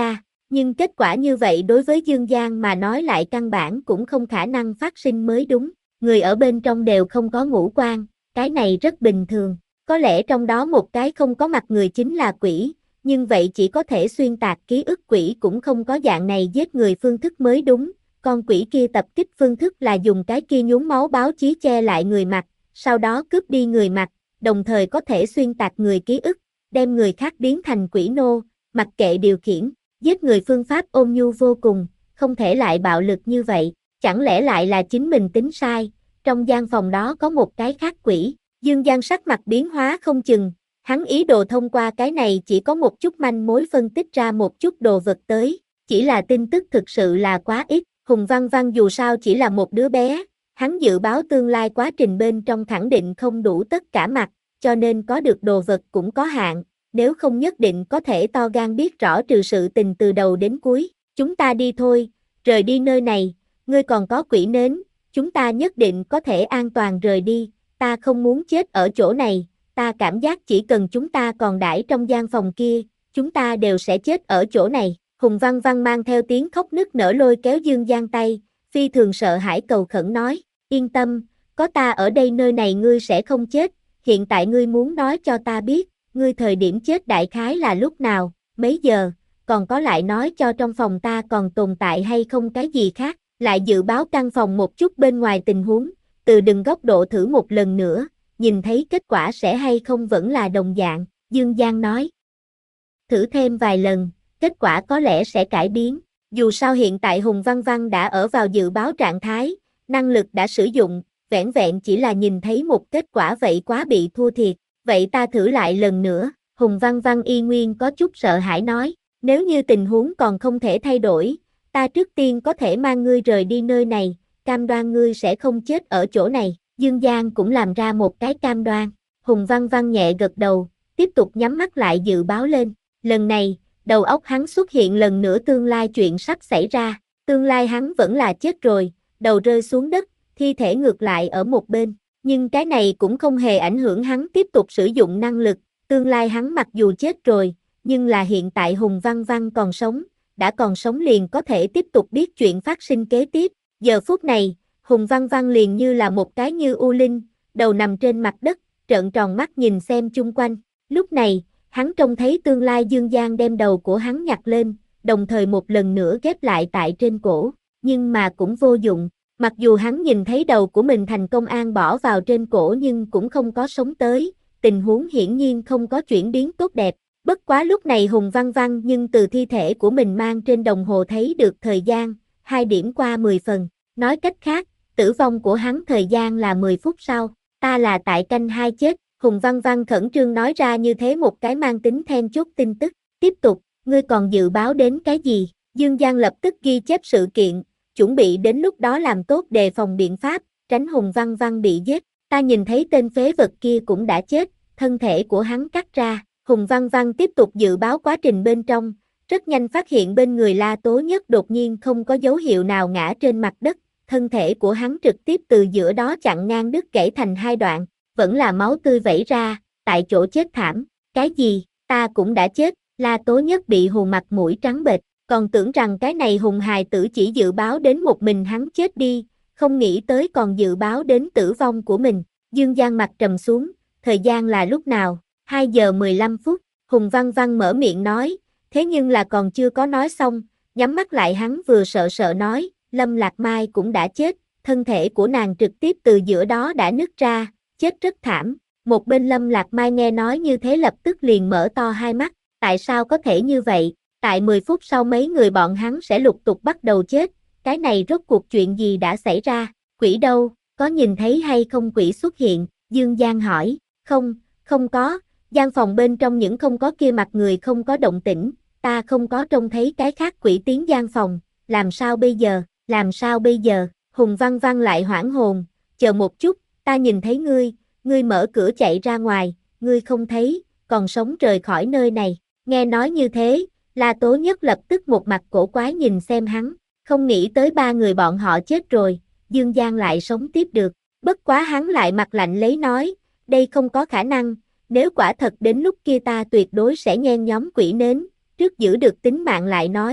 Speaker 1: Nhưng kết quả như vậy đối với Dương Giang mà nói lại căn bản cũng không khả năng phát sinh mới đúng. Người ở bên trong đều không có ngũ quan, cái này rất bình thường. Có lẽ trong đó một cái không có mặt người chính là quỷ, nhưng vậy chỉ có thể xuyên tạc ký ức, quỷ cũng không có dạng này giết người phương thức mới đúng. Con quỷ kia tập kích phương thức là dùng cái kia nhuốm máu báo chí che lại người mặt, sau đó cướp đi người mặt, đồng thời có thể xuyên tạc người ký ức, đem người khác biến thành quỷ nô, mặc kệ điều khiển. Giết người phương pháp ôn nhu vô cùng, không thể lại bạo lực như vậy, chẳng lẽ lại là chính mình tính sai, trong gian phòng đó có một cái khác quỷ. Dương Giang sắc mặt biến hóa không chừng, hắn ý đồ thông qua cái này chỉ có một chút manh mối phân tích ra một chút đồ vật tới, chỉ là tin tức thực sự là quá ít. Hùng Văn Văn dù sao chỉ là một đứa bé, hắn dự báo tương lai quá trình bên trong khẳng định không đủ tất cả mặt, cho nên có được đồ vật cũng có hạn, nếu không nhất định có thể to gan biết rõ trừ sự tình từ đầu đến cuối. Chúng ta đi thôi, rời đi nơi này, ngươi còn có quỷ nến, chúng ta nhất định có thể an toàn rời đi, ta không muốn chết ở chỗ này, ta cảm giác chỉ cần chúng ta còn đãi trong gian phòng kia, chúng ta đều sẽ chết ở chỗ này. Hùng Văn Văn mang theo tiếng khóc nức nở lôi kéo Dương Giang tay, phi thường sợ hãi cầu khẩn nói, yên tâm, có ta ở đây nơi này ngươi sẽ không chết, hiện tại ngươi muốn nói cho ta biết, ngươi thời điểm chết đại khái là lúc nào, mấy giờ, còn có lại nói cho trong phòng ta còn tồn tại hay không cái gì khác, lại dự báo căn phòng một chút bên ngoài tình huống, từ đừng góc độ thử một lần nữa, nhìn thấy kết quả sẽ hay không vẫn là đồng dạng, Dương Giang nói. Thử thêm vài lần, kết quả có lẽ sẽ cải biến, dù sao hiện tại Hùng Văn Văn đã ở vào dự báo trạng thái, năng lực đã sử dụng, vẻn vẹn chỉ là nhìn thấy một kết quả vậy quá bị thua thiệt, vậy ta thử lại lần nữa, Hùng Văn Văn y nguyên có chút sợ hãi nói, nếu như tình huống còn không thể thay đổi, ta trước tiên có thể mang ngươi rời đi nơi này, cam đoan ngươi sẽ không chết ở chỗ này, Dương Giang cũng làm ra một cái cam đoan, Hùng Văn Văn nhẹ gật đầu, tiếp tục nhắm mắt lại dự báo lên, lần này, đầu óc hắn xuất hiện lần nữa tương lai chuyện sắp xảy ra, tương lai hắn vẫn là chết rồi, đầu rơi xuống đất, thi thể ngược lại ở một bên, nhưng cái này cũng không hề ảnh hưởng hắn tiếp tục sử dụng năng lực, tương lai hắn mặc dù chết rồi, nhưng là hiện tại Hùng Văn Văn còn sống, đã còn sống liền có thể tiếp tục biết chuyện phát sinh kế tiếp, giờ phút này, Hùng Văn Văn liền như là một cái như u linh, đầu nằm trên mặt đất, trợn tròn mắt nhìn xem chung quanh, lúc này, hắn trông thấy tương lai Dương Giang đem đầu của hắn nhặt lên, đồng thời một lần nữa ghép lại tại trên cổ, nhưng mà cũng vô dụng, mặc dù hắn nhìn thấy đầu của mình thành công an bỏ vào trên cổ nhưng cũng không có sống tới, tình huống hiển nhiên không có chuyển biến tốt đẹp, bất quá lúc này Hùng Văn Văn nhưng từ thi thể của mình mang trên đồng hồ thấy được thời gian, hai điểm qua mười phần, nói cách khác, tử vong của hắn thời gian là mười phút sau, ta là tại canh hai chết. Hùng Văn Văn khẩn trương nói ra như thế một cái mang tính then chốt tin tức, tiếp tục, ngươi còn dự báo đến cái gì, Dương Giang lập tức ghi chép sự kiện, chuẩn bị đến lúc đó làm tốt đề phòng biện pháp, tránh Hùng Văn Văn bị giết, ta nhìn thấy tên phế vật kia cũng đã chết, thân thể của hắn cắt ra, Hùng Văn Văn tiếp tục dự báo quá trình bên trong, rất nhanh phát hiện bên người La Tố Nhất đột nhiên không có dấu hiệu nào ngã trên mặt đất, thân thể của hắn trực tiếp từ giữa đó chặn ngang đứt gãy thành hai đoạn. Vẫn là máu tươi vẩy ra, tại chỗ chết thảm, cái gì, ta cũng đã chết, La Tố Nhất bị hù mặt mũi trắng bệch, còn tưởng rằng cái này Hùng hài tử chỉ dự báo đến một mình hắn chết đi, không nghĩ tới còn dự báo đến tử vong của mình, Dương Giang mặt trầm xuống, thời gian là lúc nào, hai giờ mười lăm phút, Hùng Văn Văn mở miệng nói, thế nhưng là còn chưa có nói xong, nhắm mắt lại hắn vừa sợ sợ nói, Lâm Lạc Mai cũng đã chết, thân thể của nàng trực tiếp từ giữa đó đã nứt ra, chết rất thảm, một bên Lâm Lạc Mai nghe nói như thế lập tức liền mở to hai mắt, tại sao có thể như vậy, tại mười phút sau mấy người bọn hắn sẽ lục tục bắt đầu chết, cái này rốt cuộc chuyện gì đã xảy ra, quỷ đâu, có nhìn thấy hay không quỷ xuất hiện, Dương Giang hỏi, không, không có, gian phòng bên trong những không có kia mặt người không có động tĩnh, ta không có trông thấy cái khác quỷ tiến gian phòng, làm sao bây giờ, làm sao bây giờ, Hùng Văn Văn lại hoảng hồn, chờ một chút, ta nhìn thấy ngươi, ngươi mở cửa chạy ra ngoài, ngươi không thấy, còn sống rời khỏi nơi này, nghe nói như thế, La Tố Nhất lập tức một mặt cổ quái nhìn xem hắn, không nghĩ tới ba người bọn họ chết rồi, Dương Giang lại sống tiếp được, bất quá hắn lại mặt lạnh lấy nói, đây không có khả năng, nếu quả thật đến lúc kia ta tuyệt đối sẽ nhen nhóm quỷ nến, trước giữ được tính mạng lại nói,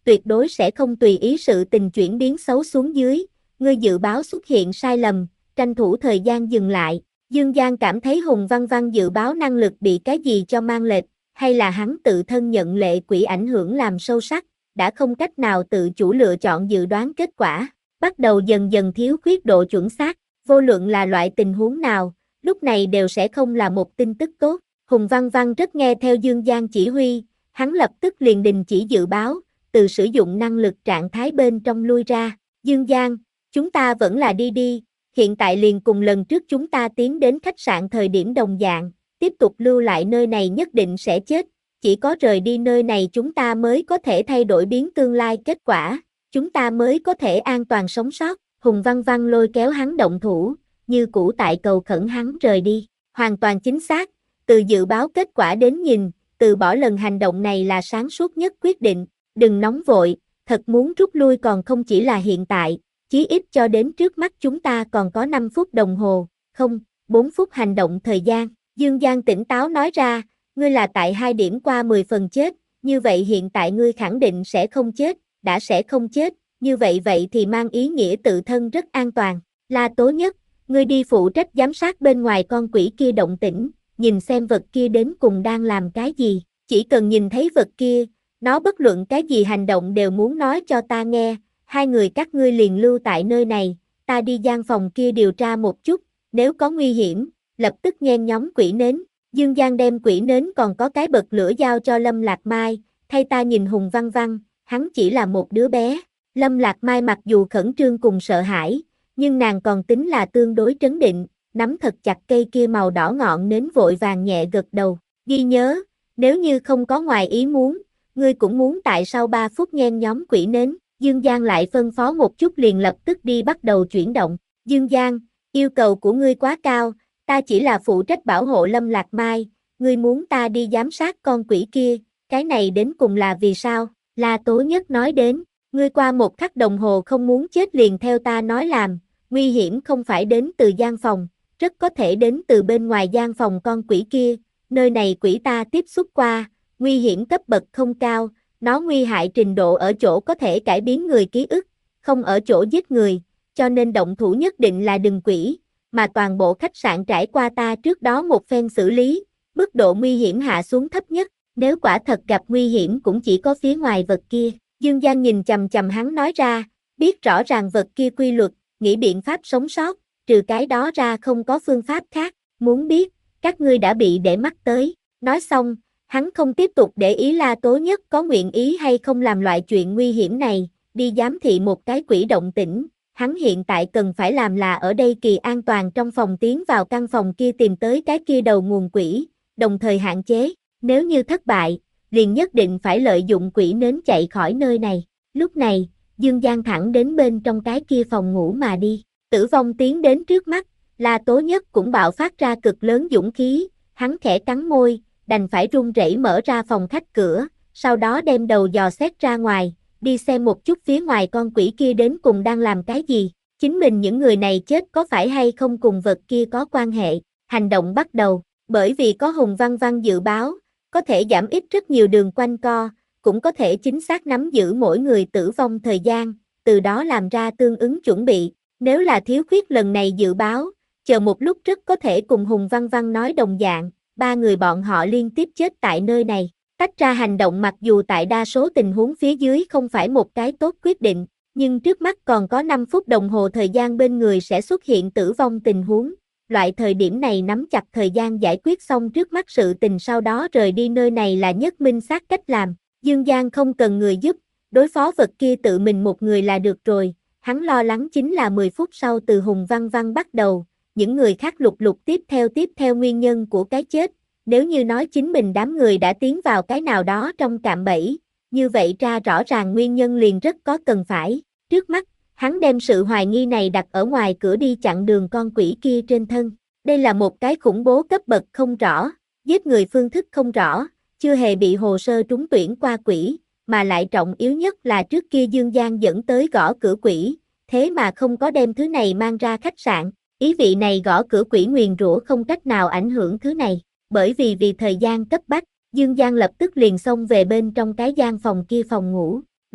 Speaker 1: tuyệt đối sẽ không tùy ý sự tình chuyển biến xấu xuống dưới, ngươi dự báo xuất hiện sai lầm, tranh thủ thời gian dừng lại. Dương Giang cảm thấy Hùng Văn Văn dự báo năng lực bị cái gì cho mang lệch, hay là hắn tự thân nhận lệ quỷ ảnh hưởng làm sâu sắc, đã không cách nào tự chủ lựa chọn dự đoán kết quả, bắt đầu dần dần thiếu khuyết độ chuẩn xác, vô luận là loại tình huống nào, lúc này đều sẽ không là một tin tức tốt. Hùng Văn Văn rất nghe theo Dương Giang chỉ huy, hắn lập tức liền đình chỉ dự báo, từ sử dụng năng lực trạng thái bên trong lui ra. Dương Giang, chúng ta vẫn là đi đi, hiện tại liền cùng lần trước chúng ta tiến đến khách sạn thời điểm đồng dạng, tiếp tục lưu lại nơi này nhất định sẽ chết, chỉ có rời đi nơi này chúng ta mới có thể thay đổi biến tương lai kết quả, chúng ta mới có thể an toàn sống sót. Hùng Văn Văn lôi kéo hắn động thủ, như cũ tại cầu khẩn hắn rời đi, hoàn toàn chính xác, từ dự báo kết quả đến nhìn, từ bỏ lần hành động này là sáng suốt nhất quyết định, đừng nóng vội, thật muốn rút lui còn không chỉ là hiện tại, chí ít cho đến trước mắt chúng ta còn có năm phút đồng hồ, không, bốn phút hành động thời gian. Dương Giang tỉnh táo nói ra, ngươi là tại hai điểm qua mười phần chết, như vậy hiện tại ngươi khẳng định sẽ không chết, đã sẽ không chết, như vậy vậy thì mang ý nghĩa tự thân rất an toàn. La Tố Nhất, ngươi đi phụ trách giám sát bên ngoài con quỷ kia động tĩnh, nhìn xem vật kia đến cùng đang làm cái gì, chỉ cần nhìn thấy vật kia, nó bất luận cái gì hành động đều muốn nói cho ta nghe, hai người các ngươi liền lưu tại nơi này, ta đi gian phòng kia điều tra một chút, nếu có nguy hiểm, lập tức nhen nhóm quỷ nến. Dương Giang đem quỷ nến còn có cái bật lửa giao cho Lâm Lạc Mai, thay ta nhìn Hùng Văn Văn, hắn chỉ là một đứa bé. Lâm Lạc Mai mặc dù khẩn trương cùng sợ hãi, nhưng nàng còn tính là tương đối trấn định, nắm thật chặt cây kia màu đỏ ngọn nến vội vàng nhẹ gật đầu, ghi nhớ, nếu như không có ngoài ý muốn, ngươi cũng muốn tại sau ba phút nhen nhóm quỷ nến. Dương Giang lại phân phó một chút liền lập tức đi bắt đầu chuyển động. Dương Giang, yêu cầu của ngươi quá cao, ta chỉ là phụ trách bảo hộ Lâm Lạc Mai, ngươi muốn ta đi giám sát con quỷ kia, cái này đến cùng là vì sao? La Tố Nhất nói đến, ngươi qua một khắc đồng hồ không muốn chết liền theo ta nói làm, nguy hiểm không phải đến từ gian phòng, rất có thể đến từ bên ngoài gian phòng con quỷ kia, nơi này quỷ ta tiếp xúc qua, nguy hiểm cấp bậc không cao, nó nguy hại trình độ ở chỗ có thể cải biến người ký ức, không ở chỗ giết người, cho nên động thủ nhất định là đừng quỷ, mà toàn bộ khách sạn trải qua ta trước đó một phen xử lý, mức độ nguy hiểm hạ xuống thấp nhất, nếu quả thật gặp nguy hiểm cũng chỉ có phía ngoài vật kia. Dương Giang nhìn chằm chằm hắn nói ra, biết rõ ràng vật kia quy luật, nghĩ biện pháp sống sót, trừ cái đó ra không có phương pháp khác, muốn biết, các ngươi đã bị để mắt tới. Nói xong, hắn không tiếp tục để ý La Tố Nhất có nguyện ý hay không làm loại chuyện nguy hiểm này, đi giám thị một cái quỷ động tĩnh. Hắn hiện tại cần phải làm là ở đây kỳ an toàn trong phòng tiến vào căn phòng kia tìm tới cái kia đầu nguồn quỷ, đồng thời hạn chế, nếu như thất bại, liền nhất định phải lợi dụng quỷ nến chạy khỏi nơi này. Lúc này, Dương Giang thẳng đến bên trong cái kia phòng ngủ mà đi, Tử Vong tiến đến trước mắt, La Tố Nhất cũng bạo phát ra cực lớn dũng khí, hắn khẽ cắn môi, đành phải run rẩy mở ra phòng khách cửa, sau đó đem đầu dò xét ra ngoài, đi xem một chút phía ngoài con quỷ kia đến cùng đang làm cái gì, chính mình những người này chết có phải hay không cùng vật kia có quan hệ. Hành động bắt đầu, bởi vì có Hùng Văn Văn dự báo, có thể giảm ít rất nhiều đường quanh co, cũng có thể chính xác nắm giữ mỗi người tử vong thời gian, từ đó làm ra tương ứng chuẩn bị. Nếu là thiếu khuyết lần này dự báo, chờ một lúc rất có thể cùng Hùng Văn Văn nói đồng dạng, ba người bọn họ liên tiếp chết tại nơi này. Tách ra hành động mặc dù tại đa số tình huống phía dưới không phải một cái tốt quyết định, nhưng trước mắt còn có năm phút đồng hồ thời gian bên người sẽ xuất hiện tử vong tình huống. Loại thời điểm này nắm chặt thời gian giải quyết xong trước mắt sự tình sau đó rời đi nơi này là nhất minh xác cách làm. Dương Giang không cần người giúp, đối phó vật kia tự mình một người là được rồi. Hắn lo lắng chính là mười phút sau từ Hùng Văn Văn bắt đầu, những người khác lục lục tiếp theo tiếp theo nguyên nhân của cái chết. Nếu như nói chính mình đám người đã tiến vào cái nào đó trong cạm bẫy, như vậy ra rõ ràng nguyên nhân liền rất có cần phải. Trước mắt, hắn đem sự hoài nghi này đặt ở ngoài cửa đi chặn đường con quỷ kia trên thân. Đây là một cái khủng bố cấp bậc không rõ, giết người phương thức không rõ, chưa hề bị hồ sơ trúng tuyển qua quỷ, mà lại trọng yếu nhất là trước kia Dương Giang dẫn tới gõ cửa quỷ, thế mà không có đem thứ này mang ra khách sạn. Ý vị này gõ cửa quỷ nguyền rủa không cách nào ảnh hưởng thứ này. Bởi vì vì thời gian cấp bách, Dương Giang lập tức liền xông về bên trong cái gian phòng kia phòng ngủ,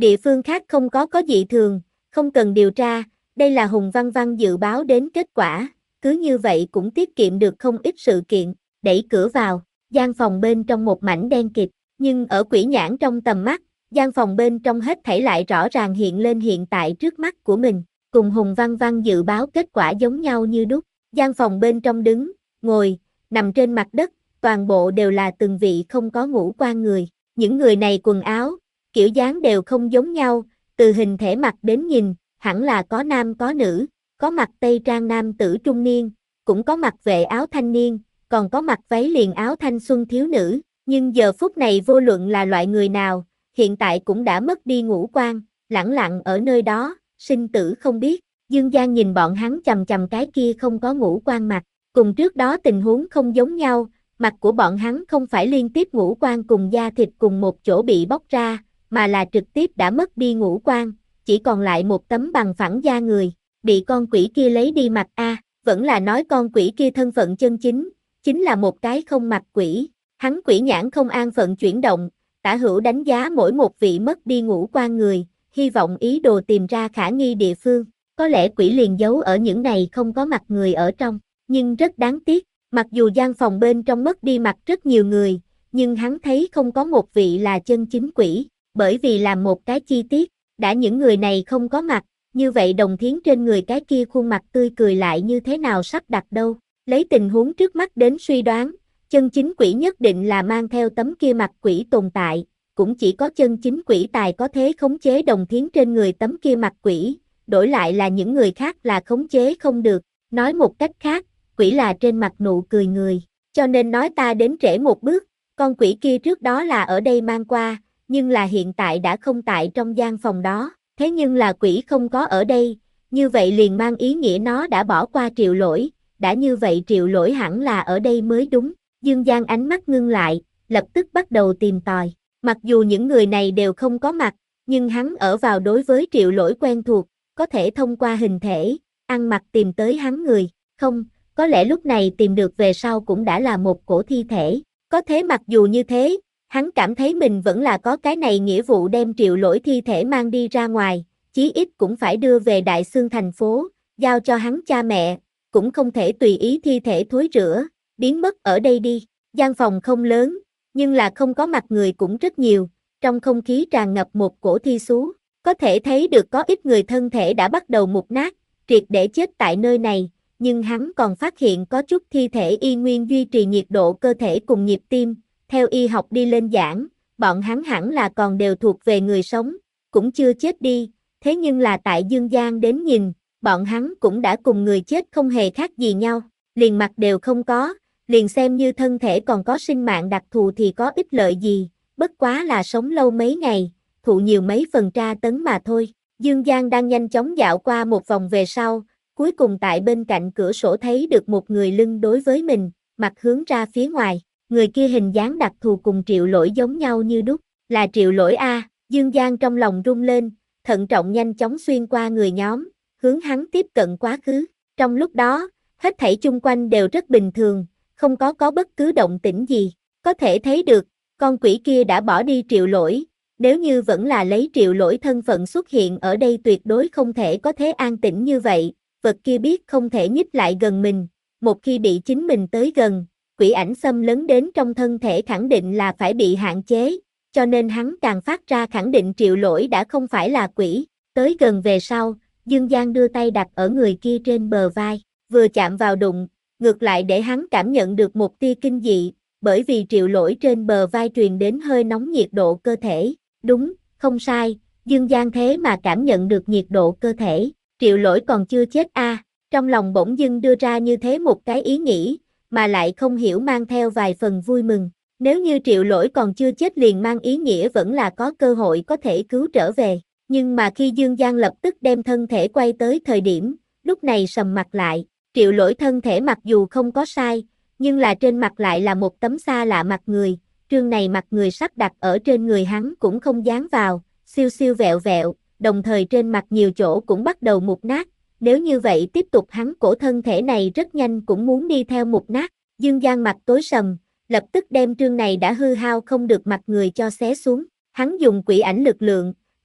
Speaker 1: Địa phương khác không có có dị thường, không cần điều tra, đây là Hùng Văn Văn dự báo đến kết quả, cứ như vậy cũng tiết kiệm được không ít sự kiện, đẩy cửa vào, gian phòng bên trong một mảnh đen kịt, nhưng ở quỷ nhãn trong tầm mắt, gian phòng bên trong hết thảy lại rõ ràng hiện lên hiện tại trước mắt của mình, cùng Hùng Văn Văn dự báo kết quả giống nhau như đúc, gian phòng bên trong đứng, ngồi, nằm trên mặt đất, toàn bộ đều là từng vị không có ngũ quan người, những người này quần áo, kiểu dáng đều không giống nhau, từ hình thể mặt đến nhìn, hẳn là có nam có nữ, có mặc tây trang nam tử trung niên, cũng có mặc vệ áo thanh niên, còn có mặc váy liền áo thanh xuân thiếu nữ, nhưng giờ phút này vô luận là loại người nào, hiện tại cũng đã mất đi ngũ quan, lẳng lặng ở nơi đó, sinh tử không biết. Dương Giang nhìn bọn hắn chầm chầm cái kia không có ngũ quan mặt, cùng trước đó tình huống không giống nhau, mặt của bọn hắn không phải liên tiếp ngũ quan cùng da thịt cùng một chỗ bị bóc ra, mà là trực tiếp đã mất đi ngũ quan, chỉ còn lại một tấm bằng phẳng da người, bị con quỷ kia lấy đi mặt a, vẫn là nói con quỷ kia thân phận chân chính, chính là một cái không mặt quỷ. Hắn quỷ nhãn không an phận chuyển động, tả hữu đánh giá mỗi một vị mất đi ngũ quan người, hy vọng ý đồ tìm ra khả nghi địa phương, có lẽ quỷ liền giấu ở những này không có mặt người ở trong, nhưng rất đáng tiếc, mặc dù gian phòng bên trong mất đi mặt rất nhiều người, nhưng hắn thấy không có một vị là chân chính quỷ, bởi vì làm một cái chi tiết, đã những người này không có mặt, như vậy Đồng Thiến trên người cái kia khuôn mặt tươi cười lại như thế nào sắp đặt đâu, lấy tình huống trước mắt đến suy đoán, chân chính quỷ nhất định là mang theo tấm kia mặt quỷ tồn tại, cũng chỉ có chân chính quỷ tài có thể khống chế Đồng Thiến trên người tấm kia mặt quỷ, đổi lại là những người khác là khống chế không được, nói một cách khác, quỷ là trên mặt nụ cười người, cho nên nói ta đến trễ một bước, con quỷ kia trước đó là ở đây mang qua, nhưng là hiện tại đã không tại trong gian phòng đó, thế nhưng là quỷ không có ở đây, như vậy liền mang ý nghĩa nó đã bỏ qua Triệu Lỗi, đã như vậy Triệu Lỗi hẳn là ở đây mới đúng. Dương Giang ánh mắt ngưng lại, lập tức bắt đầu tìm tòi. Mặc dù những người này đều không có mặt, nhưng hắn ở vào đối với Triệu Lỗi quen thuộc, có thể thông qua hình thể, ăn mặc tìm tới hắn người. Không, có lẽ lúc này tìm được về sau cũng đã là một cổ thi thể. Có thế mặc dù như thế, hắn cảm thấy mình vẫn là có cái này nghĩa vụ đem Triệu Lỗi thi thể mang đi ra ngoài, chí ít cũng phải đưa về Đại Xương thành phố, giao cho hắn cha mẹ, cũng không thể tùy ý thi thể thối rữa, biến mất ở đây đi. Gian phòng không lớn, nhưng là không có mặt người cũng rất nhiều, trong không khí tràn ngập một cổ thi xú, có thể thấy được có ít người thân thể đã bắt đầu mục nát, triệt để chết tại nơi này, nhưng hắn còn phát hiện có chút thi thể y nguyên duy trì nhiệt độ cơ thể cùng nhịp tim, theo y học đi lên giảng, bọn hắn hẳn là còn đều thuộc về người sống, cũng chưa chết đi, thế nhưng là tại Dương Giang đến nhìn, bọn hắn cũng đã cùng người chết không hề khác gì nhau, liền mặt đều không có, liền xem như thân thể còn có sinh mạng đặc thù thì có ích lợi gì, bất quá là sống lâu mấy ngày, thụ nhiều mấy phần tra tấn mà thôi. Dương Giang đang nhanh chóng dạo qua một vòng về sau, cuối cùng tại bên cạnh cửa sổ thấy được một người lưng đối với mình, mặt hướng ra phía ngoài, người kia hình dáng đặc thù cùng Triệu Lỗi giống nhau như đúc, là Triệu Lỗi a. Dương Giang trong lòng rung lên, thận trọng nhanh chóng xuyên qua người nhóm, hướng hắn tiếp cận quá khứ, trong lúc đó, hết thảy chung quanh đều rất bình thường, không có có bất cứ động tĩnh gì, có thể thấy được, con quỷ kia đã bỏ đi Triệu Lỗi, nếu như vẫn là lấy Triệu Lỗi thân phận xuất hiện ở đây tuyệt đối không thể có thế an tĩnh như vậy, vật kia biết không thể nhích lại gần mình, một khi bị chính mình tới gần, quỷ ảnh xâm lấn đến trong thân thể khẳng định là phải bị hạn chế, cho nên hắn càng phát ra khẳng định Triệu Lỗi đã không phải là quỷ, tới gần về sau, Dương Giang đưa tay đặt ở người kia trên bờ vai, vừa chạm vào đụng, ngược lại để hắn cảm nhận được một tia kinh dị, bởi vì Triệu Lỗi trên bờ vai truyền đến hơi nóng nhiệt độ cơ thể, đúng, không sai, Dương Giang thế mà cảm nhận được nhiệt độ cơ thể, Triệu Lỗi còn chưa chết a. À, trong lòng bỗng dưng đưa ra như thế một cái ý nghĩ, mà lại không hiểu mang theo vài phần vui mừng, nếu như Triệu Lỗi còn chưa chết liền mang ý nghĩa vẫn là có cơ hội có thể cứu trở về, nhưng mà khi Dương Giang lập tức đem thân thể quay tới thời điểm, lúc này sầm mặt lại, Triệu Lỗi thân thể mặc dù không có sai, nhưng là trên mặt lại là một tấm xa lạ mặt người, trương này mặt người sắp đặt ở trên người hắn cũng không dán vào, siêu siêu vẹo vẹo, đồng thời trên mặt nhiều chỗ cũng bắt đầu mục nát, nếu như vậy tiếp tục hắn cổ thân thể này rất nhanh cũng muốn đi theo mục nát, Dương Giang mặt tối sầm, lập tức đem trương này đã hư hao không được mặt người cho xé xuống, hắn dùng quỷ ảnh lực lượng,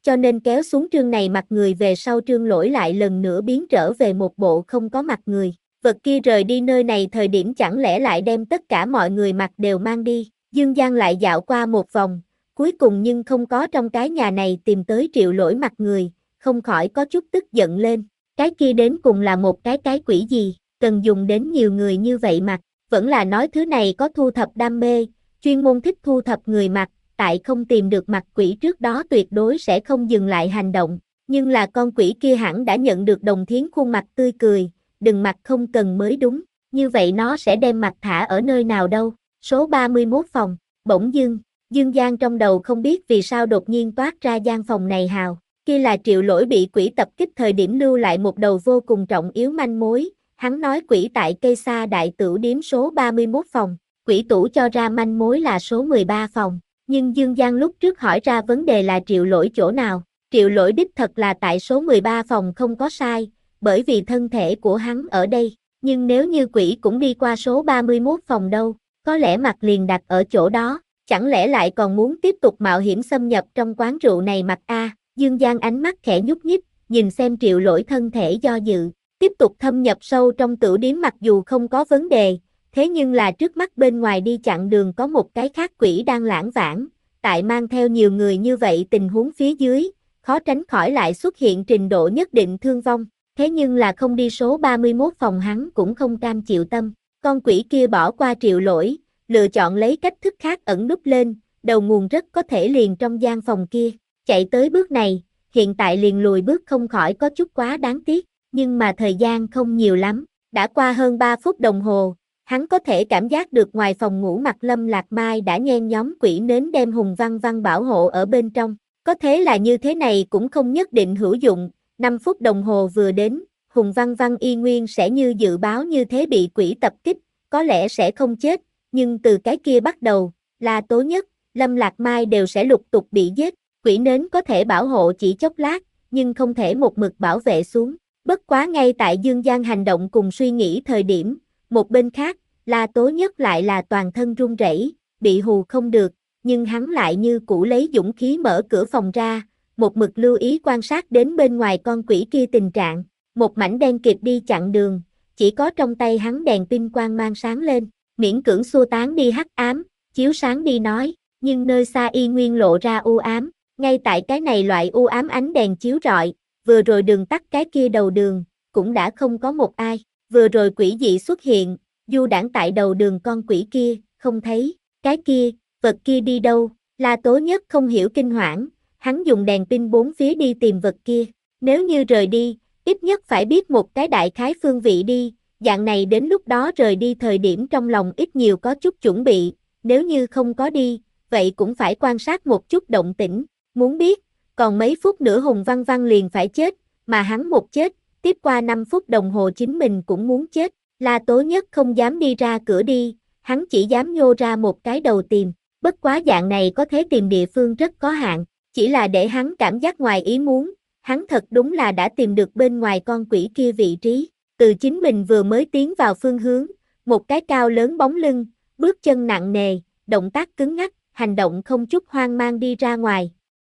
Speaker 1: cho nên kéo xuống trương này mặt người về sau trương lỗi lại lần nữa biến trở về một bộ không có mặt người. Vật kia rời đi nơi này thời điểm chẳng lẽ lại đem tất cả mọi người mặt đều mang đi. Dương Giang lại dạo qua một vòng, cuối cùng nhưng không có trong cái nhà này tìm tới Triệu Lỗi mặt người, không khỏi có chút tức giận lên. Cái kia đến cùng là một cái cái quỷ gì, cần dùng đến nhiều người như vậy mặt, vẫn là nói thứ này có thu thập đam mê, chuyên môn thích thu thập người mặt, tại không tìm được mặt quỷ trước đó tuyệt đối sẽ không dừng lại hành động, nhưng là con quỷ kia hẳn đã nhận được Đồng Thiến khuôn mặt tươi cười, đừng mặt không cần mới đúng, như vậy nó sẽ đem mặt thả ở nơi nào đâu, số ba mươi mốt phòng, bỗng dưng, Dương Giang trong đầu không biết vì sao đột nhiên toát ra gian phòng này hào, kia là Triệu Lỗi bị quỷ tập kích thời điểm lưu lại một đầu vô cùng trọng yếu manh mối, hắn nói quỷ tại cây sa đại tửu điếm số ba mươi mốt phòng, quỷ tủ cho ra manh mối là số mười ba phòng, nhưng Dương Giang lúc trước hỏi ra vấn đề là Triệu Lỗi chỗ nào, Triệu Lỗi đích thật là tại số mười ba phòng không có sai, bởi vì thân thể của hắn ở đây, nhưng nếu như quỷ cũng đi qua số ba mươi mốt phòng đâu, có lẽ mặt liền đặt ở chỗ đó, chẳng lẽ lại còn muốn tiếp tục mạo hiểm xâm nhập trong quán rượu này mặt a? Dương Giang ánh mắt khẽ nhúc nhích, nhìn xem Triệu Lỗi thân thể do dự, tiếp tục thâm nhập sâu trong tửu điếm mặc dù không có vấn đề, thế nhưng là trước mắt bên ngoài đi chặn đường có một cái khác quỷ đang lãng vãng, tại mang theo nhiều người như vậy tình huống phía dưới, khó tránh khỏi lại xuất hiện trình độ nhất định thương vong, thế nhưng là không đi số ba mươi mốt phòng hắn cũng không cam chịu tâm, con quỷ kia bỏ qua Triệu Lỗi, lựa chọn lấy cách thức khác ẩn núp lên, đầu nguồn rất có thể liền trong gian phòng kia, chạy tới bước này, hiện tại liền lùi bước không khỏi có chút quá đáng tiếc, nhưng mà thời gian không nhiều lắm, đã qua hơn ba phút đồng hồ, hắn có thể cảm giác được ngoài phòng ngủ mặt Lâm Lạc Mai đã nhen nhóm quỷ nến đem Hùng Văn Văn bảo hộ ở bên trong, có thế là như thế này cũng không nhất định hữu dụng, năm phút đồng hồ vừa đến, Hùng Văn Văn y nguyên sẽ như dự báo như thế bị quỷ tập kích, có lẽ sẽ không chết, nhưng từ cái kia bắt đầu, là Tố Nhất, Lâm Lạc Mai đều sẽ lục tục bị giết, quỷ nến có thể bảo hộ chỉ chốc lát, nhưng không thể một mực bảo vệ xuống. Bất quá ngay tại Dương Giang hành động cùng suy nghĩ thời điểm, một bên khác, La Tố Nhất lại là toàn thân run rẩy, bị hù không được, nhưng hắn lại như cũ lấy dũng khí mở cửa phòng ra, một mực lưu ý quan sát đến bên ngoài con quỷ kia tình trạng, một mảnh đen kịt đi chặn đường, chỉ có trong tay hắn đèn pin quang mang sáng lên, miễn cưỡng xua tán đi hắc ám, chiếu sáng đi nói, nhưng nơi xa y nguyên lộ ra u ám, ngay tại cái này loại u ám ánh đèn chiếu rọi, vừa rồi đường tắt cái kia đầu đường, cũng đã không có một ai, vừa rồi quỷ dị xuất hiện, du đãng tại đầu đường con quỷ kia, không thấy, cái kia, vật kia đi đâu, La Tố Nhất không hiểu kinh hoảng, hắn dùng đèn pin bốn phía đi tìm vật kia, nếu như rời đi, ít nhất phải biết một cái đại khái phương vị đi, dạng này đến lúc đó rời đi thời điểm trong lòng ít nhiều có chút chuẩn bị, nếu như không có đi, vậy cũng phải quan sát một chút động tĩnh, muốn biết, còn mấy phút nữa Hùng Văn Văn liền phải chết, mà hắn một chết, tiếp qua năm phút đồng hồ chính mình cũng muốn chết, La Tố Nhất không dám đi ra cửa đi, hắn chỉ dám nhô ra một cái đầu tìm, bất quá dạng này có thể tìm địa phương rất có hạn, chỉ là để hắn cảm giác ngoài ý muốn, hắn thật đúng là đã tìm được bên ngoài con quỷ kia vị trí, từ chính mình vừa mới tiến vào phương hướng, một cái cao lớn bóng lưng, bước chân nặng nề, động tác cứng ngắc, hành động không chút hoang mang đi ra ngoài.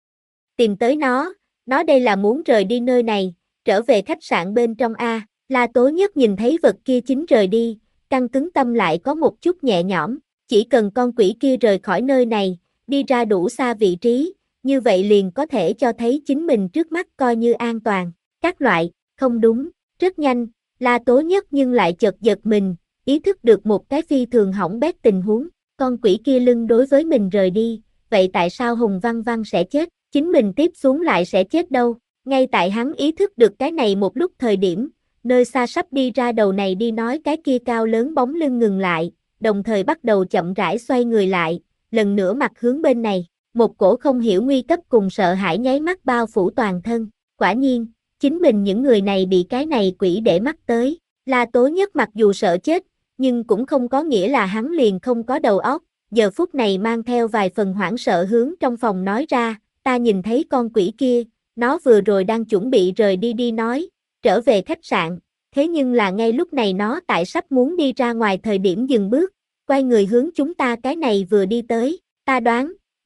Speaker 1: Tìm tới nó, nó đây là muốn rời đi nơi này, trở về khách sạn bên trong A, La Tố Nhất nhìn thấy vật kia chính rời đi, căng cứng tâm lại có một chút nhẹ nhõm, chỉ cần con quỷ kia rời khỏi nơi này, đi ra đủ xa vị trí, như vậy liền có thể cho thấy chính mình trước mắt coi như an toàn, các loại, không đúng, rất nhanh, La Tố Nhất nhưng lại chợt giật mình, ý thức được một cái phi thường hỏng bét tình huống, con quỷ kia lưng đối với mình rời đi, vậy tại sao Hùng Văn Văn sẽ chết, chính mình tiếp xuống lại sẽ chết đâu, ngay tại hắn ý thức được cái này một lúc thời điểm, nơi xa sắp đi ra đầu này đi nói cái kia cao lớn bóng lưng ngừng lại, đồng thời bắt đầu chậm rãi xoay người lại, lần nữa mặt hướng bên này, một cổ không hiểu nguy cấp cùng sợ hãi nháy mắt bao phủ toàn thân, quả nhiên, chính mình những người này bị cái này quỷ để mắt tới, La Tố Nhất mặc dù sợ chết, nhưng cũng không có nghĩa là hắn liền không có đầu óc, giờ phút này mang theo vài phần hoảng sợ hướng trong phòng nói ra, ta nhìn thấy con quỷ kia, nó vừa rồi đang chuẩn bị rời đi đi nói, trở về khách sạn, thế nhưng là ngay lúc này nó tại sắp muốn đi ra ngoài thời điểm dừng bước, quay người hướng chúng ta cái này vừa đi tới, ta đoán,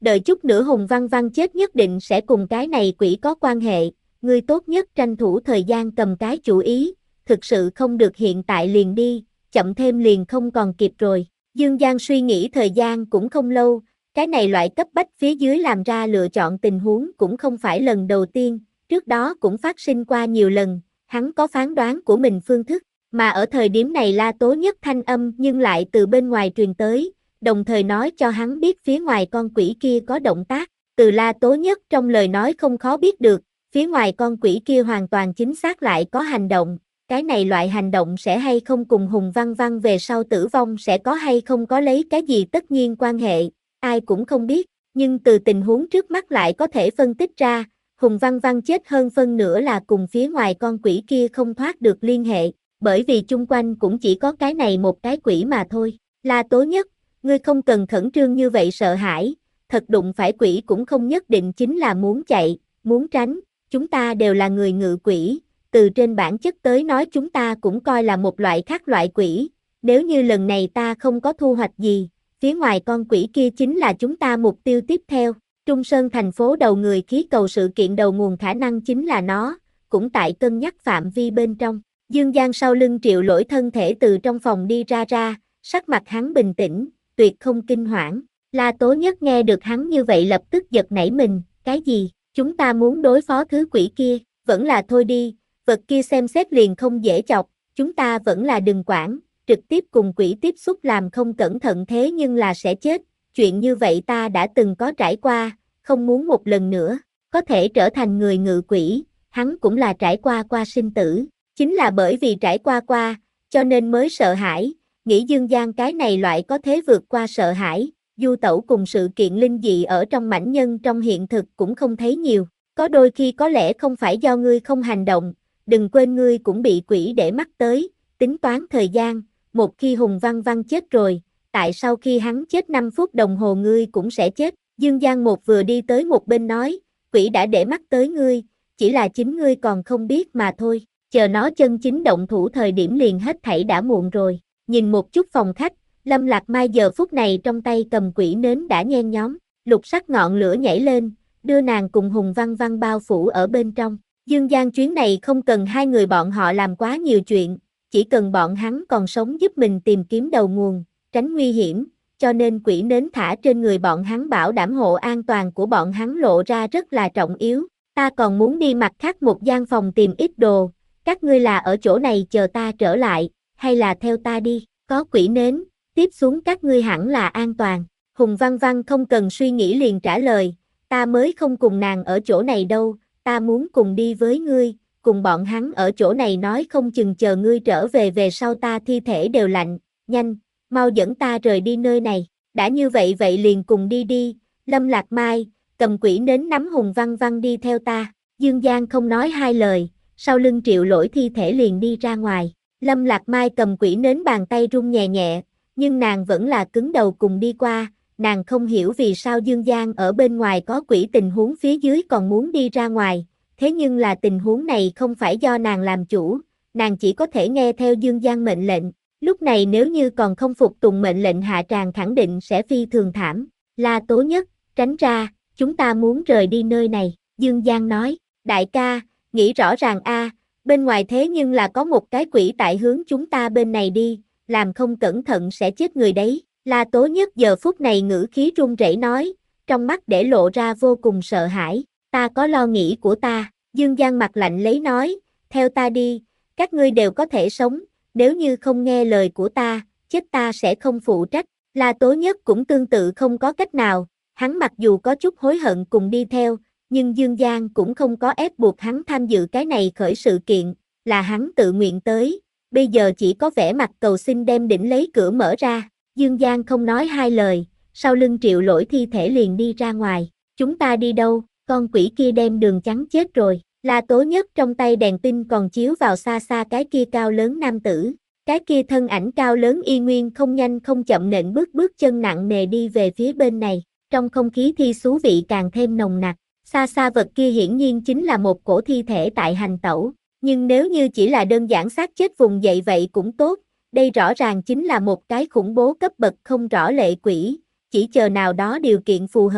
Speaker 1: đợi chút nữa Hùng Văn Văn chết nhất định sẽ cùng cái này quỷ có quan hệ, ngươi tốt nhất tranh thủ thời gian cầm cái chủ ý, thực sự không được hiện tại liền đi, chậm thêm liền không còn kịp rồi. Dương Giang suy nghĩ thời gian cũng không lâu, cái này loại cấp bách phía dưới làm ra lựa chọn tình huống cũng không phải lần đầu tiên, trước đó cũng phát sinh qua nhiều lần, hắn có phán đoán của mình phương thức, mà ở thời điểm này La Tố Nhất thanh âm nhưng lại từ bên ngoài truyền tới, đồng thời nói cho hắn biết phía ngoài con quỷ kia có động tác, từ La Tố Nhất trong lời nói không khó biết được, phía ngoài con quỷ kia hoàn toàn chính xác lại có hành động, cái này loại hành động sẽ hay không cùng Hùng Văn Văn về sau tử vong sẽ có hay không có lấy cái gì tất nhiên quan hệ, ai cũng không biết, nhưng từ tình huống trước mắt lại có thể phân tích ra, Hùng Văn Văn chết hơn phân nửa là cùng phía ngoài con quỷ kia không thoát được liên hệ, bởi vì chung quanh cũng chỉ có cái này một cái quỷ mà thôi. La Tố Nhất, ngươi không cần khẩn trương như vậy sợ hãi, thật đụng phải quỷ cũng không nhất định chính là muốn chạy, muốn tránh, chúng ta đều là người ngự quỷ, từ trên bản chất tới nói chúng ta cũng coi là một loại khác loại quỷ, nếu như lần này ta không có thu hoạch gì, phía ngoài con quỷ kia chính là chúng ta mục tiêu tiếp theo. Trung Sơn thành phố đầu người khí cầu sự kiện đầu nguồn khả năng chính là nó, cũng tại cân nhắc phạm vi bên trong. Dương Giang sau lưng Triệu Lỗi thân thể từ trong phòng đi ra ra, sắc mặt hắn bình tĩnh, tuyệt không kinh hoảng. La Tố Nhất nghe được hắn như vậy lập tức giật nảy mình, cái gì, chúng ta muốn đối phó thứ quỷ kia, vẫn là thôi đi, vật kia xem xét liền không dễ chọc, chúng ta vẫn là đừng quản, trực tiếp cùng quỷ tiếp xúc làm không cẩn thận thế nhưng là sẽ chết, chuyện như vậy ta đã từng có trải qua, không muốn một lần nữa, có thể trở thành người ngự quỷ, hắn cũng là trải qua qua sinh tử, chính là bởi vì trải qua qua, cho nên mới sợ hãi, nghĩ Dương Giang cái này loại có thế vượt qua sợ hãi, du tẩu cùng sự kiện linh dị ở trong mảnh nhân trong hiện thực cũng không thấy nhiều, có đôi khi có lẽ không phải do ngươi không hành động, đừng quên ngươi cũng bị quỷ để mắt tới, tính toán thời gian, một khi Hùng Văn Văn chết rồi, tại sau khi hắn chết năm phút đồng hồ ngươi cũng sẽ chết. Dương Giang một vừa đi tới một bên nói, quỷ đã để mắt tới ngươi, chỉ là chính ngươi còn không biết mà thôi, chờ nó chân chính động thủ thời điểm liền hết thảy đã muộn rồi. Nhìn một chút phòng khách, Lâm Lạc Mai giờ phút này trong tay cầm quỷ nến đã nhen nhóm, lục sắc ngọn lửa nhảy lên, đưa nàng cùng Hùng Văn Văn bao phủ ở bên trong. Dương Giang chuyến này không cần hai người bọn họ làm quá nhiều chuyện, chỉ cần bọn hắn còn sống giúp mình tìm kiếm đầu nguồn, tránh nguy hiểm, cho nên quỷ nến thả trên người bọn hắn bảo đảm hộ an toàn của bọn hắn lộ ra rất là trọng yếu. Ta còn muốn đi mặt khác một gian phòng tìm ít đồ, các ngươi là ở chỗ này chờ ta trở lại, hay là theo ta đi, có quỷ nến, tiếp xuống các ngươi hẳn là an toàn. Hùng Văn Văn không cần suy nghĩ liền trả lời, ta mới không cùng nàng ở chỗ này đâu, ta muốn cùng đi với ngươi, cùng bọn hắn ở chỗ này nói không chừng chờ ngươi trở về về sau ta thi thể đều lạnh, nhanh, mau dẫn ta rời đi nơi này, đã như vậy vậy liền cùng đi đi, Lâm Lạc Mai, cầm quỷ nến nắm Hùng Văn Văn đi theo ta, Dương Giang không nói hai lời, sau lưng Triệu Lỗi thi thể liền đi ra ngoài, Lâm Lạc Mai cầm quỷ nến bàn tay run nhẹ nhẹ, nhưng nàng vẫn là cứng đầu cùng đi qua, nàng không hiểu vì sao Dương Giang ở bên ngoài có quỷ tình huống phía dưới còn muốn đi ra ngoài, thế nhưng là tình huống này không phải do nàng làm chủ, nàng chỉ có thể nghe theo Dương Giang mệnh lệnh. Lúc này nếu như còn không phục tùng mệnh lệnh hạ tràng khẳng định sẽ phi thường thảm. La Tố Nhất, tránh ra, chúng ta muốn rời đi nơi này, Dương Giang nói, đại ca, nghĩ rõ ràng a, bên ngoài thế nhưng là có một cái quỷ tại hướng chúng ta bên này đi, làm không cẩn thận sẽ chết người đấy. La Tố Nhất giờ phút này ngữ khí run rẩy nói, trong mắt để lộ ra vô cùng sợ hãi, ta có lo nghĩ của ta, Dương Giang mặt lạnh lấy nói, theo ta đi, các ngươi đều có thể sống. Nếu như không nghe lời của ta, chết ta sẽ không phụ trách. La Tố Nhất cũng tương tự không có cách nào, hắn mặc dù có chút hối hận cùng đi theo, nhưng Dương Giang cũng không có ép buộc hắn tham dự cái này khởi sự kiện, là hắn tự nguyện tới, bây giờ chỉ có vẻ mặt cầu xin đem đỉnh lấy cửa mở ra, Dương Giang không nói hai lời, sau lưng Triệu Lỗi thi thể liền đi ra ngoài, chúng ta đi đâu, con quỷ kia đem đường trắng chết rồi. La Tố Nhất trong tay đèn pin còn chiếu vào xa xa cái kia cao lớn nam tử, cái kia thân ảnh cao lớn y nguyên không nhanh không chậm nện bước bước chân nặng nề đi về phía bên này, trong không khí thi xú vị càng thêm nồng nặc, xa xa vật kia hiển nhiên chính là một cổ thi thể tại hành tẩu, nhưng nếu như chỉ là đơn giản xác chết vùng dậy vậy cũng tốt, đây rõ ràng chính là một cái khủng bố cấp bậc không rõ lệ quỷ, chỉ chờ nào đó điều kiện phù hợp,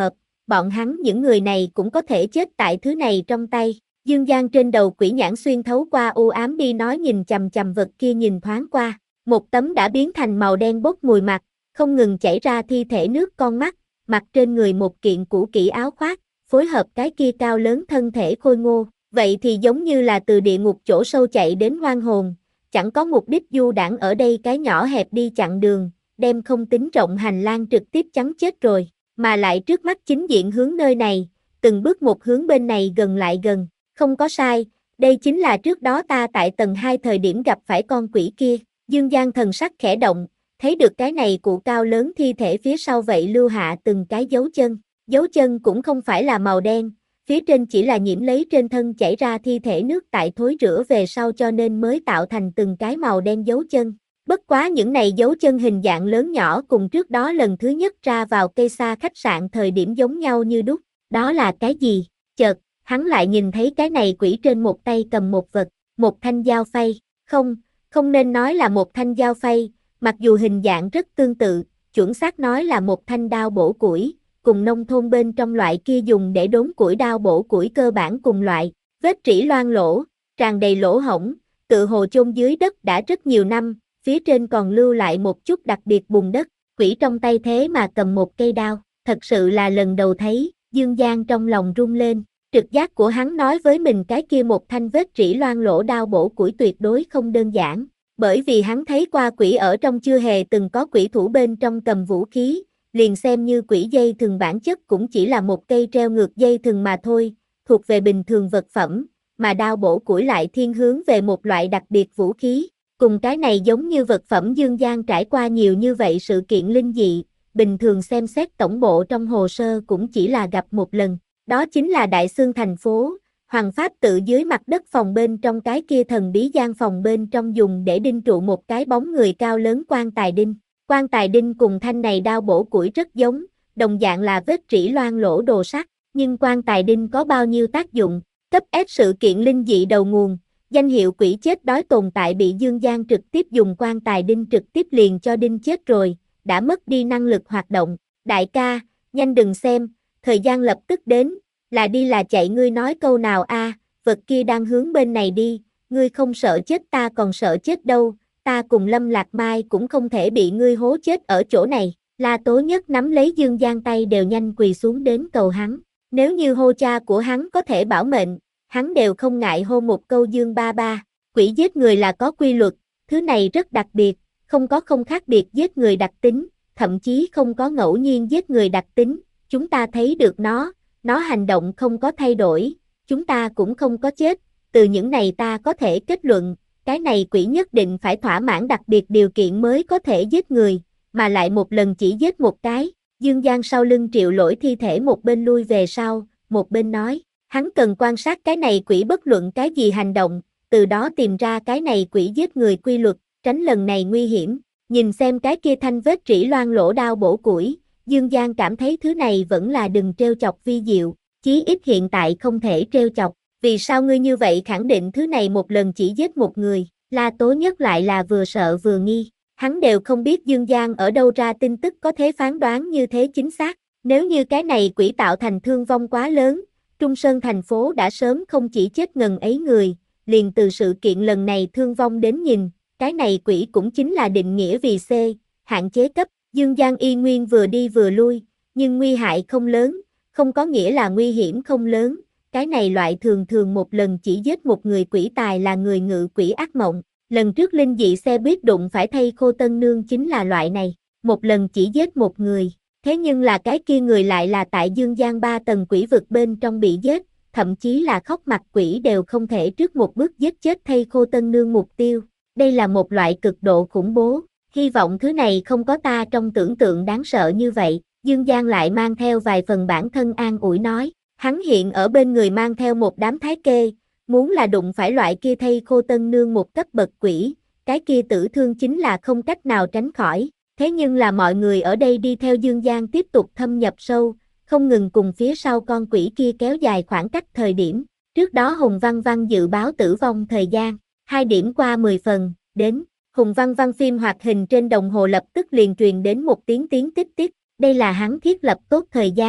Speaker 1: bọn hắn những người này cũng có thể chết tại thứ này trong tay. Dương Giang trên đầu quỷ nhãn xuyên thấu qua u ám đi nói nhìn chằm chằm vật kia nhìn thoáng qua, một tấm đã biến thành màu đen bốc mùi mặt, không ngừng chảy ra thi thể nước con mắt, mặc trên người một kiện cũ kỹ áo khoác, phối hợp cái kia cao lớn thân thể khôi ngô, vậy thì giống như là từ địa ngục chỗ sâu chạy đến hoang hồn, chẳng có mục đích du đãng ở đây cái nhỏ hẹp đi chặn đường, đem không tính rộng hành lang trực tiếp chắn chết rồi, mà lại trước mắt chính diện hướng nơi này, từng bước một hướng bên này gần lại gần, không có sai, đây chính là trước đó ta tại tầng hai thời điểm gặp phải con quỷ kia, Dương Giang thần sắc khẽ động, thấy được cái này cụ cao lớn thi thể phía sau vậy lưu hạ từng cái dấu chân, dấu chân cũng không phải là màu đen, phía trên chỉ là nhiễm lấy trên thân chảy ra thi thể nước tại thối rữa về sau cho nên mới tạo thành từng cái màu đen dấu chân. Bất quá những này dấu chân hình dạng lớn nhỏ cùng trước đó lần thứ nhất ra vào cây xa khách sạn thời điểm giống nhau như đúc, đó là cái gì? Chợt, hắn lại nhìn thấy cái này quỷ trên một tay cầm một vật, một thanh dao phay, không, không nên nói là một thanh dao phay, mặc dù hình dạng rất tương tự, chuẩn xác nói là một thanh đao bổ củi, cùng nông thôn bên trong loại kia dùng để đốn củi đao bổ củi cơ bản cùng loại, vết trĩ loang lỗ, tràn đầy lỗ hổng, tự hồ chôn dưới đất đã rất nhiều năm, phía trên còn lưu lại một chút đặc biệt bùn đất, quỷ trong tay thế mà cầm một cây đao, thật sự là lần đầu thấy, Dương Giang trong lòng rung lên, trực giác của hắn nói với mình cái kia một thanh vết trĩ loang lỗ đao bổ củi tuyệt đối không đơn giản, bởi vì hắn thấy qua quỷ ở trong chưa hề từng có quỷ thủ bên trong cầm vũ khí, liền xem như quỷ dây thừng bản chất cũng chỉ là một cây treo ngược dây thừng mà thôi, thuộc về bình thường vật phẩm, mà đao bổ củi lại thiên hướng về một loại đặc biệt vũ khí. Cùng cái này giống như vật phẩm Dương Giang trải qua nhiều như vậy sự kiện linh dị, bình thường xem xét tổng bộ trong hồ sơ cũng chỉ là gặp một lần, đó chính là Đại Xương thành phố, Hoàng Pháp tự dưới mặt đất phòng bên trong cái kia thần bí gian phòng bên trong dùng để đinh trụ một cái bóng người cao lớn quan tài đinh. Quan tài đinh cùng thanh này đao bổ củi rất giống, đồng dạng là vết trĩ loang lỗ đồ sắt, nhưng quan tài đinh có bao nhiêu tác dụng, cấp ép sự kiện linh dị đầu nguồn. Danh hiệu quỷ chết đói tồn tại bị Dương Giang trực tiếp dùng quan tài đinh trực tiếp liền cho đinh chết rồi, đã mất đi năng lực hoạt động. Đại ca, nhanh đừng xem, thời gian lập tức đến, là đi là chạy ngươi nói câu nào a? Vật kia đang hướng bên này đi, ngươi không sợ chết ta còn sợ chết đâu, ta cùng Lâm Lạc Mai cũng không thể bị ngươi hố chết ở chỗ này. La Tố Nhất nắm lấy Dương Giang tay đều nhanh quỳ xuống đến cầu hắn, nếu như hô cha của hắn có thể bảo mệnh, hắn đều không ngại hô một câu Dương ba ba. Quỷ giết người là có quy luật, thứ này rất đặc biệt, không có không khác biệt giết người đặc tính, thậm chí không có ngẫu nhiên giết người đặc tính, chúng ta thấy được nó, nó hành động không có thay đổi, chúng ta cũng không có chết, từ những này ta có thể kết luận, cái này quỷ nhất định phải thỏa mãn đặc biệt điều kiện mới có thể giết người, mà lại một lần chỉ giết một cái. Dương Giang sau lưng Triệu Lỗi thi thể một bên lui về sau, một bên nói, hắn cần quan sát cái này quỷ bất luận cái gì hành động, từ đó tìm ra cái này quỷ giết người quy luật, tránh lần này nguy hiểm. Nhìn xem cái kia thanh vết trĩ loang lỗ đao bổ củi, Dương Giang cảm thấy thứ này vẫn là đừng trêu chọc vi diệu, chí ít hiện tại không thể trêu chọc. Vì sao ngươi như vậy khẳng định thứ này một lần chỉ giết một người? La Tố Nhất lại là vừa sợ vừa nghi, hắn đều không biết Dương Giang ở đâu ra tin tức có thể phán đoán như thế chính xác. Nếu như cái này quỷ tạo thành thương vong quá lớn, Trung Sơn thành phố đã sớm không chỉ chết ngần ấy người, liền từ sự kiện lần này thương vong đến nhìn, cái này quỷ cũng chính là định nghĩa vì C, hạn chế cấp. Dương Giang y nguyên vừa đi vừa lui, nhưng nguy hại không lớn, không có nghĩa là nguy hiểm không lớn. Cái này loại thường thường một lần chỉ giết một người quỷ tài là người ngự quỷ ác mộng. Lần trước linh dị xe buýt đụng phải thây khô tân nương chính là loại này, một lần chỉ giết một người. Thế nhưng là cái kia người lại là tại Dương Giang ba tầng quỷ vực bên trong bị giết, thậm chí là khóc mặt quỷ đều không thể trước một bước giết chết thây khô tân nương mục tiêu. Đây là một loại cực độ khủng bố, hy vọng thứ này không có ta trong tưởng tượng đáng sợ như vậy. Dương Giang lại mang theo vài phần bản thân an ủi nói, hắn hiện ở bên người mang theo một đám thái kê, muốn là đụng phải loại kia thây khô tân nương một cấp bậc quỷ, cái kia tử thương chính là không cách nào tránh khỏi. Thế nhưng là mọi người ở đây đi theo Dương Giang tiếp tục thâm nhập sâu, không ngừng cùng phía sau con quỷ kia kéo dài khoảng cách thời điểm. Trước đó Hùng Văn Văn dự báo tử vong thời gian, hai điểm qua mười phần, đến, Hùng Văn Văn phim hoạt hình trên đồng hồ lập tức liền truyền đến một tiếng tiếng tích tích, đây là hắn thiết lập tốt thời gian.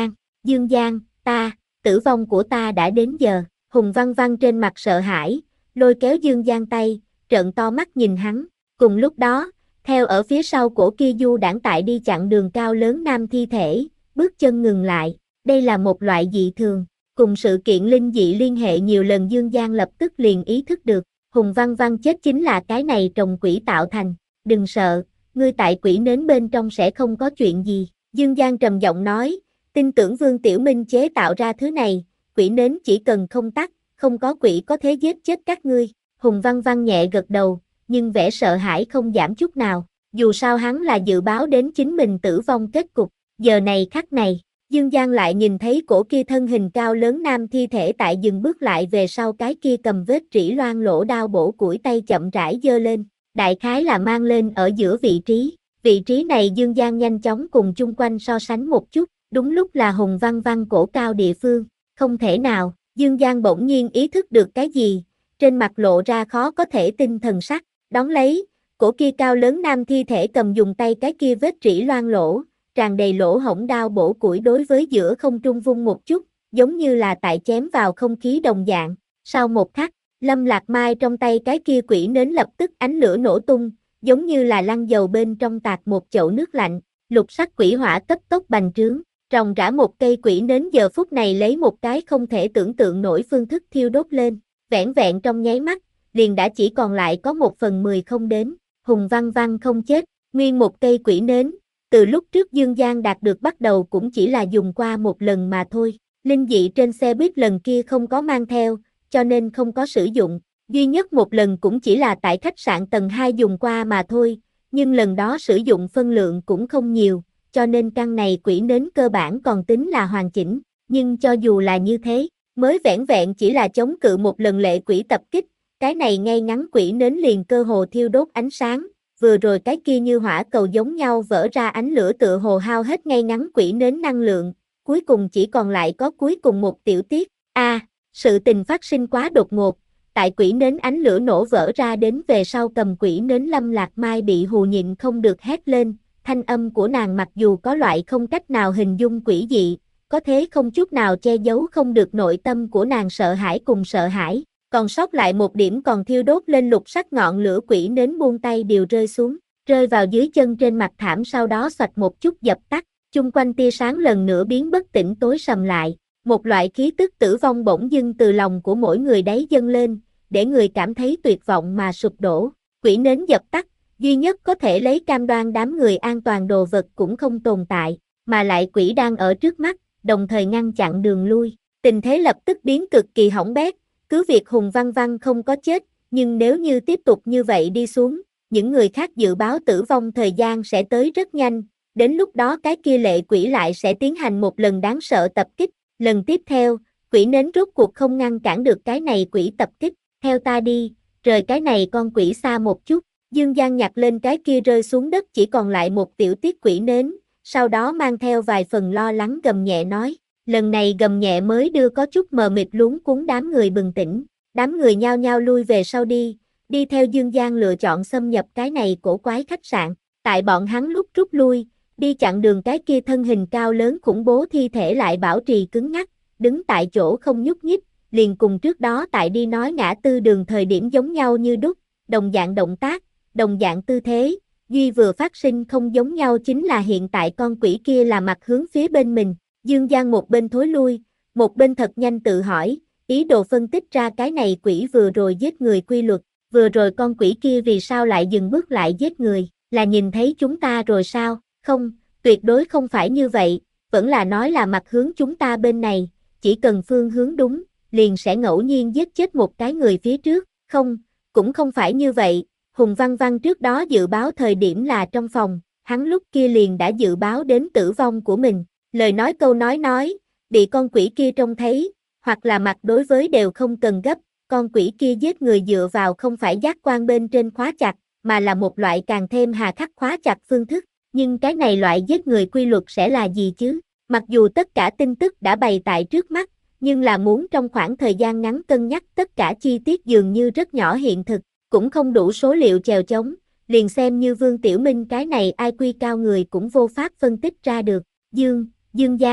Speaker 1: Dương Giang, ta, tử vong của ta đã đến giờ. Hùng Văn Văn trên mặt sợ hãi, lôi kéo Dương Giang tay, trợn to mắt nhìn hắn. Cùng lúc đó, theo ở phía sau cổ kia du đãng tại đi chặn đường cao lớn nam thi thể, bước chân ngừng lại. Đây là một loại dị thường. Cùng sự kiện linh dị liên hệ nhiều lần, Dương Giang lập tức liền ý thức được. Hùng Văn Văn chết chính là cái này trồng quỷ tạo thành. Đừng sợ, ngươi tại quỷ nến bên trong sẽ không có chuyện gì. Dương Giang trầm giọng nói, tin tưởng Vương Tiểu Minh chế tạo ra thứ này, quỷ nến chỉ cần không tắt, không có quỷ có thể giết chết các ngươi. Hùng Văn Văn nhẹ gật đầu, nhưng vẻ sợ hãi không giảm chút nào. Dù sao hắn là dự báo đến chính mình tử vong kết cục. Giờ này khắc này, Dương Giang lại nhìn thấy cổ kia thân hình cao lớn nam thi thể tại dừng bước lại về sau, cái kia cầm vết rỉ loang lỗ đao bổ củi tay chậm rãi giơ lên. Đại khái là mang lên ở giữa vị trí. Vị trí này Dương Giang nhanh chóng cùng chung quanh so sánh một chút, đúng lúc là Hùng Văn Văn cổ cao địa phương. Không thể nào, Dương Giang bỗng nhiên ý thức được cái gì, trên mặt lộ ra khó có thể tin thần sắc. Đón lấy, cổ kia cao lớn nam thi thể cầm dùng tay cái kia vết rỉ loang lỗ, tràn đầy lỗ hổng đao bổ củi đối với giữa không trung vung một chút, giống như là tại chém vào không khí đồng dạng. Sau một khắc, Lâm Lạc Mai trong tay cái kia quỷ nến lập tức ánh lửa nổ tung, giống như là lăn dầu bên trong tạt một chậu nước lạnh. Lục sắc quỷ hỏa cấp tốc bành trướng, ròng rã một cây quỷ nến giờ phút này lấy một cái không thể tưởng tượng nổi phương thức thiêu đốt lên. Vẻn vẹn trong nháy mắt, liền đã chỉ còn lại có một phần mười không đến. Hùng Văn Văn không chết, nguyên một cây quỷ nến, từ lúc trước Dương Giang đạt được bắt đầu cũng chỉ là dùng qua một lần mà thôi. Linh dị trên xe buýt lần kia không có mang theo, cho nên không có sử dụng. Duy nhất một lần cũng chỉ là tại khách sạn tầng hai dùng qua mà thôi, nhưng lần đó sử dụng phân lượng cũng không nhiều, cho nên căn này quỷ nến cơ bản còn tính là hoàn chỉnh. Nhưng cho dù là như thế, mới vẻn vẹn chỉ là chống cự một lần lệ quỷ tập kích, cái này ngay ngắn quỷ nến liền cơ hồ thiêu đốt ánh sáng. Vừa rồi cái kia như hỏa cầu giống nhau vỡ ra ánh lửa tựa hồ hao hết ngay ngắn quỷ nến năng lượng, cuối cùng chỉ còn lại có cuối cùng một tiểu tiết. A, à, sự tình phát sinh quá đột ngột, tại quỷ nến ánh lửa nổ vỡ ra đến về sau, cầm quỷ nến Lâm Lạc Mai bị hù nhịn không được hét lên, thanh âm của nàng mặc dù có loại không cách nào hình dung quỷ dị, có thế không chút nào che giấu không được nội tâm của nàng sợ hãi cùng sợ hãi. Còn sót lại một điểm còn thiêu đốt lên lục sắc ngọn lửa quỷ nến buông tay đều rơi xuống, rơi vào dưới chân trên mặt thảm, sau đó xoạch một chút dập tắt, chung quanh tia sáng lần nữa biến bất tỉnh tối sầm lại. Một loại khí tức tử vong bỗng dưng từ lòng của mỗi người đáy dâng lên, để người cảm thấy tuyệt vọng mà sụp đổ. Quỷ nến dập tắt, duy nhất có thể lấy cam đoan đám người an toàn đồ vật cũng không tồn tại, mà lại quỷ đang ở trước mắt, đồng thời ngăn chặn đường lui. Tình thế lập tức biến cực kỳ hỏng bét. Cứ việc Hùng Văn Văn không có chết, nhưng nếu như tiếp tục như vậy đi xuống, những người khác dự báo tử vong thời gian sẽ tới rất nhanh, đến lúc đó cái kia lệ quỷ lại sẽ tiến hành một lần đáng sợ tập kích. Lần tiếp theo, quỷ nến rốt cuộc không ngăn cản được cái này quỷ tập kích. Theo ta đi, rời cái này con quỷ xa một chút. Dương Giang nhặt lên cái kia rơi xuống đất chỉ còn lại một tiểu tiết quỷ nến, sau đó mang theo vài phần lo lắng gầm nhẹ nói. Lần này gầm nhẹ mới đưa có chút mờ mịt luống cuống đám người bừng tỉnh. Đám người nhao nhao lui về sau đi, đi theo Dương Giang lựa chọn xâm nhập cái này cổ quái khách sạn. Tại bọn hắn lúc rút lui, đi chặn đường cái kia thân hình cao lớn khủng bố thi thể lại bảo trì cứng ngắc, đứng tại chỗ không nhúc nhích, liền cùng trước đó tại đi nói ngã tư đường thời điểm giống nhau như đúc, đồng dạng động tác, đồng dạng tư thế, duy vừa phát sinh không giống nhau chính là hiện tại con quỷ kia là mặt hướng phía bên mình. Dương Giang một bên thối lui, một bên thật nhanh tự hỏi, ý đồ phân tích ra cái này quỷ vừa rồi giết người quy luật, vừa rồi con quỷ kia vì sao lại dừng bước lại giết người, là nhìn thấy chúng ta rồi sao? Không, tuyệt đối không phải như vậy, vẫn là nói là mặt hướng chúng ta bên này, chỉ cần phương hướng đúng, liền sẽ ngẫu nhiên giết chết một cái người phía trước. Không, cũng không phải như vậy, Hùng Văn Văn trước đó dự báo thời điểm là trong phòng, hắn lúc kia liền đã dự báo đến tử vong của mình. Lời nói câu nói nói, bị con quỷ kia trông thấy, hoặc là mặt đối với đều không cần gấp, con quỷ kia giết người dựa vào không phải giác quan bên trên khóa chặt, mà là một loại càng thêm hà khắc khóa chặt phương thức. Nhưng cái này loại giết người quy luật sẽ là gì chứ? Mặc dù tất cả tin tức đã bày tại trước mắt, nhưng là muốn trong khoảng thời gian ngắn cân nhắc tất cả chi tiết dường như rất nhỏ hiện thực, cũng không đủ số liệu chèo chống, liền xem như Vương Tiểu Minh cái này i kiu cao người cũng vô pháp phân tích ra được. Dương, Dương Giang,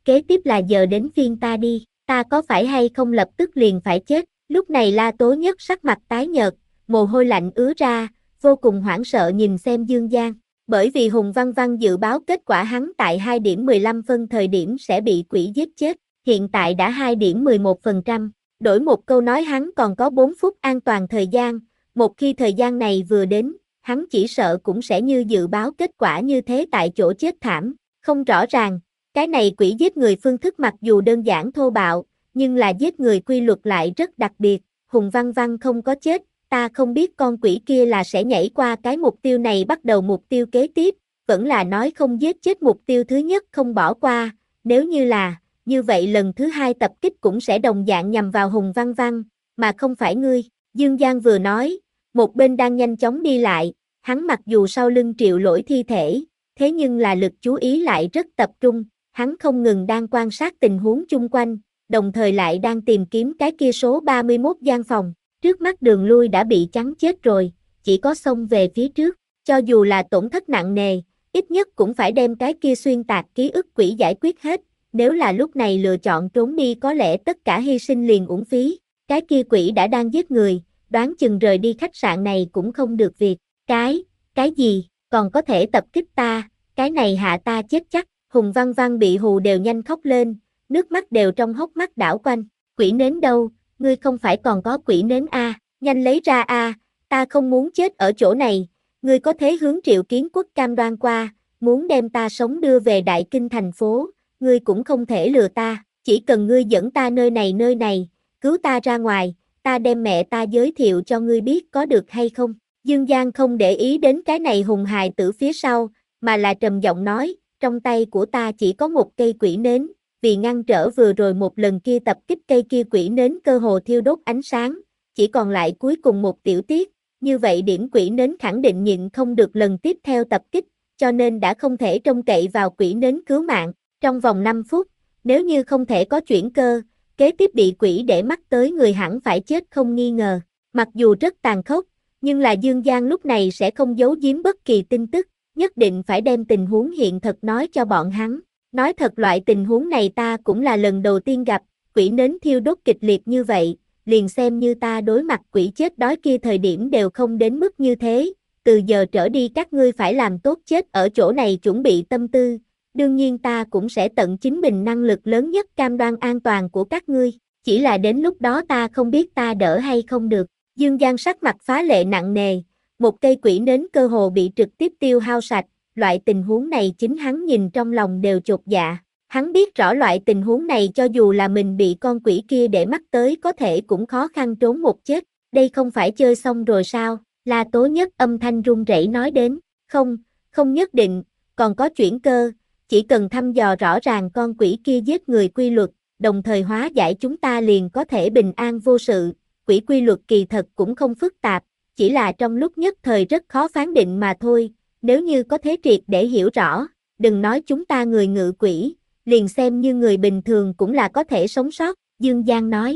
Speaker 1: kế tiếp là giờ đến phiên ta đi, ta có phải hay không lập tức liền phải chết, lúc này La Tố Nhất sắc mặt tái nhợt, mồ hôi lạnh ứa ra, vô cùng hoảng sợ nhìn xem Dương Giang, bởi vì Hùng Văn Văn dự báo kết quả hắn tại hai điểm mười lăm phân thời điểm sẽ bị quỷ giết chết, hiện tại đã hai điểm mười một phần trăm, đổi một câu nói hắn còn có bốn phút an toàn thời gian, một khi thời gian này vừa đến, hắn chỉ sợ cũng sẽ như dự báo kết quả như thế tại chỗ chết thảm, không rõ ràng, cái này quỷ giết người phương thức mặc dù đơn giản thô bạo, nhưng là giết người quy luật lại rất đặc biệt, Hùng Văn Văn không có chết, ta không biết con quỷ kia là sẽ nhảy qua cái mục tiêu này bắt đầu mục tiêu kế tiếp, vẫn là nói không giết chết mục tiêu thứ nhất không bỏ qua, nếu như là, như vậy lần thứ hai tập kích cũng sẽ đồng dạng nhằm vào Hùng Văn Văn, mà không phải ngươi, Dương Giang vừa nói, một bên đang nhanh chóng đi lại, hắn mặc dù sau lưng Triệu Lỗi thi thể, thế nhưng là lực chú ý lại rất tập trung, hắn không ngừng đang quan sát tình huống chung quanh, đồng thời lại đang tìm kiếm cái kia số ba mươi mốt gian phòng, trước mắt đường lui đã bị chắn chết rồi, chỉ có xông về phía trước, cho dù là tổn thất nặng nề, ít nhất cũng phải đem cái kia xuyên tạc ký ức quỷ giải quyết hết, nếu là lúc này lựa chọn trốn đi có lẽ tất cả hy sinh liền uổng phí, cái kia quỷ đã đang giết người, đoán chừng rời đi khách sạn này cũng không được việc, cái, cái gì, còn có thể tập kích ta, cái này hạ ta chết chắc, Hùng Văn Văn bị hù đều nhanh khóc lên, nước mắt đều trong hốc mắt đảo quanh, quỷ nến đâu, ngươi không phải còn có quỷ nến a, à, nhanh lấy ra a, à, ta không muốn chết ở chỗ này, ngươi có thế hướng Triệu Kiến Quốc cam đoan qua, muốn đem ta sống đưa về Đại Kinh thành phố, ngươi cũng không thể lừa ta, chỉ cần ngươi dẫn ta nơi này nơi này, cứu ta ra ngoài, ta đem mẹ ta giới thiệu cho ngươi biết có được hay không, Dương Giang không để ý đến cái này hùng hài tử phía sau, mà là trầm giọng nói, trong tay của ta chỉ có một cây quỷ nến, vì ngăn trở vừa rồi một lần kia tập kích cây kia quỷ nến cơ hồ thiêu đốt ánh sáng, chỉ còn lại cuối cùng một tiểu tiết, như vậy điểm quỷ nến khẳng định nhịn không được lần tiếp theo tập kích, cho nên đã không thể trông cậy vào quỷ nến cứu mạng, trong vòng năm phút, nếu như không thể có chuyển cơ, kế tiếp bị quỷ để mắt tới người hẳn phải chết không nghi ngờ, mặc dù rất tàn khốc, nhưng là Dương Giang lúc này sẽ không giấu giếm bất kỳ tin tức, nhất định phải đem tình huống hiện thật nói cho bọn hắn. Nói thật loại tình huống này ta cũng là lần đầu tiên gặp, quỷ nến thiêu đốt kịch liệt như vậy, liền xem như ta đối mặt quỷ chết đói kia thời điểm đều không đến mức như thế, từ giờ trở đi các ngươi phải làm tốt chết ở chỗ này chuẩn bị tâm tư, đương nhiên ta cũng sẽ tận chính mình năng lực lớn nhất cam đoan an toàn của các ngươi, chỉ là đến lúc đó ta không biết ta đỡ hay không được, Dương Giang sắc mặt phá lệ nặng nề, một cây quỷ nến cơ hồ bị trực tiếp tiêu hao sạch. Loại tình huống này chính hắn nhìn trong lòng đều chột dạ, hắn biết rõ loại tình huống này cho dù là mình bị con quỷ kia để mắt tới có thể cũng khó khăn trốn một chết, đây không phải chơi xong rồi sao, La Tố Nhất âm thanh run rẩy nói đến, không, không nhất định, còn có chuyển cơ, chỉ cần thăm dò rõ ràng con quỷ kia giết người quy luật, đồng thời hóa giải chúng ta liền có thể bình an vô sự, quỷ quy luật kỳ thật cũng không phức tạp, chỉ là trong lúc nhất thời rất khó phán định mà thôi. Nếu như có thế triệt để hiểu rõ, đừng nói chúng ta người ngự quỷ, liền xem như người bình thường cũng là có thể sống sót, Dương Giang nói.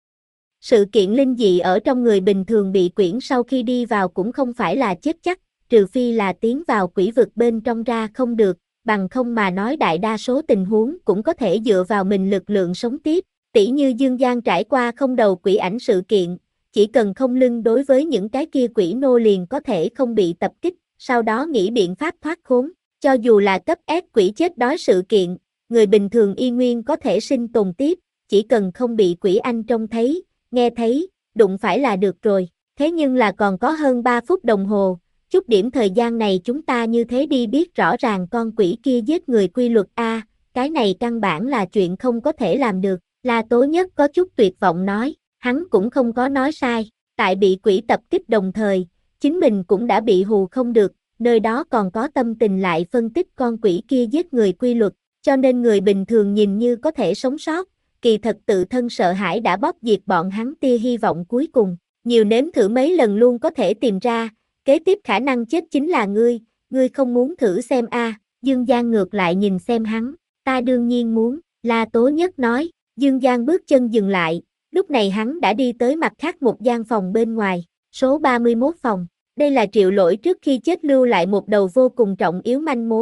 Speaker 1: Sự kiện linh dị ở trong người bình thường bị quyển sau khi đi vào cũng không phải là chết chắc, trừ phi là tiến vào quỷ vực bên trong ra không được, bằng không mà nói đại đa số tình huống cũng có thể dựa vào mình lực lượng sống tiếp, tỉ như Dương Giang trải qua không đầu quỷ ảnh sự kiện, chỉ cần không lưng đối với những cái kia quỷ nô liền có thể không bị tập kích. Sau đó nghĩ biện pháp thoát khốn, cho dù là cấp ép quỷ chết đói sự kiện, người bình thường y nguyên có thể sinh tồn tiếp, chỉ cần không bị quỷ anh trông thấy, nghe thấy, đụng phải là được rồi, thế nhưng là còn có hơn ba phút đồng hồ, chút điểm thời gian này chúng ta như thế đi biết rõ ràng con quỷ kia giết người quy luật A, cái này căn bản là chuyện không có thể làm được, La Tố Nhất có chút tuyệt vọng nói, hắn cũng không có nói sai, tại bị quỷ tập kích đồng thời, chính mình cũng đã bị hù không được, nơi đó còn có tâm tình lại phân tích con quỷ kia giết người quy luật, cho nên người bình thường nhìn như có thể sống sót, kỳ thật tự thân sợ hãi đã bóp diệt bọn hắn tia hy vọng cuối cùng, nhiều nếm thử mấy lần luôn có thể tìm ra, kế tiếp khả năng chết chính là ngươi, ngươi không muốn thử xem a? À, Dương Giang ngược lại nhìn xem hắn, ta đương nhiên muốn, La Tố Nhất nói, Dương Giang bước chân dừng lại, lúc này hắn đã đi tới mặt khác một gian phòng bên ngoài, số ba mươi mốt phòng. Đây là Triệu Lỗi trước khi chết lưu lại một đầu vô cùng trọng yếu manh mối,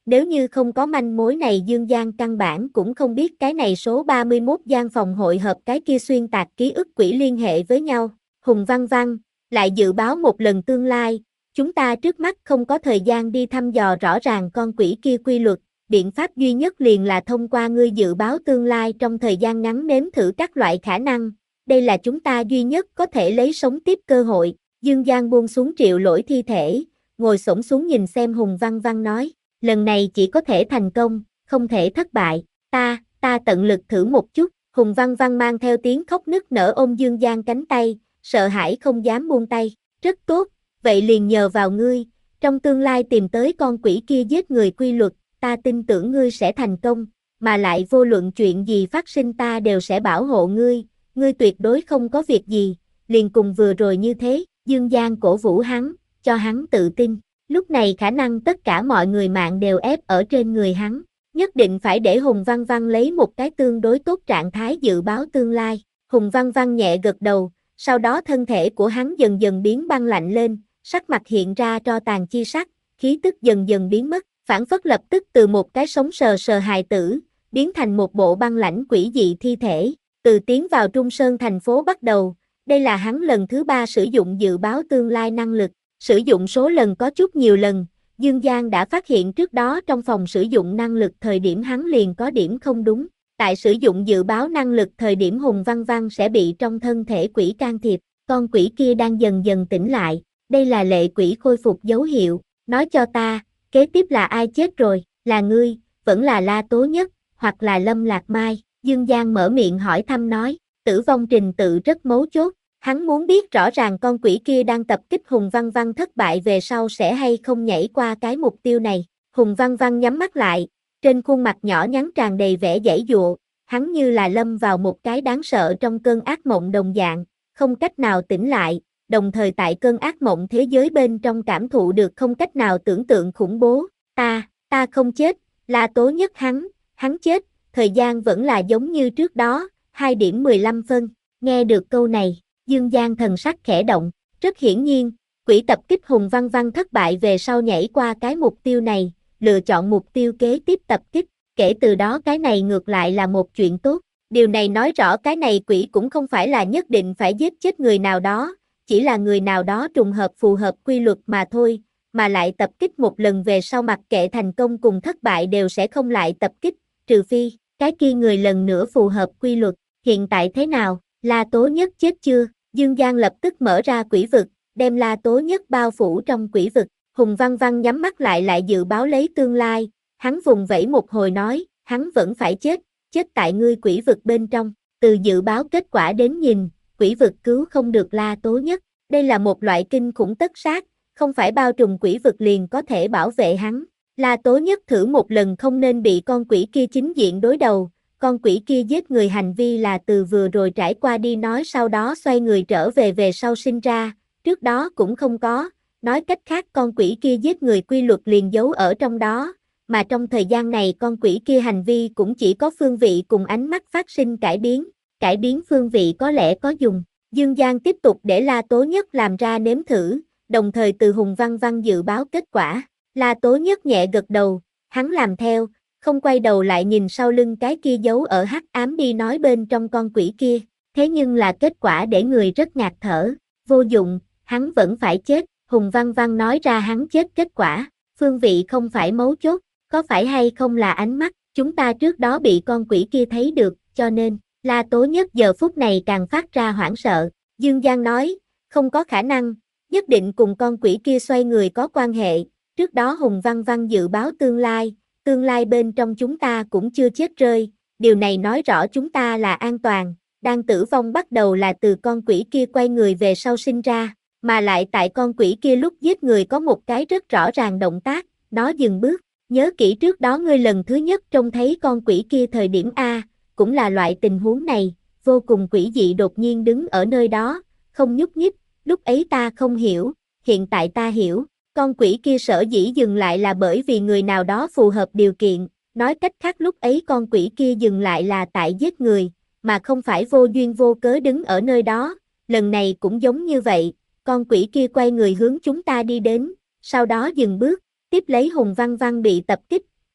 Speaker 1: Nếu như không có manh mối này Dương Giang căn bản cũng không biết cái này số ba mươi mốt gian phòng hội hợp cái kia xuyên tạc ký ức quỷ liên hệ với nhau. Hùng Văn Văn, lại dự báo một lần tương lai, chúng ta trước mắt không có thời gian đi thăm dò rõ ràng con quỷ kia quy luật, biện pháp duy nhất liền là thông qua ngươi dự báo tương lai trong thời gian ngắn nếm thử các loại khả năng, đây là chúng ta duy nhất có thể lấy sống tiếp cơ hội. Dương Giang buông xuống Triệu Lỗi thi thể, ngồi xổm xuống nhìn xem Hùng Văn Văn nói, lần này chỉ có thể thành công, không thể thất bại, ta, ta tận lực thử một chút. Hùng Văn Văn mang theo tiếng khóc nức nở ôm Dương Giang cánh tay, sợ hãi không dám buông tay, rất tốt, vậy liền nhờ vào ngươi, trong tương lai tìm tới con quỷ kia giết người quy luật, ta tin tưởng ngươi sẽ thành công, mà lại vô luận chuyện gì phát sinh ta đều sẽ bảo hộ ngươi, ngươi tuyệt đối không có việc gì, liền cùng vừa rồi như thế. Dương Giang cổ vũ hắn, cho hắn tự tin, lúc này khả năng tất cả mọi người mạng đều ép ở trên người hắn, nhất định phải để Hùng Văn Văn lấy một cái tương đối tốt trạng thái dự báo tương lai. Hùng Văn Văn nhẹ gật đầu, sau đó thân thể của hắn dần dần biến băng lạnh lên, sắc mặt hiện ra tro tàn chi sắc, khí tức dần dần biến mất, phản phất lập tức từ một cái sống sờ sờ hài tử, biến thành một bộ băng lãnh quỷ dị thi thể. Từ tiến vào Trung Sơn thành phố bắt đầu, đây là hắn lần thứ ba sử dụng dự báo tương lai năng lực, sử dụng số lần có chút nhiều lần, Dương Giang đã phát hiện trước đó trong phòng sử dụng năng lực thời điểm hắn liền có điểm không đúng. Tại sử dụng dự báo năng lực thời điểm Hùng Văn Văn sẽ bị trong thân thể quỷ can thiệp, con quỷ kia đang dần dần tỉnh lại, đây là lệ quỷ khôi phục dấu hiệu, nói cho ta, kế tiếp là ai chết rồi, là ngươi, vẫn là La Tố Nhất, hoặc là Lâm Lạc Mai. Dương Giang mở miệng hỏi thăm nói, tử vong trình tự rất mấu chốt, hắn muốn biết rõ ràng con quỷ kia đang tập kích Hùng Văn Văn thất bại về sau sẽ hay không nhảy qua cái mục tiêu này. Hùng Văn Văn nhắm mắt lại, trên khuôn mặt nhỏ nhắn tràn đầy vẻ giãy giụa, hắn như là lâm vào một cái đáng sợ trong cơn ác mộng đồng dạng, không cách nào tỉnh lại, đồng thời tại cơn ác mộng thế giới bên trong cảm thụ được không cách nào tưởng tượng khủng bố. Ta, ta không chết, La Tố Nhất hắn, hắn chết, thời gian vẫn là giống như trước đó, hai điểm mười lăm phân. Nghe được câu này, Dương Giang thần sắc khẽ động, rất hiển nhiên, quỷ tập kích Hùng Văn Văn thất bại về sau nhảy qua cái mục tiêu này, lựa chọn mục tiêu kế tiếp tập kích, kể từ đó cái này ngược lại là một chuyện tốt. Điều này nói rõ cái này quỷ cũng không phải là nhất định phải giết chết người nào đó, chỉ là người nào đó trùng hợp phù hợp quy luật mà thôi, mà lại tập kích một lần về sau mặc kệ thành công cùng thất bại đều sẽ không lại tập kích, trừ phi, cái kia người lần nữa phù hợp quy luật. Hiện tại thế nào, La Tố Nhất chết chưa? Dương Giang lập tức mở ra quỷ vực, đem La Tố Nhất bao phủ trong quỷ vực. Hùng Văn Văn nhắm mắt lại lại dự báo lấy tương lai, hắn vùng vẫy một hồi nói, hắn vẫn phải chết, chết tại ngươi quỷ vực bên trong. Từ dự báo kết quả đến nhìn, quỷ vực cứu không được La Tố Nhất, đây là một loại kinh khủng tất sát, không phải bao trùm quỷ vực liền có thể bảo vệ hắn. La Tố Nhất thử một lần không nên bị con quỷ kia chính diện đối đầu, con quỷ kia giết người hành vi là từ vừa rồi trải qua đi nói sau đó xoay người trở về về sau sinh ra, trước đó cũng không có, nói cách khác con quỷ kia giết người quy luật liền giấu ở trong đó, mà trong thời gian này con quỷ kia hành vi cũng chỉ có phương vị cùng ánh mắt phát sinh cải biến, cải biến phương vị có lẽ có dùng. Dương Giang tiếp tục để La Tố Nhất làm ra nếm thử, đồng thời từ Hùng Văn Văn dự báo kết quả. La Tố Nhất nhẹ gật đầu, hắn làm theo, không quay đầu lại nhìn sau lưng cái kia giấu ở hắc ám đi nói bên trong con quỷ kia, thế nhưng là kết quả để người rất ngạt thở, vô dụng, hắn vẫn phải chết. Hùng Văn Văn nói ra hắn chết kết quả, phương vị không phải mấu chốt, có phải hay không là ánh mắt, chúng ta trước đó bị con quỷ kia thấy được, cho nên, La Tố Nhất giờ phút này càng phát ra hoảng sợ. Dương Giang nói, không có khả năng, nhất định cùng con quỷ kia xoay người có quan hệ, trước đó Hùng Văn Văn dự báo tương lai, tương lai bên trong chúng ta cũng chưa chết rơi, điều này nói rõ chúng ta là an toàn, đang tử vong bắt đầu là từ con quỷ kia quay người về sau sinh ra, mà lại tại con quỷ kia lúc giết người có một cái rất rõ ràng động tác, nó dừng bước, nhớ kỹ trước đó ngươi lần thứ nhất trông thấy con quỷ kia thời điểm A, cũng là loại tình huống này, vô cùng quỷ dị đột nhiên đứng ở nơi đó, không nhúc nhích, lúc ấy ta không hiểu, hiện tại ta hiểu. Con quỷ kia sở dĩ dừng lại là bởi vì người nào đó phù hợp điều kiện, nói cách khác lúc ấy con quỷ kia dừng lại là tại giết người, mà không phải vô duyên vô cớ đứng ở nơi đó, lần này cũng giống như vậy, con quỷ kia quay người hướng chúng ta đi đến, sau đó dừng bước, tiếp lấy Hùng Văn Văn bị tập kích,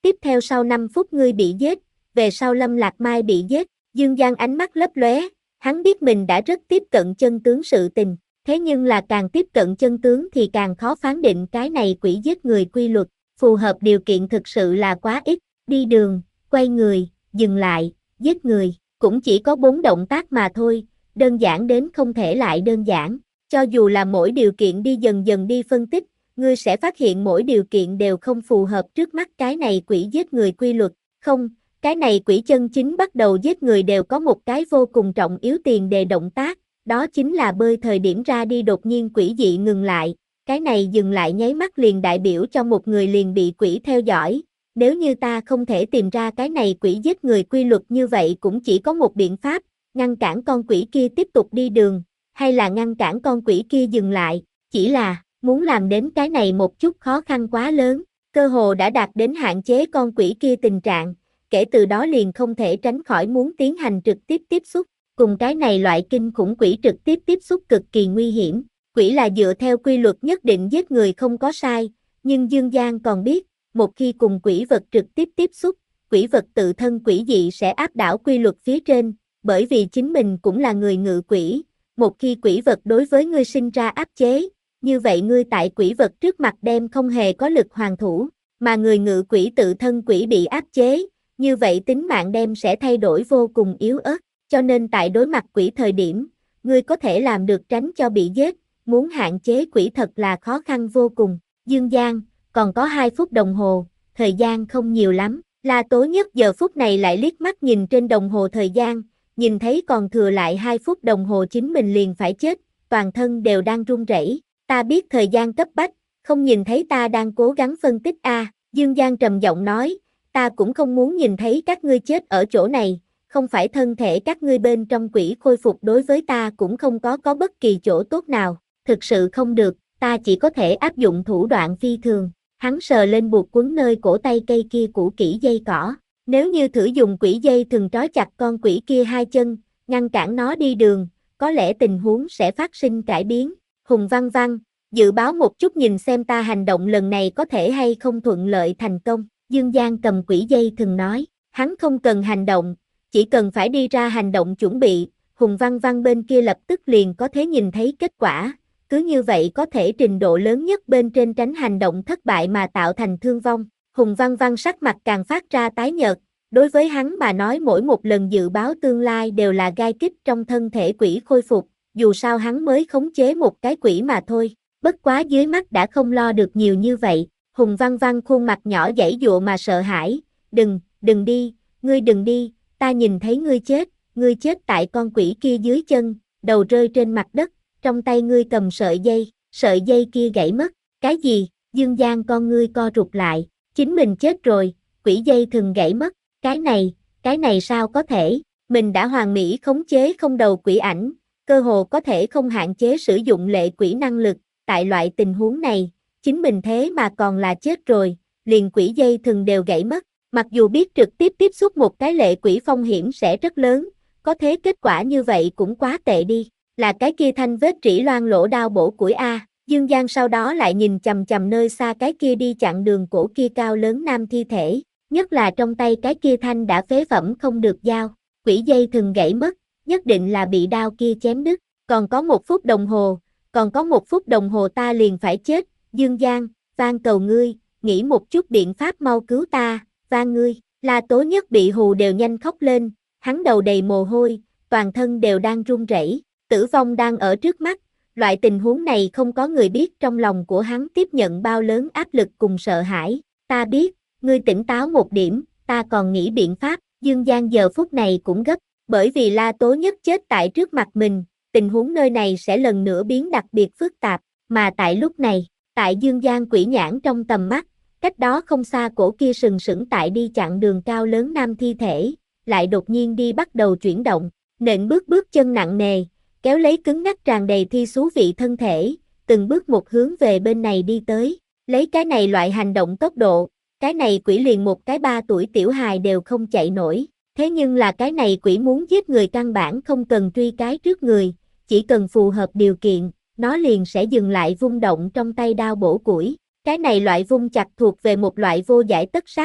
Speaker 1: tiếp theo sau năm phút ngươi bị giết, về sau Lâm Lạc Mai bị giết, Dương Giang ánh mắt lấp lóe, hắn biết mình đã rất tiếp cận chân tướng sự tình, thế nhưng là càng tiếp cận chân tướng thì càng khó phán định cái này quỷ giết người quy luật, phù hợp điều kiện thực sự là quá ít, đi đường, quay người, dừng lại, giết người, cũng chỉ có bốn động tác mà thôi, đơn giản đến không thể lại đơn giản, cho dù là mỗi điều kiện đi dần dần đi phân tích, ngươi sẽ phát hiện mỗi điều kiện đều không phù hợp trước mắt cái này quỷ giết người quy luật, không, cái này quỷ chân chính bắt đầu giết người đều có một cái vô cùng trọng yếu tiền đề động tác, đó chính là bơi thời điểm ra đi đột nhiên quỷ dị ngừng lại, cái này dừng lại nháy mắt liền đại biểu cho một người liền bị quỷ theo dõi, nếu như ta không thể tìm ra cái này quỷ giết người quy luật như vậy cũng chỉ có một biện pháp, ngăn cản con quỷ kia tiếp tục đi đường, hay là ngăn cản con quỷ kia dừng lại, chỉ là, muốn làm đến cái này một chút khó khăn quá lớn, cơ hồ đã đạt đến hạn chế con quỷ kia tình trạng, kể từ đó liền không thể tránh khỏi muốn tiến hành trực tiếp tiếp xúc, cùng cái này loại kinh khủng quỷ trực tiếp tiếp xúc cực kỳ nguy hiểm, quỷ là dựa theo quy luật nhất định giết người không có sai, nhưng Dương Giang còn biết, một khi cùng quỷ vật trực tiếp tiếp xúc, quỷ vật tự thân quỷ dị sẽ áp đảo quy luật phía trên, bởi vì chính mình cũng là người ngự quỷ, một khi quỷ vật đối với ngươi sinh ra áp chế, như vậy ngươi tại quỷ vật trước mặt đem không hề có lực hoàn thủ, mà người ngự quỷ tự thân quỷ bị áp chế, như vậy tính mạng đem sẽ thay đổi vô cùng yếu ớt, cho nên tại đối mặt quỷ thời điểm, ngươi có thể làm được tránh cho bị giết, muốn hạn chế quỷ thật là khó khăn vô cùng. Dương Giang, còn có hai phút đồng hồ, thời gian không nhiều lắm, La Tố Nhất giờ phút này lại liếc mắt nhìn trên đồng hồ thời gian, nhìn thấy còn thừa lại hai phút đồng hồ chính mình liền phải chết, toàn thân đều đang run rẩy. Ta biết thời gian cấp bách, không nhìn thấy ta đang cố gắng phân tích a, à, Dương Giang trầm giọng nói, ta cũng không muốn nhìn thấy các ngươi chết ở chỗ này, không phải thân thể các ngươi bên trong quỷ khôi phục đối với ta cũng không có có bất kỳ chỗ tốt nào, thực sự không được, ta chỉ có thể áp dụng thủ đoạn phi thường, hắn sờ lên buộc quấn nơi cổ tay cây kia cũ kỹ dây cỏ, nếu như thử dùng quỷ dây thường trói chặt con quỷ kia hai chân, ngăn cản nó đi đường, có lẽ tình huống sẽ phát sinh cải biến. Hùng Văn Văn, dự báo một chút nhìn xem ta hành động lần này có thể hay không thuận lợi thành công, Dương Giang cầm quỷ dây thường nói, hắn không cần hành động, chỉ cần phải đi ra hành động chuẩn bị, Hùng Văn Văn bên kia lập tức liền có thể nhìn thấy kết quả, cứ như vậy có thể trình độ lớn nhất bên trên tránh hành động thất bại mà tạo thành thương vong. Hùng Văn Văn sắc mặt càng phát ra tái nhợt, đối với hắn mà nói mỗi một lần dự báo tương lai đều là gai kích trong thân thể quỷ khôi phục, dù sao hắn mới khống chế một cái quỷ mà thôi, bất quá dưới mắt đã không lo được nhiều như vậy, Hùng Văn Văn khuôn mặt nhỏ giãy giụa mà sợ hãi, đừng, đừng đi, ngươi đừng đi, ta nhìn thấy ngươi chết, ngươi chết tại con quỷ kia dưới chân, đầu rơi trên mặt đất, trong tay ngươi cầm sợi dây, sợi dây kia gãy mất, cái gì, Dương Giang con ngươi co rụt lại, chính mình chết rồi, quỷ dây thừng gãy mất, cái này, cái này sao có thể, mình đã hoàn mỹ khống chế không đầu quỷ ảnh, cơ hồ có thể không hạn chế sử dụng lệ quỷ năng lực, tại loại tình huống này, chính mình thế mà còn là chết rồi, liền quỷ dây thừng đều gãy mất, mặc dù biết trực tiếp tiếp xúc một cái lệ quỷ phong hiểm sẽ rất lớn, có thế kết quả như vậy cũng quá tệ đi, là cái kia thanh vết trĩ loang lỗ đao bổ củi a. Dương Giang sau đó lại nhìn chằm chằm nơi xa cái kia đi chặn đường cổ kia cao lớn nam thi thể, nhất là trong tay cái kia thanh đã phế phẩm không được dao, quỷ dây thừng gãy mất, nhất định là bị đao kia chém đứt, còn có một phút đồng hồ, còn có một phút đồng hồ ta liền phải chết, Dương Giang, van cầu ngươi, nghĩ một chút biện pháp mau cứu ta, van ngươi, La Tố Nhất bị hù đều nhanh khóc lên, hắn đầu đầy mồ hôi, toàn thân đều đang run rẩy, tử vong đang ở trước mắt, loại tình huống này không có người biết trong lòng của hắn tiếp nhận bao lớn áp lực cùng sợ hãi, ta biết, ngươi tỉnh táo một điểm, ta còn nghĩ biện pháp, Dương Giang giờ phút này cũng gấp, bởi vì La Tố Nhất chết tại trước mặt mình, tình huống nơi này sẽ lần nữa biến đặc biệt phức tạp, mà tại lúc này, tại Dương Giang quỷ nhãn trong tầm mắt, cách đó không xa cổ kia sừng sững tại đi chặn đường cao lớn nam thi thể, lại đột nhiên đi bắt đầu chuyển động, nện bước bước chân nặng nề, kéo lấy cứng ngắc tràn đầy thi xú vị thân thể, từng bước một hướng về bên này đi tới, lấy cái này loại hành động tốc độ, cái này quỷ liền một cái ba tuổi tiểu hài đều không chạy nổi, thế nhưng là cái này quỷ muốn giết người căn bản không cần truy cái trước người, chỉ cần phù hợp điều kiện, nó liền sẽ dừng lại vung động trong tay đao bổ củi, cái này loại vung chặt thuộc về một loại vô giải tất sát,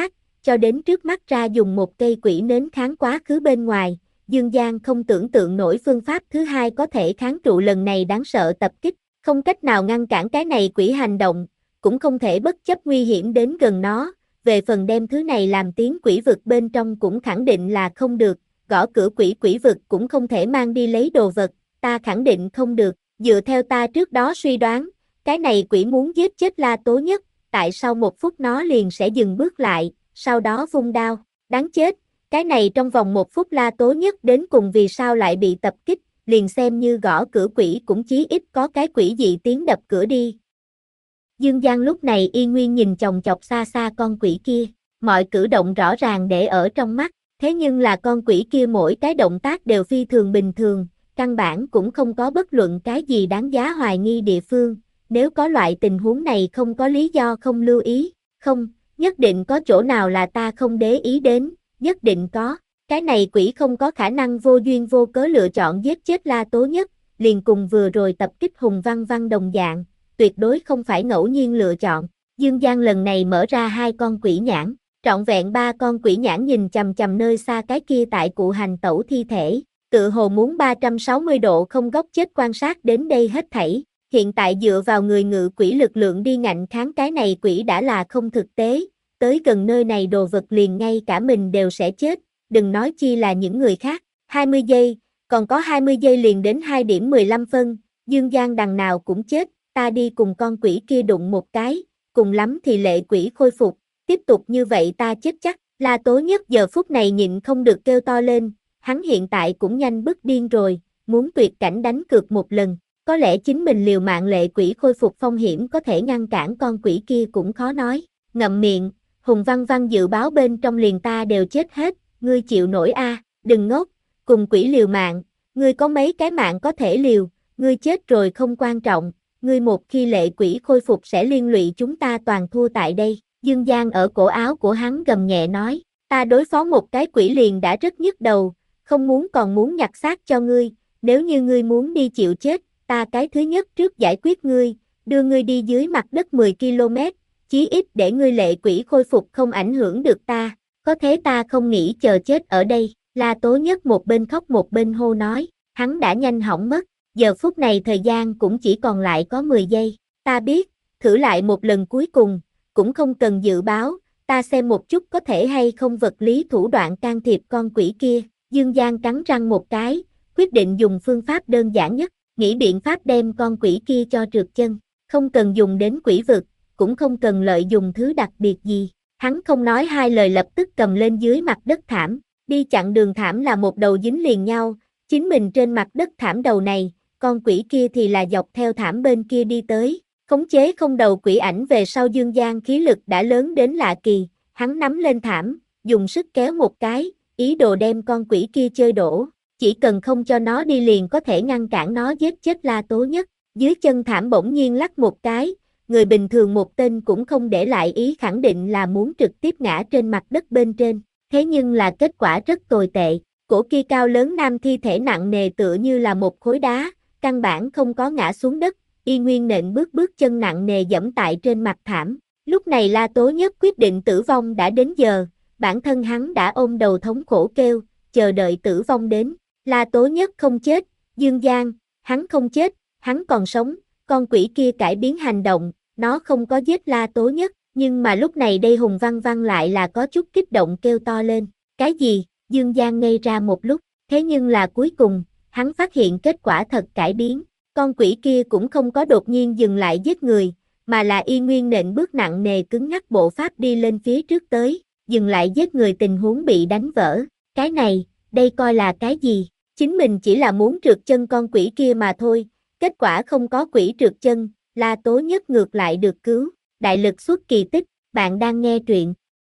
Speaker 1: cho đến trước mắt ra dùng một cây quỷ nến kháng quá khứ bên ngoài. Dương Giang không tưởng tượng nổi phương pháp thứ hai có thể kháng trụ lần này đáng sợ tập kích, không cách nào ngăn cản cái này quỷ hành động, cũng không thể bất chấp nguy hiểm đến gần nó, về phần đem thứ này làm tiếng quỷ vực bên trong cũng khẳng định là không được, gõ cửa quỷ quỷ vực cũng không thể mang đi lấy đồ vật, ta khẳng định không được, dựa theo ta trước đó suy đoán, cái này quỷ muốn giết chết La Tố Nhất, tại sau một phút nó liền sẽ dừng bước lại, sau đó vung đao, đáng chết, cái này trong vòng một phút La Tố Nhất đến cùng vì sao lại bị tập kích, liền xem như gõ cửa quỷ cũng chí ít có cái quỷ dị tiếng đập cửa đi. Dương Giang lúc này y nguyên nhìn chòng chọc xa xa con quỷ kia, mọi cử động rõ ràng để ở trong mắt, thế nhưng là con quỷ kia mỗi cái động tác đều phi thường bình thường, căn bản cũng không có bất luận cái gì đáng giá hoài nghi địa phương, nếu có loại tình huống này không có lý do không lưu ý, không, nhất định có chỗ nào là ta không để ý đến, nhất định có, cái này quỷ không có khả năng vô duyên vô cớ lựa chọn giết chết La Tố Nhất, liền cùng vừa rồi tập kích Hùng Văn Văn đồng dạng, tuyệt đối không phải ngẫu nhiên lựa chọn. Dương Giang lần này mở ra hai con quỷ nhãn, trọn vẹn ba con quỷ nhãn nhìn chằm chằm nơi xa cái kia tại cụ hành tẩu thi thể, tự hồ muốn ba trăm sáu mươi độ không góc chết quan sát đến đây hết thảy. Hiện tại dựa vào người ngự quỷ lực lượng đi ngạnh kháng cái này quỷ đã là không thực tế, tới gần nơi này đồ vật liền ngay cả mình đều sẽ chết, đừng nói chi là những người khác. hai mươi giây, còn có hai mươi giây liền đến hai điểm mười lăm phân, Dương Giang đằng nào cũng chết, ta đi cùng con quỷ kia đụng một cái, cùng lắm thì lệ quỷ khôi phục, tiếp tục như vậy ta chết chắc. La Tố Nhất giờ phút này nhịn không được kêu to lên, hắn hiện tại cũng nhanh bức điên rồi, muốn tuyệt cảnh đánh cược một lần. Có lẽ chính mình liều mạng lệ quỷ khôi phục phong hiểm có thể ngăn cản con quỷ kia cũng khó nói. Ngậm miệng, Hùng Văn Văn dự báo bên trong liền ta đều chết hết, ngươi chịu nổi a? À, đừng ngốc, cùng quỷ liều mạng, ngươi có mấy cái mạng có thể liều, ngươi chết rồi không quan trọng, ngươi một khi lệ quỷ khôi phục sẽ liên lụy chúng ta toàn thua tại đây. Dương Giang ở cổ áo của hắn gầm nhẹ nói, ta đối phó một cái quỷ liền đã rất nhức đầu, không muốn còn muốn nhặt xác cho ngươi, nếu như ngươi muốn đi chịu chết, ta cái thứ nhất trước giải quyết ngươi, đưa ngươi đi dưới mặt đất mười ki lô mét, chí ít để ngươi lệ quỷ khôi phục không ảnh hưởng được ta, có thế ta không nghĩ chờ chết ở đây. La Tố Nhất một bên khóc một bên hô nói, hắn đã nhanh hỏng mất, giờ phút này thời gian cũng chỉ còn lại có mười giây, ta biết, thử lại một lần cuối cùng, cũng không cần dự báo, ta xem một chút có thể hay không vật lý thủ đoạn can thiệp con quỷ kia. Dương Giang cắn răng một cái, quyết định dùng phương pháp đơn giản nhất, nghĩ biện pháp đem con quỷ kia cho trượt chân, không cần dùng đến quỷ vực, cũng không cần lợi dùng thứ đặc biệt gì. Hắn không nói hai lời lập tức cầm lên dưới mặt đất thảm, đi chặn đường thảm là một đầu dính liền nhau, chính mình trên mặt đất thảm đầu này, con quỷ kia thì là dọc theo thảm bên kia đi tới, khống chế không đầu quỷ ảnh về sau. Dương Giang khí lực đã lớn đến lạ kỳ, hắn nắm lên thảm, dùng sức kéo một cái, ý đồ đem con quỷ kia chơi đổ, chỉ cần không cho nó đi liền có thể ngăn cản nó giết chết La Tố Nhất. Dưới chân thảm bỗng nhiên lắc một cái, người bình thường một tên cũng không để lại ý khẳng định là muốn trực tiếp ngã trên mặt đất bên trên, thế nhưng là kết quả rất tồi tệ, cổ kia cao lớn nam thi thể nặng nề tựa như là một khối đá, căn bản không có ngã xuống đất, y nguyên nện bước bước chân nặng nề dẫm tại trên mặt thảm. Lúc này La Tố Nhất quyết định tử vong đã đến giờ, bản thân hắn đã ôm đầu thống khổ kêu, chờ đợi tử vong đến. La Tố Nhất không chết, Dương Giang, hắn không chết, hắn còn sống, con quỷ kia cải biến hành động, nó không có giết La Tố Nhất, nhưng mà lúc này đây Hùng Văn Văn lại là có chút kích động kêu to lên, cái gì? Dương Giang ngây ra một lúc, thế nhưng là cuối cùng, hắn phát hiện kết quả thật cải biến, con quỷ kia cũng không có đột nhiên dừng lại giết người, mà là y nguyên nện bước nặng nề cứng nhắc bộ pháp đi lên phía trước tới, dừng lại giết người tình huống bị đánh vỡ, cái này, đây coi là cái gì? Chính mình chỉ là muốn trượt chân con quỷ kia mà thôi, kết quả không có quỷ trượt chân, La Tố Nhất ngược lại được cứu, đại lực xuất kỳ tích, bạn đang nghe truyện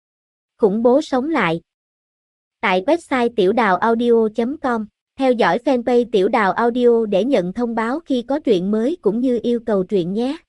Speaker 1: khủng bố sống lại. Tại website tiểu đào audio chấm com, theo dõi fanpage Tiểu Đào Audio để nhận thông báo khi có truyện mới cũng như yêu cầu truyện nhé.